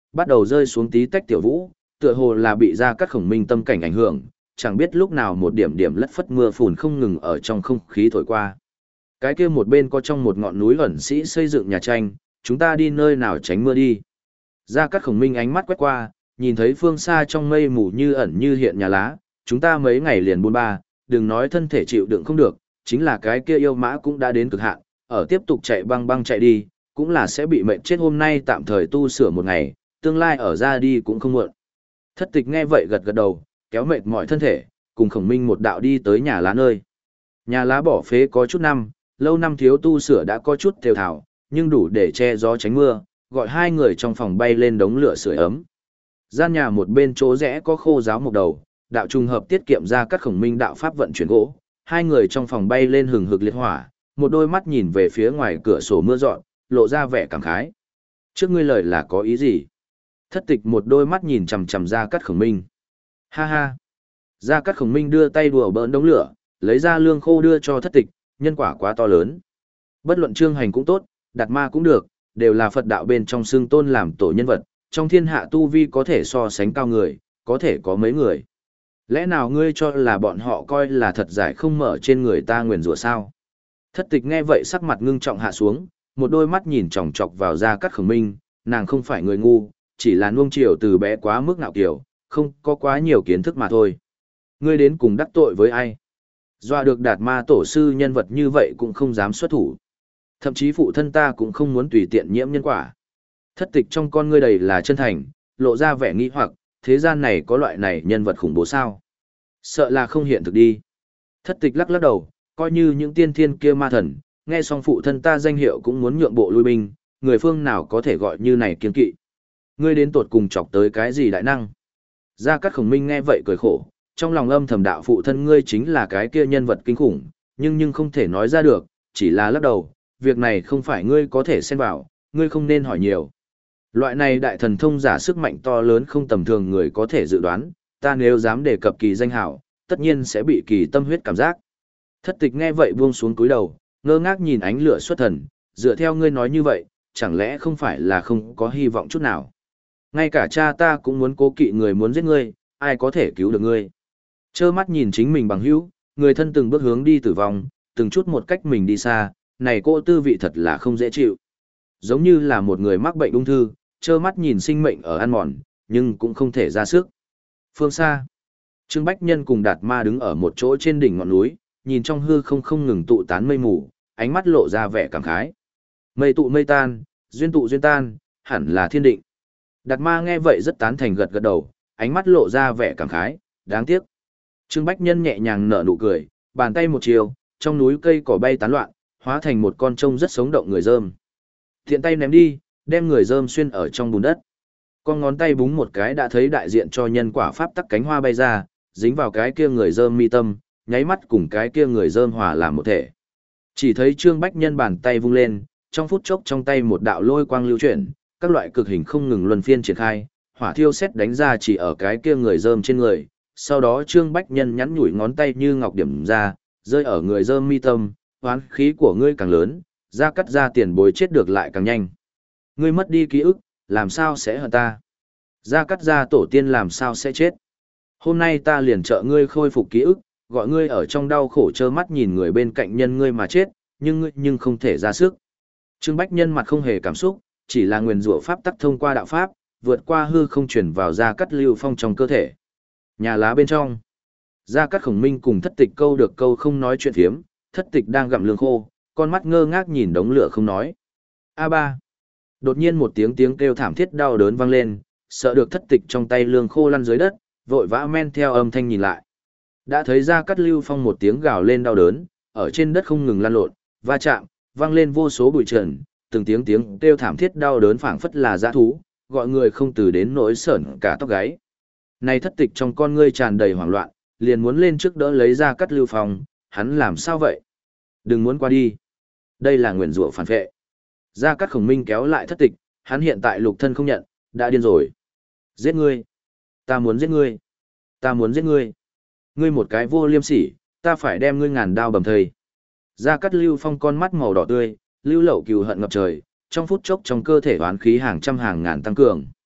bắt đầu rơi xuống tí tách tiểu vũ, tựa hồ là bị Gia Cát Khổng Minh tâm cảnh ảnh hưởng, chẳng biết lúc nào một điểm điểm lất phất mưa phùn không ngừng ở trong không khí thổi qua. Cái kia một bên có trong một ngọn núi ẩn sĩ xây dựng nhà tranh, chúng ta đi nơi nào tránh mưa đi. Gia Cát Khổng Minh ánh mắt quét qua, nhìn thấy phương xa trong mây mù như ẩn như hiện nhà lá, chúng ta mấy ngày liền buôn ba, đừng nói thân thể chịu đựng không được, chính là cái kia yêu mã cũng đã đến cực hạn, ở tiếp tục chạy băng băng chạy đi, cũng là sẽ bị mệnh chết hôm nay tạm thời tu sửa một ngày, tương lai ở ra đi cũng không muộn. Thất tịch nghe vậy gật gật đầu, kéo mệt mỏi thân thể, cùng Khổng Minh một đạo đi tới nhà lá nơi. Nhà lá bỏ phế có chút năm, lâu năm thiếu tu sửa đã có chút thều thảo, nhưng đủ để che gió tránh mưa, gọi hai người trong phòng bay lên đống lửa sưởi ấm. Gian nhà một bên chỗ rẽ có khô giáo một đầu, đạo trùng hợp tiết kiệm ra các Khổng Minh đạo pháp vận chuyển gỗ, hai người trong phòng bay lên hừng hực liệt hỏa, một đôi mắt nhìn về phía ngoài cửa sổ mưa dọn, lộ ra vẻ cảm khái. Trước ngươi lời là có ý gì? Thất tịch một đôi mắt nhìn chằm chằm Gia Cát Khổng Minh. Ha ha! Gia Cát Khổng Minh đưa tay đùa bỡn đống lửa, lấy ra lương khô đưa cho thất tịch, nhân quả quá to lớn. Bất luận trương hành cũng tốt, đạt ma cũng được, đều là Phật đạo bên trong xương tôn làm tổ nhân vật, trong thiên hạ tu vi có thể so sánh cao người, có thể có mấy người. Lẽ nào ngươi cho là bọn họ coi là thật giải không mở trên người ta nguyền rủa sao? Thất tịch nghe vậy sắc mặt ngưng trọng hạ xuống, một đôi mắt nhìn chòng chọc vào Gia Cát Khổng Minh, nàng không phải người ngu, chỉ là nuông chiều từ bé quá mức nạo kiểu, không có quá nhiều kiến thức mà thôi. Ngươi đến cùng đắc tội với ai? Dọa được đạt ma tổ sư nhân vật như vậy cũng không dám xuất thủ. Thậm chí phụ thân ta cũng không muốn tùy tiện nhiễm nhân quả. Thất tịch trong con ngươi đầy là chân thành, lộ ra vẻ nghi hoặc, thế gian này có loại này nhân vật khủng bố sao? Sợ là không hiện thực đi. Thất tịch lắc lắc đầu, coi như những tiên thiên kia ma thần, nghe xong phụ thân ta danh hiệu cũng muốn nhượng bộ lui binh, người phương nào có thể gọi như này kiên kỵ. Ngươi đến tột cùng chọc tới cái gì đại năng? Gia Cát Khổng Minh nghe vậy cười khổ, trong lòng âm thầm đạo phụ thân ngươi chính là cái kia nhân vật kinh khủng, nhưng nhưng không thể nói ra được, chỉ là lắc đầu, việc này không phải ngươi có thể xen vào, ngươi không nên hỏi nhiều. Loại này đại thần thông giả sức mạnh to lớn không tầm thường người có thể dự đoán, ta nếu dám đề cập kỳ danh hảo, tất nhiên sẽ bị kỳ tâm huyết cảm giác. Thất tịch nghe vậy buông xuống cúi đầu, ngơ ngác nhìn ánh lửa xuất thần, dựa theo ngươi nói như vậy, chẳng lẽ không phải là không có hy vọng chút nào. Ngay cả cha ta cũng muốn cố kỵ người muốn giết ngươi, ai có thể cứu được ngươi. Trơ mắt nhìn chính mình bằng hữu, người thân từng bước hướng đi tử vong, từng chút một cách mình đi xa, này cô tư vị thật là không dễ chịu. Giống như là một người mắc bệnh ung thư, trơ mắt nhìn sinh mệnh ở ăn mòn, nhưng cũng không thể ra sức. Phương xa, Trương Bách Nhân cùng Đạt Ma đứng ở một chỗ trên đỉnh ngọn núi, nhìn trong hư không không ngừng tụ tán mây mù, ánh mắt lộ ra vẻ cảm khái. Mây tụ mây tan, duyên tụ duyên tan, hẳn là thiên định. Đạt Ma nghe vậy rất tán thành gật gật đầu, ánh mắt lộ ra vẻ cảm khái, đáng tiếc. Trương Bách Nhân nhẹ nhàng nở nụ cười, bàn tay một chiều, trong núi cây cỏ bay tán loạn, hóa thành một con trông rất sống động người rơm. Thiện tay ném đi, đem người rơm xuyên ở trong bùn đất. Con ngón tay búng một cái đã thấy đại diện cho nhân quả pháp tắc cánh hoa bay ra, dính vào cái kia người rơm mi tâm, nháy mắt cùng cái kia người rơm hòa làm một thể. Chỉ thấy Trương Bách Nhân bàn tay vung lên, trong phút chốc trong tay một đạo lôi quang lưu chuyển, các loại cực hình không ngừng luân phiên triển khai, hỏa thiêu xét đánh ra chỉ ở cái kia người rơm trên người. Sau đó Trương Bách Nhân nhắn nhủi ngón tay như ngọc điểm ra, rơi ở người rơm mi tâm, hoán khí của ngươi càng lớn, ra cắt ra tiền bối chết được lại càng nhanh. Ngươi mất đi ký ức, làm sao sẽ hận ta? Ra cắt ra tổ tiên làm sao sẽ chết? Hôm nay ta liền trợ ngươi khôi phục ký ức, gọi ngươi ở trong đau khổ trơ mắt nhìn người bên cạnh nhân ngươi mà chết, nhưng ngươi nhưng không thể ra sức. Trương Bách Nhân mặt không hề cảm xúc, chỉ là nguyền rủa pháp tắc thông qua đạo pháp, vượt qua hư không chuyển vào Gia Cát Lưu Phong trong cơ thể. Nhà lá bên trong, Gia Cát Khổng Minh cùng Thất Tịch câu được câu không nói chuyện phiếm, Thất Tịch đang gặm lương khô, con mắt ngơ ngác nhìn đống lửa không nói. A ba. Đột nhiên một tiếng tiếng kêu thảm thiết đau đớn vang lên, sợ được Thất Tịch trong tay lương khô lăn dưới đất, vội vã men theo âm thanh nhìn lại. Đã thấy Gia Cát Lưu Phong một tiếng gào lên đau đớn, ở trên đất không ngừng lăn lộn, va chạm, vang lên vô số bụi trần, từng tiếng tiếng kêu thảm thiết đau đớn phảng phất là dã thú, gọi người không từ đến nỗi sởn cả tóc gáy. Này Thất Tịch trong con ngươi tràn đầy hoảng loạn, liền muốn lên trước đỡ lấy Gia Cát Lưu Phong, hắn làm sao vậy? Đừng muốn qua đi. Đây là nguyền rủa phản vệ. Gia Cát Khổng Minh kéo lại Thất Tịch, hắn hiện tại lục thân không nhận, đã điên rồi. Giết ngươi. Ta muốn giết ngươi. Ta muốn giết ngươi. Ngươi một cái vô liêm sỉ, ta phải đem ngươi ngàn đao bầm thây. Gia Cát Lưu Phong con mắt màu đỏ tươi, lưu lậu cừu hận ngập trời, trong phút chốc trong cơ thể oán khí hàng trăm hàng ngàn tăng cường.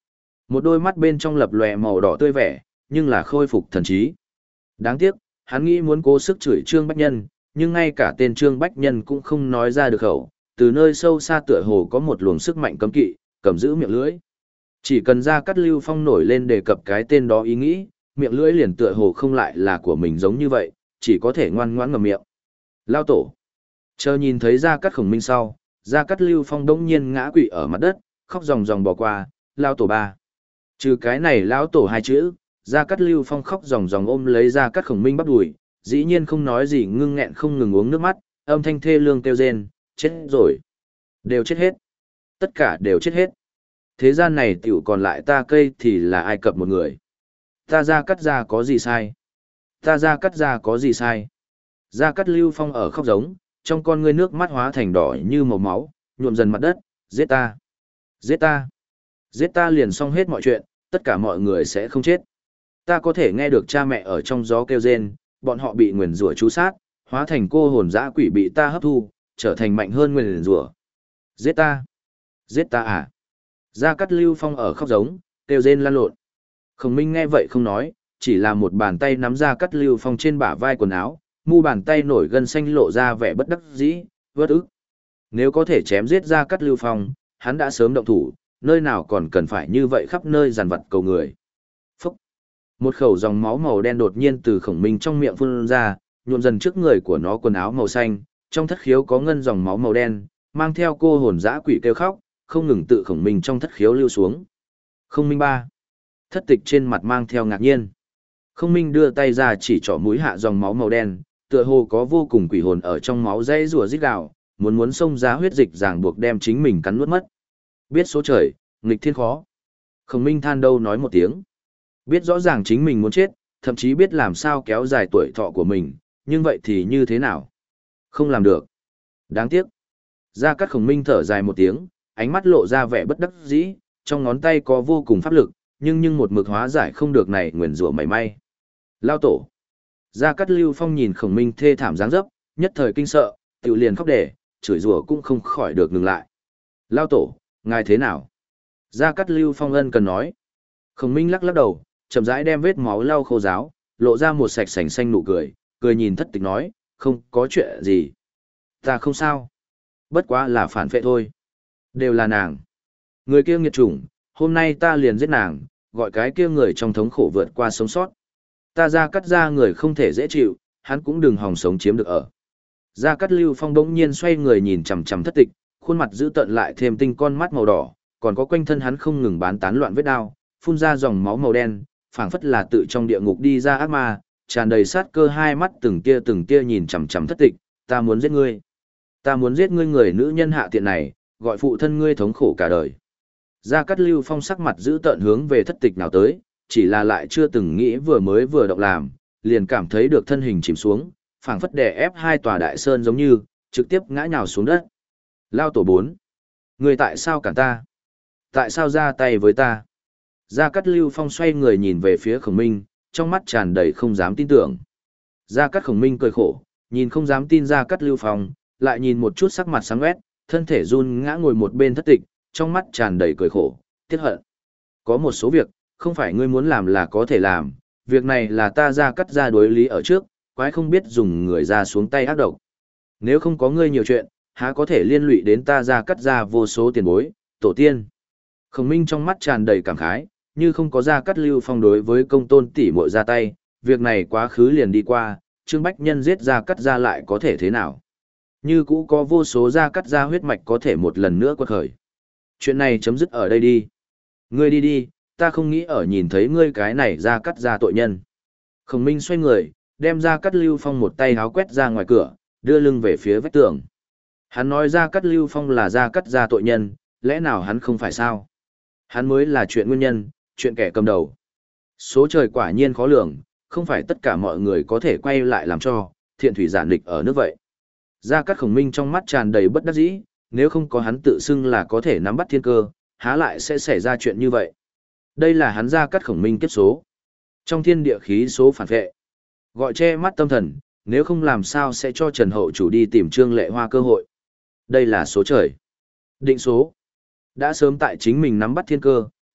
Một đôi mắt bên trong lập lòe màu đỏ tươi vẻ, nhưng là khôi phục thần trí. Đáng tiếc, hắn nghĩ muốn cố sức chửi Trương Bách Nhân, nhưng ngay cả tên Trương Bách Nhân cũng không nói ra được khẩu, từ nơi sâu xa tựa hồ có một luồng sức mạnh cấm kỵ, cầm giữ miệng lưỡi. Chỉ cần Gia Cát Lưu Phong nổi lên đề cập cái tên đó ý nghĩ, miệng lưỡi liền tựa hồ không lại là của mình giống như vậy, chỉ có thể ngoan ngoãn ngậm miệng. Lao tổ. Chờ nhìn thấy Gia Cát Khổng Minh sau, Gia Cát Lưu Phong đống nhiên ngã quỵ ở mặt đất, khóc ròng ròng bỏ qua, Lao tổ ba. Trừ cái này Lão tổ hai chữ, Gia Cát Lưu Phong khóc ròng ròng ôm lấy Gia Cát Khổng Minh bắp đùi, dĩ nhiên không nói gì, ngưng nghẹn không ngừng uống nước mắt, âm thanh thê lương kêu rên, chết rồi. Đều chết hết. Tất cả đều chết hết. Thế gian này tiểu còn lại ta cây thì là Ai Cập một người. Ta Gia Cát gia có gì sai? Ta Gia Cát gia có gì sai? Gia Cát Lưu Phong ở khóc giống, trong con ngươi nước mắt hóa thành đỏ như màu máu, nhuộm dần mặt đất, giết ta, giết ta, giết ta liền xong hết mọi chuyện, tất cả mọi người sẽ không chết. Ta có thể nghe được cha mẹ ở trong gió kêu rên, bọn họ bị nguyền rủa chú sát, hóa thành cô hồn dã quỷ bị ta hấp thu, trở thành mạnh hơn nguyền rủa. Giết ta, giết ta à? Gia Cát Lưu Phong ở khóc giống, kêu rên lan lộn. Khổng Minh nghe vậy không nói, chỉ là một bàn tay nắm Gia Cát Lưu Phong trên bả vai quần áo, mu bàn tay nổi gân xanh lộ ra vẻ bất đắc dĩ, vất ức. Nếu có thể chém giết Gia Cát Lưu Phong, hắn đã sớm động thủ, nơi nào còn cần phải như vậy khắp nơi giàn vật cầu người. Phúc! Một khẩu dòng máu màu đen đột nhiên từ Khổng Minh trong miệng phun ra, nhuộm dần trước người của nó quần áo màu xanh, trong thất khiếu có ngân dòng máu màu đen, mang theo cô hồn dã quỷ kêu khóc, không ngừng tự Khổng Minh trong thất khiếu lưu xuống. Không Minh ba. Thất tịch trên mặt mang theo ngạc nhiên. Không Minh đưa tay ra chỉ trỏ mũi hạ dòng máu màu đen, tựa hồ có vô cùng quỷ hồn ở trong máu dãy rùa rít gào, muốn muốn xông ra huyết dịch ràng buộc đem chính mình cắn nuốt mất. Biết số trời, nghịch thiên khó. Khổng Minh than đâu nói một tiếng. Biết rõ ràng chính mình muốn chết, thậm chí biết làm sao kéo dài tuổi thọ của mình, nhưng vậy thì như thế nào? Không làm được. Đáng tiếc. Gia Cát Khổng Minh thở dài một tiếng, ánh mắt lộ ra vẻ bất đắc dĩ, trong ngón tay có vô cùng pháp lực, nhưng nhưng một mực hóa giải không được này nguyền rủa mảy may. Lao tổ. Gia Cát Lưu Phong nhìn Khổng Minh thê thảm dáng dấp, nhất thời kinh sợ, tiểu liền khóc để, chửi rủa cũng không khỏi được ngừng lại. Lao tổ, ngài thế nào? Gia Cát Lưu Phong ân cần nói. Khổng Minh lắc lắc đầu, chậm rãi đem vết máu lau khô ráo, lộ ra một sạch sành xanh nụ cười, cười nhìn thất tịch nói, không có chuyện gì. Ta không sao. Bất quá là phản phệ thôi. Đều là nàng. Người kia nghiệt chủng, hôm nay ta liền giết nàng, gọi cái kia người trong thống khổ vượt qua sống sót. Ta Gia Cát ra người không thể dễ chịu, hắn cũng đừng hòng sống chiếm được ở. Gia Cát Lưu Phong đống nhiên xoay người nhìn chằm chằm thất tịch, khuôn mặt dữ tợn lại thêm tinh con mắt màu đỏ, còn có quanh thân hắn không ngừng bán tán loạn vết đao, phun ra dòng máu màu đen, phảng phất là tự trong địa ngục đi ra ác ma, tràn đầy sát cơ, hai mắt từng tia từng tia nhìn chằm chằm thất tịch, ta muốn giết ngươi. Ta muốn giết ngươi người nữ nhân hạ tiện này, gọi phụ thân ngươi thống khổ cả đời. Gia Cát Lưu Phong sắc mặt giữ tợn hướng về thất tịch nào tới, chỉ là lại chưa từng nghĩ vừa mới vừa động làm, liền cảm thấy được thân hình chìm xuống, phảng phất đè ép hai tòa đại sơn giống như, trực tiếp ngã nhào xuống đất. Lao tổ bốn. Ngươi tại sao cản ta? Tại sao ra tay với ta? Gia Cát Lưu Phong xoay người nhìn về phía Khổng Minh, trong mắt tràn đầy không dám tin tưởng. Gia Cát Khổng Minh cười khổ, nhìn không dám tin Gia Cát Lưu Phong, lại nhìn một chút sắc mặt sáng quét, thân thể run ngã ngồi một bên thất tịch, trong mắt tràn đầy cười khổ, tiếc hận. Có một số việc, không phải ngươi muốn làm là có thể làm, việc này là ta Gia Cát ra đối lý ở trước, quái không biết dùng người ra xuống tay ác độc. Nếu không có ngươi nhiều chuyện, há có thể liên lụy đến ta Gia Cát ra vô số tiền bối, tổ tiên. Khổng Minh trong mắt tràn đầy cảm khái, như không có Gia Cát Lưu Phong đối với công tôn tỷ muội ra tay, việc này quá khứ liền đi qua, Trương Bách Nhân giết Gia Cát ra lại có thể thế nào? Như cũ có vô số Gia Cát ra huyết mạch có thể một lần nữa quật khởi. Chuyện này chấm dứt ở đây đi. Ngươi đi đi, ta không nghĩ ở nhìn thấy ngươi cái này Gia Cát ra tội nhân. Khổng Minh xoay người, đem Gia Cát Lưu Phong một tay háo quét ra ngoài cửa, đưa lưng về phía vách tường. Hắn nói Gia Cát Lưu Phong là Gia Cát ra tội nhân, lẽ nào hắn không phải sao? Hắn mới là chuyện nguyên nhân, chuyện kẻ cầm đầu. Số trời quả nhiên khó lường, không phải tất cả mọi người có thể quay lại làm cho, thiện thủy giản địch ở nước vậy. Gia Cát Khổng Minh trong mắt tràn đầy bất đắc dĩ, nếu không có hắn tự xưng là có thể nắm bắt thiên cơ, há lại sẽ xảy ra chuyện như vậy. Đây là hắn Gia Cát Khổng Minh kiếp số. Trong thiên địa khí số phản vệ. Gọi che mắt tâm thần, nếu không làm sao sẽ cho Trần Hậu chủ đi tìm Trương Lệ Hoa cơ hội. Đây là số trời. Định số. Đã sớm tại chính mình nắm bắt thiên cơ,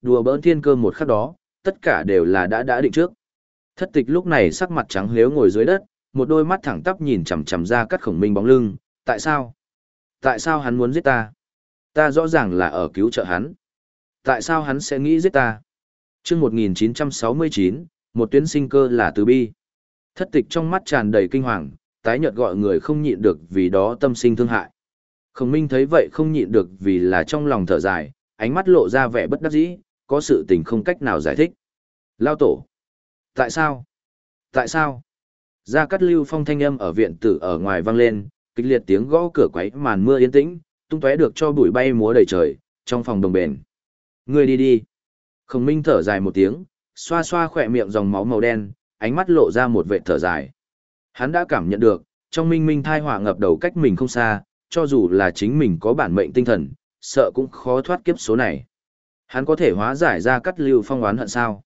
Đùa bỡn thiên cơ một khắc đó, tất cả đều là đã đã định trước. Thất tịch lúc này sắc mặt trắng lếu ngồi dưới đất, một đôi mắt thẳng tắp nhìn chằm chằm ra Cát Khổng Minh bóng lưng, tại sao? Tại sao hắn muốn giết ta? Ta rõ ràng là ở cứu trợ hắn. Tại sao hắn sẽ nghĩ giết ta? Chương một nghìn chín trăm sáu mươi chín, một tuyến sinh cơ là từ bi. Thất tịch trong mắt tràn đầy kinh hoàng, tái nhợt gọi người không nhịn được vì đó tâm sinh thương hại. Khổng Minh thấy vậy không nhịn được vì là trong lòng thở dài, ánh mắt lộ ra vẻ bất đắc dĩ, có sự tình không cách nào giải thích. Lao tổ. Tại sao? Tại sao? Gia Cát Lưu Phong thanh âm ở viện tử ở ngoài vang lên, kịch liệt tiếng gõ cửa quấy màn mưa yên tĩnh, tung tóe được cho bụi bay múa đầy trời, trong phòng đồng bền. Ngươi đi đi. Khổng Minh thở dài một tiếng, xoa xoa khỏe miệng dòng máu màu đen, ánh mắt lộ ra một vệt thở dài. Hắn đã cảm nhận được, trong minh minh thai họa ngập đầu cách mình không xa, cho dù là chính mình có bản mệnh tinh thần, sợ cũng khó thoát kiếp số này. Hắn có thể hóa giải Gia Cát Lưu Phong oán hận sao?